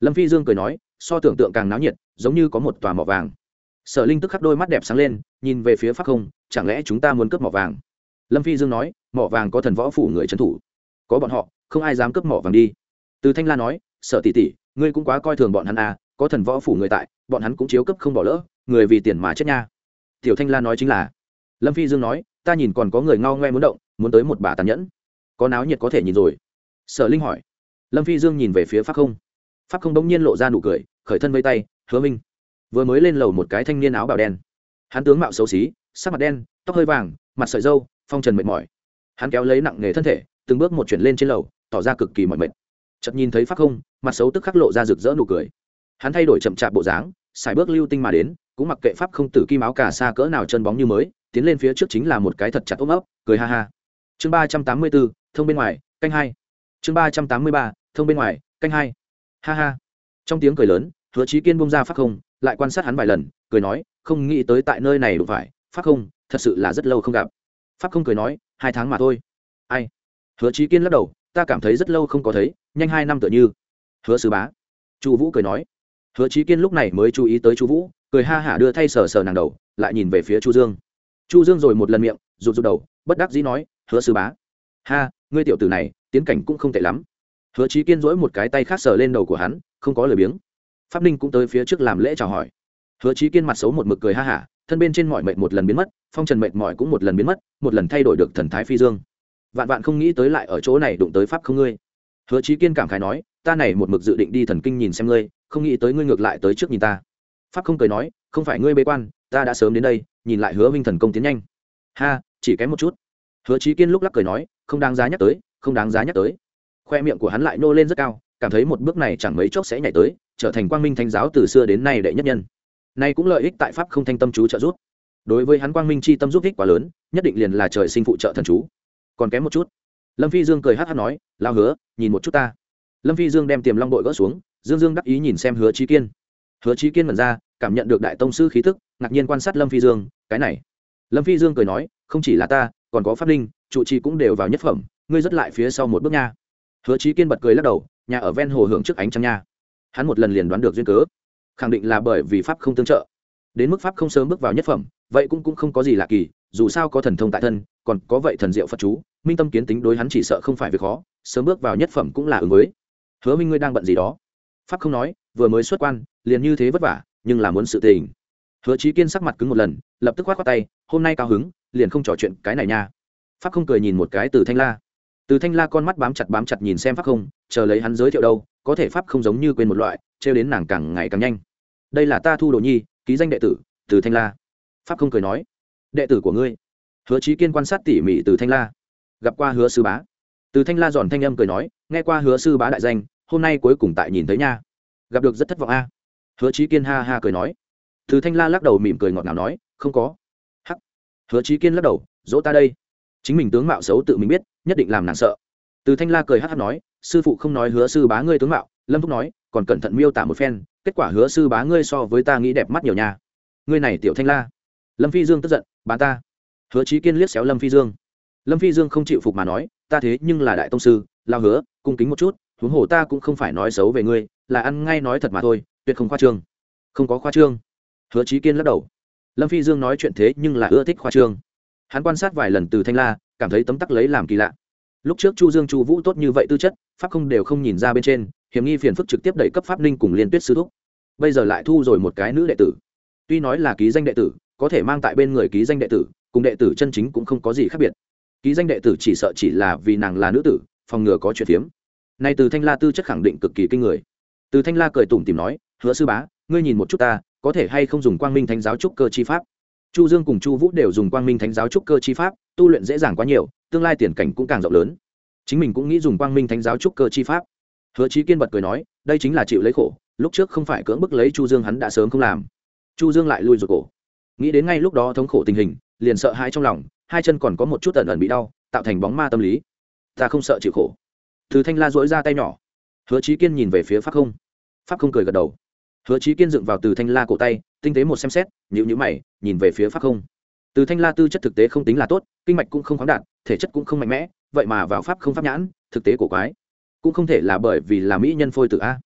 Lâm Phi Dương cười nói, so tưởng tượng càng náo nhiệt, giống như có một tòa mỏ vàng. Sở Linh tức khắc đôi mắt đẹp sáng lên, nhìn về phía Pháp Không, chẳng lẽ chúng ta muốn cướp mỏ vàng? Lâm Phi Dương nói, mỏ vàng có thần võ phủ người trấn thủ, có bọn họ, không ai dám cướp mỏ vàng đi. Từ Thanh La nói, Sở tỷ tỷ, ngươi cũng quá coi thường bọn hắn à, có thần võ phủ người tại, bọn hắn cũng chiếu cấp không bỏ lỡ, người vì tiền mà chết nha. Tiểu Thanh La nói chính là. Lâm Phi Dương nói, ta nhìn còn có người ngao ngoe muốn động, muốn tới một bà tàn nhẫn, có náo nhiệt có thể nhìn rồi. Sở Linh hỏi. Lâm Phi Dương nhìn về phía Pháp Không. Pháp Không bỗng nhiên lộ ra nụ cười, khởi thân vây tay, Hứa Minh. Vừa mới lên lầu một cái thanh niên áo bào đen, hắn tướng mạo xấu xí, sắc mặt đen, tóc hơi vàng, mặt sợi râu, phong trần mệt mỏi. Hắn kéo lấy nặng nghề thân thể, từng bước một chuyển lên trên lầu, tỏ ra cực kỳ mỏi mệt. Chợt nhìn thấy Pháp Không, mặt xấu tức khắc lộ ra rực rỡ nụ cười. Hắn thay đổi chậm chạp bộ dáng, xài bước lưu tinh mà đến, cũng mặc kệ Pháp Không tử kim áo cà sa cỡ nào chân bóng như mới, tiến lên phía trước chính là một cái thật chặt ôm ấp, cười ha ha. Chương ba trăm tám mươi bốn, thông bên ngoài, canh hai. Chương ba trăm tám mươi ba, thông bên ngoài, canh hai. Ha ha. Trong tiếng cười lớn, Hứa Chí Kiên bung ra Pháp Không, lại quan sát hắn vài lần, cười nói, không nghĩ tới tại nơi này đụng phải, Pháp Không, thật sự là rất lâu không gặp. Pháp Không cười nói, hai tháng mà thôi. Ai? Hứa Chí Kiên lắc đầu, ta cảm thấy rất lâu không có thấy, nhanh hai năm tựa như. Hứa sư bá. Chu Vũ cười nói. Hứa Chí Kiên lúc này mới chú ý tới Chu Vũ, cười ha hả đưa thay sờ sờ nàng đầu, lại nhìn về phía Chu Dương. Chu Dương rồi một lần miệng, rụt rụt đầu, bất đắc dĩ nói, Hứa sư bá, ha, ngươi tiểu tử này, tiến cảnh cũng không tệ lắm. Hứa Chí Kiên duỗi một cái tay khác sờ lên đầu của hắn, không có lời biếng. Pháp Ninh cũng tới phía trước làm lễ chào hỏi. Hứa Chí Kiên mặt xấu một mực cười ha hả, thân bên trên mỏi mệt một lần biến mất, phong trần mệt mỏi cũng một lần biến mất, một lần thay đổi được thần thái phi dương. Vạn vạn không nghĩ tới lại ở chỗ này đụng tới Pháp Không ngươi. Hứa Chí Kiên cảm khái nói, ta này một mực dự định đi thần kinh nhìn xem ngươi, không nghĩ tới ngươi ngược lại tới trước nhìn ta. Pháp Không cười nói, không phải ngươi bế quan, ta đã sớm đến đây, nhìn lại Hứa Minh thần công tiến nhanh. Ha, chỉ kém một chút. Hứa Chí Kiên lúc lắc cười nói, không đáng giá nhắc tới, không đáng giá nhắc tới. Khoe miệng của hắn lại nô lên rất cao, cảm thấy một bước này chẳng mấy chốc sẽ nhảy tới, trở thành quang minh thánh giáo từ xưa đến nay đệ nhất nhân. Nay cũng lợi ích tại Pháp Không thanh tâm chú trợ giúp. Đối với hắn quang minh chi tâm giúp ích quá lớn, nhất định liền là trời sinh phụ trợ thần chú. Còn kém một chút. Lâm Phi Dương cười hắc hắc nói, lão Hứa, nhìn một chút ta. Lâm Phi Dương đem Tiềm Long đội gỡ xuống, Dương Dương đắc ý nhìn xem Hứa Chí Kiên. Hứa Chí Kiên mở ra, cảm nhận được đại tông sư khí tức, ngạc nhiên quan sát Lâm Phi Dương, cái này. Lâm Phi Dương cười nói, không chỉ là ta, còn có Pháp Linh, trụ trì cũng đều vào nhất phẩm, ngươi rất lại phía sau một bước nha. Hứa Chí Kiên bật cười lắc đầu, nhà ở ven hồ hưởng trước ánh trăng nha. Hắn một lần liền đoán được duyên cớ, khẳng định là bởi vì Pháp Không tương trợ. Đến mức Pháp Không sớm bước vào nhất phẩm, vậy cũng cũng không có gì lạ kỳ, dù sao có thần thông tại thân, còn có vậy thần diệu Phật chú, minh tâm kiến tính đối hắn chỉ sợ không phải việc khó, sớm bước vào nhất phẩm cũng là ứng với. Hứa Minh ngươi đang bận gì đó? Pháp Không nói, vừa mới xuất quan, liền như thế vất vả, nhưng là muốn sự tình. Hứa Chí Kiên sắc mặt cứng một lần, lập tức khoát khoát tay, hôm nay cao hứng, liền không trò chuyện cái này nha. Pháp Không cười nhìn một cái Từ Thanh La. Từ Thanh La con mắt bám chặt bám chặt nhìn xem Pháp Không, chờ lấy hắn giới thiệu đâu, có thể Pháp Không giống như quên một loại, trêu đến nàng càng ngày càng nhanh. Đây là ta Thu Đồ Nhi, ký danh đệ tử, Từ Thanh La. Pháp Không cười nói, đệ tử của ngươi? Hứa Chí Kiên quan sát tỉ mỉ Từ Thanh La. Gặp qua Hứa sư bá. Từ Thanh La giòn thanh âm cười nói, nghe qua Hứa sư bá đại danh, hôm nay cuối cùng tại nhìn thấy nha. Gặp được rất thất vọng a. Hứa Chí Kiên ha ha cười nói. Từ Thanh La lắc đầu mỉm cười ngọt ngào nói, không có. Hắc. Hứa Chí Kiên lắc đầu, dỗ ta đây. Chính mình tướng mạo xấu tự mình biết, nhất định làm nàng sợ. Từ Thanh La cười hắc hắc nói, sư phụ không nói Hứa sư bá ngươi tướng mạo, Lâm Thúc nói, còn cẩn thận miêu tả một phen, kết quả Hứa sư bá ngươi so với ta nghĩ đẹp mắt nhiều nha. Ngươi này tiểu Thanh La. Lâm Phi Dương tức giận, bán ta. Hứa Chí Kiên liếc xéo Lâm Phi Dương. Lâm Phi Dương không chịu phục mà nói, ta thế nhưng là đại tông sư, lao Hứa, cung kính một chút, huống hồ ta cũng không phải nói xấu về ngươi, là ăn ngay nói thật mà thôi, tuyệt không khoa trương. Không có khoa trương. Hứa Chí Kiên lắc đầu. Lâm Phi Dương nói chuyện thế nhưng là ưa thích khoa trương. Hắn quan sát vài lần Từ Thanh La, cảm thấy tấm tắc lấy làm kỳ lạ. Lúc trước Chu Dương Chu Vũ tốt như vậy tư chất, Pháp Không đều không nhìn ra bên trên, hiểm nghi phiền phức trực tiếp đẩy cấp Pháp Ninh cùng Liên Tuyết sư thúc. Bây giờ lại thu rồi một cái nữ đệ tử. Tuy nói là ký danh đệ tử, có thể mang tại bên người ký danh đệ tử, cùng đệ tử chân chính cũng không có gì khác biệt. Ký danh đệ tử chỉ sợ chỉ là vì nàng là nữ tử, phòng ngừa có chuyện phiếm. Nay Từ Thanh La tư chất khẳng định cực kỳ kinh người. Từ Thanh La cười tủm tỉm nói, Hứa sư bá, ngươi nhìn một chút ta, có thể hay không dùng Quang Minh Thánh giáo trúc cơ chi pháp? Chu Dương cùng Chu Vũ đều dùng Quang Minh Thánh giáo trúc cơ chi pháp, tu luyện dễ dàng quá nhiều, tương lai tiền cảnh cũng càng rộng lớn. Chính mình cũng nghĩ dùng Quang Minh Thánh giáo trúc cơ chi pháp. Hứa Chí Kiên bật cười nói, đây chính là chịu lấy khổ, lúc trước không phải cưỡng bức lấy Chu Dương hắn đã sớm không làm. Chu Dương lại lui rụt cổ. Nghĩ đến ngay lúc đó thống khổ tình hình, liền sợ hãi trong lòng, hai chân còn có một chút ẩn ẩn bị đau, tạo thành bóng ma tâm lý. Ta không sợ chịu khổ. Từ Thanh La duỗi ra tay nhỏ. Hứa Chí Kiên nhìn về phía Pháp Không. Pháp Không cười gật đầu. Hứa Chí Kiên dựng vào Từ Thanh La cổ tay, tinh tế một xem xét, nhíu nhíu mày, nhìn về phía Pháp Không. Từ Thanh La tư chất thực tế không tính là tốt, kinh mạch cũng không khoáng đạt, thể chất cũng không mạnh mẽ, vậy mà vào Pháp Không pháp nhãn, thực tế cổ quái. Cũng không thể là bởi vì là mỹ nhân phôi tử a.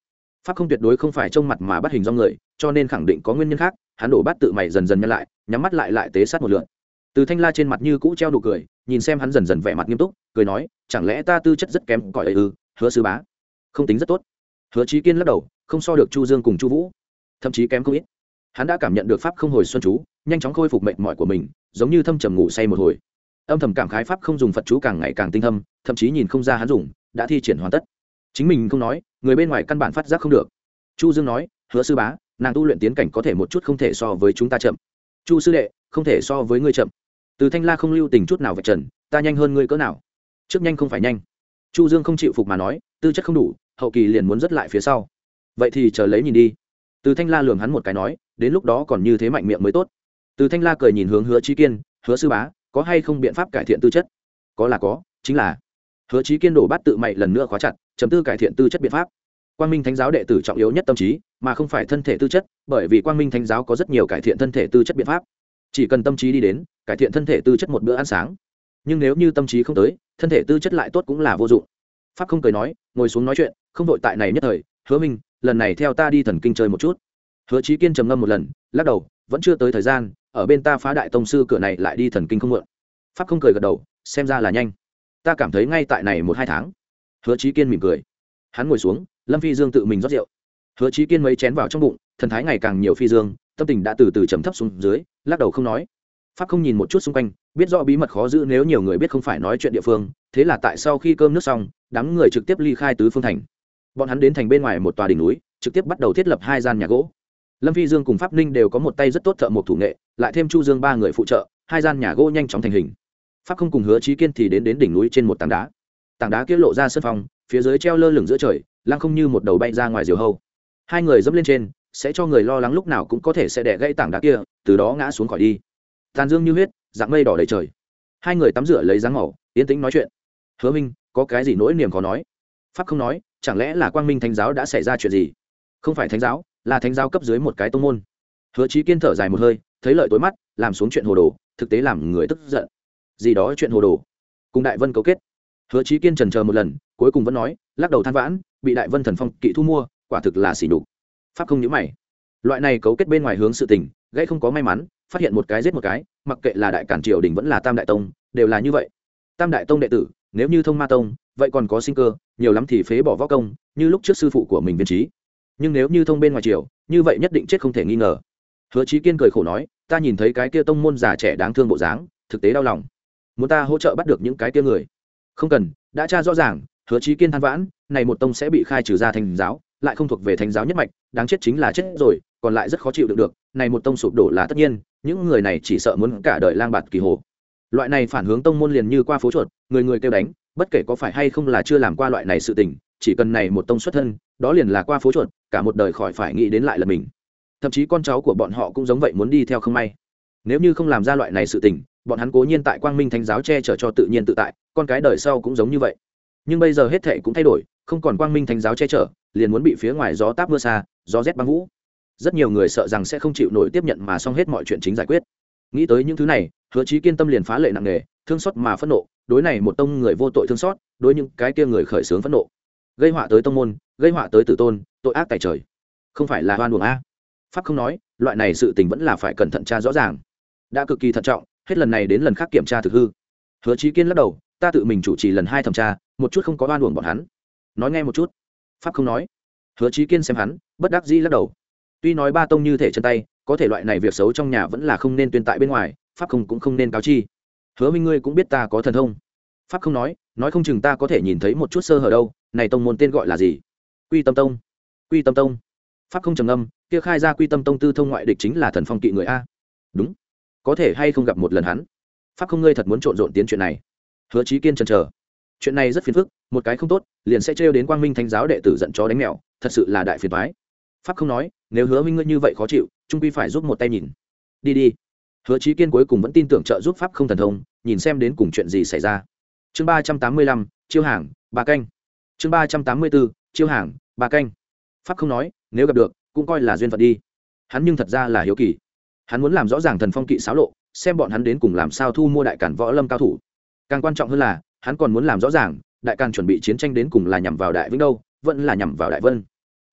pháp không tuyệt đối không phải trông mặt mà bắt hình do người, cho nên khẳng định có nguyên nhân khác. Hắn đổ bát tự mày dần dần nhăn lại, nhắm mắt lại lại tế sát một lượt. Từ Thanh La trên mặt như cũ treo nụ cười, nhìn xem hắn dần dần vẻ mặt nghiêm túc, cười nói, chẳng lẽ ta tư chất rất kém cỏi ấy ư? Hứa sư bá không tính rất tốt. Hứa Chí Kiên lắc đầu, không so được Chu Dương cùng Chu Vũ, thậm chí kém không ít. Hắn đã cảm nhận được pháp không hồi xuân chú, nhanh chóng khôi phục mệt mỏi của mình, giống như thâm trầm ngủ say một hồi. Âm thầm cảm khái pháp không dùng Phật chú càng ngày càng tinh thâm, thậm chí nhìn không ra hắn dùng đã thi triển hoàn tất. Chính mình không nói, người bên ngoài căn bản phát giác không được. Chu Dương nói, Hứa sư bá, nàng tu luyện tiến cảnh có thể một chút không thể so với chúng ta chậm. Chu sư đệ, không thể so với ngươi chậm. Từ Thanh La không lưu tình chút nào vạch trần, ta nhanh hơn ngươi cỡ nào? Trước nhanh không phải nhanh. Chu Dương không chịu phục mà nói, tư chất không đủ, hậu kỳ liền muốn rất lại phía sau. Vậy thì chờ lấy nhìn đi. Từ Thanh La lườm hắn một cái nói, đến lúc đó còn như thế mạnh miệng mới tốt. Từ Thanh La cười nhìn hướng Hứa Chí Kiên, Hứa sư bá, có hay không biện pháp cải thiện tư chất? Có là có, chính là. Hứa Chí Kiên đổ bát tự mày lần nữa khóa chặt, chấm tư cải thiện tư chất biện pháp. Quang Minh Thánh giáo đệ tử trọng yếu nhất tâm trí, mà không phải thân thể tư chất, bởi vì Quang Minh Thánh giáo có rất nhiều cải thiện thân thể tư chất biện pháp. Chỉ cần tâm trí đi đến, cải thiện thân thể tư chất một bữa ăn sáng. Nhưng nếu như tâm trí không tới, thân thể tư chất lại tốt cũng là vô dụng. Pháp không cười nói, ngồi xuống nói chuyện, không đội tại này nhất thời. Hứa Minh, lần này theo ta đi thần kinh chơi một chút. Hứa Chí Kiên trầm ngâm một lần, lắc đầu, vẫn chưa tới thời gian, ở bên ta phá đại tông sư cửa này lại đi thần kinh không muộn. Pháp không cười gật đầu, xem ra là nhanh. Ta cảm thấy ngay tại này một hai tháng. Hứa Chí Kiên mỉm cười. Hắn ngồi xuống, Lâm Phi Dương tự mình rót rượu. Hứa Chí Kiên mấy chén vào trong bụng, thần thái ngày càng nhiều phi dương, tâm tình đã từ từ trầm thấp xuống dưới, lắc đầu không nói. Pháp không nhìn một chút xung quanh, biết rõ bí mật khó giữ nếu nhiều người biết không phải nói chuyện địa phương, thế là tại sau khi cơm nước xong, đám người trực tiếp ly khai tứ phương thành. Bọn hắn đến thành bên ngoài một tòa đỉnh núi, trực tiếp bắt đầu thiết lập hai gian nhà gỗ. Lâm Phi Dương cùng Pháp Ninh đều có một tay rất tốt thợ một thủ nghệ, lại thêm Chu Dương ba người phụ trợ, hai gian nhà gỗ nhanh chóng thành hình. Pháp không cùng Hứa Chí Kiên thì đến đến đỉnh núi trên một tảng đá. Tảng đá kia lộ ra sân phòng, phía dưới treo lơ lửng giữa trời, lăng không như một đầu bay ra ngoài diều hâu. Hai người dẫm lên trên, sẽ cho người lo lắng lúc nào cũng có thể sẽ đè gãy tảng đá kia, từ đó ngã xuống khỏi đi. Tàn dương như huyết, dạng mây đỏ đầy trời. Hai người tắm rửa lấy dáng màu, yên tĩnh nói chuyện. Hứa Minh, có cái gì nỗi niềm khó nói? Pháp không nói, chẳng lẽ là Quang Minh Thánh giáo đã xảy ra chuyện gì? Không phải thánh giáo, là thánh giáo cấp dưới một cái tông môn. Hứa Chí Kiên thở dài một hơi, thấy lợi tối mắt, làm xuống chuyện hồ đồ, thực tế làm người tức giận. Gì đó chuyện hồ đồ? Cùng Đại Vân cấu kết. Hứa Chí Kiên chần chờ một lần, cuối cùng vẫn nói, lắc đầu than vãn, bị Đại Vân Thần Phong kỵ thu mua, quả thực là xỉ nhục. Pháp không nhíu mày. Loại này cấu kết bên ngoài hướng sự tình, gãy không có may mắn, phát hiện một cái giết một cái, mặc kệ là đại cản triều đình vẫn là Tam đại tông, đều là như vậy. Tam đại tông đệ tử, nếu như thông ma tông, vậy còn có sinh cơ, nhiều lắm thì phế bỏ võ công, như lúc trước sư phụ của mình Viên Chí. Nhưng nếu như thông bên ngoài triều, như vậy nhất định chết không thể nghi ngờ. Hứa Chí Kiên cười khổ nói, ta nhìn thấy cái kia tông môn già trẻ đáng thương bộ dáng, thực tế đau lòng. Muốn ta hỗ trợ bắt được những cái kia người? Không cần, đã tra rõ ràng. Hứa Chí Kiên than vãn, này một tông sẽ bị khai trừ ra thành giáo, lại không thuộc về thánh giáo nhất mạch, đáng chết chính là chết rồi, còn lại rất khó chịu được được, này một tông sụp đổ là tất nhiên, những người này chỉ sợ muốn cả đời lang bạt kỳ hồ. Loại này phản hướng tông môn liền như qua phố chuột, người người kêu đánh, bất kể có phải hay không là chưa làm qua loại này sự tình, chỉ cần này một tông xuất thân, đó liền là qua phố chuột, cả một đời khỏi phải nghĩ đến lại là mình. Thậm chí con cháu của bọn họ cũng giống vậy muốn đi theo không may. Nếu như không làm ra loại này sự tình, bọn hắn cố nhiên tại Quang Minh Thánh giáo che chở cho tự nhiên tự tại, con cái đời sau cũng giống như vậy. Nhưng bây giờ hết thảy cũng thay đổi, không còn Quang Minh Thánh giáo che chở, liền muốn bị phía ngoài gió táp mưa xa, gió rét băng vũ. Rất nhiều người sợ rằng sẽ không chịu nổi tiếp nhận mà xong hết mọi chuyện chính giải quyết. Nghĩ tới những thứ này, Hứa Chí Kiên tâm liền phá lệ nặng nề, thương xót mà phẫn nộ, đối này một tông người vô tội thương xót, đối những cái kia người khởi sướng phẫn nộ, gây họa tới tông môn, gây họa tới tử tôn, tội ác tại trời, không phải là oan uổng a. Pháp không nói, loại này sự tình vẫn là phải cẩn thận tra rõ ràng, đã cực kỳ thận trọng, hết lần này đến lần khác kiểm tra thực hư. Hứa Chí Kiên lắc đầu, ta tự mình chủ trì lần hai thẩm tra, một chút không có oan uổng bọn hắn. Nói nghe một chút. Pháp không nói. Hứa Chí Kiên xem hắn, bất đắc dĩ lắc đầu. Tuy nói ba tông như thể chân tay, có thể loại này việc xấu trong nhà vẫn là không nên tuyên tại bên ngoài, Pháp không cũng không nên cáo chi. Hứa Minh ngươi cũng biết ta có thần thông. Pháp không nói, nói không chừng ta có thể nhìn thấy một chút sơ hở đâu, này tông môn tên gọi là gì? Quy Tâm Tông. Quy Tâm Tông. Pháp không trầm ngâm, kia khai ra Quy Tâm Tông tư thông ngoại địch chính là Thần Phong kỵ người a. Đúng. Có thể hay không gặp một lần hắn? Pháp không ngươi thật muốn trộn rộn tiến chuyện này. Hứa Chí Kiên chần chờ. Chuyện này rất phiền phức, một cái không tốt, liền sẽ trêu đến Quang Minh Thánh giáo đệ tử giận chó đánh mèo, thật sự là đại phiền toái. Pháp không nói, nếu Hứa Minh ngươi như vậy khó chịu, trung quy phải giúp một tay nhìn. Đi đi. Hứa Chí Kiên cuối cùng vẫn tin tưởng trợ giúp Pháp không thần thông, nhìn xem đến cùng chuyện gì xảy ra. Chương ba trăm tám mươi lăm, chiêu hàng, ba canh. Chương ba trăm tám mươi tư, chiêu hàng, ba canh. Pháp không nói, nếu gặp được, cũng coi là duyên phận đi. Hắn nhưng thật ra là hiếu kỳ. Hắn muốn làm rõ ràng Thần Phong kỵ xáo lộ, xem bọn hắn đến cùng làm sao thu mua đại cản võ lâm cao thủ. Càng quan trọng hơn là, hắn còn muốn làm rõ ràng, đại càn chuẩn bị chiến tranh đến cùng là nhằm vào đại vĩnh đâu, vẫn là nhằm vào đại vân.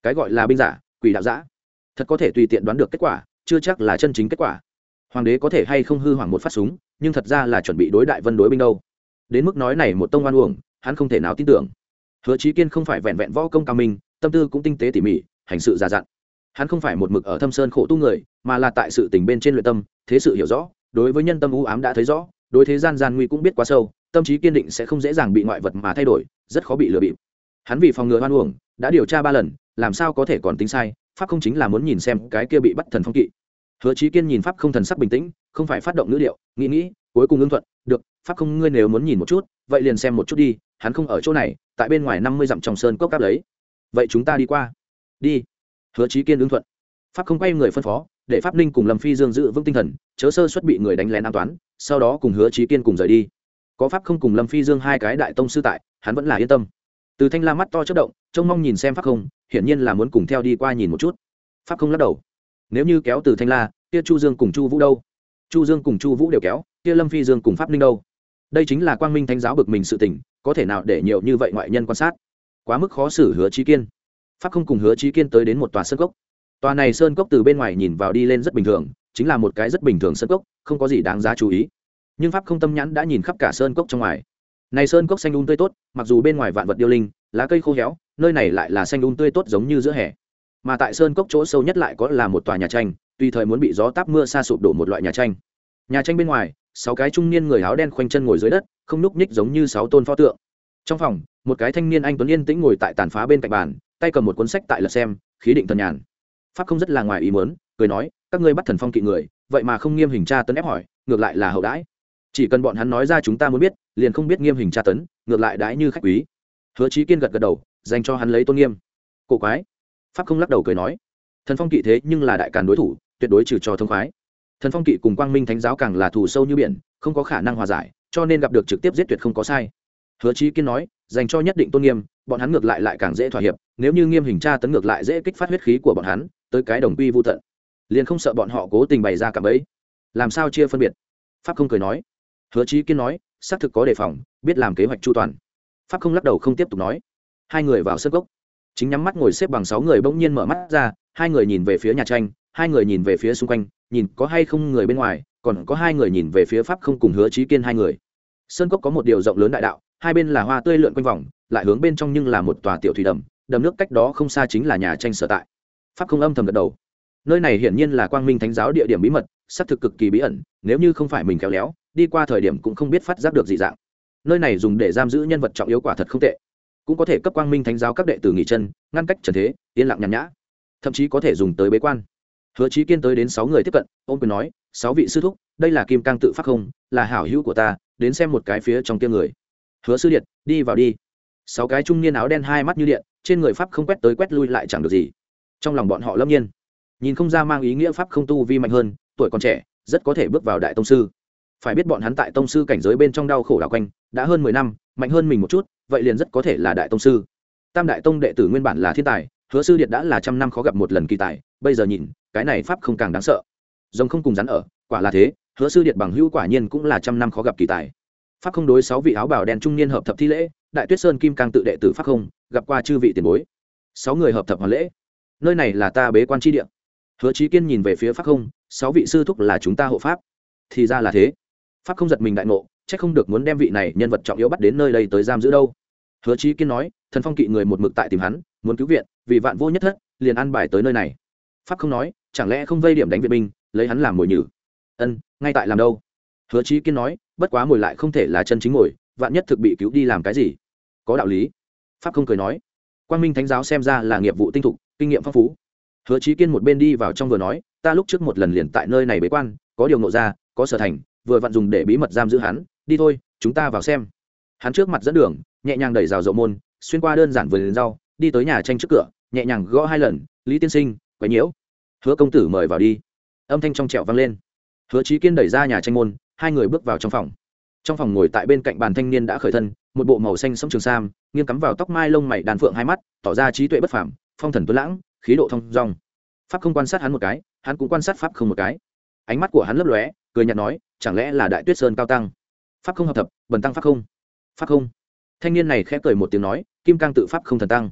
cái gọi là binh giả quỷ đạo giã, thật có thể tùy tiện đoán được kết quả, chưa chắc là chân chính kết quả. Hoàng đế có thể hay không hư hoảng một phát súng, nhưng thật ra là chuẩn bị đối đại vân đối binh đâu. Đến mức nói này một tông oan uổng, hắn không thể nào tin tưởng. Hứa Chí Kiên không phải vẹn vẹn võ công cao minh, tâm tư cũng tinh tế tỉ mỉ, hành sự già dặn. Hắn không phải một mực ở thâm sơn khổ tu người, mà là tại sự tình bên trên luyện tâm, thế sự hiểu rõ, đối với nhân tâm u ám đã thấy rõ, đối thế gian gian nguy cũng biết quá sâu, tâm trí kiên định sẽ không dễ dàng bị ngoại vật mà thay đổi, rất khó bị lừa bịp. Hắn vì phòng ngừa oan uổng, đã điều tra ba lần, làm sao có thể còn tính sai, pháp không chính là muốn nhìn xem cái kia bị bắt thần phong kỵ. Hứa Chí Kiên nhìn pháp không thần sắc bình tĩnh, không phải phát động ngữ điệu, nghĩ nghĩ, cuối cùng ưng thuận, được, pháp không ngươi nếu muốn nhìn một chút, vậy liền xem một chút đi, hắn không ở chỗ này, tại bên ngoài năm mươi dặm trong sơn cốc cáp lấy. Vậy chúng ta đi qua. Đi. Hứa Chí Kiên ứng thuận. Pháp không quay người phân phó, để Pháp Ninh cùng Lâm Phi Dương giữ vững tinh thần, chớ sơ suất bị người đánh lén an toán, sau đó cùng Hứa Chí Kiên cùng rời đi. Có Pháp không cùng Lâm Phi Dương hai cái đại tông sư tại, hắn vẫn là yên tâm. Từ Thanh La mắt to chớp động, trông mong nhìn xem Pháp không, hiển nhiên là muốn cùng theo đi qua nhìn một chút. Pháp không lắc đầu. Nếu như kéo từ Thanh La, kia Chu Dương cùng Chu Vũ đâu? Chu Dương cùng Chu Vũ đều kéo, kia Lâm Phi Dương cùng Pháp Ninh đâu? Đây chính là Quang Minh Thánh giáo bực mình sự tình, có thể nào để nhiều như vậy ngoại nhân quan sát? Quá mức khó xử Hứa Chí Kiên. Pháp không cùng Hứa Chí Kiên tới đến một tòa sơn cốc. Tòa này sơn cốc từ bên ngoài nhìn vào đi lên rất bình thường, chính là một cái rất bình thường sơn cốc, không có gì đáng giá chú ý. Nhưng Pháp không tâm nhãn đã nhìn khắp cả sơn cốc trong ngoài. Này sơn cốc xanh um tươi tốt, mặc dù bên ngoài vạn vật điêu linh, lá cây khô héo, nơi này lại là xanh um tươi tốt giống như giữa hè. Mà tại sơn cốc chỗ sâu nhất lại có là một tòa nhà tranh, tùy thời muốn bị gió táp mưa sa sụp đổ một loại nhà tranh. Nhà tranh bên ngoài, sáu cái trung niên người áo đen khoanh chân ngồi dưới đất, không nhúc nhích giống như sáu tôn pho tượng. Trong phòng, một cái thanh niên anh tuấn yên tĩnh ngồi tại tàn phá bên cạnh bàn, tay cầm một cuốn sách tại lật xem, khí định thần nhàn. Pháp không rất là ngoài ý muốn, cười nói, các ngươi bắt thần phong kỵ người, vậy mà không nghiêm hình tra tấn ép hỏi, ngược lại là hậu đãi. Chỉ cần bọn hắn nói ra chúng ta muốn biết, liền không biết nghiêm hình tra tấn, ngược lại đãi như khách quý. Hứa Chí Kiên gật gật đầu, dành cho hắn lấy tôn nghiêm. Cổ quái. Pháp không lắc đầu cười nói, thần phong kỵ thế nhưng là đại càn đối thủ, tuyệt đối trừ cho thông khoái. Thần phong kỵ cùng Quang Minh Thánh giáo càng là thù sâu như biển, không có khả năng hòa giải, cho nên gặp được trực tiếp giết tuyệt không có sai. Hứa Chí Kiên nói, dành cho nhất định tôn nghiêm, bọn hắn ngược lại lại càng dễ thỏa hiệp, nếu như nghiêm hình tra tấn ngược lại dễ kích phát huyết khí của bọn hắn, tới cái đồng quy vu tận, liền không sợ bọn họ cố tình bày ra cả bẫy. Làm sao chia phân biệt? Pháp không cười nói. Hứa Chí Kiên nói, xác thực có đề phòng, biết làm kế hoạch chu toàn. Pháp không lắc đầu không tiếp tục nói. Hai người vào sân cốc, chính nhắm mắt ngồi xếp bằng sáu người bỗng nhiên mở mắt ra, hai người nhìn về phía nhà tranh, hai người nhìn về phía xung quanh, nhìn có hay không người bên ngoài, còn có hai người nhìn về phía Pháp không cùng Hứa Chí Kiên hai người. Sơn cốc có một điều rộng lớn đại đạo, hai bên là hoa tươi lượn quanh vòng, lại hướng bên trong nhưng là một tòa tiểu thủy đầm, đầm nước cách đó không xa chính là nhà tranh sở tại. Pháp không âm thầm gật đầu. Nơi này hiển nhiên là Quang Minh Thánh giáo địa điểm bí mật, xác thực cực kỳ bí ẩn, nếu như không phải mình khéo léo, đi qua thời điểm cũng không biết phát giác được dị dạng. Nơi này dùng để giam giữ nhân vật trọng yếu quả thật không tệ, cũng có thể cấp Quang Minh Thánh giáo các đệ tử nghỉ chân, ngăn cách trần thế, yên lặng nhàn nhã, thậm chí có thể dùng tới bế quan. Hứa Chí Kiên tới đến sáu người tiếp cận, ôm quyền nói, sáu vị sư thúc, đây là Kim Cang tự Pháp không, là hảo hữu của ta, đến xem một cái phía trong kia người. Hứa sư điện, đi vào đi. Sáu cái trung niên áo đen hai mắt như điện, trên người Pháp không quét tới quét lui lại chẳng được gì. Trong lòng bọn họ lâm nhiên, nhìn không ra mang ý nghĩa Pháp không tu vi mạnh hơn, tuổi còn trẻ, rất có thể bước vào đại tông sư. Phải biết bọn hắn tại tông sư cảnh giới bên trong đau khổ đảo quanh, đã hơn mười năm, mạnh hơn mình một chút, vậy liền rất có thể là đại tông sư. Tam đại tông đệ tử nguyên bản là thiên tài, Hứa sư điện đã là trăm năm khó gặp một lần kỳ tài, bây giờ nhìn, cái này Pháp không càng đáng sợ. Rồng không cùng rắn ở, quả là thế, Hứa sư điện bằng hữu quả nhiên cũng là trăm năm khó gặp kỳ tài. Pháp không đối sáu vị áo bào đen trung niên hợp thập thi lễ, đại tuyết sơn kim cang tự đệ tử Pháp không, gặp qua chư vị tiền bối. Sáu người hợp thập hoàn lễ. Nơi này là ta bế quan chi địa. Hứa Chí Kiên nhìn về phía Pháp không, sáu vị sư thúc là chúng ta hộ pháp. Thì ra là thế. Pháp không giật mình đại ngộ, chắc không được muốn đem vị này nhân vật trọng yếu bắt đến nơi đây tới giam giữ đâu. Hứa Chí Kiên nói, thần phong kỵ người một mực tại tìm hắn, muốn cứu viện, vì vạn vô nhất thất, liền ăn bài tới nơi này. Pháp không nói, chẳng lẽ không vây điểm đánh viện binh, lấy hắn làm mồi nhử? Ân, ngay tại làm đâu? Hứa Chí Kiên nói, bất quá mồi lại không thể là chân chính mồi, vạn nhất thực bị cứu đi làm cái gì? Có đạo lý. Pháp không cười nói, Quang Minh Thánh giáo xem ra là nghiệp vụ tinh thục, kinh nghiệm phong phú. Hứa Chí Kiên một bên đi vào trong vừa nói, ta lúc trước một lần liền tại nơi này bế quan, có điều ngộ ra, có sở thành, vừa vặn dùng để bí mật giam giữ hắn, đi thôi, chúng ta vào xem. Hắn trước mặt dẫn đường, nhẹ nhàng đẩy rào dậu môn, xuyên qua đơn giản vườn rau, đi tới nhà tranh trước cửa, nhẹ nhàng gõ hai lần, Lý tiên sinh, quấy nhiễu. Hứa công tử mời vào đi. Âm thanh trong trẻo vang lên. Hứa Chí Kiên đẩy ra nhà tranh môn, hai người bước vào trong phòng. Trong phòng ngồi tại bên cạnh bàn thanh niên đã khởi thân, một bộ màu xanh sẫm trường sam, nghiêng cắm vào tóc mai lông mày đàn phượng hai mắt, tỏ ra trí tuệ bất phàm, phong thần tuấn lãng, khí độ thông dong. Pháp không quan sát hắn một cái, hắn cũng quan sát Pháp không một cái. Ánh mắt của hắn lấp lóe, cười nhạt nói, chẳng lẽ là Đại Tuyết Sơn cao tăng? Pháp không hợp thập, bần tăng Pháp không. Pháp không. Thanh niên này khẽ cười một tiếng nói, Kim Cang tự Pháp không thần tăng.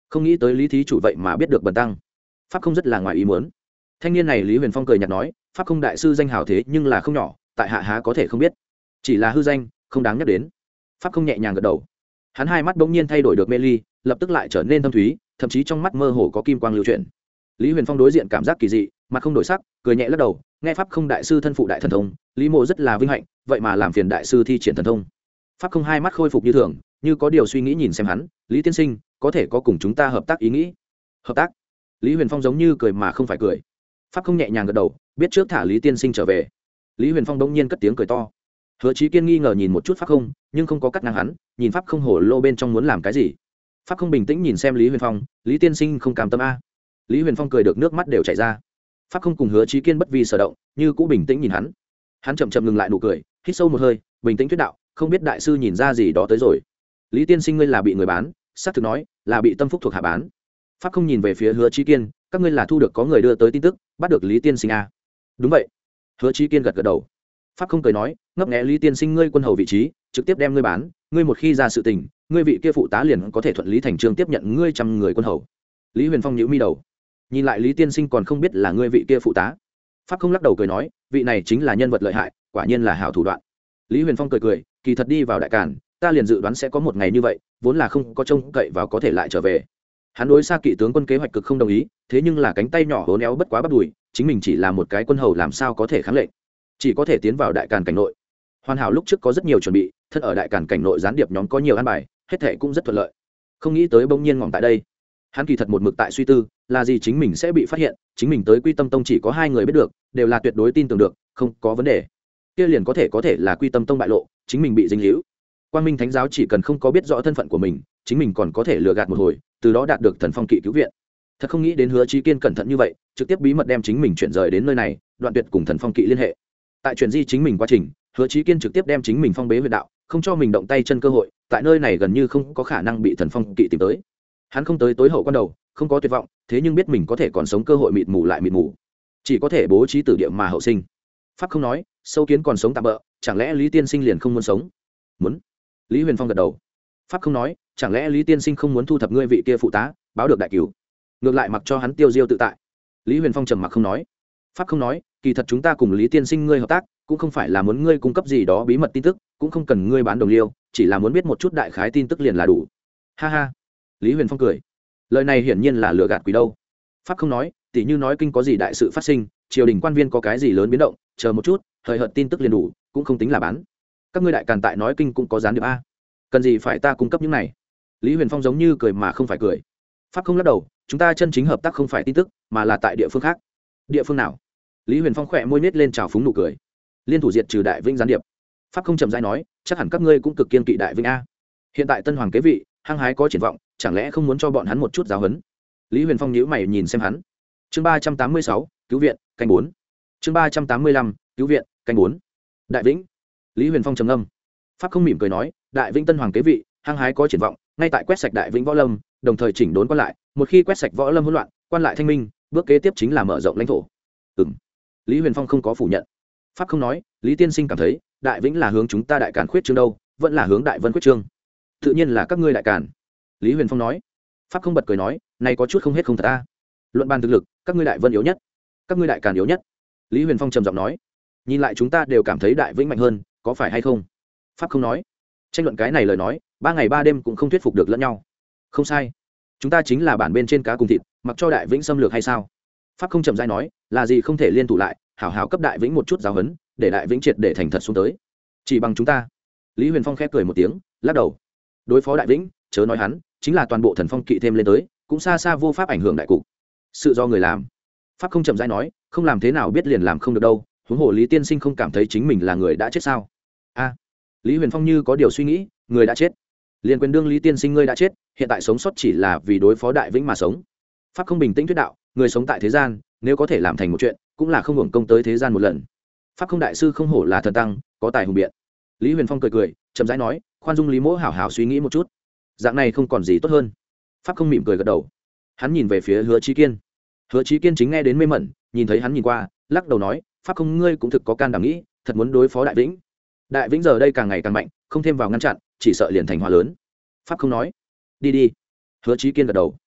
không nghĩ tới lý thí chủ vậy mà biết được bần tăng. Pháp không rất là ngoài ý muốn. Thanh niên này Lý Huyền Phong cười nhạt nói, pháp không đại sư danh hào thế nhưng là không nhỏ, tại hạ há có thể không biết, chỉ là hư danh không đáng nhắc đến. Pháp không nhẹ nhàng gật đầu. Hắn hai mắt bỗng nhiên thay đổi được mê ly, lập tức lại trở nên thâm thúy, thậm chí trong mắt mơ hồ có kim quang lưu chuyển. Lý Huyền Phong đối diện cảm giác kỳ dị, mặt không đổi sắc, cười nhẹ lắc đầu, nghe pháp không đại sư thân phụ đại thần thông, Lý Mộ rất là vinh hạnh, vậy mà làm phiền đại sư thi triển thần thông. Pháp không hai mắt khôi phục như thường, như có điều suy nghĩ nhìn xem hắn, Lý tiên sinh, có thể có cùng chúng ta hợp tác ý nghĩ? Hợp tác? Lý Huyền Phong giống như cười mà không phải cười. Pháp không nhẹ nhàng gật đầu, biết trước thả Lý tiên sinh trở về. Lý Huyền Phong đống nhiên cất tiếng cười to. Hứa Chí Kiên nghi ngờ nhìn một chút Pháp không, nhưng không có cắt ngang hắn, nhìn Pháp không hổ lô bên trong muốn làm cái gì. Pháp không bình tĩnh nhìn xem Lý Huyền Phong, Lý tiên sinh không cam tâm a. Lý Huyền Phong cười được nước mắt đều chảy ra. Pháp không cùng Hứa Chí Kiên bất vi sở động, như cũ bình tĩnh nhìn hắn. Hắn chậm chậm ngừng lại nụ cười, hít sâu một hơi, bình tĩnh thuyết đạo, không biết đại sư nhìn ra gì đó tới rồi. Lý tiên sinh ngươi là bị người bán, xác thực nói là bị tâm phúc thuộc hạ bán. Pháp không nhìn về phía Hứa Chí Kiên, các ngươi là thu được có người đưa tới tin tức, bắt được Lý tiên sinh a? Đúng vậy. Hứa Chí Kiên gật gật đầu. Pháp không cười nói, ngấp nghé Lý tiên sinh ngươi quân hầu vị trí, trực tiếp đem ngươi bán, ngươi một khi ra sự tình, ngươi vị kia phụ tá liền có thể thuận lý thành trương tiếp nhận ngươi trăm người quân hầu. Lý Huyền Phong nhíu mi đầu, nhìn lại Lý tiên sinh còn không biết là ngươi vị kia phụ tá. Pháp không lắc đầu cười nói, vị này chính là nhân vật lợi hại, quả nhiên là hảo thủ đoạn. Lý Huyền Phong cười cười, kỳ thật đi vào đại càn, ta liền dự đoán sẽ có một ngày như vậy, vốn là không có trông cậy vào có thể lại trở về. Hắn đối Sa Kỵ tướng quân kế hoạch cực không đồng ý, thế nhưng là cánh tay nhỏ hố néo bất quá bắt đùi, chính mình chỉ là một cái quân hầu làm sao có thể kháng lệnh, chỉ có thể tiến vào đại càn cảnh nội. Hoàn hảo lúc trước có rất nhiều chuẩn bị, thân ở đại càn cảnh nội gián điệp nhóm có nhiều an bài, hết thảy cũng rất thuận lợi. Không nghĩ tới bỗng nhiên ngỏm tại đây. Hắn kỳ thật một mực tại suy tư, là gì chính mình sẽ bị phát hiện, chính mình tới Quy Tâm Tông chỉ có hai người biết được, đều là tuyệt đối tin tưởng được, không có vấn đề. Kia liền có thể có thể là Quy Tâm Tông bại lộ, chính mình bị dính líu. Quang Minh Thánh giáo chỉ cần không có biết rõ thân phận của mình, chính mình còn có thể lừa gạt một hồi, từ đó đạt được Thần Phong Kỵ cứu viện. Thật không nghĩ đến Hứa Chí Kiên cẩn thận như vậy, trực tiếp bí mật đem chính mình chuyển rời đến nơi này, đoạn tuyệt cùng Thần Phong Kỵ liên hệ. Tại chuyển di chính mình quá trình, Hứa Chí Kiên trực tiếp đem chính mình phong bế huyệt đạo, không cho mình động tay chân cơ hội, tại nơi này gần như không có khả năng bị Thần Phong Kỵ tìm tới. Hắn không tới tối hậu quan đầu, không có tuyệt vọng, thế nhưng biết mình có thể còn sống cơ hội mịt mù lại mịt mù, chỉ có thể bố trí tử địa mà hậu sinh. Pháp không nói, sâu kiến còn sống tạm bỡ, chẳng lẽ Lý tiên sinh liền không muốn sống? Muốn. Lý Huyền Phong gật đầu. Pháp không nói, chẳng lẽ Lý tiên sinh không muốn thu thập ngươi vị kia phụ tá, báo được đại cứu, ngược lại mặc cho hắn tiêu diêu tự tại? Lý Huyền Phong trầm mặc không nói. Pháp không nói, kỳ thật chúng ta cùng Lý tiên sinh ngươi hợp tác, cũng không phải là muốn ngươi cung cấp gì đó bí mật tin tức, cũng không cần ngươi bán đồng liêu, chỉ là muốn biết một chút đại khái tin tức liền là đủ. Ha ha. Lý Huyền Phong cười. Lời này hiển nhiên là lừa gạt quỷ đâu. Pháp không nói, tỉ như nói kinh có gì đại sự phát sinh, triều đình quan viên có cái gì lớn biến động, chờ một chút, thời hợt tin tức liền đủ, cũng không tính là bán. Các ngươi đại càn tại nói kinh cũng có gián điệp a, cần gì phải ta cung cấp những này? Lý Huyền Phong giống như cười mà không phải cười. Pháp không lắc đầu, chúng ta chân chính hợp tác không phải tin tức, mà là tại địa phương khác. Địa phương nào? Lý Huyền Phong khỏe môi nết lên trào phúng nụ cười. Liên thủ diệt trừ đại vinh gián điệp. Pháp không chậm rãi nói, chắc hẳn các ngươi cũng cực kiên kỵ đại vinh a. Hiện tại tân hoàng kế vị, hăng hái có triển vọng, chẳng lẽ không muốn cho bọn hắn một chút giáo huấn? Lý Huyền Phong nhíu mày nhìn xem hắn. Chương ba trăm tám mươi sáu, cứu viện, canh bốn. Chương ba trăm tám mươi lăm, cứu viện, canh bốn. Đại Vĩnh. Lý Huyền Phong trầm ngâm. Pháp không mỉm cười nói, đại vĩnh tân hoàng kế vị, hăng hái có triển vọng, ngay tại quét sạch đại vĩnh võ lâm, đồng thời chỉnh đốn quan lại, một khi quét sạch võ lâm hỗn loạn, quan lại thanh minh, bước kế tiếp chính là mở rộng lãnh thổ. Ừm. Lý Huyền Phong không có phủ nhận. Pháp không nói, Lý tiên sinh cảm thấy, đại vĩnh là hướng chúng ta đại càn khuyết trương đâu, vẫn là hướng đại vân khuyết trương? Tự nhiên là các ngươi đại càn. Lý Huyền Phong nói. Pháp không bật cười nói, này có chút không hết không thật ta. Luận bàn thực lực, các ngươi đại vân yếu nhất, các ngươi đại càn yếu nhất. Lý Huyền Phong trầm giọng nói, nhìn lại chúng ta đều cảm thấy đại vĩnh mạnh hơn, có phải hay không? Pháp không nói. Tranh luận cái này lời nói, ba ngày ba đêm cũng không thuyết phục được lẫn nhau. Không sai, chúng ta chính là bản bên trên cá cùng thịt, mặc cho đại vĩnh xâm lược hay sao? Pháp không chậm rãi nói, là gì không thể liên thủ lại, hảo hảo cấp đại vĩnh một chút giáo huấn, để đại vĩnh triệt để thành thật xuống tới. Chỉ bằng chúng ta. Lý Huyền Phong khép cười một tiếng, lắc đầu. Đối phó đại vĩnh, chớ nói hắn, chính là toàn bộ Thần Phong Kỵ thêm lên tới, cũng xa xa vô pháp ảnh hưởng đại cục. Sự do người làm. Pháp không chậm rãi nói, không làm thế nào biết liền làm không được đâu, huống hồ Lý tiên sinh không cảm thấy chính mình là người đã chết sao? A. Lý Huyền Phong như có điều suy nghĩ, người đã chết, liền quyền đương Lý tiên sinh ngươi đã chết, hiện tại sống sót chỉ là vì đối phó đại vĩnh mà sống. Pháp không bình tĩnh thuyết đạo, người sống tại thế gian, nếu có thể làm thành một chuyện, cũng là không hưởng công tới thế gian một lần. Pháp không đại sư không hổ là thần tăng, có tài hùng biện. Lý Huyền Phong cười cười, chậm rãi nói, khoan dung Lý mỗ hảo hảo suy nghĩ một chút, dạng này không còn gì tốt hơn. Pháp không mỉm cười gật đầu. Hắn nhìn về phía Hứa Chí Kiên. Hứa Chí Kiên chính nghe đến mê mẩn, nhìn thấy hắn nhìn qua, lắc đầu nói, Pháp không ngươi cũng thực có can đảm nghĩ, thật muốn đối phó đại vĩnh. Đại vĩnh giờ đây càng ngày càng mạnh, không thêm vào ngăn chặn, chỉ sợ liền thành hòa lớn. Pháp không nói, đi đi. Hứa Chí Kiên gật đầu.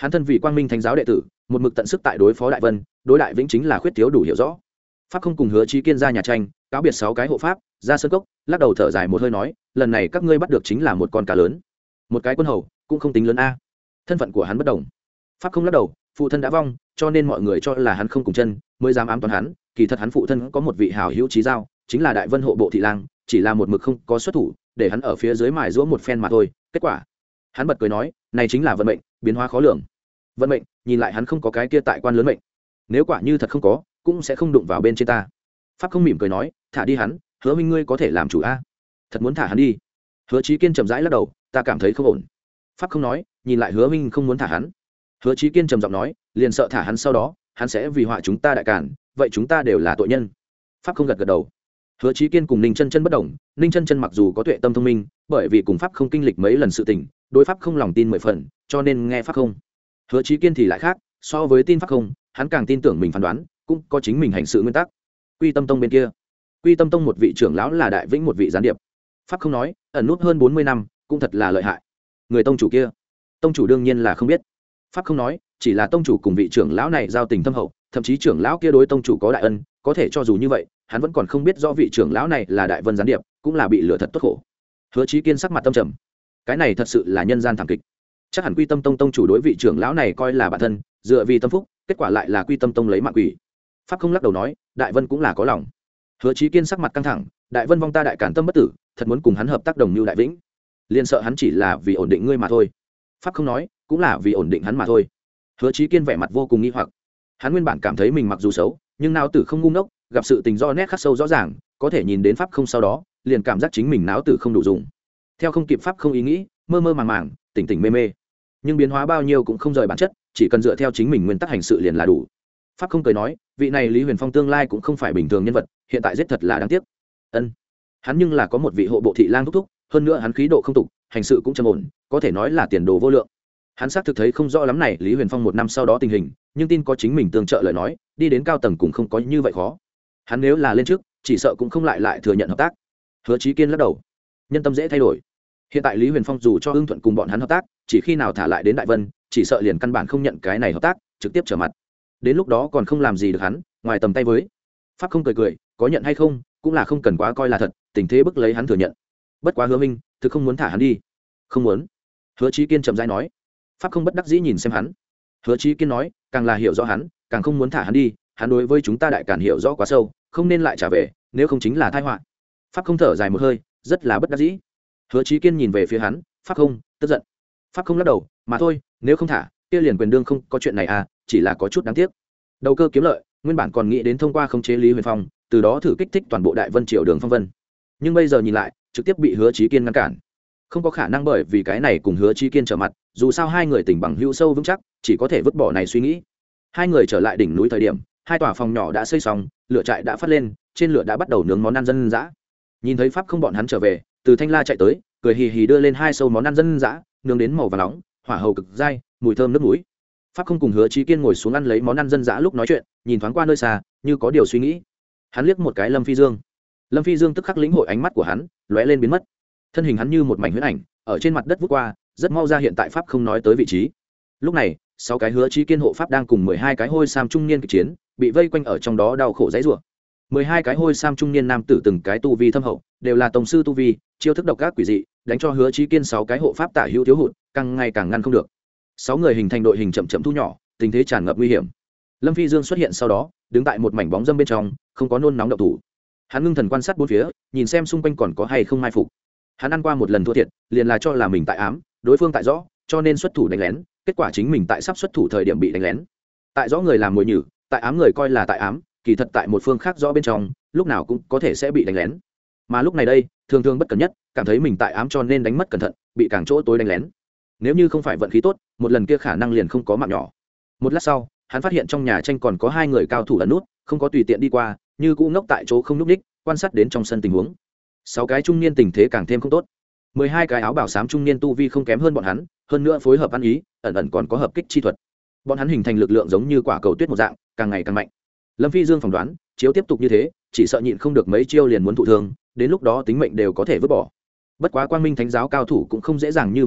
hắn thân vì quang minh thánh giáo đệ tử, một mực tận sức tại đối phó đại vân, đối đại vĩnh chính là khuyết thiếu đủ hiểu rõ. Pháp không cùng Hứa Chí Kiên ra nhà tranh, cáo biệt sáu cái hộ pháp, ra sân cốc, lắc đầu thở dài một hơi nói, lần này các ngươi bắt được chính là một con cá lớn, một cái quân hầu cũng không tính lớn a. Thân phận của hắn bất đồng. Pháp không lắc đầu, phụ thân đã vong, cho nên mọi người cho là hắn không cùng chân, mới dám ám toán hắn, kỳ thật hắn phụ thân có một vị hảo hữu chí giao, chính là đại vân hộ bộ thị lang, chỉ là một mực không có xuất thủ, để hắn ở phía dưới mài giũa một phen mà thôi. Kết quả, hắn bật cười nói, này chính là vận mệnh, biến hóa khó lường. Vận mệnh, nhìn lại hắn không có cái kia tại quan lớn mệnh, nếu quả như thật không có, cũng sẽ không đụng vào bên trên ta. Pháp không mỉm cười nói, thả đi hắn, Hứa minh ngươi có thể làm chủ a. Thật muốn thả hắn đi? Hứa Chí Kiên chậm rãi lắc đầu, ta cảm thấy không ổn. Pháp không nói, nhìn lại Hứa minh không muốn thả hắn. Hứa Chí Kiên trầm giọng nói, liền sợ thả hắn sau đó, hắn sẽ vì họa chúng ta đại cản, vậy chúng ta đều là tội nhân. Pháp không gật gật đầu. Hứa Chí Kiên cùng Ninh Chân Chân bất đồng, Ninh Chân Chân mặc dù có tuệ tâm thông minh, bởi vì cùng Pháp không kinh lịch mấy lần sự tình, đối Pháp không lòng tin mười phần, cho nên nghe Pháp không. Hứa Chí Kiên thì lại khác, so với tin Pháp không, hắn càng tin tưởng mình phán đoán, cũng có chính mình hành sự nguyên tắc. Quy Tâm Tông bên kia, Quy Tâm Tông một vị trưởng lão là Đại Vĩnh một vị gián điệp. Pháp không nói, ẩn nút hơn bốn mươi năm, cũng thật là lợi hại. Người tông chủ kia, tông chủ đương nhiên là không biết. Pháp không nói, chỉ là tông chủ cùng vị trưởng lão này giao tình thâm hậu, thậm chí trưởng lão kia đối tông chủ có đại ân, có thể cho dù như vậy, hắn vẫn còn không biết rõ vị trưởng lão này là Đại Vân gián điệp, cũng là bị lừa thật tốt khổ. Hứa Chí Kiên sắc mặt tâm trầm, cái này thật sự là nhân gian thảm kịch. Chắc hẳn Quy Tâm Tông tông chủ đối vị trưởng lão này coi là bạn thân, dựa vì tâm phúc, kết quả lại là Quy Tâm Tông lấy mạng quỷ. Pháp không lắc đầu nói, Đại Vân cũng là có lòng. Hứa Chí Kiên sắc mặt căng thẳng, Đại Vân vong ta đại cản tâm bất tử, thật muốn cùng hắn hợp tác đồng như Đại Vĩnh, liền sợ hắn chỉ là vì ổn định ngươi mà thôi. Pháp không nói, cũng là vì ổn định hắn mà thôi. Hứa Chí Kiên vẻ mặt vô cùng nghi hoặc, hắn nguyên bản cảm thấy mình mặc dù xấu, nhưng não tử không ngu ngốc, gặp sự tình do nét khắc sâu rõ ràng, có thể nhìn đến Pháp không sau đó, liền cảm giác chính mình não tử không đủ dùng. Theo không kịp Pháp không ý nghĩ, mơ mơ màng màng, tỉnh tỉnh mê mê, nhưng biến hóa bao nhiêu cũng không rời bản chất, chỉ cần dựa theo chính mình nguyên tắc hành sự liền là đủ. Pháp không cười nói, vị này Lý Huyền Phong tương lai cũng không phải bình thường nhân vật, hiện tại giết thật là đáng tiếc. Ân, hắn nhưng là có một vị hộ bộ thị lang thúc thúc, hơn nữa hắn khí độ không tục, hành sự cũng trầm ổn, có thể nói là tiền đồ vô lượng. Hắn xác thực thấy không rõ lắm này Lý Huyền Phong một năm sau đó tình hình, nhưng tin có chính mình tương trợ lời nói, đi đến cao tầng cũng không có như vậy khó. Hắn nếu là lên trước, chỉ sợ cũng không lại lại thừa nhận hợp tác. Hứa Chí Kiên lắc đầu, nhân tâm dễ thay đổi. Hiện tại Lý Huyền Phong dù cho ưng thuận cùng bọn hắn hợp tác, chỉ khi nào thả lại đến Đại Vân, chỉ sợ liền căn bản không nhận cái này hợp tác, trực tiếp trở mặt. Đến lúc đó còn không làm gì được hắn, ngoài tầm tay với. Pháp không cười cười, có nhận hay không, cũng là không cần quá coi là thật, tình thế bức lấy hắn thừa nhận. Bất quá Hứa Minh, thực không muốn thả hắn đi. Không muốn. Hứa Chí Kiên chậm rãi nói. Pháp không bất đắc dĩ nhìn xem hắn. Hứa Chí Kiên nói, càng là hiểu rõ hắn, càng không muốn thả hắn đi, hắn đối với chúng ta đại cản hiểu rõ quá sâu, không nên lại trả về, nếu không chính là tai họa. Pháp không thở dài một hơi, rất là bất đắc dĩ. Hứa Chí Kiên nhìn về phía hắn, Pháp không, tức giận. Pháp không lắc đầu, mà thôi, nếu không thả, kia liền quyền đương không có chuyện này à, chỉ là có chút đáng tiếc. Đầu cơ kiếm lợi, nguyên bản còn nghĩ đến thông qua khống chế Lý Huyền Phong, từ đó thử kích thích toàn bộ Đại Vân triều đường phong vân. Nhưng bây giờ nhìn lại, trực tiếp bị Hứa Chí Kiên ngăn cản. Không có khả năng bởi vì cái này cùng Hứa Chí Kiên trở mặt, dù sao hai người tình bằng hữu sâu vững chắc, chỉ có thể vứt bỏ này suy nghĩ. Hai người trở lại đỉnh núi thời điểm, hai tòa phòng nhỏ đã xây xong, lửa trại đã phát lên, trên lửa đã bắt đầu nướng món ăn dân dã. Nhìn thấy Pháp không bọn hắn trở về, từ Thanh La chạy tới, cười hì hì đưa lên hai sâu món ăn dân dã, nướng đến màu vàng nóng, hỏa hầu cực dai, mùi thơm nước mũi. Pháp không cùng Hứa Chí Kiên ngồi xuống ăn lấy món ăn dân dã lúc nói chuyện, nhìn thoáng qua nơi xa, như có điều suy nghĩ. Hắn liếc một cái Lâm Phi Dương. Lâm Phi Dương tức khắc lĩnh hội ánh mắt của hắn, lóe lên biến mất. Thân hình hắn như một mảnh huyễn ảnh, ở trên mặt đất vút qua, rất mau ra hiện tại Pháp không nói tới vị trí. Lúc này, sáu cái Hứa Chí Kiên hộ pháp đang cùng mười hai cái hôi sam trung niên kịch chiến, bị vây quanh ở trong đó đau khổ dãy rủa. mười hai cái hôi sam trung niên nam tử từng cái tu vi thâm hậu, đều là tổng sư tu vi, chiêu thức độc ác quỷ dị, đánh cho Hứa Chí Kiên sáu cái hộ pháp tả hữu thiếu hụt, càng ngày càng ngăn không được. Sáu người hình thành đội hình chậm chậm thu nhỏ, tình thế tràn ngập nguy hiểm. Lâm Phi Dương xuất hiện sau đó, đứng tại một mảnh bóng dâm bên trong, không có nôn nóng động thủ. Hắn ngưng thần quan sát bốn phía, nhìn xem xung quanh còn có hay không mai phục. Hắn ăn qua một lần thua thiệt, liền là cho là mình tại ám, đối phương tại rõ, cho nên xuất thủ đánh lén, kết quả chính mình tại sắp xuất thủ thời điểm bị đánh lén. Tại rõ người làm mồi nhử, tại ám người coi là tại ám, kỳ thật tại một phương khác rõ bên trong, lúc nào cũng có thể sẽ bị đánh lén. Mà lúc này đây, thường thường bất cẩn nhất, cảm thấy mình tại ám cho nên đánh mất cẩn thận, bị càng chỗ tối đánh lén. Nếu như không phải vận khí tốt, một lần kia khả năng liền không có mạng nhỏ. Một lát sau, hắn phát hiện trong nhà tranh còn có hai người cao thủ ẩn nút, không có tùy tiện đi qua, như cũ ngốc tại chỗ không nhúc nhích, quan sát đến trong sân tình huống. Sáu cái trung niên tình thế càng thêm không tốt. Mười hai cái áo bảo xám trung niên tu vi không kém hơn bọn hắn, hơn nữa phối hợp ăn ý, ẩn ẩn còn có hợp kích chi thuật. Bọn hắn hình thành lực lượng giống như quả cầu tuyết một dạng, càng ngày càng mạnh. Lâm Phi Dương phỏng đoán, chiếu tiếp tục như thế, chỉ sợ nhịn không được mấy chiêu liền muốn thụ thương, đến lúc đó tính mệnh đều có thể vứt bỏ. Bất quá Quang Minh Thánh giáo cao thủ cũng không dễ dàng như vậy chết,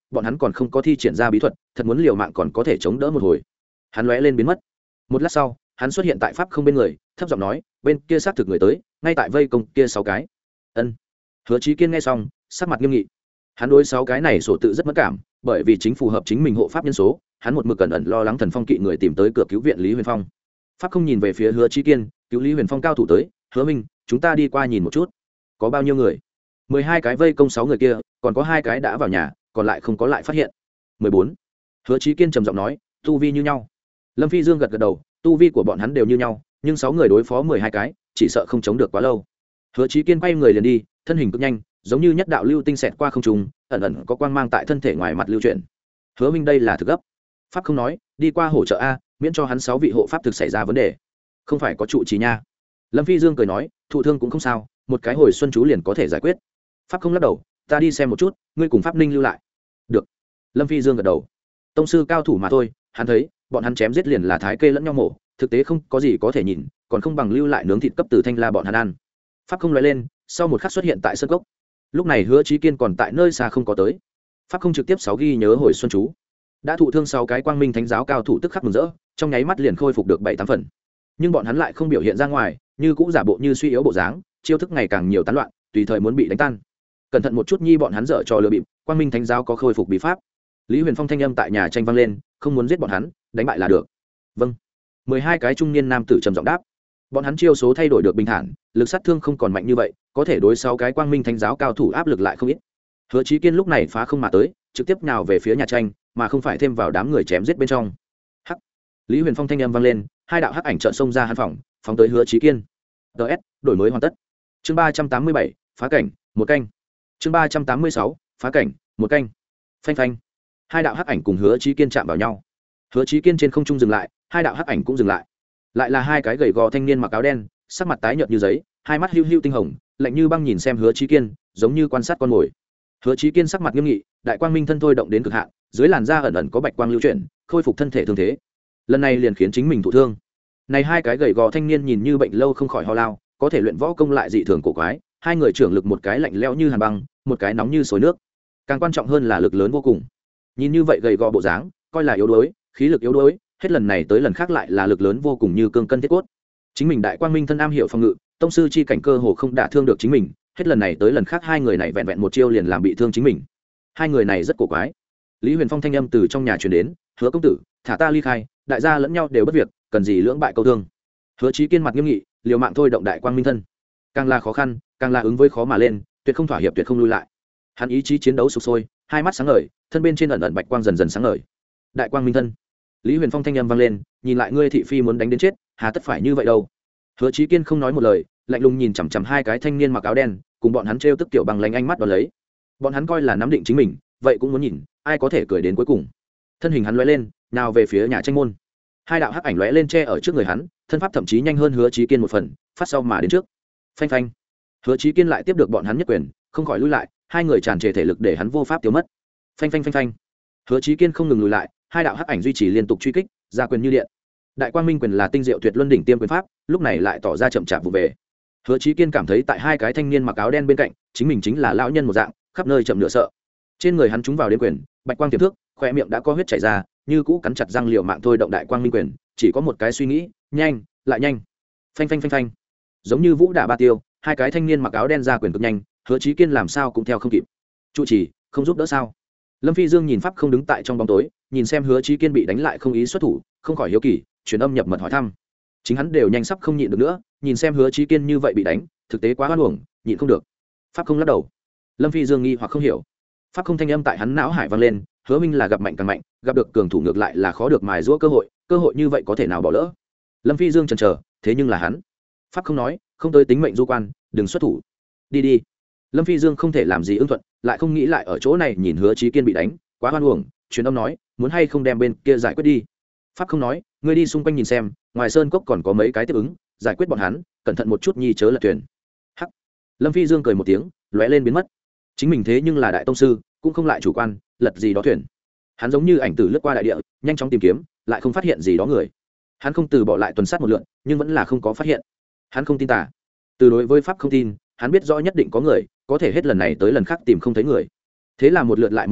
bọn hắn còn không có thi triển ra bí thuật, thật muốn liều mạng còn có thể chống đỡ một hồi. Hắn lóe lên biến mất. Một lát sau, hắn xuất hiện tại pháp không bên người, thấp giọng nói, bên kia xác thực người tới, ngay tại vây công kia sáu cái. Ân. Hứa Chí Kiên nghe xong, sắc mặt nghiêm nghị. Hắn đối sáu cái này sổ tự rất mất cảm, bởi vì chính phù hợp chính mình hộ pháp nhân số, hắn một mực cẩn ẩn lo lắng Thần Phong kỵ người tìm tới cửa cứu viện Lý Huyền Phong. Pháp không nhìn về phía Hứa Chí Kiên, cứu Lý Huyền Phong cao thủ tới, Hứa Minh, chúng ta đi qua nhìn một chút. Có bao nhiêu người? Mười hai cái vây công sáu người kia, còn có hai cái đã vào nhà, còn lại không có lại phát hiện. Mười bốn. Hứa Chí Kiên trầm giọng nói, tu vi như nhau. Lâm Phi Dương gật gật đầu, tu vi của bọn hắn đều như nhau, nhưng sáu người đối phó mười hai cái, chỉ sợ không chống được quá lâu. Hứa Chí Kiên quay người liền đi, thân hình cực nhanh, giống như nhất đạo lưu tinh xẹt qua không trung, ẩn ẩn có quang mang tại thân thể ngoài mặt lưu chuyển. Hứa Minh đây là thực gấp. Pháp không nói, đi qua hỗ trợ a, miễn cho hắn sáu vị hộ pháp thực xảy ra vấn đề. Không phải có trụ trì nha. Lâm Phi Dương cười nói, thụ thương cũng không sao, một cái hồi xuân chú liền có thể giải quyết. Pháp không lắc đầu, ta đi xem một chút, ngươi cùng Pháp Ninh lưu lại. Được. Lâm Phi Dương gật đầu. Tông sư cao thủ mà thôi, hắn thấy, bọn hắn chém giết liền là thái kê lẫn nhau mổ, thực tế không có gì có thể nhìn, còn không bằng lưu lại nướng thịt cấp từ thanh la bọn hắn ăn. Pháp không nói lên, sau một khắc xuất hiện tại sân cốc. Lúc này Hứa Chí Kiên còn tại nơi xa không có tới. Pháp không trực tiếp sáu ghi nhớ hồi xuân chú. Đã thụ thương sáu cái quang minh thánh giáo cao thủ tức khắc mừng rỡ, trong nháy mắt liền khôi phục được bảy tám phần. Nhưng bọn hắn lại không biểu hiện ra ngoài, như cũng giả bộ như suy yếu bộ dáng, chiêu thức ngày càng nhiều tán loạn, tùy thời muốn bị đánh tan. Cẩn thận một chút nhi bọn hắn dở trò lừa bịp, quang minh thánh giáo có khôi phục bí pháp. Lý Huyền Phong thanh âm tại nhà tranh vang lên, không muốn giết bọn hắn, đánh bại là được. Vâng. Mười hai cái trung niên nam tử trầm giọng đáp. Bọn hắn chiêu số thay đổi được bình thản, lực sát thương không còn mạnh như vậy, có thể đối sáu cái quang minh thánh giáo cao thủ áp lực lại không ít. Hứa Chí Kiên lúc này phá không mà tới, trực tiếp nhào về phía nhà tranh, mà không phải thêm vào đám người chém giết bên trong. Hắc. Lý Huyền Phong thanh âm vang lên, hai đạo hắc ảnh chợt xông ra hắn phòng, phóng tới Hứa Chí Kiên. đê ét, đổi mới hoàn tất. Chương ba trăm tám mươi bảy, phá cảnh, một canh. Chương ba trăm tám mươi sáu, phá cảnh, một canh. Phanh phanh. Hai đạo hắc ảnh cùng Hứa Chí Kiên chạm vào nhau. Hứa Chí Kiên trên không trung dừng lại, hai đạo hắc ảnh cũng dừng lại. Lại là hai cái gầy gò thanh niên mặc áo đen, sắc mặt tái nhợt như giấy, hai mắt hiu hiu tinh hồng, lạnh như băng nhìn xem Hứa Chí Kiên, giống như quan sát con mồi. Hứa Chí Kiên sắc mặt nghiêm nghị, đại quang minh thân thôi động đến cực hạn, dưới làn da ẩn ẩn có bạch quang lưu chuyển, khôi phục thân thể thương thế. Lần này liền khiến chính mình thụ thương. Này hai cái gầy gò thanh niên nhìn như bệnh lâu không khỏi ho lao, có thể luyện võ công lại dị thường cổ quái, hai người trưởng lực một cái lạnh lẽo như hàn băng, một cái nóng như sôi nước. Càng quan trọng hơn là lực lớn vô cùng. Nhìn như vậy gầy gò bộ dáng, coi là yếu đuối, khí lực yếu đuối, hết lần này tới lần khác lại là lực lớn vô cùng như cương cân thiết cốt. Chính mình đại quang minh thân am hiểu phòng ngự, tông sư chi cảnh cơ hồ không đả thương được chính mình, hết lần này tới lần khác hai người này vẹn vẹn một chiêu liền làm bị thương chính mình. Hai người này rất cổ quái. Lý Huyền Phong thanh âm từ trong nhà truyền đến, Hứa công tử, thả ta ly khai, đại gia lẫn nhau đều bất việc, cần gì lưỡng bại câu thương. Hứa Chí Kiên mặt nghiêm nghị, liều mạng thôi động đại quang minh thân. Càng là khó khăn, càng là ứng với khó mà lên, tuyệt không thỏa hiệp tuyệt không lui lại. Hắn ý chí chiến đấu sục sôi, hai mắt sáng ngời, thân bên trên ẩn ẩn bạch quang dần dần sáng ngời. Đại quang minh thân. Lý Huyền Phong thanh âm vang lên, nhìn lại ngươi thị phi muốn đánh đến chết, hà tất phải như vậy đâu. Hứa Chí Kiên không nói một lời, lạnh lùng nhìn chằm chằm hai cái thanh niên mặc áo đen, cùng bọn hắn trêu tức tiểu bằng lánh ánh mắt đón lấy. Bọn hắn coi là nắm định chính mình, vậy cũng muốn nhìn ai có thể cười đến cuối cùng. Thân hình hắn lóe lên, nào về phía nhà tranh môn. Hai đạo hắc ảnh lóe lên che ở trước người hắn, thân pháp thậm chí nhanh hơn Hứa Chí Kiên một phần, phát sau mà đến trước. Phanh phanh. Hứa Chí Kiên lại tiếp được bọn hắn nhất quyền, không khỏi lùi lại, hai người tràn trề thể lực để hắn vô pháp tiêu mất. Phanh phanh phanh phanh. Hứa Chí Kiên không ngừng lùi lại, hai đạo hắc ảnh duy trì liên tục truy kích, ra quyền như điện. Đại quang minh quyền là tinh diệu tuyệt luân đỉnh tiêm quyền pháp, lúc này lại tỏ ra chậm chạp vụ về. Hứa Chí Kiên cảm thấy tại hai cái thanh niên mặc áo đen bên cạnh, chính mình chính là lão nhân một dạng, khắp nơi chậm nửa sợ. Trên người hắn trúng vào đến quyền, bạch quang tiềm thước, khóe miệng đã có huyết chảy ra, như cũ cắn chặt răng liều mạng thôi động đại quang minh quyền, chỉ có một cái suy nghĩ, nhanh, lại nhanh. Phanh phanh phanh phanh. Giống như vũ đả ba tiêu, hai cái thanh niên mặc áo đen ra quyền cực nhanh, Hứa Chí Kiên làm sao cũng theo không kịp. Trụ trì, không giúp đỡ sao? Lâm Phi Dương nhìn pháp không đứng tại trong bóng tối, nhìn xem Hứa Chí Kiên bị đánh lại không ý xuất thủ, không khỏi hiếu kỳ, truyền âm nhập mật hỏi thăm. Chính hắn đều nhanh sắp không nhịn được nữa, nhìn xem Hứa Chí Kiên như vậy bị đánh, thực tế quá oan uổng, nhịn không được. Pháp không lắc đầu. Lâm Phi Dương nghi hoặc không hiểu. Pháp không thanh âm tại hắn não hải vang lên, Hứa Minh là gặp mạnh càng mạnh, gặp được cường thủ ngược lại là khó được mài giũa cơ hội, cơ hội như vậy có thể nào bỏ lỡ. Lâm Phi Dương chần chờ, thế nhưng là hắn. Pháp không nói, không tới tính mệnh du quan, đừng xuất thủ. Đi đi. Lâm Phi Dương không thể làm gì ưng thuận, lại không nghĩ lại ở chỗ này nhìn Hứa Chí Kiên bị đánh, quá hoan uổng, truyền âm nói, muốn hay không đem bên kia giải quyết đi. Pháp không nói, ngươi đi xung quanh nhìn xem, ngoài sơn cốc còn có mấy cái tiếp ứng, giải quyết bọn hắn, cẩn thận một chút nhi chớ lật thuyền. Hắc. Lâm Phi Dương cười một tiếng, lóe lên biến mất. Chính mình thế nhưng là đại tông sư, cũng không lại chủ quan, lật gì đó thuyền. Hắn giống như ảnh tử lướt qua đại địa, nhanh chóng tìm kiếm, lại không phát hiện gì đó người. Hắn không từ bỏ lại tuần sát một lượt, nhưng vẫn là không có phát hiện. Hắn không tin tà. Từ đối với pháp không tin, hắn biết rõ nhất định có người, có thể hết lần này tới lần khác tìm không thấy người. Thế là một lượt lại một lượt,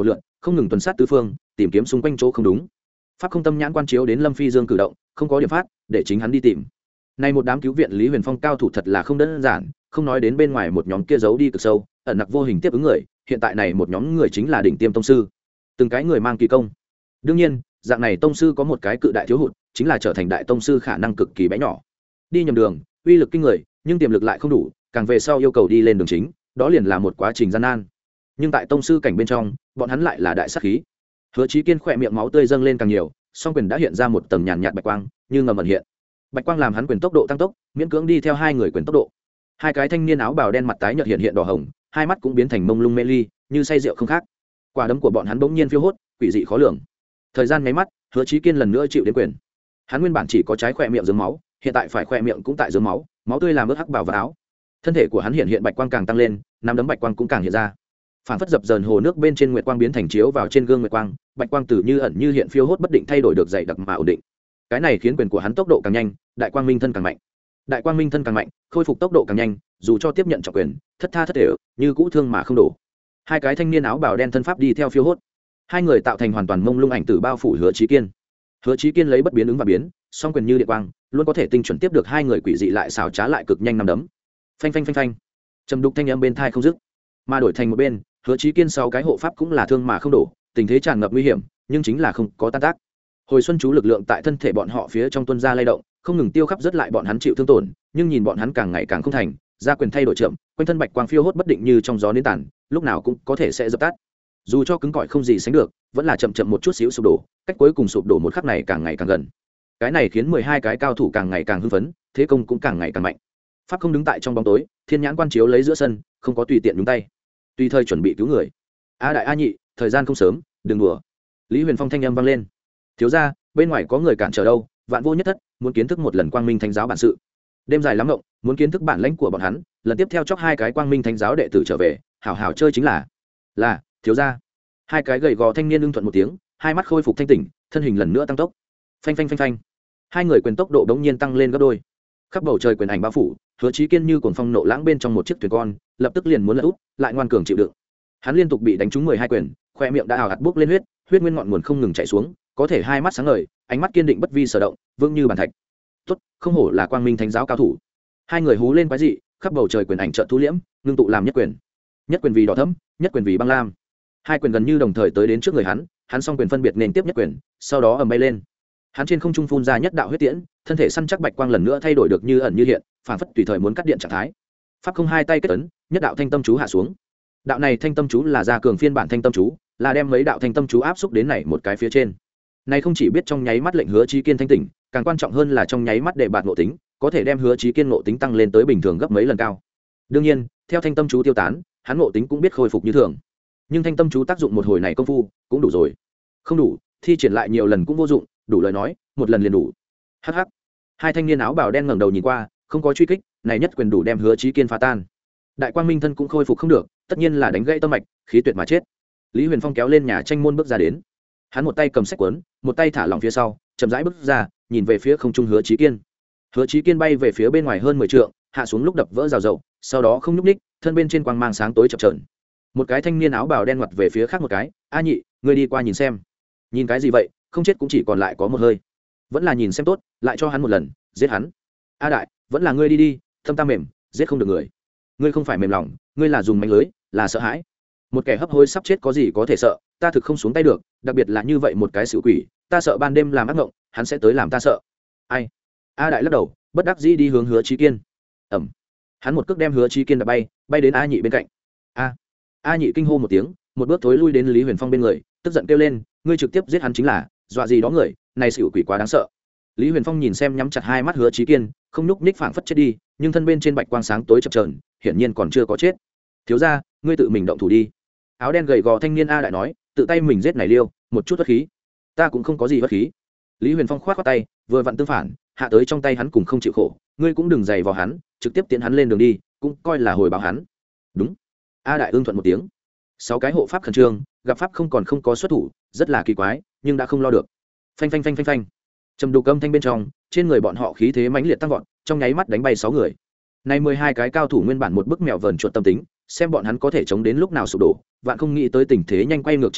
không ngừng tuần sát tứ phương tìm kiếm xung quanh chỗ không đúng. Pháp không tâm nhãn quan chiếu đến Lâm Phi Dương cử động không có điểm phát để chính hắn đi tìm. Này một đám cứu viện Lý Huyền Phong cao thủ thật là không đơn giản, không nói đến bên ngoài một nhóm kia giấu đi cực sâu ẩn nặc vô hình tiếp ứng người, hiện tại này một nhóm người chính là đỉnh tiêm tông sư, từng cái người mang kỳ công. Đương nhiên dạng này tông sư có một cái cự đại thiếu hụt, chính là trở thành đại tông sư khả năng cực kỳ bé nhỏ. Đi nhầm đường uy lực kinh người nhưng tiềm lực lại không đủ, càng về sau yêu cầu đi lên đường chính đó liền là một quá trình gian nan. Nhưng tại tông sư cảnh bên trong bọn hắn lại là đại sát khí. Hứa Chí Kiên khỏe miệng máu tươi dâng lên càng nhiều, song quyền đã hiện ra một tầng nhàn nhạt bạch quang như ngầm ẩn hiện. Bạch quang làm hắn quyền tốc độ tăng tốc, miễn cưỡng đi theo hai người quyền tốc độ. Hai cái thanh niên áo bào đen mặt tái nhợt hiện hiện đỏ hồng, hai mắt cũng biến thành mông lung mê ly như say rượu không khác. Quả đấm của bọn hắn bỗng nhiên phiêu hốt quỷ dị khó lường. Thời gian nháy mắt, Hứa Chí Kiên lần nữa chịu đến quyền. Hắn nguyên bản chỉ có trái khỏe miệng rớm máu, hiện tại phải khỏe miệng cũng tại rớm máu, máu tươi làm ướt hắc bào và áo. Thân thể của hắn hiện hiện bạch quang càng tăng lên, năm đấm bạch quang cũng càng hiện ra. Phản phất dập dờn hồ nước bên trên nguyệt quang biến thành chiếu vào trên gương nguyệt quang, bạch quang từ như ẩn như hiện phiêu hốt bất định thay đổi được dày đặc mà ổn định. Cái này khiến quyền của hắn tốc độ càng nhanh, đại quang minh thân càng mạnh. Đại quang minh thân càng mạnh, khôi phục tốc độ càng nhanh, dù cho tiếp nhận trọng quyền, thất tha thất thể, như cũ thương mà không đổ. Hai cái thanh niên áo bào đen thân pháp đi theo phiêu hốt, hai người tạo thành hoàn toàn mông lung ảnh tử bao phủ Hứa Chí Kiên. Hứa Chí Kiên lấy bất biến ứng và biến, song quyền như điện quang, luôn có thể tinh chuẩn tiếp được hai người quỷ dị lại xảo trá lại cực nhanh năm đấm. Phanh phanh phanh phanh, trầm đục thanh âm bên tai không dứt. Mà đổi thành một bên, Hứa Chí Kiên sáu cái hộ pháp cũng là thương mà không đổ, tình thế tràn ngập nguy hiểm, nhưng chính là không có tan tác. Hồi xuân chú lực lượng tại thân thể bọn họ phía trong tuôn ra lay động, không ngừng tiêu khắp rất lại bọn hắn chịu thương tổn, nhưng nhìn bọn hắn càng ngày càng không thành, ra quyền thay đổi chậm, quanh thân bạch quang phiêu hốt bất định như trong gió nến tàn, lúc nào cũng có thể sẽ dập tắt. Dù cho cứng cỏi không gì sánh được, vẫn là chậm chậm một chút xíu sụp đổ, cách cuối cùng sụp đổ một khắc này càng ngày càng gần. Cái này khiến mười hai cái cao thủ càng ngày càng hưng phấn, thế công cũng càng ngày càng mạnh. Pháp không đứng tại trong bóng tối, thiên nhãn quan chiếu lấy giữa sân, không có tùy tiện nhúng tay, tùy thời chuẩn bị cứu người. A đại a nhị, thời gian không sớm, đừng đùa. Lý Huyền Phong thanh âm vang lên. Thiếu gia, bên ngoài có người cản trở đâu, vạn vô nhất thất, muốn kiến thức một lần quang minh thánh giáo bản sự. Đêm dài lắm ngộng, muốn kiến thức bản lãnh của bọn hắn, lần tiếp theo chọc hai cái quang minh thánh giáo đệ tử trở về, hảo hảo chơi chính là. Là, thiếu gia. Hai cái gầy gò thanh niên ưng thuận một tiếng, hai mắt khôi phục thanh tỉnh, thân hình lần nữa tăng tốc. Phanh phanh phanh phanh. Hai người quyền tốc độ đống nhiên tăng lên gấp đôi. Khắp bầu trời quyền ảnh bao phủ, Hứa Chí Kiên như cuồng phong nộ lãng bên trong một chiếc thuyền con, lập tức liền muốn lật úp, lại ngoan cường chịu đựng. Hắn liên tục bị đánh trúng mười hai quyền, khoe miệng đã ào ạt bốc lên huyết, huyết nguyên ngọn nguồn không ngừng chảy xuống, có thể hai mắt sáng ngời, ánh mắt kiên định bất vi sở động, vững như bàn thạch. Tốt, không hổ là quang minh thánh giáo cao thủ. Hai người hú lên quái dị, khắp bầu trời quyền ảnh chợt thu liễm, ngưng tụ làm nhất quyền. Nhất quyền vì đỏ thẫm, nhất quyền vì băng lam. Hai quyền gần như đồng thời tới đến trước người hắn, hắn song quyền phân biệt nền tiếp nhất quyền, sau đó ầm bay lên. Hắn trên không trung phun ra nhất đạo huyết tiễn, thân thể săn chắc bạch quang lần nữa thay đổi được như ẩn như hiện, phản phất tùy thời muốn cắt điện trạng thái. Pháp không hai tay kết ấn, nhất đạo thanh tâm chú hạ xuống. Đạo này thanh tâm chú là gia cường phiên bản thanh tâm chú, là đem mấy đạo thanh tâm chú áp xúc đến này một cái phía trên. Này không chỉ biết trong nháy mắt lệnh Hứa Chí Kiên thanh tỉnh, càng quan trọng hơn là trong nháy mắt để bạt ngộ tính, có thể đem Hứa Chí Kiên ngộ tính tăng lên tới bình thường gấp mấy lần cao. Đương nhiên, theo thanh tâm chú tiêu tán, hắn ngộ tính cũng biết khôi phục như thường. Nhưng thanh tâm chú tác dụng một hồi này công phu, cũng đủ rồi. Không đủ, thi triển lại nhiều lần cũng vô dụng, đủ lời nói, một lần liền đủ. Hắc hắc. Hai thanh niên áo bào đen ngẩng đầu nhìn qua, không có truy kích, này nhất quyền đủ đem Hứa Chí Kiên phá tan. Đại quang minh thân cũng khôi phục không được, tất nhiên là đánh gãy tâm mạch, khí tuyệt mà chết. Lý Huyền Phong kéo lên nhà tranh môn bước ra đến. Hắn một tay cầm sách cuốn, một tay thả lỏng phía sau, chậm rãi bước ra, nhìn về phía không trung Hứa Chí Kiên. Hứa Chí Kiên bay về phía bên ngoài hơn mười trượng, hạ xuống lúc đập vỡ rào rậu, sau đó không nhúc nhích, thân bên trên quang mang sáng tối chập chờn. Một cái thanh niên áo bào đen ngoặt về phía khác một cái, "A nhị, ngươi đi qua nhìn xem." "Nhìn cái gì vậy, không chết cũng chỉ còn lại có một hơi." "Vẫn là nhìn xem tốt, lại cho hắn một lần, giết hắn." "A đại, vẫn là ngươi đi đi, tâm ta mềm, giết không được người." "Ngươi không phải mềm lòng, ngươi là dùng mánh lưới, là sợ hãi. Một kẻ hấp hối sắp chết có gì có thể sợ, ta thực không xuống tay được, đặc biệt là như vậy một cái xỉu quỷ, ta sợ ban đêm làm ác mộng, hắn sẽ tới làm ta sợ." "Ai?" A đại lắc đầu, bất đắc dĩ đi hướng Hứa Chí Kiên. Ầm. Hắn một cước đem Hứa Chí Kiên đập bay, bay đến A nhị bên cạnh. "A!" A nhị kinh hô một tiếng, một bước thối lui đến Lý Huyền Phong bên người, tức giận kêu lên, "Ngươi trực tiếp giết hắn chính là, dọa gì đó người, này xỉu quỷ quá đáng sợ." Lý Huyền Phong nhìn xem nhắm chặt hai mắt Hứa Chí Kiên, không nhúc nhích phảng phất chết đi, nhưng thân bên trên bạch quang sáng tối chập chờn, hiển nhiên còn chưa có chết. "Thiếu gia, ngươi tự mình động thủ đi." Áo đen gầy gò thanh niên A đại nói, "Tự tay mình giết này liêu, một chút bất khí." "Ta cũng không có gì bất khí." Lý Huyền Phong khoát khoát tay, vừa vặn tương phản, hạ tới trong tay hắn cùng không chịu khổ, ngươi cũng đừng giày vào hắn, trực tiếp tiến hắn lên đường đi, cũng coi là hồi báo hắn. "Đúng." A đại ưng thuận một tiếng. Sáu cái hộ pháp khẩn trương, gặp pháp không còn không có xuất thủ, rất là kỳ quái, nhưng đã không lo được. Phanh phanh phanh phanh phanh. Trầm đục âm thanh bên trong, trên người bọn họ khí thế mãnh liệt tăng vọt, trong nháy mắt đánh bay sáu người. Này mười hai cái cao thủ nguyên bản một bức mèo vờn chuột tâm tính, xem bọn hắn có thể chống đến lúc nào sụp đổ, vạn không nghĩ tới tình thế nhanh quay ngược trở lại,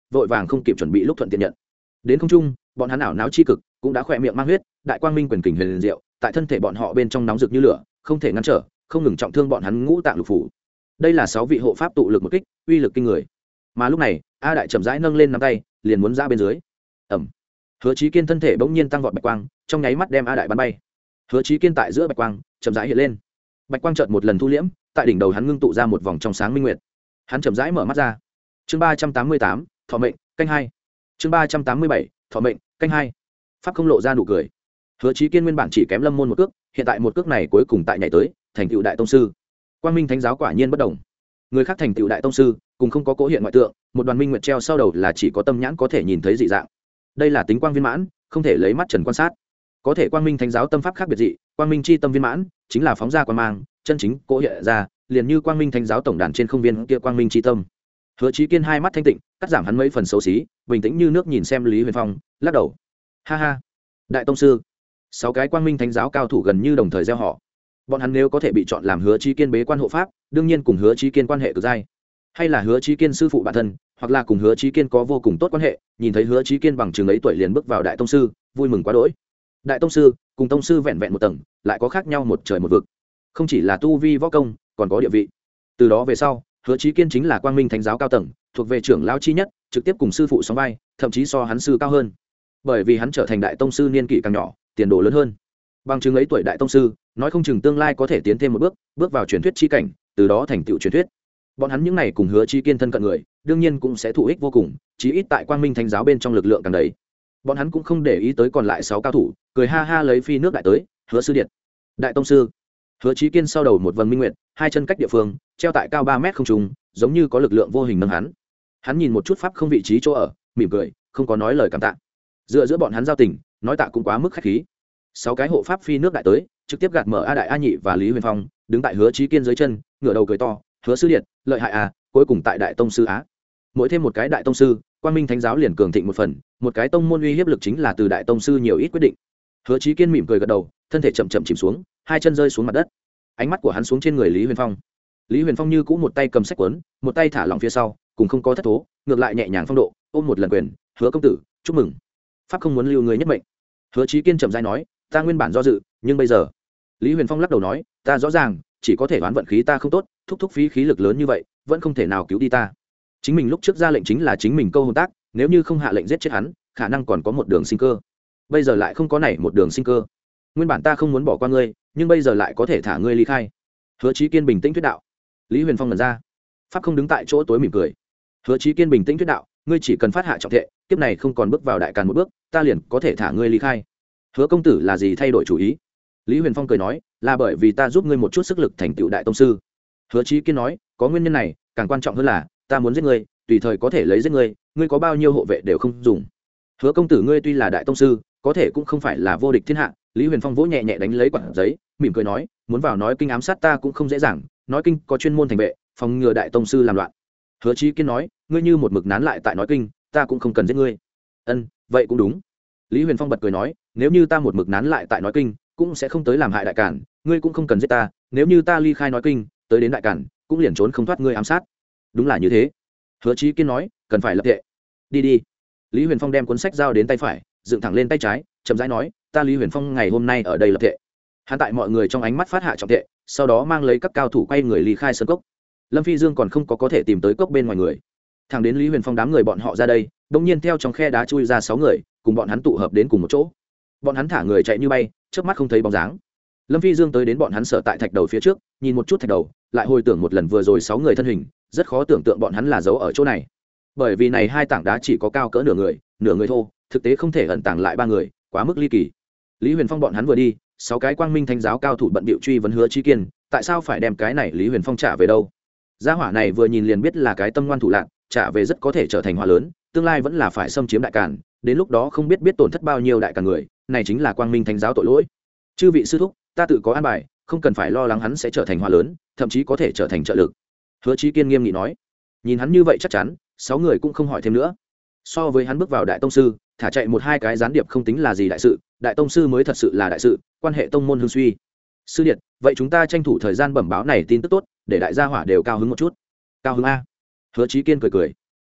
vội vàng không kịp chuẩn bị lúc thuận tiện nhận. Đến không trung, bọn hắn ảo náo chi cực cũng đã khỏe miệng mang huyết, đại quang minh quyền kình huyền diệu tại thân thể bọn họ bên trong nóng rực như lửa, không thể ngăn trở, không ngừng trọng thương bọn hắn ngũ tạng lục phủ. Đây là sáu vị hộ pháp tụ lực một kích, uy lực kinh người. Mà lúc này, A Đại chậm rãi nâng lên nắm tay, liền muốn ra bên dưới. Ầm. Hứa Chí Kiên thân thể bỗng nhiên tăng vọt bạch quang, trong nháy mắt đem A Đại bắn bay. Hứa Chí Kiên tại giữa bạch quang, chậm rãi hiện lên. Bạch quang chợt một lần thu liễm, tại đỉnh đầu hắn ngưng tụ ra một vòng trong sáng minh nguyệt. Hắn chậm rãi mở mắt ra. Chương ba trăm tám mươi tám, thọ mệnh, canh hai. Chương ba trăm tám mươi bảy, thọ mệnh, canh hai. Pháp không lộ ra nụ cười. Hứa Chí Kiên nguyên bản chỉ kém Lâm Môn một cước, hiện tại một cước này cuối cùng tại nhảy tới, thành tựu đại tông sư. Quang Minh Thánh giáo quả nhiên bất động. Người khác thành tựu đại tông sư, cùng không có cố hiện ngoại tượng, một đoàn minh nguyệt treo sau đầu là chỉ có tâm nhãn có thể nhìn thấy dị dạng. Đây là tính quang viên mãn, không thể lấy mắt trần quan sát. Có thể Quang Minh Thánh giáo tâm pháp khác biệt dị, Quang Minh chi tâm viên mãn, chính là phóng ra quang mang, chân chính cố hiện ra, liền như Quang Minh Thánh giáo tổng đàn trên không viên kia Quang Minh chi tâm. Hứa Chí Kiên hai mắt thanh tịnh, cắt giảm hắn mấy phần xấu xí, bình tĩnh như nước nhìn xem Lý Huyền Phong, lắc đầu. Ha ha, đại tông sư. Sáu cái Quang Minh Thánh giáo cao thủ gần như đồng thời gieo họ. Bọn hắn nếu có thể bị chọn làm Hứa Chí Kiên bế quan hộ pháp, đương nhiên cùng Hứa Chí Kiên quan hệ cực dai. Hay là Hứa Chí Kiên sư phụ bản thân, hoặc là cùng Hứa Chí Kiên có vô cùng tốt quan hệ, nhìn thấy Hứa Chí Kiên bằng chừng ấy tuổi liền bước vào đại tông sư, vui mừng quá đỗi. Đại tông sư, cùng tông sư vẹn vẹn một tầng, lại có khác nhau một trời một vực. Không chỉ là tu vi võ công, còn có địa vị. Từ đó về sau, Hứa Chí Kiên chính là Quang Minh Thánh giáo cao tầng, thuộc về trưởng lão chi nhất, trực tiếp cùng sư phụ sóng vai, thậm chí so hắn sư cao hơn. Bởi vì hắn trở thành đại tông sư niên kỷ càng nhỏ, tiền đồ lớn hơn. Bằng chứng ấy tuổi đại tông sư, nói không chừng tương lai có thể tiến thêm một bước, bước vào truyền thuyết chi cảnh, từ đó thành tựu truyền thuyết. Bọn hắn những này cùng Hứa Chí Kiên thân cận người, đương nhiên cũng sẽ thụ ích vô cùng, chí ít tại Quang Minh Thánh giáo bên trong lực lượng càng đầy. Bọn hắn cũng không để ý tới còn lại sáu cao thủ, cười ha ha lấy phi nước đại tới, Hứa sư điện, đại tông sư. Hứa Chí Kiên sau đầu một vầng minh nguyệt, hai chân cách địa phương, treo tại cao ba mét không trung, giống như có lực lượng vô hình nâng hắn. Hắn nhìn một chút pháp không vị trí chỗ ở, mỉm cười, không có nói lời cảm tạ. Dựa giữa bọn hắn giao tình, nói tạ cũng quá mức khách khí. Sáu cái hộ pháp phi nước đại tới, trực tiếp gạt mở A Đại, A Nhị và Lý Huyền Phong, đứng tại Hứa Chí Kiên dưới chân, ngửa đầu cười to, Hứa sư điện, lợi hại à, cuối cùng tại đại tông sư á. Mỗi thêm một cái đại tông sư, Quang Minh Thánh giáo liền cường thịnh một phần, một cái tông môn uy hiếp lực chính là từ đại tông sư nhiều ít quyết định. Hứa Chí Kiên mỉm cười gật đầu, thân thể chậm chậm chìm xuống, hai chân rơi xuống mặt đất. Ánh mắt của hắn xuống trên người Lý Huyền Phong. Lý Huyền Phong như cũ một tay cầm sách cuốn, một tay thả lỏng phía sau, cùng không có thất thố, ngược lại nhẹ nhàng phong độ, ôm một lần quyền, Hứa công tử, chúc mừng. Pháp không muốn lưu người nhất mệnh. Hứa Chí Kiên chậm rãi nói, ta nguyên bản do dự, nhưng bây giờ. Lý Huyền Phong lắc đầu nói, ta rõ ràng, chỉ có thể đoán vận khí ta không tốt, thúc thúc phí khí lực lớn như vậy, vẫn không thể nào cứu đi ta. Chính mình lúc trước ra lệnh chính là chính mình câu hồn tác, nếu như không hạ lệnh giết chết hắn, khả năng còn có một đường sinh cơ. Bây giờ lại không có nảy một đường sinh cơ. Nguyên bản ta không muốn bỏ qua ngươi, nhưng bây giờ lại có thể thả ngươi ly khai. Hứa Chí Kiên bình tĩnh thuyết đạo. Lý Huyền Phong ngẩn ra, pháp không đứng tại chỗ tối mỉm cười. Hứa Chí Kiên bình tĩnh thuyết đạo, ngươi chỉ cần phát hạ trọng thệ, kiếp này không còn bước vào đại càn một bước, ta liền có thể thả ngươi ly khai. Hứa công tử là gì thay đổi chủ ý? Lý Huyền Phong cười nói, là bởi vì ta giúp ngươi một chút sức lực thành tựu đại tông sư. Hứa Chí Kiên nói, có nguyên nhân này, càng quan trọng hơn là, ta muốn giết ngươi, tùy thời có thể lấy giết ngươi, ngươi có bao nhiêu hộ vệ đều không dùng. Hứa công tử ngươi tuy là đại tông sư, có thể cũng không phải là vô địch thiên hạ. Lý Huyền Phong vỗ nhẹ nhẹ đánh lấy quặng giấy, mỉm cười nói, muốn vào nói kinh ám sát ta cũng không dễ dàng, nói kinh có chuyên môn thành vệ, phòng ngừa đại tông sư làm loạn. Hứa Chí Kiên nói, ngươi như một mực nán lại tại nói kinh, ta cũng không cần giết ngươi. Ân, vậy cũng đúng. Lý Huyền Phong bật cười nói, nếu như ta một mực nán lại tại nói kinh, cũng sẽ không tới làm hại đại cản, ngươi cũng không cần giết ta, nếu như ta ly khai nói kinh, tới đến đại cản, cũng liền trốn không thoát ngươi ám sát. Đúng là như thế. Hứa Chí Kiên nói, cần phải lập thệ. Đi đi. Lý Huyền Phong đem cuốn sách giao đến tay phải, dựng thẳng lên tay trái, chậm rãi nói, ta Lý Huyền Phong ngày hôm nay ở đây lập thệ. Hắn tại mọi người trong ánh mắt phát hạ trọng thệ, sau đó mang lấy các cao thủ quay người ly khai sân cốc. Lâm Phi Dương còn không có có thể tìm tới cốc bên ngoài người. Thẳng đến Lý Huyền Phong đám người bọn họ ra đây, đột nhiên theo trong khe đá chui ra sáu người, cùng bọn hắn tụ hợp đến cùng một chỗ. Bọn hắn thả người chạy như bay, chớp mắt không thấy bóng dáng. Lâm Phi Dương tới đến bọn hắn sở tại thạch đầu phía trước, nhìn một chút thạch đầu, lại hồi tưởng một lần vừa rồi sáu người thân hình, rất khó tưởng tượng bọn hắn là giấu ở chỗ này. Bởi vì này hai tảng đá chỉ có cao cỡ nửa người, nửa người thô, thực tế không thể ẩn tàng lại ba người, quá mức ly kỳ. Lý Huyền Phong bọn hắn vừa đi, sáu cái Quang Minh Thánh giáo cao thủ bận bịu truy vấn Hứa Chí Kiên, tại sao phải đem cái này Lý Huyền Phong trả về đâu? Gia hỏa này vừa nhìn liền biết là cái tâm ngoan thủ lạn, trả về rất có thể trở thành họa lớn, tương lai vẫn là phải xâm chiếm đại càn, đến lúc đó không biết biết tổn thất bao nhiêu đại càn người, này chính là Quang Minh Thánh giáo tội lỗi. Chư vị sư thúc, ta tự có an bài, không cần phải lo lắng hắn sẽ trở thành họa lớn, thậm chí có thể trở thành trợ lực. Hứa Chí Kiên nghiêm nghị nói. Nhìn hắn như vậy chắc chắn, sáu người cũng không hỏi thêm nữa. So với hắn bước vào đại tông sư, thả chạy một hai cái gián điệp không tính là gì đại sự, đại tông sư mới thật sự là đại sự, quan hệ tông môn hưng suy. Sư điện, vậy chúng ta tranh thủ thời gian bẩm báo này tin tức tốt, để đại gia hỏa đều cao hứng một chút. Cao hứng a? Hứa Chí Kiên cười cười.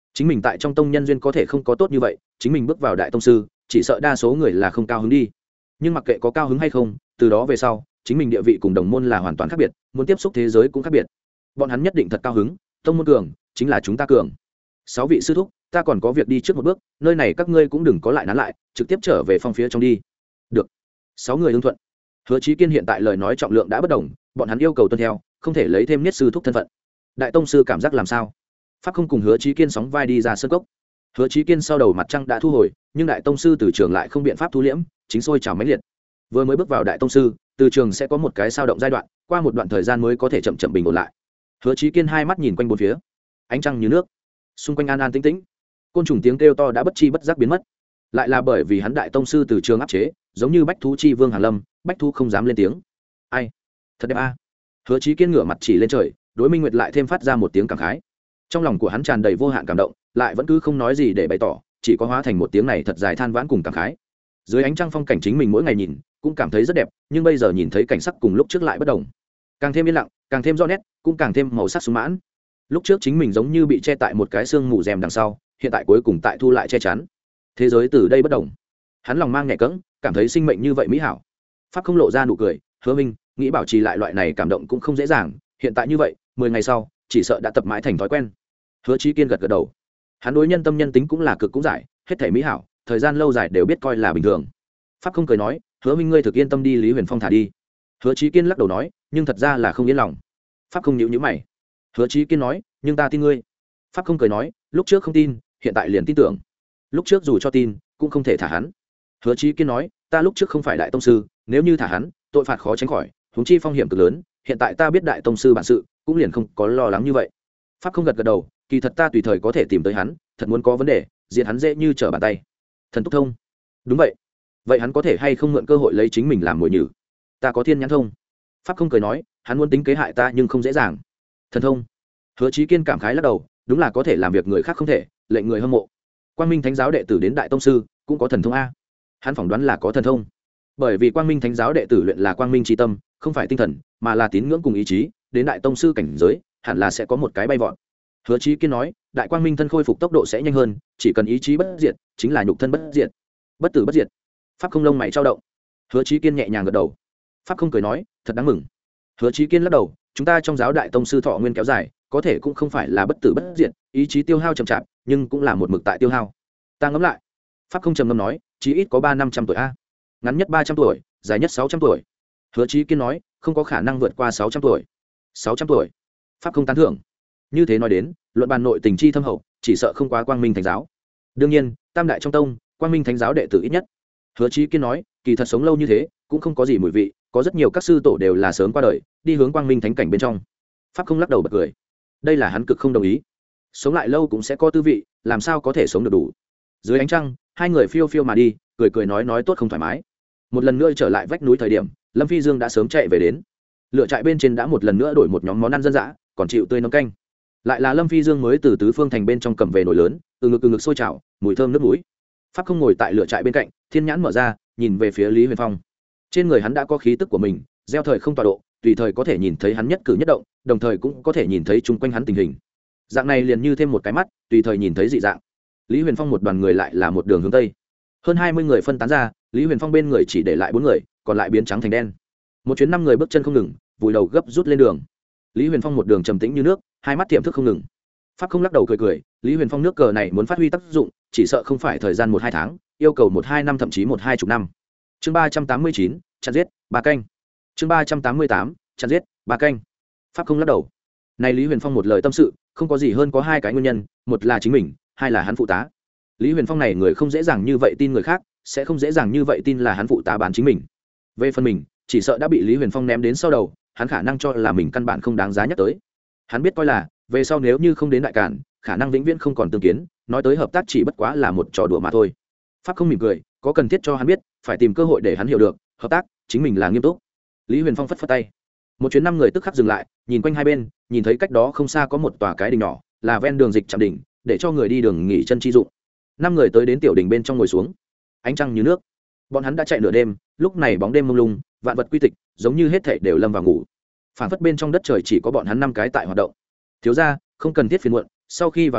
chính mình tại trong tông nhân duyên có thể không có tốt như vậy, chính mình bước vào đại tông sư chỉ sợ đa số người là không cao hứng đi. Nhưng mặc kệ có cao hứng hay không, từ đó về sau chính mình địa vị cùng đồng môn là hoàn toàn khác biệt, muốn tiếp xúc thế giới cũng khác biệt. Bọn hắn nhất định thật cao hứng, tông môn cường chính là chúng ta cường. Sáu vị sư thúc, ta còn có việc đi trước một bước, nơi này các ngươi cũng đừng có lại nán lại, trực tiếp trở về phòng phía trong đi. Được. Sáu người ưng thuận. Hứa Chí Kiên hiện tại lời nói trọng lượng đã bất đồng, bọn hắn yêu cầu tuân theo, không thể lấy thêm niết sư thúc thân phận. Đại tông sư cảm giác làm sao? Pháp không cùng Hứa Chí Kiên sóng vai đi ra sân cốc. Hứa Chí Kiên sau đầu mặt trăng đã thu hồi, nhưng đại tông sư từ trường lại không biện pháp thu liễm, chính sôi trào mãnh liệt. Vừa mới bước vào đại tông sư, từ trường sẽ có một cái sao động giai đoạn, qua một đoạn thời gian mới có thể chậm chậm bình ổn lại. Hứa Chí Kiên hai mắt nhìn quanh bốn phía, ánh trăng như nước, xung quanh an an tĩnh tĩnh, côn trùng tiếng kêu to đã bất chi bất giác biến mất. Lại là bởi vì hắn đại tông sư từ trường áp chế, giống như bách thú chi vương Hàn Lâm, bách thú không dám lên tiếng. Ai, thật đẹp a. Hứa Chí Kiên ngửa mặt chỉ lên trời, đối Minh Nguyệt lại thêm phát ra một tiếng cảm khái. Trong lòng của hắn tràn đầy vô hạn cảm động, lại vẫn cứ không nói gì để bày tỏ, chỉ có hóa thành một tiếng này thật dài than vãn cùng cảm khái. Dưới ánh trăng phong cảnh chính mình mỗi ngày nhìn cũng cảm thấy rất đẹp, nhưng bây giờ nhìn thấy cảnh sắc cùng lúc trước lại bất đồng, càng thêm yên lặng, càng thêm rõ nét, cũng càng thêm màu sắc sung mãn. Lúc trước chính mình giống như bị che tại một cái xương mù rèm đằng sau, hiện tại cuối cùng tại thu lại che chắn. Thế giới từ đây bất đồng, hắn lòng mang nhẹ cẫng, cảm thấy sinh mệnh như vậy mỹ hảo. Pháp không lộ ra nụ cười, Hứa Minh nghĩ bảo trì lại loại này cảm động cũng không dễ dàng, hiện tại như vậy mười ngày sau chỉ sợ đã tập mãi thành thói quen. Hứa Chí Kiên gật gật đầu, hắn đối nhân tâm nhân tính cũng là cực cũng giải, hết thảy mỹ hảo thời gian lâu dài đều biết coi là bình thường. Pháp không cười nói, Hứa Minh ngươi thực yên tâm đi, Lý Huyền Phong thả đi. Hứa Chí Kiên lắc đầu nói, nhưng thật ra là không yên lòng. Pháp không nhíu nhíu mày. Hứa Chí Kiên nói, nhưng ta tin ngươi. Pháp không cười nói, lúc trước không tin, hiện tại liền tin tưởng. Lúc trước dù cho tin cũng không thể thả hắn. Hứa Chí Kiên nói, ta lúc trước không phải đại tông sư, nếu như thả hắn tội phạt khó tránh khỏi, huống chi phong hiểm cực lớn, hiện tại ta biết đại tông sư bản sự, cũng liền không có lo lắng như vậy. Pháp không gật gật đầu, kỳ thật ta tùy thời có thể tìm tới hắn, thật muốn có vấn đề diệt hắn dễ như trở bàn tay. Thần túc thông. Đúng vậy. Vậy hắn có thể hay không mượn cơ hội lấy chính mình làm mồi nhử? Ta có thiên nhãn thông. Pháp không cười nói, hắn muốn tính kế hại ta nhưng không dễ dàng. Thần thông. Hứa Chí Kiên cảm khái lắc đầu, đúng là có thể làm việc người khác không thể, lệnh người hâm mộ. Quang Minh Thánh giáo đệ tử đến đại tông sư cũng có thần thông a. Hắn phỏng đoán là có thần thông, bởi vì Quang Minh Thánh giáo đệ tử luyện là quang minh chi tâm, không phải tinh thần, mà là tín ngưỡng cùng ý chí, đến đại tông sư cảnh giới, hẳn là sẽ có một cái bay vọt. Hứa Chí Kiên nói, đại quang minh thân khôi phục tốc độ sẽ nhanh hơn, chỉ cần ý chí bất diệt, chính là nhục thân bất diệt. Bất tử bất diệt. Pháp không lông mày trao động. Hứa Chí Kiên nhẹ nhàng gật đầu. Pháp không cười nói, thật đáng mừng. Hứa Chí Kiên lắc đầu, chúng ta trong giáo đại tông sư thọ nguyên kéo dài, có thể cũng không phải là bất tử bất diệt, ý chí tiêu hao chậm chạp, nhưng cũng là một mực tại tiêu hao. Ta ngẫm lại. Pháp không trầm ngâm nói, chí ít có ba năm trăm tuổi a. Ngắn nhất ba trăm tuổi, dài nhất sáu trăm tuổi. Hứa Chí Kiên nói, không có khả năng vượt qua sáu trăm tuổi. sáu trăm tuổi. Pháp không tán thưởng. Như thế nói đến, luận bàn nội tình chi thâm hậu, chỉ sợ không quá quang minh thánh giáo. Đương nhiên, tam đại trong tông, quang minh thánh giáo đệ tử ít nhất. Hứa Chí Kiên nói, kỳ thật sống lâu như thế, cũng không có gì mùi vị, có rất nhiều các sư tổ đều là sớm qua đời, đi hướng quang minh thánh cảnh bên trong. Pháp không lắc đầu bật cười. Đây là hắn cực không đồng ý. Sống lại lâu cũng sẽ có tư vị, làm sao có thể sống được đủ. Dưới ánh trăng, hai người phiêu phiêu mà đi, cười cười nói nói tốt không thoải mái. Một lần nữa trở lại vách núi thời điểm, Lâm Phi Dương đã sớm chạy về đến. Lựa trại bên trên đã một lần nữa đổi một nhóm món ăn dân dã, còn chịu tươi nấm canh. Lại là Lâm Phi Dương mới từ tứ phương thành bên trong cầm về nồi lớn, từ ngực từ ngực sôi trào, mùi thơm nước mũi. Pháp không ngồi tại lửa trại bên cạnh, thiên nhãn mở ra, nhìn về phía Lý Huyền Phong. Trên người hắn đã có khí tức của mình, gieo thời không tọa độ, tùy thời có thể nhìn thấy hắn nhất cử nhất động, đồng thời cũng có thể nhìn thấy chung quanh hắn tình hình. Dạng này liền như thêm một cái mắt, tùy thời nhìn thấy dị dạng. Lý Huyền Phong một đoàn người lại là một đường hướng tây. Hơn hai mươi người phân tán ra, Lý Huyền Phong bên người chỉ để lại bốn người, còn lại biến trắng thành đen. Một chuyến năm người bước chân không ngừng, vùi đầu gấp rút lên đường. Lý Huyền Phong một đường trầm tĩnh như nước, hai mắt tiềm thức không ngừng. Pháp không lắc đầu cười cười, Lý Huyền Phong nước cờ này muốn phát huy tác dụng, chỉ sợ không phải thời gian một hai tháng, yêu cầu một hai năm thậm chí một hai chục năm. Chương ba trăm tám mươi chín, chặn giết, ba canh. Chương ba trăm tám mươi tám, chặn giết, ba canh. Pháp không lắc đầu. Này Lý Huyền Phong một lời tâm sự, không có gì hơn có hai cái nguyên nhân, một là chính mình, hai là hắn phụ tá. Lý Huyền Phong này người không dễ dàng như vậy tin người khác, sẽ không dễ dàng như vậy tin là hắn phụ tá bán chính mình. Về phần mình, chỉ sợ đã bị Lý Huyền Phong ném đến sau đầu, hắn khả năng cho là mình căn bản không đáng giá nhắc tới. Hắn biết coi là, về sau nếu như không đến đại cản, khả năng vĩnh viễn không còn tương kiến, nói tới hợp tác chỉ bất quá là một trò đùa mà thôi. Pháp không mỉm cười, có cần thiết cho hắn biết, phải tìm cơ hội để hắn hiểu được, hợp tác chính mình là nghiêm túc. Lý Huyền Phong phất phất tay. Một chuyến năm người tức khắc dừng lại, nhìn quanh hai bên, nhìn thấy cách đó không xa có một tòa cái đình nhỏ, là ven đường dịch trạm đỉnh, để cho người đi đường nghỉ chân chi dụng. Năm người tới đến tiểu đình bên trong ngồi xuống. Ánh trăng như nước. Bọn hắn đã chạy nửa đêm, lúc này bóng đêm mông lung, vạn vật quy tịch, giống như hết thảy đều lâm vào ngủ. Phản phất bên trong đất trời chỉ có bọn hắn năm cái tại hoạt động. Thiếu gia, không cần thiết phiền muộn, sau khi vào nhà,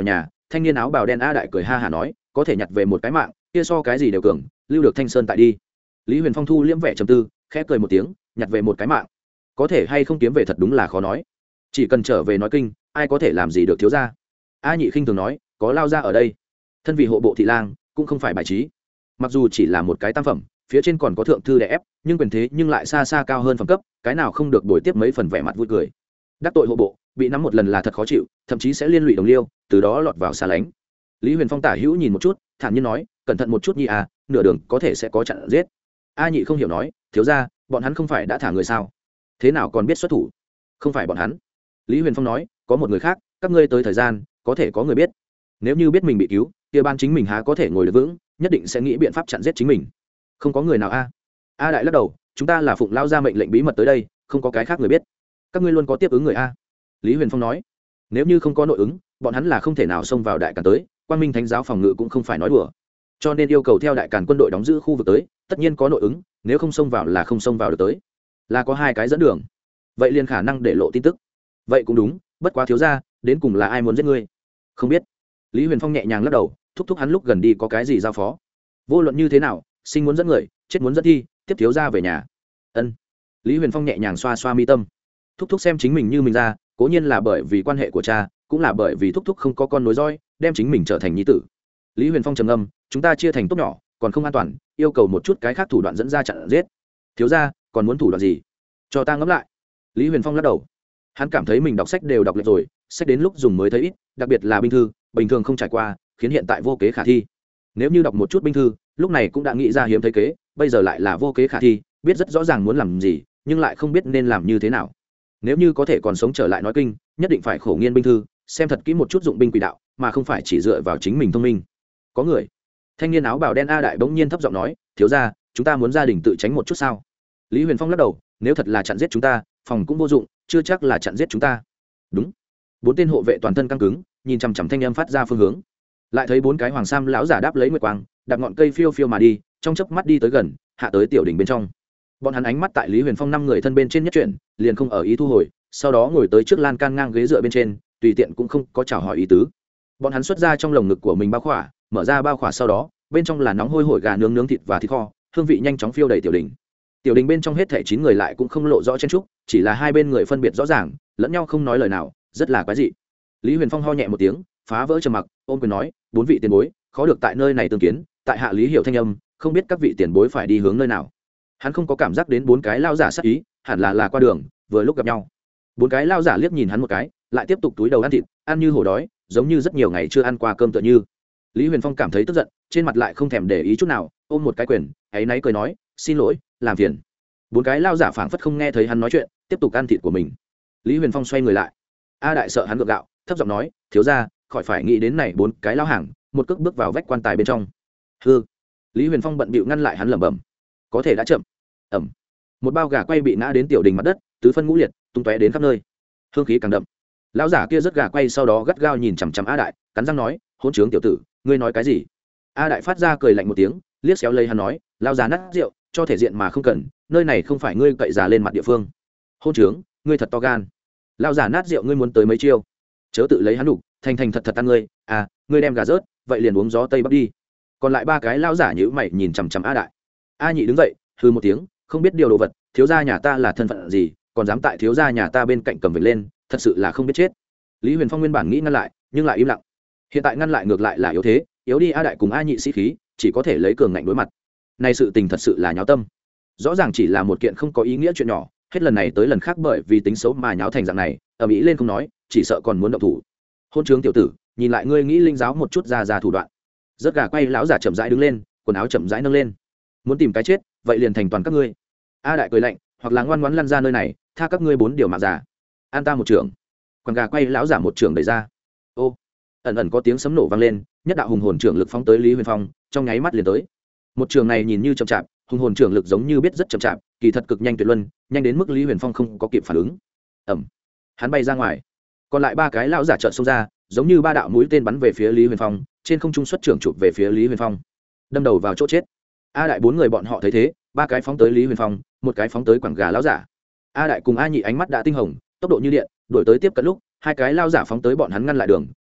thanh niên áo bào đen a đại cười ha hả nói có thể nhặt về một cái mạng kia so cái gì đều cường, lưu được thanh sơn tại đi. Lý Huyền Phong thu liễm vẻ trầm tư, khẽ cười một tiếng, nhặt về một cái mạng có thể hay không kiếm về thật đúng là khó nói, chỉ cần trở về nói kinh ai có thể làm gì được thiếu gia. A nhị khinh thường nói có lao ra ở đây, thân vị hộ bộ thị lang cũng không phải bài trí, mặc dù chỉ là một cái tam phẩm, phía trên còn có thượng thư đè ép, nhưng quyền thế nhưng lại xa xa cao hơn phẩm cấp, cái nào không được đổi tiếp mấy phần vẻ mặt vui cười. Đắc tội hộ bộ bị nắm một lần là thật khó chịu, thậm chí sẽ liên lụy đồng liêu, từ đó lọt vào xa lánh. Lý Huyền Phong tả hữu nhìn một chút, thản nhiên nói cẩn thận một chút nhi à, nửa đường có thể sẽ có chặn giết. A nhị không hiểu nói thiếu ra bọn hắn không phải đã thả người sao, thế nào còn biết xuất thủ? Không phải bọn hắn. Lý Huyền Phong nói có một người khác, các ngươi tới thời gian có thể có người biết, nếu như biết mình bị cứu kia ban chính mình há có thể ngồi được vững, nhất định sẽ nghĩ biện pháp chặn giết chính mình. Không có người nào a. A đại lắc đầu, chúng ta là phụng lao ra mệnh lệnh bí mật tới đây, không có cái khác người biết. Các ngươi luôn có tiếp ứng người a. Lý Huyền Phong nói nếu như không có nội ứng bọn hắn là không thể nào xông vào đại càn tới, Quang Minh Thánh giáo phòng ngự cũng không phải nói đùa, cho nên yêu cầu theo đại càn quân đội đóng giữ khu vực tới, tất nhiên có nội ứng, nếu không xông vào là không xông vào được tới, là có hai cái dẫn đường, vậy liền khả năng để lộ tin tức. Vậy cũng đúng, bất quá thiếu gia đến cùng là ai muốn giết ngươi? Không biết. Lý Huyền Phong nhẹ nhàng lắc đầu, thúc thúc hắn lúc gần đi có cái gì giao phó, vô luận như thế nào sinh muốn dẫn người, chết muốn dẫn thi, tiếp thiếu gia về nhà. Ân. Lý Huyền Phong nhẹ nhàng xoa xoa mi tâm, thúc thúc xem chính mình như mình ra, cố nhiên là bởi vì quan hệ của cha, cũng là bởi vì thúc thúc không có con nối dõi, đem chính mình trở thành nhi tử. Lý Huyền Phong trầm ngâm, chúng ta chia thành tốt nhỏ còn không an toàn, yêu cầu một chút cái khác thủ đoạn dẫn ra chặn giết. Thiếu gia còn muốn thủ đoạn gì? Cho ta ngẫm lại. Lý Huyền Phong lắc đầu, hắn cảm thấy mình đọc sách đều đọc lệch rồi, sách đến lúc dùng mới thấy ít, đặc biệt là binh thư bình thường không trải qua, khiến hiện tại vô kế khả thi. Nếu như đọc một chút binh thư lúc này cũng đã nghĩ ra hiếm thấy kế, bây giờ lại là vô kế khả thi, biết rất rõ ràng muốn làm gì nhưng lại không biết nên làm như thế nào. Nếu như có thể còn sống trở lại nói kinh, nhất định phải khổ nghiên binh thư, xem thật kỹ một chút dụng binh quỷ đạo, mà không phải chỉ dựa vào chính mình thông minh. Có người. Thanh niên áo bào đen a đại bỗng nhiên thấp giọng nói thiếu gia chúng ta muốn gia đình tự tránh một chút sao? Lý Huyền Phong lắc đầu, nếu thật là chặn giết chúng ta phòng cũng vô dụng, chưa chắc là chặn giết chúng ta. Đúng. Bốn tên hộ vệ toàn thân căng cứng, nhìn chằm chằm thanh âm phát ra phương hướng, lại thấy bốn cái hoàng sam lão giả đáp lấy nguyệt quang, đạp ngọn cây phiêu phiêu mà đi, trong chớp mắt đi tới gần, hạ tới tiểu đỉnh bên trong. Bọn hắn ánh mắt tại Lý Huyền Phong năm người thân bên trên nhất chuyển, liền không ở ý thu hồi, sau đó ngồi tới trước lan can ngang ghế dựa bên trên, tùy tiện cũng không có chào hỏi ý tứ. Bọn hắn xuất ra trong lồng ngực của mình bao khỏa, mở ra bao khỏa sau đó, bên trong là nóng hôi hổi gà nướng nướng thịt và thịt kho, hương vị nhanh chóng phiêu đầy tiểu đỉnh. Tiểu đỉnh bên trong hết thảy chín người lại cũng không lộ rõ chen trúc, chỉ là hai bên người phân biệt rõ ràng, lẫn nhau không nói lời nào, rất là quái dị. Lý Huyền Phong ho nhẹ một tiếng, phá vỡ trầm mặc, ôm quyền nói, bốn vị tiền bối, khó được tại nơi này tương kiến, tại hạ Lý Hiểu thanh âm, không biết các vị tiền bối phải đi hướng nơi nào. Hắn không có cảm giác đến bốn cái lao giả sát ý, hẳn là là qua đường, vừa lúc gặp nhau. Bốn cái lao giả liếc nhìn hắn một cái, lại tiếp tục túi đầu ăn thịt, ăn như hổ đói, giống như rất nhiều ngày chưa ăn qua cơm tựa như. Lý Huyền Phong cảm thấy tức giận, trên mặt lại không thèm để ý chút nào, ôm một cái quyền, áy náy cười nói, xin lỗi, làm phiền. Bốn cái lao giả phảng phất không nghe thấy hắn nói chuyện, tiếp tục ăn thịt của mình. Lý Huyền Phong xoay người lại, a đại sợ hắn gượng gạo, thấp giọng nói, thiếu gia khỏi phải nghĩ đến này bốn cái lao hàng, một cước bước vào vách quan tài bên trong. Hư. Lý Huyền Phong bận bịu ngăn lại hắn lẩm bẩm, có thể đã chậm. Ẩm. Một bao gà quay bị ngã đến tiểu đình mặt đất, tứ phân ngũ liệt, tung tóe đến khắp nơi, hương khí càng đậm. Lão giả kia rất gà quay sau đó gắt gao nhìn chằm chằm a đại, cắn răng nói, hỗn trướng tiểu tử, ngươi nói cái gì? A đại phát ra cười lạnh một tiếng, liếc xéo lấy hắn nói, lao già nát rượu, cho thể diện mà không cần, nơi này không phải ngươi cậy già lên mặt địa phương. Hỗn trướng, ngươi thật to gan. Lao già nát rượu, ngươi muốn tới mấy chiêu? Chớ tự lấy hắn đủ, thành thành thật thật ăn ngươi, à, ngươi đem gà rớt, vậy liền uống gió tây bắc đi. Còn lại ba cái lao giả nhíu mày nhìn chằm chằm a đại. A nhị đứng dậy, hừ một tiếng, không biết điều đồ vật, thiếu gia nhà ta là thân phận gì, còn dám tại thiếu gia nhà ta bên cạnh cầm vịnh lên, thật sự là không biết chết. Lý Huyền Phong nguyên bản nghĩ ngăn lại, nhưng lại im lặng. Hiện tại ngăn lại ngược lại là yếu thế, yếu đi a đại cùng a nhị sĩ khí, chỉ có thể lấy cường ngạnh đối mặt. Này sự tình thật sự là nháo tâm. Rõ ràng chỉ là một kiện không có ý nghĩa chuyện nhỏ, hết lần này tới lần khác bởi vì tính xấu mà nháo thành dạng này, ở mỹ lên không nói, chỉ sợ còn muốn động thủ. Hôn trướng tiểu tử, nhìn lại ngươi nghĩ linh giáo một chút ra ra thủ đoạn. Rất gà quay lão giả chậm rãi đứng lên, quần áo chậm rãi nâng lên. Muốn tìm cái chết, vậy liền thành toàn các ngươi. A đại cười lạnh, hoặc là ngoan ngoãn lăn ra nơi này, tha các ngươi bốn điều mạng già. An ta một trưởng. Quần gà quay lão giả một trưởng đẩy ra. Ô, ẩn ẩn có tiếng sấm nổ vang lên, nhất đạo hùng hồn trưởng lực phóng tới Lý Huyền Phong, trong nháy mắt liền tới. Một trường này nhìn như chậm chạp, hùng hồn trưởng lực giống như biết rất chậm chạp, kỳ thật cực nhanh tuyệt luân, nhanh đến mức Lý Huyền Phong không có kịp phản ứng. Ầm, hắn bay ra ngoài. Còn lại ba cái lão giả trợn xông ra, giống như ba đạo mũi tên bắn về phía Lý Huyền Phong, trên không trung xuất trưởng chụp về phía Lý Huyền Phong, đâm đầu vào chỗ chết. A đại bốn người bọn họ thấy thế, ba cái phóng tới Lý Huyền Phong, một cái phóng tới quảng gà lão giả. A đại cùng A nhị ánh mắt đã tinh hồng, tốc độ như điện, đuổi tới tiếp cận lúc, hai cái lao giả phóng tới bọn hắn ngăn lại đường,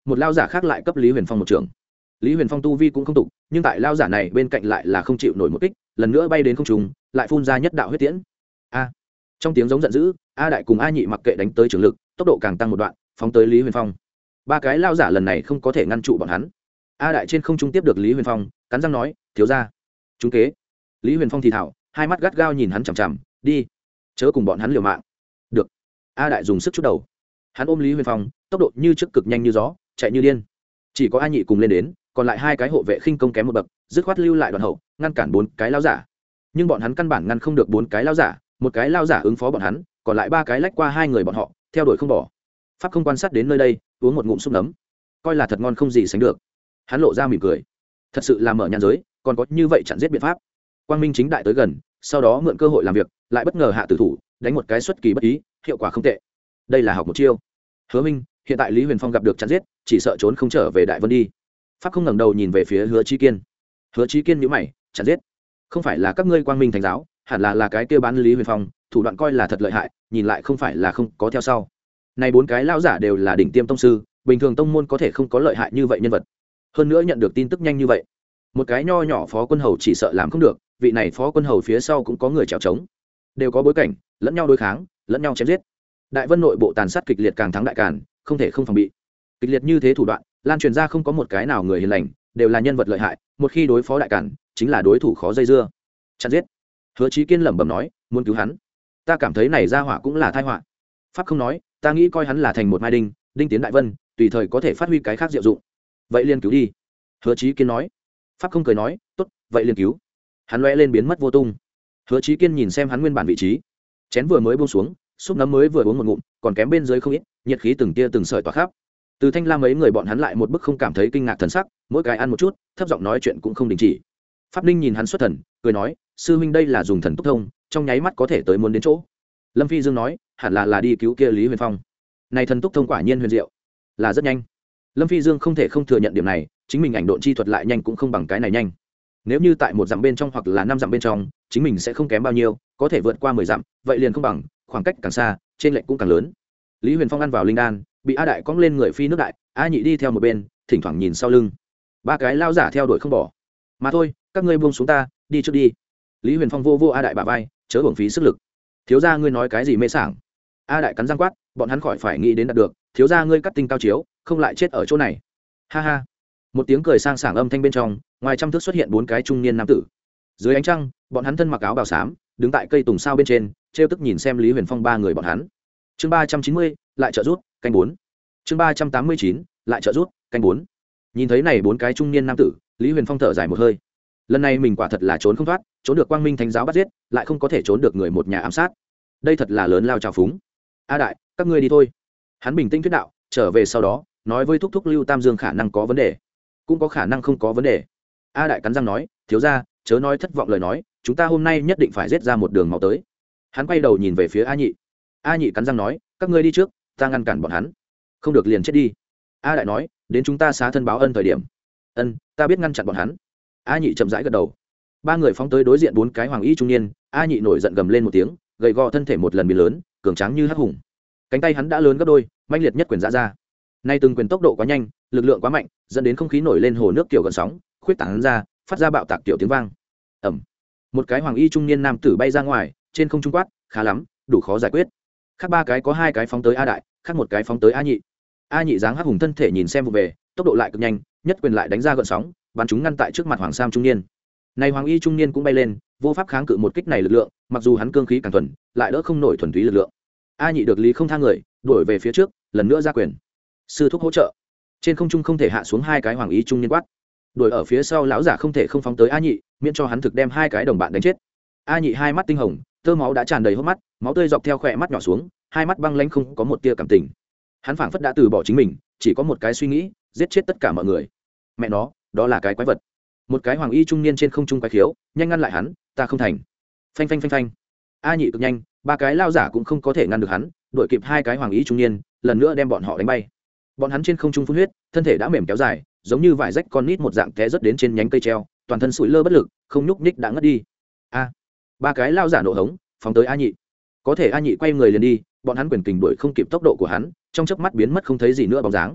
một lao giả khác lại cấp lý huyền phong một trường. Lý huyền phong tu vi cũng không tục, nhưng tại lao giả này bên cạnh lại là không chịu nổi một kích, lần nữa bay đến không trung, lại phun ra nhất đạo huyết tiễn. A! Trong tiếng giống giận dữ, A đại cùng A nhị mặc kệ đánh tới trường lực, tốc độ càng tăng một đoạn, phóng tới lý huyền phong. Ba cái lao giả lần này không có thể ngăn trụ bọn hắn. A đại trên không trung tiếp được lý huyền phong, cắn răng nói, thiếu gia, trúng kế. Lý huyền phong thì thảo, hai mắt gắt gao nhìn hắn chằm chằm, đi, chớ cùng bọn hắn liều mạng. Được. A đại dùng sức chút đầu, hắn ôm lý huyền phong, tốc độ như trước cực nhanh như gió, chạy như điên. Chỉ có A nhị cùng lên đến, còn lại hai cái hộ vệ khinh công kém một bậc, dứt khoát lưu lại đoạn hậu, ngăn cản bốn cái lao giả. Nhưng bọn hắn căn bản ngăn không được bốn cái lao giả, một cái lao giả ứng phó bọn hắn, còn lại ba cái lách qua hai người bọn họ, theo đuổi không bỏ. Pháp không quan sát đến nơi đây, uống một ngụm súp nấm, coi là thật ngon không gì sánh được. Hắn lộ ra mỉm cười, thật sự là mở nhãn giới, còn có như vậy chặn giết biện pháp. Quang minh chính đại tới gần, sau đó mượn cơ hội làm việc, lại bất ngờ hạ tử thủ, đánh một cái xuất kỳ bất ý, hiệu quả không tệ. Đây là học một chiêu. Hứa Minh, hiện tại Lý Huyền Phong gặp được chặn giết, chỉ sợ trốn không trở về Đại Vân đi. Pháp không ngẩng đầu nhìn về phía Hứa Chí Kiên. Hứa Chí Kiên nhíu mày, chặn giết, không phải là các ngươi Quang Minh Thánh giáo, hẳn là là cái kia bán Lý Huyền Phong, thủ đoạn coi là thật lợi hại, nhìn lại không phải là không có theo sau. Này bốn cái lão giả đều là đỉnh tiêm tông sư, bình thường tông môn có thể không có lợi hại như vậy nhân vật. Hơn nữa nhận được tin tức nhanh như vậy, một cái nho nhỏ phó quân hầu chỉ sợ làm không được, vị này phó quân hầu phía sau cũng có người chèo chống, đều có bối cảnh, lẫn nhau đối kháng, lẫn nhau chém giết. Đại Vân nội bộ tàn sát kịch liệt càng thắng đại càn, không thể không phòng bị. Kịch liệt như thế thủ đoạn, lan truyền ra không có một cái nào người hiền lành, đều là nhân vật lợi hại, một khi đối phó đại càn, chính là đối thủ khó dây dưa. Chặn giết. Hứa Chí Kiên lẩm bẩm nói, muốn cứu hắn, ta cảm thấy này ra hỏa cũng là tai họa. Pháp không nói, ta nghĩ coi hắn là thành một mai đinh, đinh tiến Đại Vân, tùy thời có thể phát huy cái khác diệu dụng. Vậy liền cứu đi. Hứa Chí Kiên nói. Pháp không cười nói, tốt, vậy liền cứu. Hắn lóe lên biến mất vô tung. Hứa Chí Kiên nhìn xem hắn nguyên bản vị trí, chén vừa mới buông xuống, súp nấm mới vừa uống một ngụm, còn kém bên dưới không ít, nhiệt khí từng tia từng sợi tỏa khắp. Từ Thanh Lam mấy người bọn hắn lại một bức không cảm thấy kinh ngạc thần sắc, mỗi cái ăn một chút, thấp giọng nói chuyện cũng không đình chỉ. Pháp Ninh nhìn hắn xuất thần, cười nói, sư huynh đây là dùng thần túc thông, trong nháy mắt có thể tới muốn đến chỗ. Lâm Phi Dương nói, hẳn là là đi cứu kia Lý Huyền Phong. Này thần túc thông quả nhiên huyền diệu, là rất nhanh. Lâm Phi Dương không thể không thừa nhận điểm này, chính mình ảnh độn chi thuật lại nhanh cũng không bằng cái này nhanh. Nếu như tại một dặm bên trong hoặc là năm dặm bên trong, chính mình sẽ không kém bao nhiêu, có thể vượt qua mười dặm, vậy liền không bằng, khoảng cách càng xa, trên lệnh cũng càng lớn. Lý Huyền Phong ăn vào linh đan, bị A đại cong lên người phi nước đại, A nhị đi theo một bên, thỉnh thoảng nhìn sau lưng. Ba cái lao giả theo đuổi không bỏ. Mà thôi, các ngươi buông xuống ta, đi trước đi. Lý Huyền Phong vô vô A đại bả vai, chớ uổng phí sức lực. Thiếu gia ngươi nói cái gì mê sảng? A đại cắn răng quát, bọn hắn khỏi phải nghĩ đến đạt được, thiếu gia ngươi cắt tinh cao chiếu, không lại chết ở chỗ này. Ha ha. Một tiếng cười sang sảng âm thanh bên trong, ngoài trăm thước xuất hiện bốn cái trung niên nam tử. Dưới ánh trăng, bọn hắn thân mặc áo bào xám, đứng tại cây tùng sao bên trên, trêu tức nhìn xem Lý Huyền Phong ba người bọn hắn. Chương ba trăm chín mươi, lại trợ rút, canh bốn. Chương ba trăm tám mươi chín, lại trợ rút, canh bốn. Nhìn thấy này bốn cái trung niên nam tử, Lý Huyền Phong thở dài một hơi. Lần này mình quả thật là trốn không thoát, trốn được Quang Minh Thánh giáo bắt giết, lại không có thể trốn được người một nhà ám sát. Đây thật là lớn lao trào phúng. A đại, các ngươi đi thôi. Hắn bình tĩnh thuyết đạo, trở về sau đó, nói với thúc thúc Lưu Tam Dương khả năng có vấn đề, cũng có khả năng không có vấn đề. A đại cắn răng nói, thiếu gia, chớ nói thất vọng lời nói, chúng ta hôm nay nhất định phải giết ra một đường máu tới. Hắn quay đầu nhìn về phía A nhị. A nhị cắn răng nói, các ngươi đi trước, ta ngăn cản bọn hắn. Không được liền chết đi. A đại nói, đến chúng ta xá thân báo ân thời điểm. Ân, ta biết ngăn chặn bọn hắn. A nhị chậm rãi gật đầu. Ba người phóng tới đối diện bốn cái hoàng y trung niên. A nhị nổi giận gầm lên một tiếng, gầy gò thân thể một lần biến lớn, cường tráng như hắc hùng. Cánh tay hắn đã lớn gấp đôi, mãnh liệt nhất quyền ra ra. Nay từng quyền tốc độ quá nhanh, lực lượng quá mạnh, dẫn đến không khí nổi lên hồ nước kiểu gần sóng, khuyết tán ra, phát ra bạo tạc tiểu tiếng vang. Ầm. Một cái hoàng y trung niên nam tử bay ra ngoài, trên không trung quát, khá lắm, đủ khó giải quyết. Khác ba cái có hai cái phóng tới A đại, khác một cái phóng tới A nhị. A nhị dáng hắc hùng thân thể nhìn xem vụ về, tốc độ lại cực nhanh, nhất quyền lại đánh ra gợn sóng, bắn chúng ngăn tại trước mặt hoàng sam trung niên. Này hoàng y trung niên cũng bay lên, vô pháp kháng cự một kích này lực lượng, mặc dù hắn cương khí càng thuần, lại đỡ không nổi thuần túy lực lượng. A nhị được lý không tha người, đuổi về phía trước, lần nữa ra quyền. Sư thúc hỗ trợ. Trên không trung không thể hạ xuống hai cái hoàng y trung niên quát. Đuổi ở phía sau lão giả không thể không phóng tới A nhị, miễn cho hắn thực đem hai cái đồng bạn đánh chết. A nhị hai mắt tinh hồng, tơ máu đã tràn đầy hốc mắt, máu tươi dọc theo khóe mắt nhỏ xuống, hai mắt băng lãnh không có một tia cảm tình. Hắn phảng phất đã từ bỏ chính mình, chỉ có một cái suy nghĩ, giết chết tất cả mọi người. Mẹ nó, đó là cái quái vật. Một cái hoàng y trung niên trên không trung quái khiếu, nhanh ngăn lại hắn, ta không thành. Phanh phanh phanh phanh. A nhị cực nhanh, ba cái lao giả cũng không có thể ngăn được hắn, đuổi kịp hai cái hoàng y trung niên, lần nữa đem bọn họ đánh bay. Bọn hắn trên không trung phun huyết, thân thể đã mềm kéo dài, giống như vải rách con nít một dạng té rớt đến trên nhánh cây treo, toàn thân sủi lơ bất lực, không nhúc nhích đã ngất đi. A. Ba cái lao giả nộ hống, phóng tới A nhị. Có thể A nhị quay người liền đi, bọn hắn quyền kình đuổi không kịp tốc độ của hắn, trong chớp mắt biến mất không thấy gì nữa bóng dáng.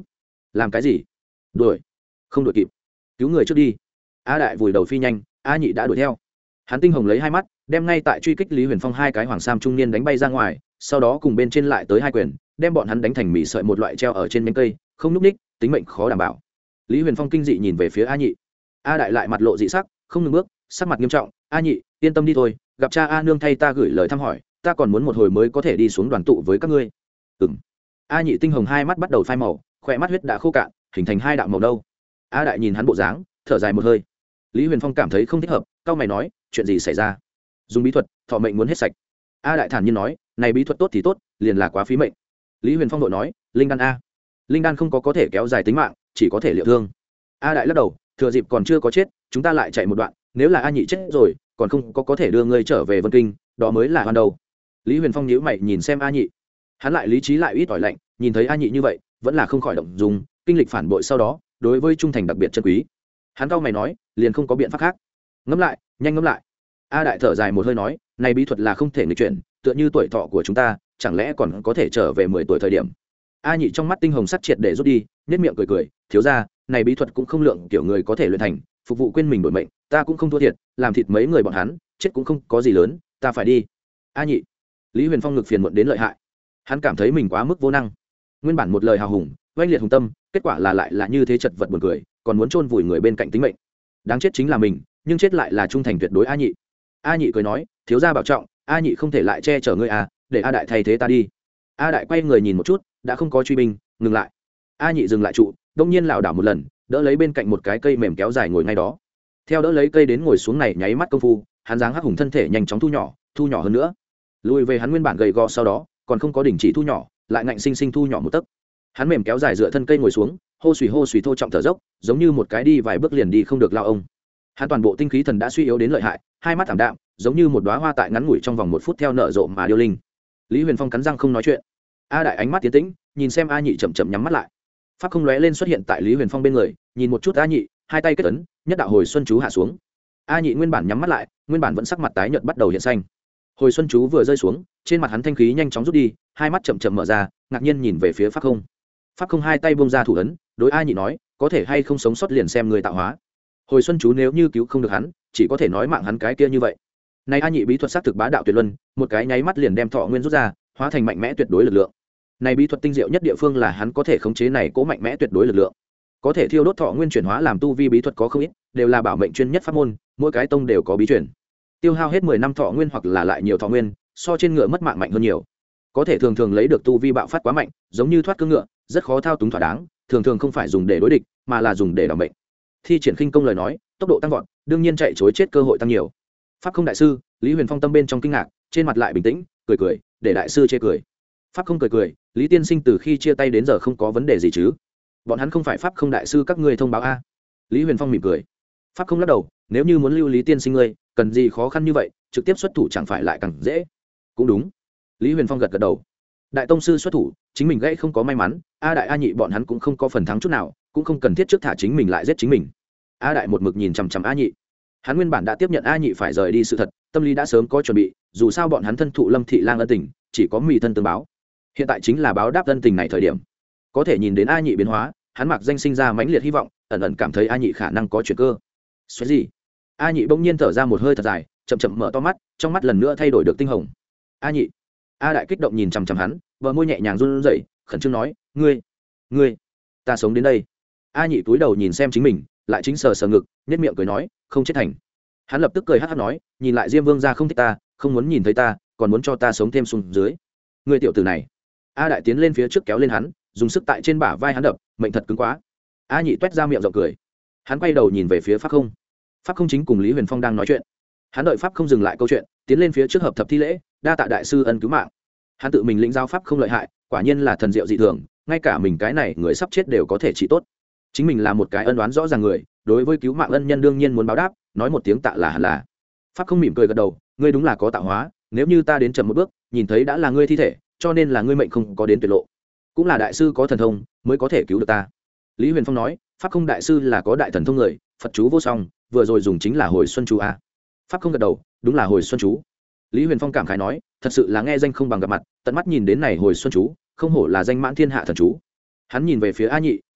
làm cái gì? Đuổi? Không đuổi kịp. Cứu người trước đi. A đại vùi đầu phi nhanh, A nhị đã đuổi theo. Hắn tinh hồng lấy hai mắt, đem ngay tại truy kích Lý Huyền Phong hai cái hoàng sam trung niên đánh bay ra ngoài, sau đó cùng bên trên lại tới hai quyền, đem bọn hắn đánh thành mì sợi một loại treo ở trên nhánh cây, không nhúc ních, tính mệnh khó đảm bảo. Lý Huyền Phong kinh dị nhìn về phía A nhị. A đại lại mặt lộ dị sắc, không ngừng bước, sắc mặt nghiêm trọng. A nhị, yên tâm đi thôi, gặp cha A nương thay ta gửi lời thăm hỏi, ta còn muốn một hồi mới có thể đi xuống đoàn tụ với các ngươi. Ừm. A nhị tinh hồng hai mắt bắt đầu phai màu, khỏe mắt huyết đã khô cạn, hình thành hai đạo màu nâu. A đại nhìn hắn bộ dáng, thở dài một hơi. Lý Huyền Phong cảm thấy không thích hợp, cau mày nói, chuyện gì xảy ra? Dùng bí thuật, thọ mệnh muốn hết sạch. A đại thản nhiên nói, này bí thuật tốt thì tốt, liền là quá phí mệnh. Lý Huyền Phong đội nói, linh đan a. Linh đan không có có thể kéo dài tính mạng, chỉ có thể liệu thương. A đại lắc đầu, thừa dịp còn chưa có chết, chúng ta lại chạy một đoạn, nếu là A nhị chết rồi, còn không có có thể đưa ngươi trở về Vân Kinh, đó mới là hoàn đầu. Lý Huyền Phong nhíu mày nhìn xem A nhị. Hắn lại lý trí lại ít ỏi lạnh, nhìn thấy A nhị như vậy, vẫn là không khỏi động dung, kinh lịch phản bội sau đó, đối với trung thành đặc biệt chân quý. Hắn cau mày nói, liền không có biện pháp khác. Ngẫm lại, nhanh ngẫm lại. A đại thở dài một hơi nói, này bí thuật là không thể nghịch chuyển, tựa như tuổi thọ của chúng ta, chẳng lẽ còn có thể trở về mười tuổi thời điểm. A nhị trong mắt tinh hồng sắc triệt để rút đi, nhếch miệng cười cười, thiếu gia, này bí thuật cũng không lượng kiểu người có thể luyện thành, phục vụ quên mình đổi mệnh, ta cũng không thua thiệt, làm thịt mấy người bọn hắn, chết cũng không có gì lớn, ta phải đi. A nhị. Lý Huyền Phong ngực phiền muộn đến lợi hại. Hắn cảm thấy mình quá mức vô năng. Nguyên bản một lời hào hùng, oanh liệt hùng tâm, kết quả là lại là như thế chật vật buồn cười, còn muốn chôn vùi người bên cạnh tính mệnh. Đáng chết chính là mình, nhưng chết lại là trung thành tuyệt đối A nhị. A nhị cười nói, thiếu gia bảo trọng, A nhị không thể lại che chở ngươi à, để A đại thay thế ta đi. A đại quay người nhìn một chút, đã không có truy binh, ngừng lại. A nhị dừng lại trụ, đông nhiên lảo đảo một lần, đỡ lấy bên cạnh một cái cây mềm kéo dài ngồi ngay đó. Theo đỡ lấy cây đến ngồi xuống này nháy mắt công phu, hắn dáng hắc hùng thân thể nhanh chóng thu nhỏ, thu nhỏ hơn nữa. Lùi về hắn nguyên bản gầy gò sau đó, còn không có đỉnh chỉ thu nhỏ, lại ngạnh sinh sinh thu nhỏ một tấc. Hắn mềm kéo dài dựa thân cây ngồi xuống, hô xùy hô xùy thô trọng thở dốc, giống như một cái đi vài bước liền đi không được lao ông. Hắn toàn bộ tinh khí thần đã suy yếu đến lợi hại, hai mắt thảm đạm, giống như một đóa hoa tại ngắn ngủi trong vòng một phút theo nở rộ mà điêu linh. Lý Huyền Phong cắn răng không nói chuyện. A đại ánh mắt tiến tĩnh, nhìn xem A nhị chậm chậm nhắm mắt lại. Pháp không lóe lên xuất hiện tại Lý Huyền Phong bên người, nhìn một chút A nhị, hai tay kết ấn, nhất đạo hồi xuân chú hạ xuống. A nhị nguyên bản nhắm mắt lại, nguyên bản vẫn sắc mặt tái nhợt bắt đầu hiện xanh. Hồi xuân chú vừa rơi xuống, trên mặt hắn thanh khí nhanh chóng rút đi, hai mắt chậm chậm mở ra, ngạc nhiên nhìn về phía Pháp không. Pháp không hai tay buông ra thủ ấn, đối A nhị nói, có thể hay không sống sót liền xem người tạo hóa. Hồi xuân chú nếu như cứu không được hắn, chỉ có thể nói mạng hắn cái kia như vậy. Này A nhị bí thuật sát thực bá đạo tuyệt luân, một cái nháy mắt liền đem thọ nguyên rút ra, hóa thành mạnh mẽ tuyệt đối lực lượng. Này bí thuật tinh diệu nhất địa phương là hắn có thể khống chế này cố mạnh mẽ tuyệt đối lực lượng. Có thể thiêu đốt thọ nguyên chuyển hóa làm tu vi bí thuật có không ít, đều là bảo mệnh chuyên nhất pháp môn, mỗi cái tông đều có bí truyền. Tiêu hao hết mười năm thọ nguyên hoặc là lại nhiều thọ nguyên, so trên ngựa mất mạng mạnh hơn nhiều. Có thể thường thường lấy được tu vi bạo phát quá mạnh, giống như thoát cương ngựa, rất khó thao túng thỏa đáng, thường thường không phải dùng để đối địch, mà là dùng để đảm mệnh. Thi triển khinh công lời nói, tốc độ tăng vọt, đương nhiên chạy trối chết cơ hội tăng nhiều. Pháp không đại sư, Lý Huyền Phong tâm bên trong kinh ngạc, trên mặt lại bình tĩnh, cười cười, để đại sư chê cười. Pháp không cười cười, Lý tiên sinh từ khi chia tay đến giờ không có vấn đề gì chứ? Bọn hắn không phải Pháp không đại sư các ngươi thông báo a? Lý Huyền Phong mỉm cười. Pháp không lắc đầu, nếu như muốn lưu Lý tiên sinh ngươi, cần gì khó khăn như vậy, trực tiếp xuất thủ chẳng phải lại càng dễ? Cũng đúng. Lý Huyền Phong gật gật đầu. Đại tông sư xuất thủ, chính mình gãy không có may mắn, a đại a nhị bọn hắn cũng không có phần thắng chút nào, cũng không cần thiết trước thả chính mình lại giết chính mình. A đại một mực nhìn chằm chằm a nhị. Hắn nguyên bản đã tiếp nhận a nhị phải rời đi sự thật, tâm lý đã sớm có chuẩn bị, dù sao bọn hắn thân thụ Lâm thị lang ân tình, chỉ có mì thân tương báo. Hiện tại chính là báo đáp ân tình này thời điểm. Có thể nhìn đến a nhị biến hóa, hắn mặc danh sinh ra mãnh liệt hy vọng, ẩn ẩn cảm thấy a nhị khả năng có chuyển cơ. Xoáy gì? A nhị bỗng nhiên thở ra một hơi thật dài, chậm chậm mở to mắt, trong mắt lần nữa thay đổi được tinh hồng. A nhị. A đại kích động nhìn chằm chằm hắn, bờ môi nhẹ nhàng run rẩy, khẩn trương nói, ngươi, ngươi, ta sống đến đây. A nhị túi đầu nhìn xem chính mình, lại chính sờ sờ ngực, nhếch miệng cười nói, không chết thành. Hắn lập tức cười hắc hắc nói, nhìn lại Diêm Vương gia không thích ta, không muốn nhìn thấy ta, còn muốn cho ta sống thêm xuống dưới. Ngươi tiểu tử này. A đại tiến lên phía trước kéo lên hắn, dùng sức tại trên bả vai hắn đập, mệnh thật cứng quá. A nhị toét ra miệng rộng cười. Hắn quay đầu nhìn về phía Pháp Không. Pháp Không chính cùng Lý Huyền Phong đang nói chuyện. Hắn đợi Pháp Không dừng lại câu chuyện, tiến lên phía trước hợp thập thi lễ, đa tạ đại sư ân cứu mạng. Hắn tự mình lĩnh giáo Pháp Không lợi hại, quả nhiên là thần diệu dị thường, ngay cả mình cái này người sắp chết đều có thể trị tốt. Chính mình là một cái ân oán rõ ràng người, đối với cứu mạng ân nhân đương nhiên muốn báo đáp, nói một tiếng tạ là hẳn là. Pháp Không mỉm cười gật đầu, ngươi đúng là có tạo hóa, nếu như ta đến chậm một bước, nhìn thấy đã là ngươi thi thể, cho nên là ngươi mệnh không có đến tuyệt lộ. Cũng là đại sư có thần thông, mới có thể cứu được ta. Lý Huyền Phong nói, Pháp Không đại sư là có đại thần thông người, Phật chú vô song, vừa rồi dùng chính là hồi xuân chú a. Pháp Không gật đầu, đúng là hồi xuân chú. Lý Huyền Phong cảm khái nói, thật sự là nghe danh không bằng gặp mặt, tận mắt nhìn đến này hồi xuân chú, không hổ là danh mãn thiên hạ thần chú. Hắn nhìn về phía A nhị,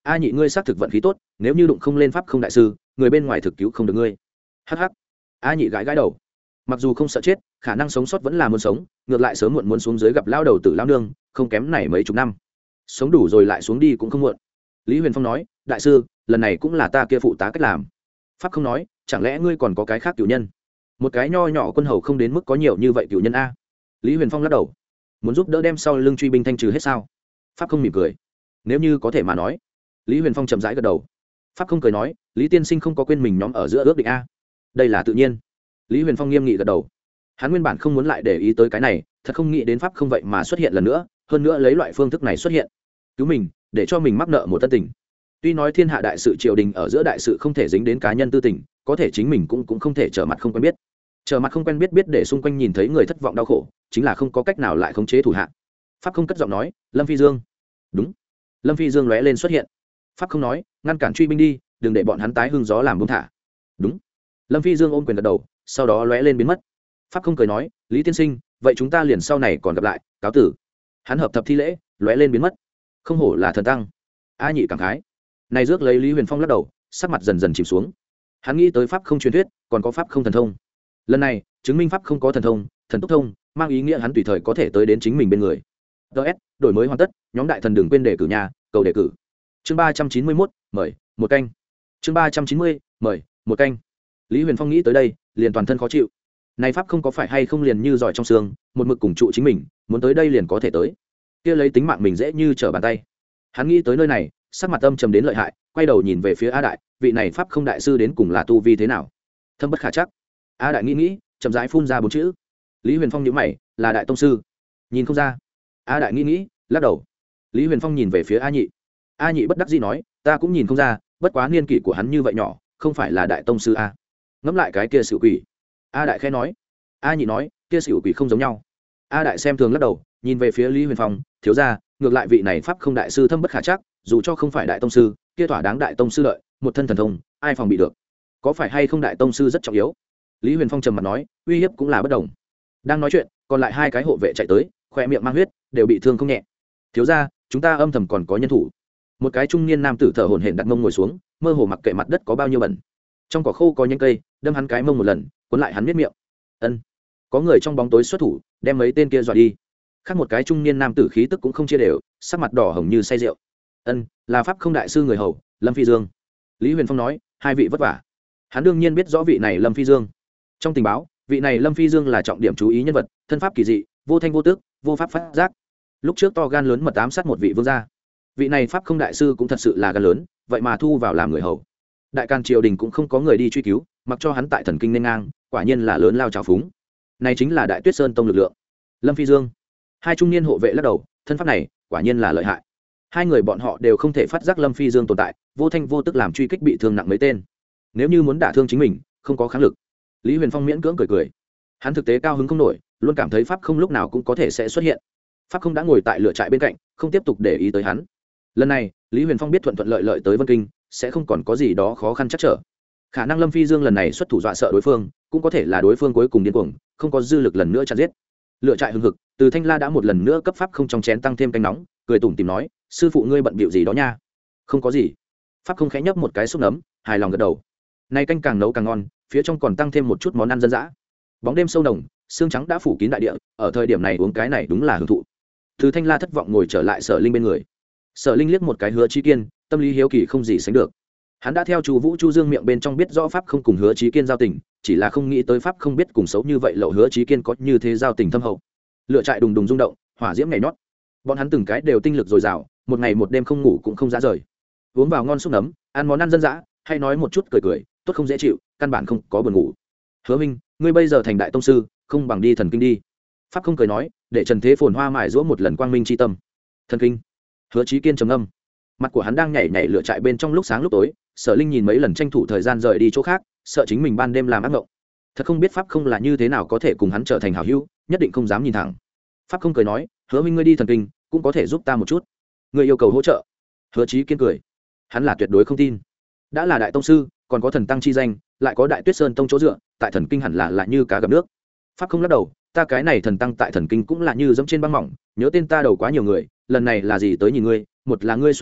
a nhị ngươi xác thực vận khí tốt, nếu như đụng không lên pháp không đại sư, người bên ngoài thực cứu không được ngươi. Hắc hắc. A nhị gãi gãi đầu, mặc dù không sợ chết, khả năng sống sót vẫn là muốn sống, ngược lại sớm muộn muốn xuống dưới gặp lao đầu tử lao nương, không kém này mấy chục năm, sống đủ rồi lại xuống đi cũng không muộn. Lý Huyền Phong nói, đại sư, lần này cũng là ta kia phụ tá cách làm. Pháp không nói, chẳng lẽ ngươi còn có cái khác cửu nhân? Một cái nho nhỏ quân hầu không đến mức có nhiều như vậy cửu nhân a. Lý Huyền Phong lắc đầu, muốn giúp đỡ đem sau lưng truy binh thanh trừ hết sao? Pháp không mỉm cười, nếu như có thể mà nói. Lý Huyền Phong chậm rãi gật đầu. Pháp không cười nói, Lý tiên sinh không có quên mình nhóm ở giữa ước định a. Đây là tự nhiên. Lý Huyền Phong nghiêm nghị gật đầu. Hắn nguyên bản không muốn lại để ý tới cái này, thật không nghĩ đến pháp không vậy mà xuất hiện lần nữa, hơn nữa lấy loại phương thức này xuất hiện, cứu mình, để cho mình mắc nợ một tân tình. Tuy nói thiên hạ đại sự triều đình ở giữa đại sự không thể dính đến cá nhân tư tình, có thể chính mình cũng cũng không thể trở mặt không quen biết. Trở mặt không quen biết biết để xung quanh nhìn thấy người thất vọng đau khổ, chính là không có cách nào lại khống chế thủ hạ. Pháp không cất giọng nói, Lâm Phi Dương. Đúng. Lâm Phi Dương lóe lên xuất hiện. Pháp không nói, ngăn cản truy binh đi, đừng để bọn hắn tái hưng gió làm buông thả. Đúng. Lâm Phi Dương ôm quyền gật đầu, sau đó lóe lên biến mất. Pháp không cười nói, Lý tiên sinh, vậy chúng ta liền sau này còn gặp lại, cáo tử. Hắn hợp thập thi lễ, lóe lên biến mất. Không hổ là thần tăng. A nhị cảm khái. Này rước lấy Lý Huyền Phong lắc đầu, sắc mặt dần dần chìm xuống. Hắn nghĩ tới pháp không truyền thuyết, còn có pháp không thần thông. Lần này, chứng minh pháp không có thần thông, thần túc thông, mang ý nghĩa hắn tùy thời có thể tới đến chính mình bên người. ds đổi mới hoàn tất, nhóm đại thần đừng quên đề cử nhà, cầu đề cử. Chương ba trăm chín mươi mốt, mời, một canh. Chương ba trăm chín mươi, mời, một canh. Lý Huyền Phong nghĩ tới đây, liền toàn thân khó chịu. Này pháp không có phải hay không liền như giỏi trong xương, một mực cùng trụ chính mình, muốn tới đây liền có thể tới. Kia lấy tính mạng mình dễ như trở bàn tay. Hắn nghĩ tới nơi này, sắc mặt âm trầm đến lợi hại, quay đầu nhìn về phía A Đại, vị này pháp không đại sư đến cùng là tu vi thế nào? Thâm bất khả chắc. A Đại nghĩ nghĩ, chậm rãi phun ra bốn chữ. Lý Huyền Phong nhíu mày, là đại tông sư. Nhìn không ra. A Đại nghĩ nghĩ, lắc đầu. Lý Huyền Phong nhìn về phía A Nhị. A Nhị bất đắc dĩ nói, ta cũng nhìn không ra, bất quá niên kỷ của hắn như vậy nhỏ, không phải là đại tông sư a. Ngẫm lại cái kia xỉu quỷ. A Đại khẽ nói. A Nhị nói, kia xỉu quỷ không giống nhau. A Đại xem thường lắc đầu, nhìn về phía Lý Huyền Phong, thiếu gia, ngược lại vị này pháp không đại sư thâm bất khả chắc, dù cho không phải đại tông sư, kia thỏa đáng đại tông sư lợi, một thân thần thông, ai phòng bị được? Có phải hay không đại tông sư rất trọng yếu? Lý Huyền Phong trầm mặt nói, uy hiếp cũng là bất đồng. Đang nói chuyện, còn lại hai cái hộ vệ chạy tới, khoe miệng mang huyết, đều bị thương không nhẹ. Thiếu gia, chúng ta âm thầm còn có nhân thủ. Một cái trung niên nam tử thở hổn hển đặt mông ngồi xuống, mơ hồ mặc kệ mặt đất có bao nhiêu bẩn. Trong cỏ khô có nhánh cây, đâm hắn cái mông một lần, cuốn lại hắn miết miệng. Ân. Có người trong bóng tối xuất thủ, đem mấy tên kia dọa đi. Khác một cái trung niên nam tử khí tức cũng không chia đều, sắc mặt đỏ hồng như say rượu. Ân, là pháp không đại sư người hầu, Lâm Phi Dương. Lý Huyền Phong nói, hai vị vất vả. Hắn đương nhiên biết rõ vị này Lâm Phi Dương. Trong tình báo, vị này Lâm Phi Dương là trọng điểm chú ý nhân vật, thân pháp kỳ dị, vô thanh vô tức, vô pháp phát giác. Lúc trước to gan lớn mật ám sát một vị vương gia. Vị này pháp không đại sư cũng thật sự là gan lớn, vậy mà thu vào làm người hầu. Đại can triều đình cũng không có người đi truy cứu, mặc cho hắn tại thần kinh nên ngang, quả nhiên là lớn lao trào phúng. Này chính là Đại Tuyết Sơn tông lực lượng. Lâm Phi Dương. Hai trung niên hộ vệ lắc đầu, thân pháp này quả nhiên là lợi hại. Hai người bọn họ đều không thể phát giác Lâm Phi Dương tồn tại, vô thanh vô tức làm truy kích bị thương nặng mấy tên. Nếu như muốn đả thương chính mình, không có kháng lực. Lý Huyền Phong miễn cưỡng cười cười. Hắn thực tế cao hứng không nổi, luôn cảm thấy pháp không lúc nào cũng có thể sẽ xuất hiện. Pháp không đã ngồi tại lửa trại bên cạnh, không tiếp tục để ý tới hắn. Lần này, Lý Huyền Phong biết thuận thuận lợi lợi tới Vân Kinh, sẽ không còn có gì đó khó khăn chắc trở. Khả năng Lâm Phi Dương lần này xuất thủ dọa sợ đối phương, cũng có thể là đối phương cuối cùng điên cuồng, không có dư lực lần nữa chặn giết. Lựa trại hừng hực, Từ Thanh La đã một lần nữa cấp pháp không trong chén tăng thêm canh nóng, cười tủm tỉm nói, sư phụ ngươi bận bịu gì đó nha? Không có gì. Pháp không khẽ nhấp một cái xúc nấm, hài lòng gật đầu. Nay canh càng nấu càng ngon, phía trong còn tăng thêm một chút món ăn dân dã. Bóng đêm sâu nồng, sương trắng đã phủ kín đại địa, ở thời điểm này uống cái này đúng là hưởng thụ. Từ Thanh La thất vọng ngồi trở lại Sở Linh bên người. Sở Linh liếc một cái Hứa Chí Kiên, tâm lý hiếu kỳ không gì sánh được. Hắn đã theo Chu Vũ Chu Dương miệng bên trong biết rõ pháp không cùng Hứa Chí Kiên giao tình, chỉ là không nghĩ tới pháp không biết cùng xấu như vậy lậu Hứa Chí Kiên có như thế giao tình thâm hậu. Lửa trại đùng đùng rung động, hỏa diễm nhảy nhót. Bọn hắn từng cái đều tinh lực dồi dào, một ngày một đêm không ngủ cũng không ra rời. Uống vào ngon xúc nấm, ăn món ăn dân dã, hay nói một chút cười cười, tốt không dễ chịu, căn bản không có buồn ngủ. Hứa Minh, ngươi bây giờ thành đại tông sư, không bằng đi thần kinh đi. Pháp không cười nói, để Trần Thế Phồn Hoa mài giũa một lần quang minh chi tâm. Thần kinh. Hứa Chí Kiên trầm ngâm. Mặt của hắn đang nhảy nhảy lửa trại bên trong lúc sáng lúc tối, Sở Linh nhìn mấy lần tranh thủ thời gian rời đi chỗ khác, sợ chính mình ban đêm làm ác mộng. Thật không biết pháp không là như thế nào có thể cùng hắn trở thành hảo hữu, nhất định không dám nhìn thẳng. Pháp không cười nói, Hứa Minh ngươi đi thần kinh, cũng có thể giúp ta một chút. Ngươi yêu cầu hỗ trợ. Hứa Chí Kiên cười. Hắn là tuyệt đối không tin. Đã là đại tông sư, còn có thần tăng chi danh, lại có Đại Tuyết Sơn tông chỗ dựa, tại thần kinh hẳn là là như cá gặp nước. Pháp không lắc đầu, ta cái này thần tăng tại thần kinh cũng là như dẫm trên băng mỏng, nhớ tên ta đầu quá nhiều người, lần này là gì tới nhìn ngươi, một là ngươi xuất quan,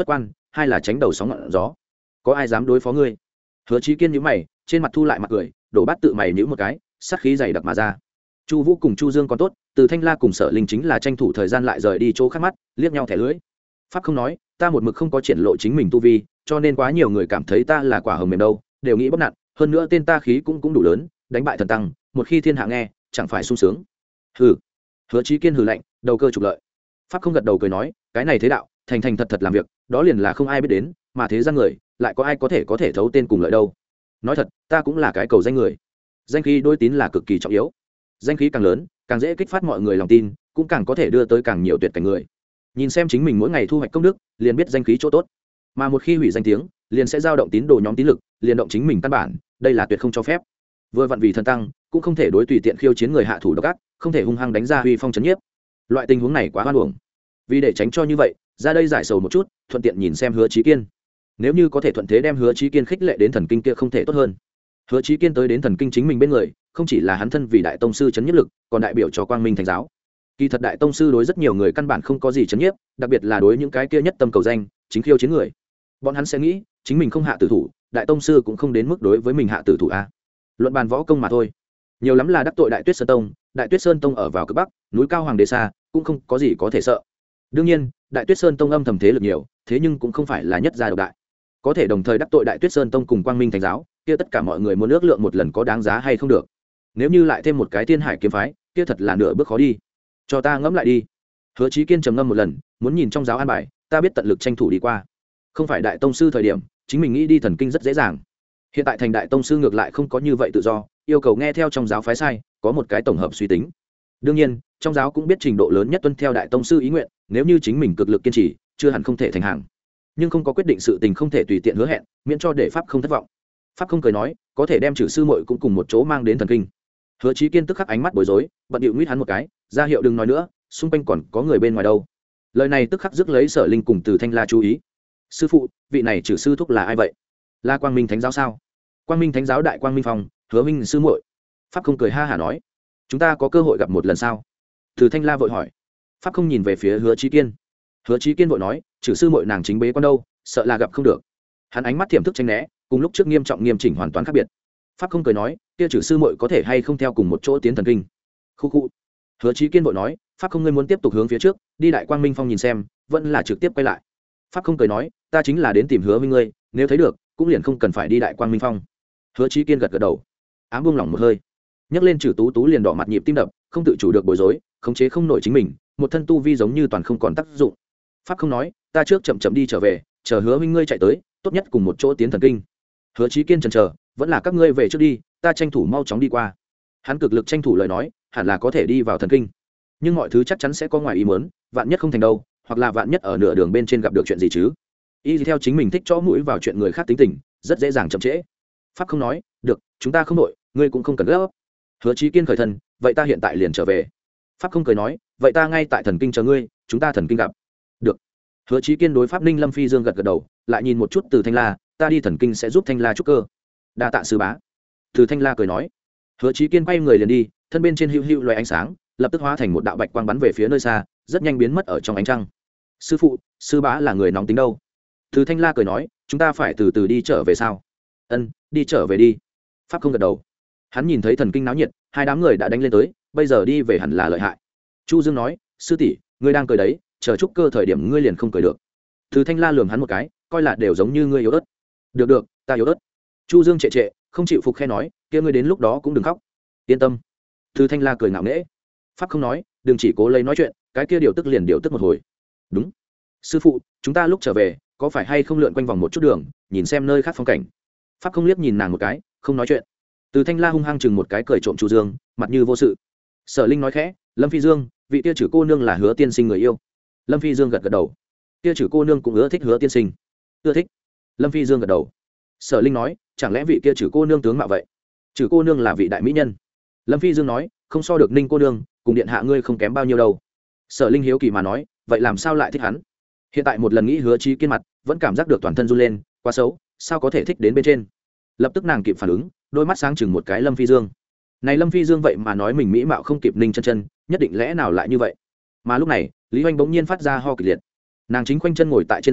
hai là tránh đầu sóng ngọn gió. Có ai dám đối phó ngươi? Hứa Chí Kiên nhíu mày, trên mặt thu lại mặt cười, đổ bát tự mày nhíu một cái, sát khí dày đặc mà ra. Chu Vũ cùng Chu Dương còn tốt, Từ Thanh La cùng Sở Linh chính là tranh thủ thời gian lại rời đi chỗ khác mắt, liếc nhau thẻ lưỡi. Pháp không nói, ta một mực không có triển lộ chính mình tu vi, cho nên quá nhiều người cảm thấy ta là quả hồng mềm đâu, đều nghĩ bóc nặn, hơn nữa tên ta khí cũng cũng đủ lớn, đánh bại thần tăng, một khi thiên hạ nghe, chẳng phải sung sướng. Hừ. Hứa Chí Kiên hừ lạnh, đầu cơ trục lợi. Pháp không gật đầu cười nói, cái này thế đạo, thành thành thật thật làm việc, đó liền là không ai biết đến, mà thế gian người, lại có ai có thể có thể thấu tên cùng lợi đâu. Nói thật, ta cũng là cái cầu danh người. Danh khí đôi tín là cực kỳ trọng yếu. Danh khí càng lớn, càng dễ kích phát mọi người lòng tin, cũng càng có thể đưa tới càng nhiều tuyệt cảnh người. Nhìn xem chính mình mỗi ngày thu hoạch công đức, liền biết danh khí chỗ tốt. Mà một khi hủy danh tiếng, liền sẽ dao động tín đồ nhóm tín lực, liền động chính mình căn bản, đây là tuyệt không cho phép. Vừa vặn vì thần tăng, cũng không thể đối tùy tiện khiêu chiến người hạ thủ độc ác, không thể hung hăng đánh ra uy phong chấn nhiếp. Loại tình huống này quá hoan uổng. Vì để tránh cho như vậy, ra đây giải sầu một chút, thuận tiện nhìn xem Hứa Chí Kiên. Nếu như có thể thuận thế đem Hứa Chí Kiên khích lệ đến thần kinh kia không thể tốt hơn. Hứa Chí Kiên tới đến thần kinh chính mình bên người, không chỉ là hắn thân vì đại tông sư chấn nhiếp lực, còn đại biểu cho Quang Minh Thánh giáo. Kỳ thật đại tông sư đối rất nhiều người căn bản không có gì chấn nhiếp, đặc biệt là đối những cái kia nhất tâm cầu danh, chính khiêu chiến người. Bọn hắn sẽ nghĩ, chính mình không hạ tử thủ, đại tông sư cũng không đến mức đối với mình hạ tử thủ a. Luận bàn võ công mà thôi. Nhiều lắm là đắc tội Đại Tuyết Sơn Tông, Đại Tuyết Sơn Tông ở vào cực bắc, núi cao hoàng đế xa, cũng không có gì có thể sợ. Đương nhiên, Đại Tuyết Sơn Tông âm thầm thế lực nhiều, thế nhưng cũng không phải là nhất gia độc đại. Có thể đồng thời đắc tội Đại Tuyết Sơn Tông cùng Quang Minh Thánh giáo, kia tất cả mọi người muốn ước lượng một lần có đáng giá hay không được. Nếu như lại thêm một cái Thiên Hải kiếm phái, kia thật là nửa bước khó đi. Cho ta ngẫm lại đi. Hứa Chí Kiên trầm ngâm một lần, muốn nhìn trong giáo an bài, ta biết tận lực tranh thủ đi qua. Không phải đại tông sư thời điểm, chính mình nghĩ đi thần kinh rất dễ dàng. Hiện tại thành đại tông sư ngược lại không có như vậy tự do, yêu cầu nghe theo trong giáo phái sai, có một cái tổng hợp suy tính. Đương nhiên, trong giáo cũng biết trình độ lớn nhất tuân theo đại tông sư ý nguyện, nếu như chính mình cực lực kiên trì, chưa hẳn không thể thành hàng. Nhưng không có quyết định sự tình không thể tùy tiện hứa hẹn, miễn cho để pháp không thất vọng. Pháp không cười nói, có thể đem Trử sư muội cũng cùng một chỗ mang đến thần kinh. Hứa Chí Kiên tức khắc ánh mắt bối rối, bận điệu nguyết hắn một cái, ra hiệu đừng nói nữa, xung quanh còn có người bên ngoài đâu. Lời này tức khắc rước lấy Sở Linh cùng Từ Thanh La chú ý. Sư phụ, vị này Trử sư thúc là ai vậy? Là Quang Minh Thánh giáo sao? Quang Minh Thánh giáo đại Quang Minh Phong, Hứa Minh sư muội. Pháp không cười ha hả nói, chúng ta có cơ hội gặp một lần sao? Từ Thanh La vội hỏi. Pháp không nhìn về phía Hứa Chí Kiên. Hứa Chí Kiên vội nói, Trử sư muội nàng chính bế quan đâu, sợ là gặp không được. Hắn ánh mắt tiềm thức tránh né, cùng lúc trước nghiêm trọng nghiêm chỉnh hoàn toàn khác biệt. Pháp không cười nói, kia Trử sư muội có thể hay không theo cùng một chỗ tiến thần kinh? Khu khu. Hứa Chí Kiên vội nói, Pháp không ngươi muốn tiếp tục hướng phía trước, đi đại Quang Minh Phong nhìn xem, vẫn là trực tiếp quay lại. Pháp không cười nói, ta chính là đến tìm Hứa Minh ngươi, nếu thấy được, cũng liền không cần phải đi đại Quang Minh Phong. Hứa Chí Kiên gật gật đầu, ám buông lỏng một hơi, nhấc lên Trử Tú Tú liền đỏ mặt nhịp tim đập, không tự chủ được bối rối, khống chế không nổi chính mình, một thân tu vi giống như toàn không còn tác dụng. Pháp không nói, ta trước chậm chậm đi trở về, chờ Hứa Minh ngươi chạy tới, tốt nhất cùng một chỗ tiến thần kinh. Hứa Chí Kiên chần chờ, vẫn là các ngươi về trước đi, ta tranh thủ mau chóng đi qua. Hắn cực lực tranh thủ lời nói, hẳn là có thể đi vào thần kinh, nhưng mọi thứ chắc chắn sẽ có ngoài ý muốn, vạn nhất không thành đâu, hoặc là vạn nhất ở nửa đường bên trên gặp được chuyện gì chứ. Y theo chính mình thích chõ mũi vào chuyện người khác tính tình, rất dễ dàng chậm trễ. Pháp không nói, được, chúng ta không đội, ngươi cũng không cần gấp. Hứa Chí Kiên khởi thân, vậy ta hiện tại liền trở về. Pháp không cười nói, vậy ta ngay tại thần kinh chờ ngươi, chúng ta thần kinh gặp. Được. Hứa Chí Kiên đối Pháp Ninh Lâm Phi Dương gật gật đầu, lại nhìn một chút Từ Thanh La, ta đi thần kinh sẽ giúp Thanh La trúc cơ. Đa tạ sư bá. Từ Thanh La cười nói. Hứa Chí Kiên quay người liền đi, thân bên trên hữu hữu loé ánh sáng, lập tức hóa thành một đạo bạch quang bắn về phía nơi xa, rất nhanh biến mất ở trong ánh trăng. Sư phụ, sư bá là người nóng tính đâu? Từ Thanh La cười nói, chúng ta phải từ từ đi trở về sao? Ân, đi trở về đi. Pháp không gật đầu. Hắn nhìn thấy thần kinh náo nhiệt, hai đám người đã đánh lên tới, bây giờ đi về hẳn là lợi hại. Chu Dương nói, sư tỷ, ngươi đang cười đấy, chờ trúc cơ thời điểm ngươi liền không cười được. Từ Thanh La lườm hắn một cái, coi là đều giống như ngươi yếu ớt. Được được, ta yếu ớt. Chu Dương trệ trệ, không chịu phục khe nói, kia ngươi đến lúc đó cũng đừng khóc. Yên tâm. Từ Thanh La cười ngạo nghễ. Pháp không nói, đừng chỉ cố lấy nói chuyện, cái kia điều tức liền điều tức một hồi. Đúng. Sư phụ, chúng ta lúc trở về, có phải hay không lượn quanh vòng một chút đường, nhìn xem nơi khác phong cảnh. Pháp không liếc nhìn nàng một cái, không nói chuyện. Từ Thanh La hung hăng chừng một cái cười trộm Chu Dương, mặt như vô sự. Sở Linh nói khẽ, Lâm Phi Dương, vị kia Trử cô nương là Hứa tiên sinh người yêu. Lâm Phi Dương gật gật đầu. Kia Trử cô nương cũng ưa thích Hứa tiên sinh. Ưa thích. Lâm Phi Dương gật đầu. Sở Linh nói, chẳng lẽ vị kia Trử cô nương tướng mạo vậy? Trử cô nương là vị đại mỹ nhân. Lâm Phi Dương nói, không so được Ninh cô nương, cùng điện hạ ngươi không kém bao nhiêu đâu. Sở Linh hiếu kỳ mà nói, vậy làm sao lại thích hắn? Hiện tại một lần nghĩ Hứa Chí Kiên mặt, vẫn cảm giác được toàn thân run lên, quá xấu, sao có thể thích đến bên trên? Lập tức nàng kịp phản ứng, đôi mắt sáng chừng một cái Lâm Phi Dương. Này Lâm Phi Dương vậy mà nói mình mỹ mạo không kịp Ninh chân chân, nhất định lẽ nào lại như vậy? Mà lúc này, Lý Hoành bỗng nhiên phát ra ho kịch liệt. Nàng chính khoanh chân ngồi tại trên giường,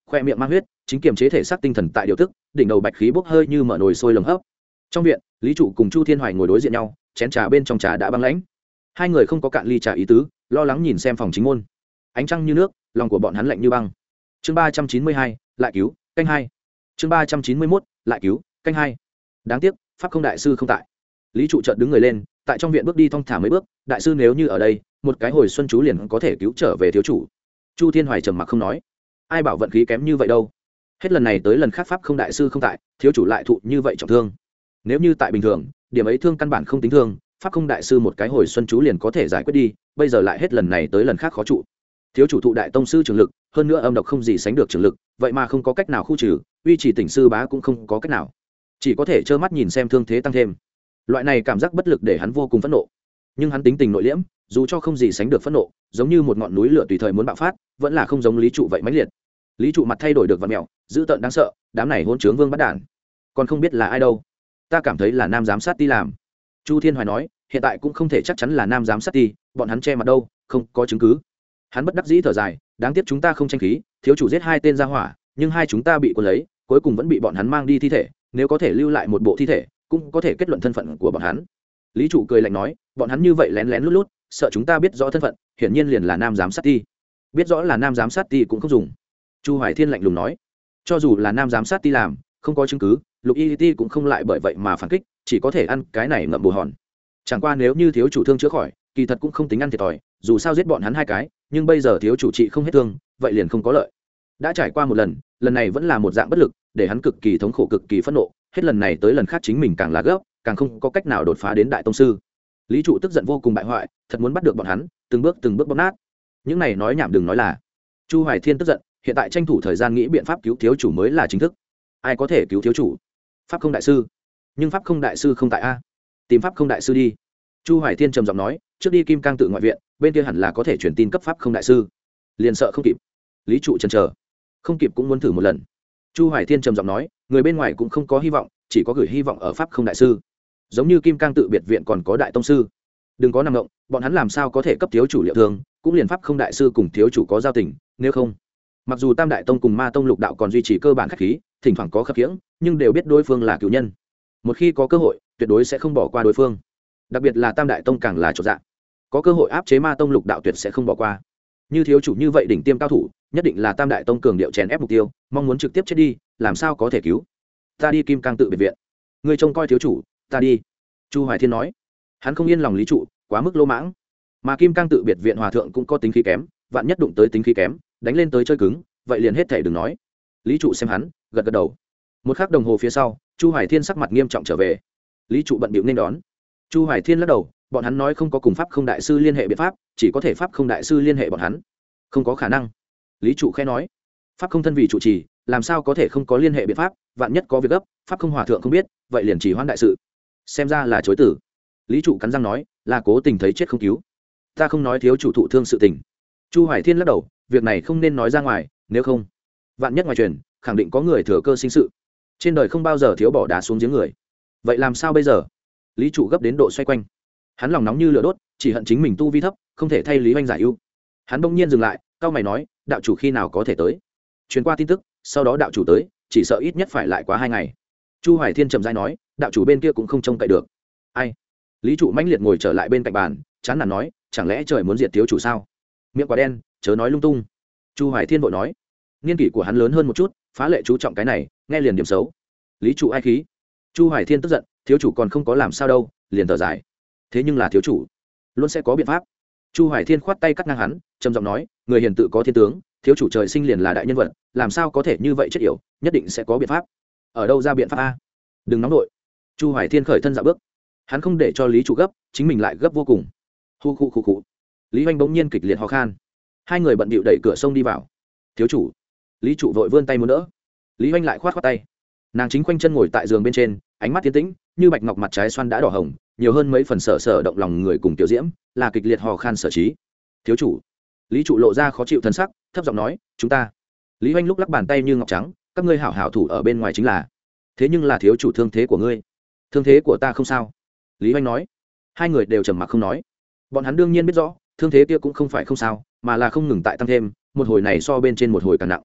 khoe miệng mang huyết, chính kiềm chế thể xác tinh thần tại điều tức, đỉnh đầu bạch khí bốc hơi như mở nồi sôi lồng hấp. Trong viện, Lý trụ cùng Chu Thiên Hoài ngồi đối diện nhau, chén trà bên trong trà đã băng lãnh. Hai người không có cạn ly trà ý tứ, lo lắng nhìn xem phòng chính môn. Ánh trăng như nước, lòng của bọn hắn lạnh như băng. Chương ba trăm chín mươi hai, lại cứu, canh hai. Chương ba trăm chín mươi mốt, lại cứu, canh hai. Đáng tiếc, pháp không đại sư không tại. Lý trụ chợt đứng người lên, tại trong viện bước đi thong thả mấy bước, đại sư nếu như ở đây, một cái hồi xuân chú liền có thể cứu trở về thiếu chủ. Chu Thiên Hoài trầm mặc không nói. Ai bảo vận khí kém như vậy đâu? Hết lần này tới lần khác pháp không đại sư không tại, thiếu chủ lại thụ như vậy trọng thương. Nếu như tại bình thường, điểm ấy thương căn bản không tính thương, pháp không đại sư một cái hồi xuân chú liền có thể giải quyết đi, bây giờ lại hết lần này tới lần khác khó trụ. Thiếu chủ thụ đại tông sư trường lực, hơn nữa âm độc không gì sánh được trường lực, vậy mà không có cách nào khu trừ, uy chỉ tỉnh sư bá cũng không có cách nào, chỉ có thể trơ mắt nhìn xem thương thế tăng thêm. Loại này cảm giác bất lực để hắn vô cùng phẫn nộ, nhưng hắn tính tình nội liễm, dù cho không gì sánh được phẫn nộ, giống như một ngọn núi lửa tùy thời muốn bạo phát, vẫn là không giống Lý trụ vậy mãnh liệt. Lý trụ mặt thay đổi được vặn mèo, dữ tợn đáng sợ, đám này hỗn trướng vương bắt đản, còn không biết là ai đâu. Ta cảm thấy là nam giám sát ti làm. Chu Thiên Hoài nói, hiện tại cũng không thể chắc chắn là nam giám sát ti, bọn hắn che mặt đâu, không có chứng cứ. Hắn bất đắc dĩ thở dài, đáng tiếc chúng ta không tranh khí, thiếu chủ giết hai tên gia hỏa, nhưng hai chúng ta bị cuốn lấy, cuối cùng vẫn bị bọn hắn mang đi thi thể, nếu có thể lưu lại một bộ thi thể, cũng có thể kết luận thân phận của bọn hắn. Lý trụ cười lạnh nói, bọn hắn như vậy lén lén lút lút, sợ chúng ta biết rõ thân phận, hiển nhiên liền là nam giám sát ti. Biết rõ là nam giám sát ti cũng không dùng. Chu Hoài Thiên lạnh lùng nói, cho dù là nam giám sát ti làm, không có chứng cứ, Lục Y Ti cũng không lại bởi vậy mà phản kích, chỉ có thể ăn cái này ngậm bù hòn. Chẳng qua nếu như thiếu chủ thương chữa khỏi, kỳ thật cũng không tính ăn thiệt thòi, dù sao giết bọn hắn hai cái, nhưng bây giờ thiếu chủ trị không hết thương, vậy liền không có lợi. Đã trải qua một lần, lần này vẫn là một dạng bất lực, để hắn cực kỳ thống khổ cực kỳ phẫn nộ, hết lần này tới lần khác chính mình càng là gấp, càng không có cách nào đột phá đến đại tông sư. Lý trụ tức giận vô cùng bại hoại, thật muốn bắt được bọn hắn, từng bước từng bước bóp nát. Những này nói nhảm đừng nói là. Chu Hoài Thiên tức giận, hiện tại tranh thủ thời gian nghĩ biện pháp cứu thiếu chủ mới là chính thức. Ai có thể cứu thiếu chủ? Pháp không đại sư. Nhưng pháp không đại sư không tại a. Tìm pháp không đại sư đi. Chu Hoài Thiên trầm giọng nói, trước đi Kim Cang tự ngoại viện, bên kia hẳn là có thể truyền tin cấp pháp không đại sư. Liền sợ không kịp. Lý trụ chần chờ, không kịp cũng muốn thử một lần. Chu Hoài Thiên trầm giọng nói, người bên ngoài cũng không có hy vọng, chỉ có gửi hy vọng ở pháp không đại sư. Giống như Kim Cang tự biệt viện còn có đại tông sư, đừng có nằm động, bọn hắn làm sao có thể cấp thiếu chủ liệu thương, cũng liền pháp không đại sư cùng thiếu chủ có giao tình, nếu không, mặc dù Tam đại tông cùng Ma tông lục đạo còn duy trì cơ bản khách khí, thỉnh thoảng có khập khiễng, nhưng đều biết đối phương là cửu nhân, một khi có cơ hội, tuyệt đối sẽ không bỏ qua đối phương. Đặc biệt là Tam đại tông càng là chỗ dạ, có cơ hội áp chế Ma tông lục đạo tuyệt sẽ không bỏ qua. Như thiếu chủ như vậy đỉnh tiêm cao thủ, nhất định là Tam đại tông cường điệu chèn ép mục tiêu, mong muốn trực tiếp chết đi, làm sao có thể cứu. Ta đi Kim Cang tự biệt viện, ngươi trông coi thiếu chủ, ta đi. Chu Hoài Thiên nói, hắn không yên lòng Lý trụ quá mức lô mãng, mà Kim Cang tự biệt viện hòa thượng cũng có tính khí kém, vạn nhất đụng tới tính khí kém, đánh lên tới chơi cứng, vậy liền hết thể đừng nói. Lý trụ xem hắn, gật gật đầu. Một khắc đồng hồ phía sau, Chu Hoài Thiên sắc mặt nghiêm trọng trở về. Lý trụ bận bịu nên đón. Chu Hoài Thiên lắc đầu, bọn hắn nói không có cùng pháp không đại sư liên hệ biện pháp, chỉ có thể pháp không đại sư liên hệ bọn hắn. Không có khả năng. Lý trụ khẽ nói, pháp không thân vì chủ trì, làm sao có thể không có liên hệ biện pháp, vạn nhất có việc gấp, pháp không hòa thượng không biết, vậy liền chỉ hoãn đại sự. Xem ra là chối tử. Lý trụ cắn răng nói, là cố tình thấy chết không cứu. Ta không nói thiếu chủ thụ thương sự tình. Chu Hoài Thiên lắc đầu, việc này không nên nói ra ngoài, nếu không, vạn nhất ngoài truyền, khẳng định có người thừa cơ sinh sự. Trên đời không bao giờ thiếu bỏ đá xuống giếng người. Vậy làm sao bây giờ? Lý trụ gấp đến độ xoay quanh. Hắn lòng nóng như lửa đốt, chỉ hận chính mình tu vi thấp, không thể thay Lý Hoành giải ưu. Hắn bỗng nhiên dừng lại, cau mày nói, đạo chủ khi nào có thể tới? Truyền qua tin tức, sau đó đạo chủ tới, chỉ sợ ít nhất phải lại quá hai ngày. Chu Hoài Thiên trầm rãi nói, đạo chủ bên kia cũng không trông cậy được. Ai? Lý trụ mãnh liệt ngồi trở lại bên cạnh bàn, chán nản nói, chẳng lẽ trời muốn diệt thiếu chủ sao? Miệng quá đen, chớ nói lung tung. Chu Hoài Thiên vội nói, niên kỷ của hắn lớn hơn một chút, phá lệ chú trọng cái này, nghe liền điểm xấu. Lý trụ ai khí? Chu Hoài Thiên tức giận, thiếu chủ còn không có làm sao đâu, liền thở dài. Thế nhưng là thiếu chủ, luôn sẽ có biện pháp. Chu Hoài Thiên khoát tay cắt ngang hắn, trầm giọng nói, người hiền tự có thiên tướng, thiếu chủ trời sinh liền là đại nhân vật, làm sao có thể như vậy chết yểu, nhất định sẽ có biện pháp. Ở đâu ra biện pháp a? Đừng nóng nội. Chu Hoài Thiên khởi thân dạo bước, hắn không để cho Lý trụ gấp, chính mình lại gấp vô cùng. Hu khu khu khu. Lý Hoành bỗng nhiên kịch liệt ho khan, hai người bận bịu đẩy cửa sông đi vào. Thiếu chủ. Lý trụ vội vươn tay muốn đỡ, Lý Hoành lại khoát khoát tay. Nàng chính khoanh chân ngồi tại giường bên trên, ánh mắt tiến tĩnh, như bạch ngọc mặt trái xoan đã đỏ hồng, nhiều hơn mấy phần sở sở động lòng người cùng tiểu diễm, là kịch liệt ho khan sở trí. Thiếu chủ. Lý trụ lộ ra khó chịu thân sắc, thấp giọng nói, chúng ta. Lý Hoành lúc lắc bàn tay như ngọc trắng, các ngươi hảo hảo thủ ở bên ngoài chính là. Thế nhưng là thiếu chủ thương thế của ngươi. Thương thế của ta không sao. Lý Hoành nói. Hai người đều trầm mặc không nói. Bọn hắn đương nhiên biết rõ, thương thế kia cũng không phải không sao, mà là không ngừng tại tăng thêm, một hồi này so bên trên một hồi càng nặng.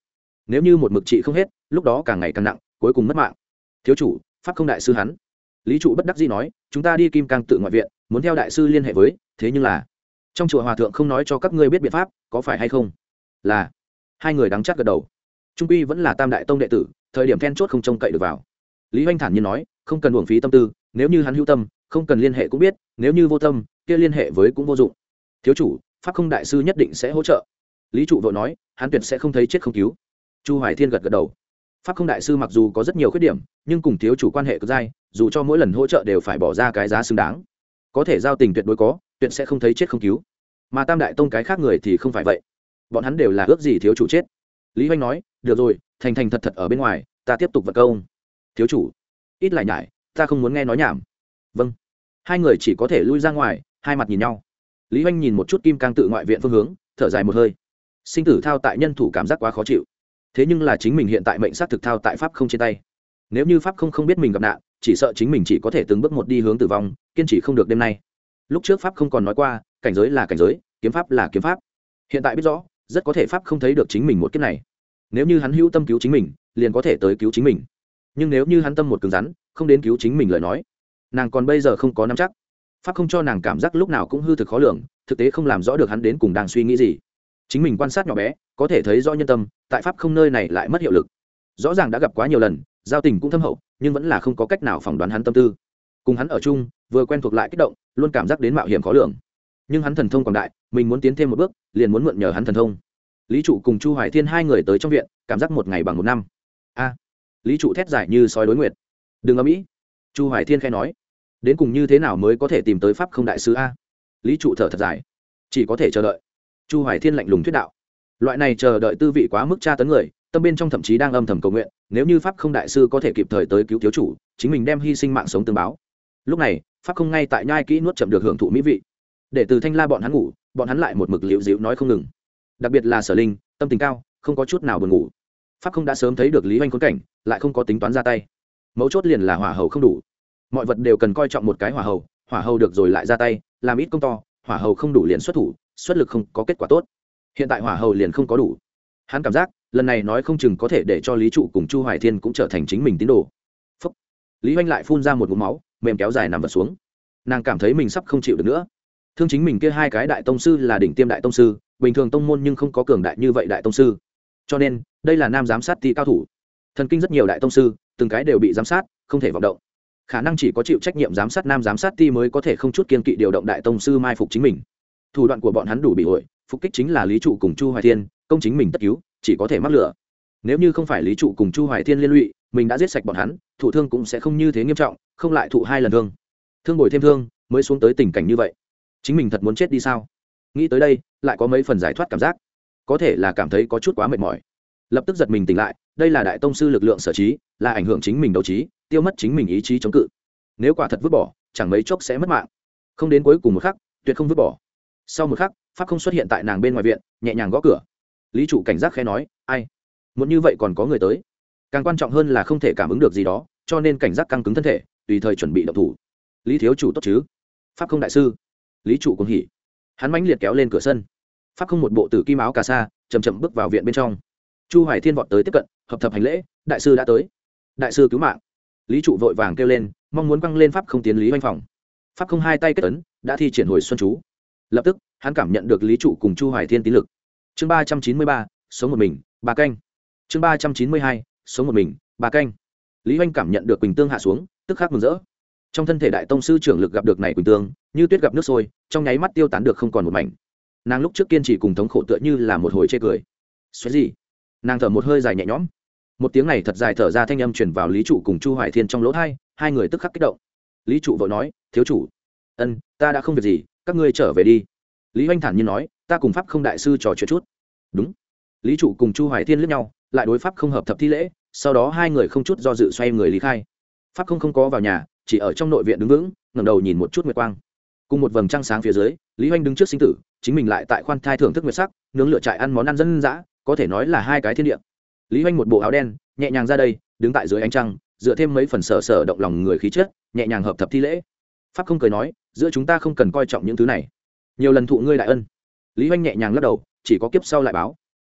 nếu như một mực trị không hết lúc đó càng ngày càng nặng cuối cùng mất mạng. Thiếu chủ, pháp không đại sư hắn. Lý trụ bất đắc dĩ nói, chúng ta đi kim cang tự ngoại viện muốn theo đại sư liên hệ với, thế nhưng là trong chùa hòa thượng không nói cho các ngươi biết biện pháp, có phải hay không? Là. Hai người đắng chát gật đầu. Trung quy vẫn là tam đại tông đệ tử, thời điểm then chốt không trông cậy được vào. Lý Hoành thản nhiên nói, không cần uổng phí tâm tư, nếu như hắn hữu tâm không cần liên hệ cũng biết, nếu như vô tâm kia liên hệ với cũng vô dụng. Thiếu chủ, pháp không đại sư nhất định sẽ hỗ trợ. Lý trụ vội nói, hắn tuyệt sẽ không thấy chết không cứu. Chu Hoài Thiên gật gật đầu. Pháp không đại sư mặc dù có rất nhiều khuyết điểm, nhưng cùng thiếu chủ quan hệ cực dai, dù cho mỗi lần hỗ trợ đều phải bỏ ra cái giá xứng đáng, có thể giao tình tuyệt đối có, tuyệt sẽ không thấy chết không cứu. Mà tam đại tông cái khác người thì không phải vậy, bọn hắn đều là ước gì thiếu chủ chết. Lý Hoành nói, được rồi, thành thành thật thật ở bên ngoài, ta tiếp tục vận công. Thiếu chủ, ít lại nhải, ta không muốn nghe nói nhảm. Vâng. Hai người chỉ có thể lui ra ngoài, hai mặt nhìn nhau. Lý Hoành nhìn một chút kim cang tự ngoại viện phương hướng, thở dài một hơi. Sinh tử thao tại nhân thủ cảm giác quá khó chịu, thế nhưng là chính mình hiện tại mệnh sát thực thao tại pháp không trên tay. Nếu như pháp không không biết mình gặp nạn, chỉ sợ chính mình chỉ có thể từng bước một đi hướng tử vong, kiên trì không được đêm nay. Lúc trước pháp không còn nói qua, cảnh giới là cảnh giới, kiếm pháp là kiếm pháp. Hiện tại biết rõ, rất có thể pháp không thấy được chính mình một kiếp này. Nếu như hắn hữu tâm cứu chính mình, liền có thể tới cứu chính mình. Nhưng nếu như hắn tâm một cứng rắn, không đến cứu chính mình lời nói, nàng còn bây giờ không có nắm chắc. Pháp không cho nàng cảm giác lúc nào cũng hư thực khó lường, thực tế không làm rõ được hắn đến cùng đang suy nghĩ gì. Chính mình quan sát nhỏ bé, có thể thấy rõ nhân tâm, tại pháp không nơi này lại mất hiệu lực. Rõ ràng đã gặp quá nhiều lần, giao tình cũng thâm hậu, nhưng vẫn là không có cách nào phỏng đoán hắn tâm tư. Cùng hắn ở chung, vừa quen thuộc lại kích động, luôn cảm giác đến mạo hiểm khó lường. Nhưng hắn thần thông quảng đại, mình muốn tiến thêm một bước, liền muốn mượn nhờ hắn thần thông. Lý trụ cùng Chu Hoài Thiên hai người tới trong viện, cảm giác một ngày bằng một năm. A! Lý trụ thét dài như sói đối nguyệt. Đừng ầm ĩ. Chu Hoài Thiên khẽ nói, đến cùng như thế nào mới có thể tìm tới pháp không đại sư a? Lý trụ thở thật dài, chỉ có thể chờ đợi. Chu Hoài Thiên lạnh lùng thuyết đạo, loại này chờ đợi tư vị quá mức tra tấn người, tâm bên trong thậm chí đang âm thầm cầu nguyện, nếu như pháp không đại sư có thể kịp thời tới cứu thiếu chủ, chính mình đem hy sinh mạng sống tương báo. Lúc này pháp không ngay tại nhai kỹ nuốt chậm được hưởng thụ mỹ vị, để từ thanh la bọn hắn ngủ, bọn hắn lại một mực liễu dĩu nói không ngừng. Đặc biệt là Sở Linh, tâm tình cao, không có chút nào buồn ngủ. Pháp không đã sớm thấy được Lý Hoành khốn cảnh, lại không có tính toán ra tay. Mấu chốt liền là hỏa hầu không đủ, mọi vật đều cần coi trọng một cái hỏa hầu, hỏa hầu được rồi lại ra tay, làm ít công to, hỏa hầu không đủ liền xuất thủ, xuất lực không có kết quả tốt. Hiện tại hỏa hầu liền không có đủ, hắn cảm giác lần này nói không chừng có thể để cho Lý trụ cùng Chu Hoài Thiên cũng trở thành chính mình tín đồ. Phúc. Lý Hoành lại phun ra một ngụm máu, mềm kéo dài nằm vật xuống. Nàng cảm thấy mình sắp không chịu được nữa. Thương chính mình kia hai cái đại tông sư là đỉnh tiêm đại tông sư, bình thường tông môn nhưng không có cường đại như vậy đại tông sư, cho nên đây là nam giám sát ti cao thủ. Thần kinh rất nhiều đại tông sư, từng cái đều bị giám sát, không thể vọng động. Khả năng chỉ có chịu trách nhiệm giám sát nam giám sát ti mới có thể không chút kiên kỵ điều động đại tông sư mai phục chính mình. Thủ đoạn của bọn hắn đủ bị hội, phục kích chính là Lý trụ cùng Chu Hoài Thiên, công chính mình tất cứu, chỉ có thể mắc lửa. Nếu như không phải Lý trụ cùng Chu Hoài Thiên liên lụy, mình đã giết sạch bọn hắn, thụ thương cũng sẽ không như thế nghiêm trọng, không lại thụ hai lần thương. Thương bồi thêm thương, mới xuống tới tình cảnh như vậy. Chính mình thật muốn chết đi sao? Nghĩ tới đây, lại có mấy phần giải thoát cảm giác. Có thể là cảm thấy có chút quá mệt mỏi. Lập tức giật mình tỉnh lại, đây là đại tông sư lực lượng sở trí, là ảnh hưởng chính mình đấu trí, tiêu mất chính mình ý chí chống cự. Nếu quả thật vứt bỏ, chẳng mấy chốc sẽ mất mạng. Không đến cuối cùng một khắc, tuyệt không vứt bỏ. Sau một khắc, pháp không xuất hiện tại nàng bên ngoài viện, nhẹ nhàng gõ cửa. Lý trụ cảnh giác khẽ nói, ai? Muốn như vậy còn có người tới. Càng quan trọng hơn là không thể cảm ứng được gì đó, cho nên cảnh giác căng cứng thân thể, tùy thời chuẩn bị động thủ. Lý thiếu chủ tốt chứ? Pháp không đại sư. Lý trụ cũng hỉ, hắn mãnh liệt kéo lên cửa sân. Pháp không một bộ tử kim áo cà sa, chậm chậm bước vào viện bên trong. Chu Hoài Thiên vọt tới tiếp cận, hợp thập hành lễ, đại sư đã tới. Đại sư cứu mạng. Lý trụ vội vàng kêu lên, mong muốn quăng lên pháp không tiến Lý Hoành phòng. Pháp không hai tay kết ấn, đã thi triển hồi xuân chú. Lập tức hắn cảm nhận được Lý trụ cùng Chu Hoài Thiên tín lực. Chương ba trăm chín mươi ba, sống một mình, ba canh. Chương ba trăm chín mươi hai, sống một mình, ba canh. Lý Hoành cảm nhận được quỳnh tương hạ xuống, tức khắc mừng rỡ. Trong thân thể đại tông sư trưởng lực gặp được này quỳnh tương, như tuyết gặp nước sôi, trong nháy mắt tiêu tán được không còn một mảnh. Nàng lúc trước kiên trì cùng thống khổ tựa như là một hồi chê cười. Xoáy gì? Nàng thở một hơi dài nhẹ nhõm. Một tiếng này thật dài thở ra thanh âm truyền vào Lý trụ cùng Chu Hoài Thiên trong lỗ tai, hai người tức khắc kích động. Lý trụ vội nói, thiếu chủ, ân, ta đã không việc gì, các ngươi trở về đi. Lý Hoành thản nhiên nói, ta cùng pháp không đại sư trò chuyện chút. Đúng. Lý trụ cùng Chu Hoài Thiên liếc nhau, lại đối pháp không hợp thập thi lễ, sau đó hai người không chút do dự xoay người lý khai. Pháp không không có vào nhà, chỉ ở trong nội viện đứng vững, ngẩng đầu nhìn một chút nguyệt quang. Cùng một vầng trăng sáng phía dưới, Lý Hoành đứng trước sinh tử, chính mình lại tại khoan thai thưởng thức nguyệt sắc, nướng lửa trại ăn món ăn dân dã, có thể nói là hai cái thiên địa. Lý Hoành một bộ áo đen, nhẹ nhàng ra đây, đứng tại dưới ánh trăng, dựa thêm mấy phần sở sở động lòng người khí chất, nhẹ nhàng hợp thập thi lễ. Pháp không cười nói, giữa chúng ta không cần coi trọng những thứ này, nhiều lần thụ ngươi đại ân. Lý Hoành nhẹ nhàng lắc đầu, chỉ có kiếp sau lại báo.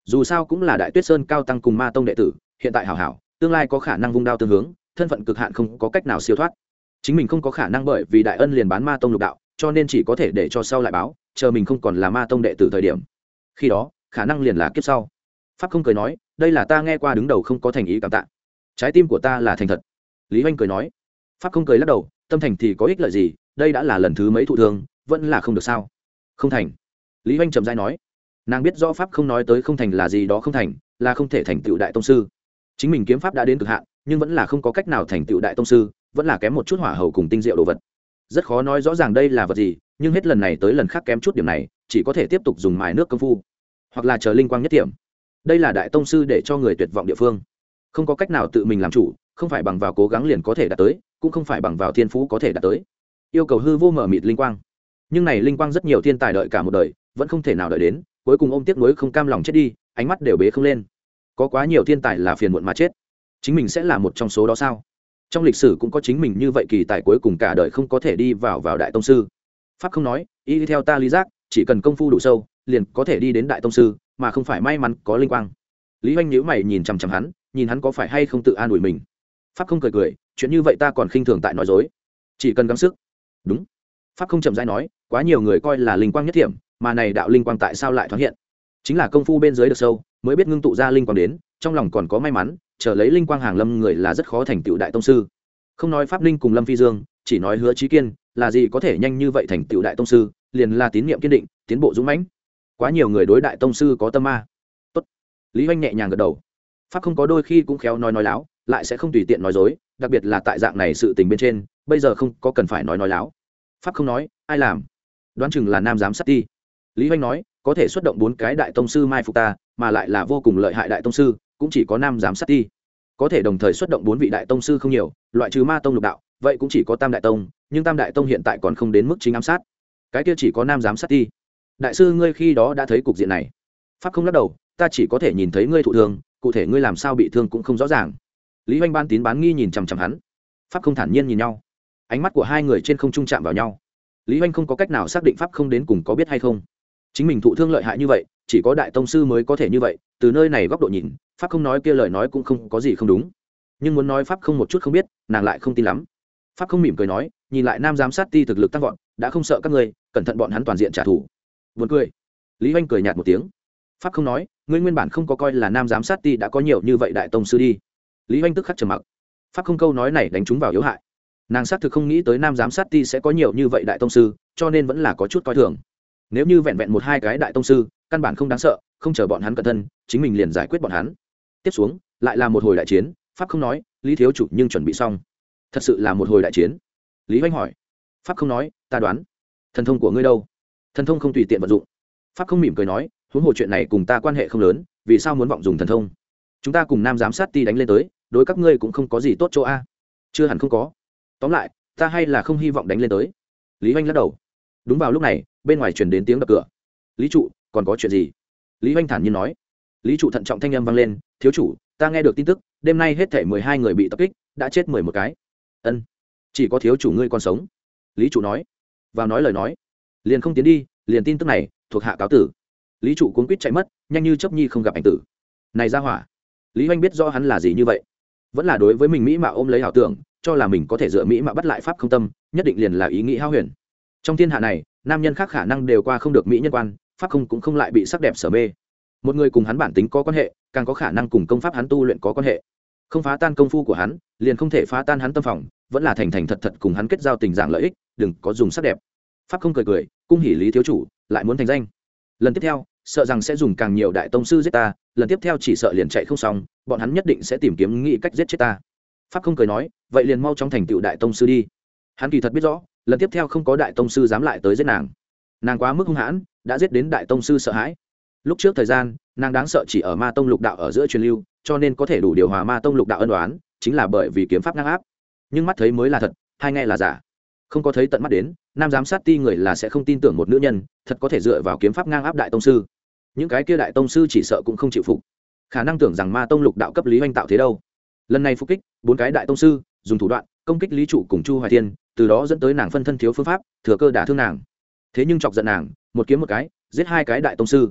dù sao cũng là đại tuyết sơn cao tăng cùng ma tông đệ tử, hiện tại hảo hảo tương lai có khả năng vung đao tương hướng, thân phận cực hạn không có cách nào siêu thoát. Chính mình không có khả năng bởi vì đại ân liền bán ma tông lục đạo, cho nên chỉ có thể để cho sau lại báo, chờ mình không còn là ma tông đệ tử thời điểm, khi đó khả năng liền là kiếp sau. Pháp không cười nói, đây là ta nghe qua đứng đầu không có thành ý cảm tạ, trái tim của ta là thành thật. Lý Hoành cười nói. Pháp không cười lắc đầu, tâm thành thì có ích lợi gì, đây đã là lần thứ mấy thụ thương, vẫn là không được sao? Không thành. Lý Hoành trầm rãi nói. Nàng biết rõ Pháp không nói tới không thành là gì đó không thành, là không thể thành tựu đại tông sư. Chính mình kiếm pháp đã đến cực hạn, nhưng vẫn là không có cách nào thành tựu đại tông sư, vẫn là kém một chút hỏa hầu cùng tinh diệu đồ vật. Rất khó nói rõ ràng đây là vật gì, nhưng hết lần này tới lần khác kém chút điểm này, chỉ có thể tiếp tục dùng mài nước công phu, hoặc là chờ linh quang nhất điểm. Đây là đại tông sư để cho người tuyệt vọng địa phương, không có cách nào tự mình làm chủ, không phải bằng vào cố gắng liền có thể đạt tới, cũng không phải bằng vào thiên phú có thể đạt tới, yêu cầu hư vô mở mịt linh quang. Nhưng này linh quang rất nhiều thiên tài đợi cả một đời vẫn không thể nào đợi đến, cuối cùng ôm tiếc nuối không cam lòng chết đi, ánh mắt đều bế không lên. Có quá nhiều thiên tài là phiền muộn mà chết, chính mình sẽ là một trong số đó sao? Trong lịch sử cũng có chính mình như vậy kỳ tài cuối cùng cả đời không có thể đi vào vào đại tông sư. Pháp không nói, y theo ta lý giác, chỉ cần công phu đủ sâu liền có thể đi đến đại tông sư, mà không phải may mắn có linh quang. Lý Hoành nhíu mày nhìn chằm chằm hắn, nhìn hắn có phải hay không tự an ủi mình. Pháp không cười cười, chuyện như vậy ta còn khinh thường tại nói dối, chỉ cần gắng sức. Đúng. Pháp không chậm rãi nói, quá nhiều người coi là linh quang nhất thiểm, mà này đạo linh quang tại sao lại thoáng hiện, chính là công phu bên dưới được sâu mới biết ngưng tụ ra linh quang đến, trong lòng còn có may mắn, chờ lấy linh quang hàng lâm người là rất khó thành tựu đại tông sư. Không nói Pháp Ninh cùng Lâm Phi Dương, chỉ nói Hứa Chí Kiên, là gì có thể nhanh như vậy thành tựu đại tông sư, liền là tín niệm kiên định, tiến bộ dũng mãnh. Quá nhiều người đối đại tông sư có tâm ma. Tốt. Lý Hoành nhẹ nhàng gật đầu. Pháp không có đôi khi cũng khéo nói nói láo, lại sẽ không tùy tiện nói dối, đặc biệt là tại dạng này sự tình bên trên, bây giờ không có cần phải nói nói láo. Pháp không nói, ai làm? Đoán chừng là nam giám sát ti. Lý Hoành nói, có thể xuất động bốn cái đại tông sư mai phục ta, mà lại là vô cùng lợi hại đại tông sư, cũng chỉ có nam giám sát ti. Có thể đồng thời xuất động bốn vị đại tông sư không nhiều, loại trừ ma tông lục đạo, vậy cũng chỉ có tam đại tông, nhưng tam đại tông hiện tại còn không đến mức chính ám sát, cái kia chỉ có nam giám sát ti. Đại sư ngươi khi đó đã thấy cục diện này? Pháp không lắc đầu, ta chỉ có thể nhìn thấy ngươi thụ thương, cụ thể ngươi làm sao bị thương cũng không rõ ràng. Lý Hoành ban tín bán nghi nhìn chằm chằm hắn. Pháp không thản nhiên nhìn nhau, ánh mắt của hai người trên không trung chạm vào nhau. Lý Hoành không có cách nào xác định Pháp không đến cùng có biết hay không, chính mình thụ thương lợi hại như vậy, chỉ có đại tông sư mới có thể như vậy. Từ nơi này góc độ nhìn, Pháp không nói kia lời nói cũng không có gì không đúng, nhưng muốn nói Pháp không một chút không biết, nàng lại không tin lắm. Pháp không mỉm cười nói, nhìn lại nam giám sát ti thực lực tăng vọt, đã không sợ các ngươi, cẩn thận bọn hắn toàn diện trả thù. Buồn cười. Lý Hoành cười nhạt một tiếng. Pháp không nói, ngươi nguyên bản không có coi là nam giám sát ti đã có nhiều như vậy đại tông sư đi. Lý Hoành tức khắc trầm mặc. Pháp không câu nói này đánh trúng vào yếu hại, nàng xác thực không nghĩ tới nam giám sát ti sẽ có nhiều như vậy đại tông sư, cho nên vẫn là có chút coi thường. Nếu như vẹn vẹn một hai cái đại tông sư, căn bản không đáng sợ, không chờ bọn hắn cẩn thân, chính mình liền giải quyết bọn hắn. Tiếp xuống lại là một hồi đại chiến. Pháp không nói, Lý thiếu chủ nhưng chuẩn bị xong? Thật sự là một hồi đại chiến? Lý Hoành hỏi. Pháp không nói, ta đoán. Thần thông của ngươi đâu? Thần thông không tùy tiện vận dụng. Pháp không mỉm cười nói, huống hồ chuyện này cùng ta quan hệ không lớn, vì sao muốn vọng dùng thần thông? Chúng ta cùng nam giám sát ti đánh lên tới, đối các ngươi cũng không có gì tốt chỗ a. Chưa hẳn không có, tóm lại ta hay là không hy vọng đánh lên tới. Lý Hoành lắc đầu. Đúng vào lúc này, bên ngoài truyền đến tiếng đập cửa. Lý trụ, còn có chuyện gì? Lý Hoành thản nhiên nói. Lý trụ thận trọng thanh âm vang lên, thiếu chủ, ta nghe được tin tức, đêm nay hết thảy mười hai người bị tập kích, đã chết mười một cái. Ân, chỉ có thiếu chủ ngươi còn sống. Lý trụ nói. Vào nói lời nói, liền không tiến đi, liền tin tức này, thuộc hạ cáo tử. Lý trụ cuống quýt chạy mất, nhanh như chớp nhi không gặp ảnh tử. Này ra hỏa. Lý Hoành biết rõ hắn là gì như vậy, vẫn là đối với mình mỹ mạo ôm lấy ảo tưởng, cho là mình có thể dựa mỹ mạo bắt lại pháp không tâm, nhất định liền là ý nghĩ hao huyền. Trong thiên hạ này, nam nhân khác khả năng đều qua không được mỹ nhân quan, pháp không cũng không lại bị sắc đẹp sở mê. Một người cùng hắn bản tính có quan hệ, càng có khả năng cùng công pháp hắn tu luyện có quan hệ. Không phá tan công phu của hắn, liền không thể phá tan hắn tâm phòng, vẫn là thành thành thật thật cùng hắn kết giao tình dạng lợi ích, đừng có dùng sắc đẹp. Pháp không cười cười, cung hỉ Lý thiếu chủ lại muốn thành danh. Lần tiếp theo, sợ rằng sẽ dùng càng nhiều đại tông sư giết ta, lần tiếp theo chỉ sợ liền chạy không xong, bọn hắn nhất định sẽ tìm kiếm nghị cách giết chết ta. Pháp không cười nói, vậy liền mau chóng thành tựu đại tông sư đi. Hắn kỳ thật biết rõ, lần tiếp theo không có đại tông sư dám lại tới giết nàng. Nàng quá mức hung hãn, đã giết đến đại tông sư sợ hãi. Lúc trước thời gian, nàng đáng sợ chỉ ở ma tông lục đạo ở giữa truyền lưu, cho nên có thể đủ điều hòa ma tông lục đạo ân đoán, chính là bởi vì kiếm pháp ngang áp. Nhưng mắt thấy mới là thật, hai nghe là giả. Không có thấy tận mắt đến, nam giám sát ti người là sẽ không tin tưởng một nữ nhân thật có thể dựa vào kiếm pháp ngang áp đại tông sư. Những cái kia đại tông sư chỉ sợ cũng không chịu phục, khả năng tưởng rằng ma tông lục đạo cấp Lý Hoành tạo thế đâu. Lần này phục kích bốn cái đại tông sư, dùng thủ đoạn công kích Lý trụ cùng Chu Hoài Thiên, từ đó dẫn tới nàng phân thân thiếu phương pháp, thừa cơ đả thương nàng. Thế nhưng chọc giận nàng, một kiếm một cái giết hai cái đại tông sư.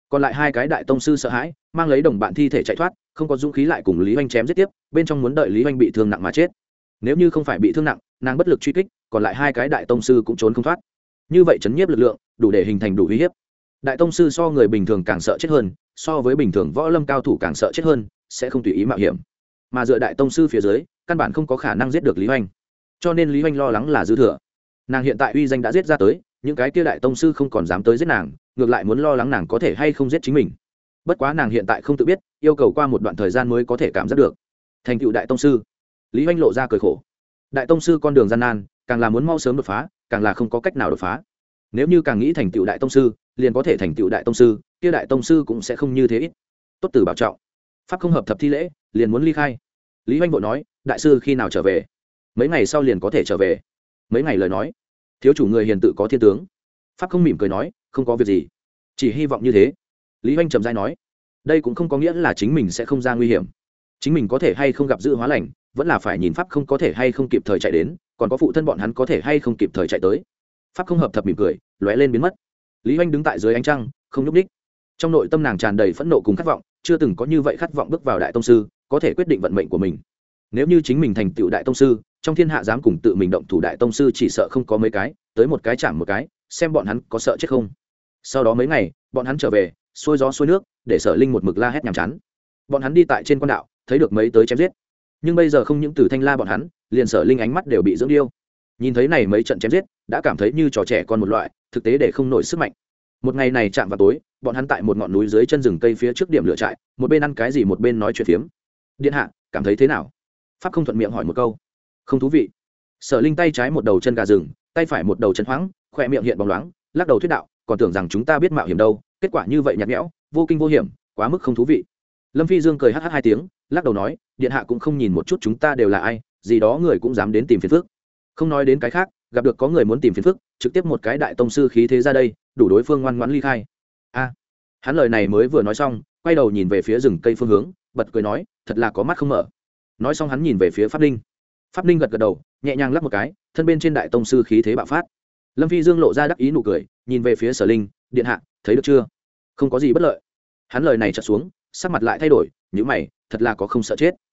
còn lại hai cái đại tông sư sợ hãi, mang lấy đồng bạn thi thể chạy thoát, không có dũng khí lại cùng lý oanh chém giết tiếp, bên trong muốn đợi lý oanh bị thương nặng mà chết. Nếu như không phải bị thương nặng, nàng bất lực truy kích, còn lại hai cái đại tông sư cũng trốn không thoát. Như vậy chấn nhiếp lực lượng đủ để hình thành đủ uy hiếp. Đại tông sư so người bình thường càng sợ chết hơn, so với bình thường võ lâm cao thủ càng sợ chết hơn, sẽ không tùy ý mạo hiểm. Mà dựa đại tông sư phía dưới, căn bản không có khả năng giết được lý oanh, cho nên lý oanh lo lắng là dư thừa. Nàng hiện tại uy danh đã giết ra tới, những cái kia đại tông sư không còn dám tới giết nàng, ngược lại muốn lo lắng nàng có thể hay không giết chính mình. Bất quá nàng hiện tại không tự biết, yêu cầu qua một đoạn thời gian mới có thể cảm giác được. Thành tựu đại tông sư, lý oanh lộ ra cười khổ. Đại tông sư con đường gian nan, càng là muốn mau sớm đột phá, càng là không có cách nào đột phá. Nếu như càng nghĩ thành tựu đại tông sư, liền có thể thành tựu đại tông sư, kia đại tông sư cũng sẽ không như thế ít. Tốt tử bảo trọng. Pháp không hợp thập thi lễ, liền muốn ly khai. Lý oanh vội nói, đại sư khi nào trở về? Mấy ngày sau liền có thể trở về. Mấy ngày lời nói, thiếu chủ người hiền tự có thiên tướng. Pháp không mỉm cười nói, không có việc gì, chỉ hy vọng như thế. Lý oanh trầm dai nói, đây cũng không có nghĩa là chính mình sẽ không ra nguy hiểm. Chính mình có thể hay không gặp dự hóa lành, vẫn là phải nhìn Pháp không có thể hay không kịp thời chạy đến, còn có phụ thân bọn hắn có thể hay không kịp thời chạy tới. Pháp không hợp thập mỉm cười, lóe lên biến mất. Lý oanh đứng tại dưới ánh trăng, không nhúc ních. Trong nội tâm nàng tràn đầy phẫn nộ cùng khát vọng, chưa từng có như vậy khát vọng bước vào đại tông sư, có thể quyết định vận mệnh của mình. Nếu như chính mình thành tựu đại tông sư, trong thiên hạ dám cùng tự mình động thủ đại tông sư chỉ sợ không có mấy cái, tới một cái chạm một cái, xem bọn hắn có sợ chết không. Sau đó mấy ngày, bọn hắn trở về, xuôi gió xuôi nước, để Sở Linh một mực la hét nhàm chán. Bọn hắn đi tại trên quan đạo, thấy được mấy tới chém giết, nhưng bây giờ không những từ thanh la bọn hắn, liền Sở Linh ánh mắt đều bị dưỡng điêu. Nhìn thấy này mấy trận chém giết, đã cảm thấy như trò trẻ con một loại, thực tế để không nổi sức mạnh. Một ngày này chạm vào tối, bọn hắn tại một ngọn núi dưới chân rừng cây phía trước điểm lửa trại, một bên ăn cái gì một bên nói chuyện phiếm. Điện hạ, cảm thấy thế nào? Pháp không thuận miệng hỏi một câu. Không thú vị. Sở Linh tay trái một đầu chân gà rừng, tay phải một đầu chân hoáng, khỏe miệng hiện bóng loáng, lắc đầu thuyết đạo, còn tưởng rằng chúng ta biết mạo hiểm đâu, kết quả như vậy nhạt nhẽo, vô kinh vô hiểm, quá mức không thú vị. Lâm Phi Dương cười hắc hắc hai tiếng, lắc đầu nói, điện hạ cũng không nhìn một chút chúng ta đều là ai, gì đó người cũng dám đến tìm phiền phức. Không nói đến cái khác, gặp được có người muốn tìm phiền phức, trực tiếp một cái đại tông sư khí thế ra đây, đủ đối phương ngoan ngoãn ly khai. A, hắn lời này mới vừa nói xong, quay đầu nhìn về phía rừng cây phương hướng, bật cười nói, thật là có mắt không mở. Nói xong hắn nhìn về phía Pháp Ninh. Pháp Ninh gật gật đầu, nhẹ nhàng lắc một cái, thân bên trên đại tông sư khí thế bạo phát. Lâm Phi Dương lộ ra đắc ý nụ cười, nhìn về phía Sở Linh, điện hạ, thấy được chưa? Không có gì bất lợi. Hắn lời này chợt xuống, sắc mặt lại thay đổi, nhíu mày, thật là có không sợ chết.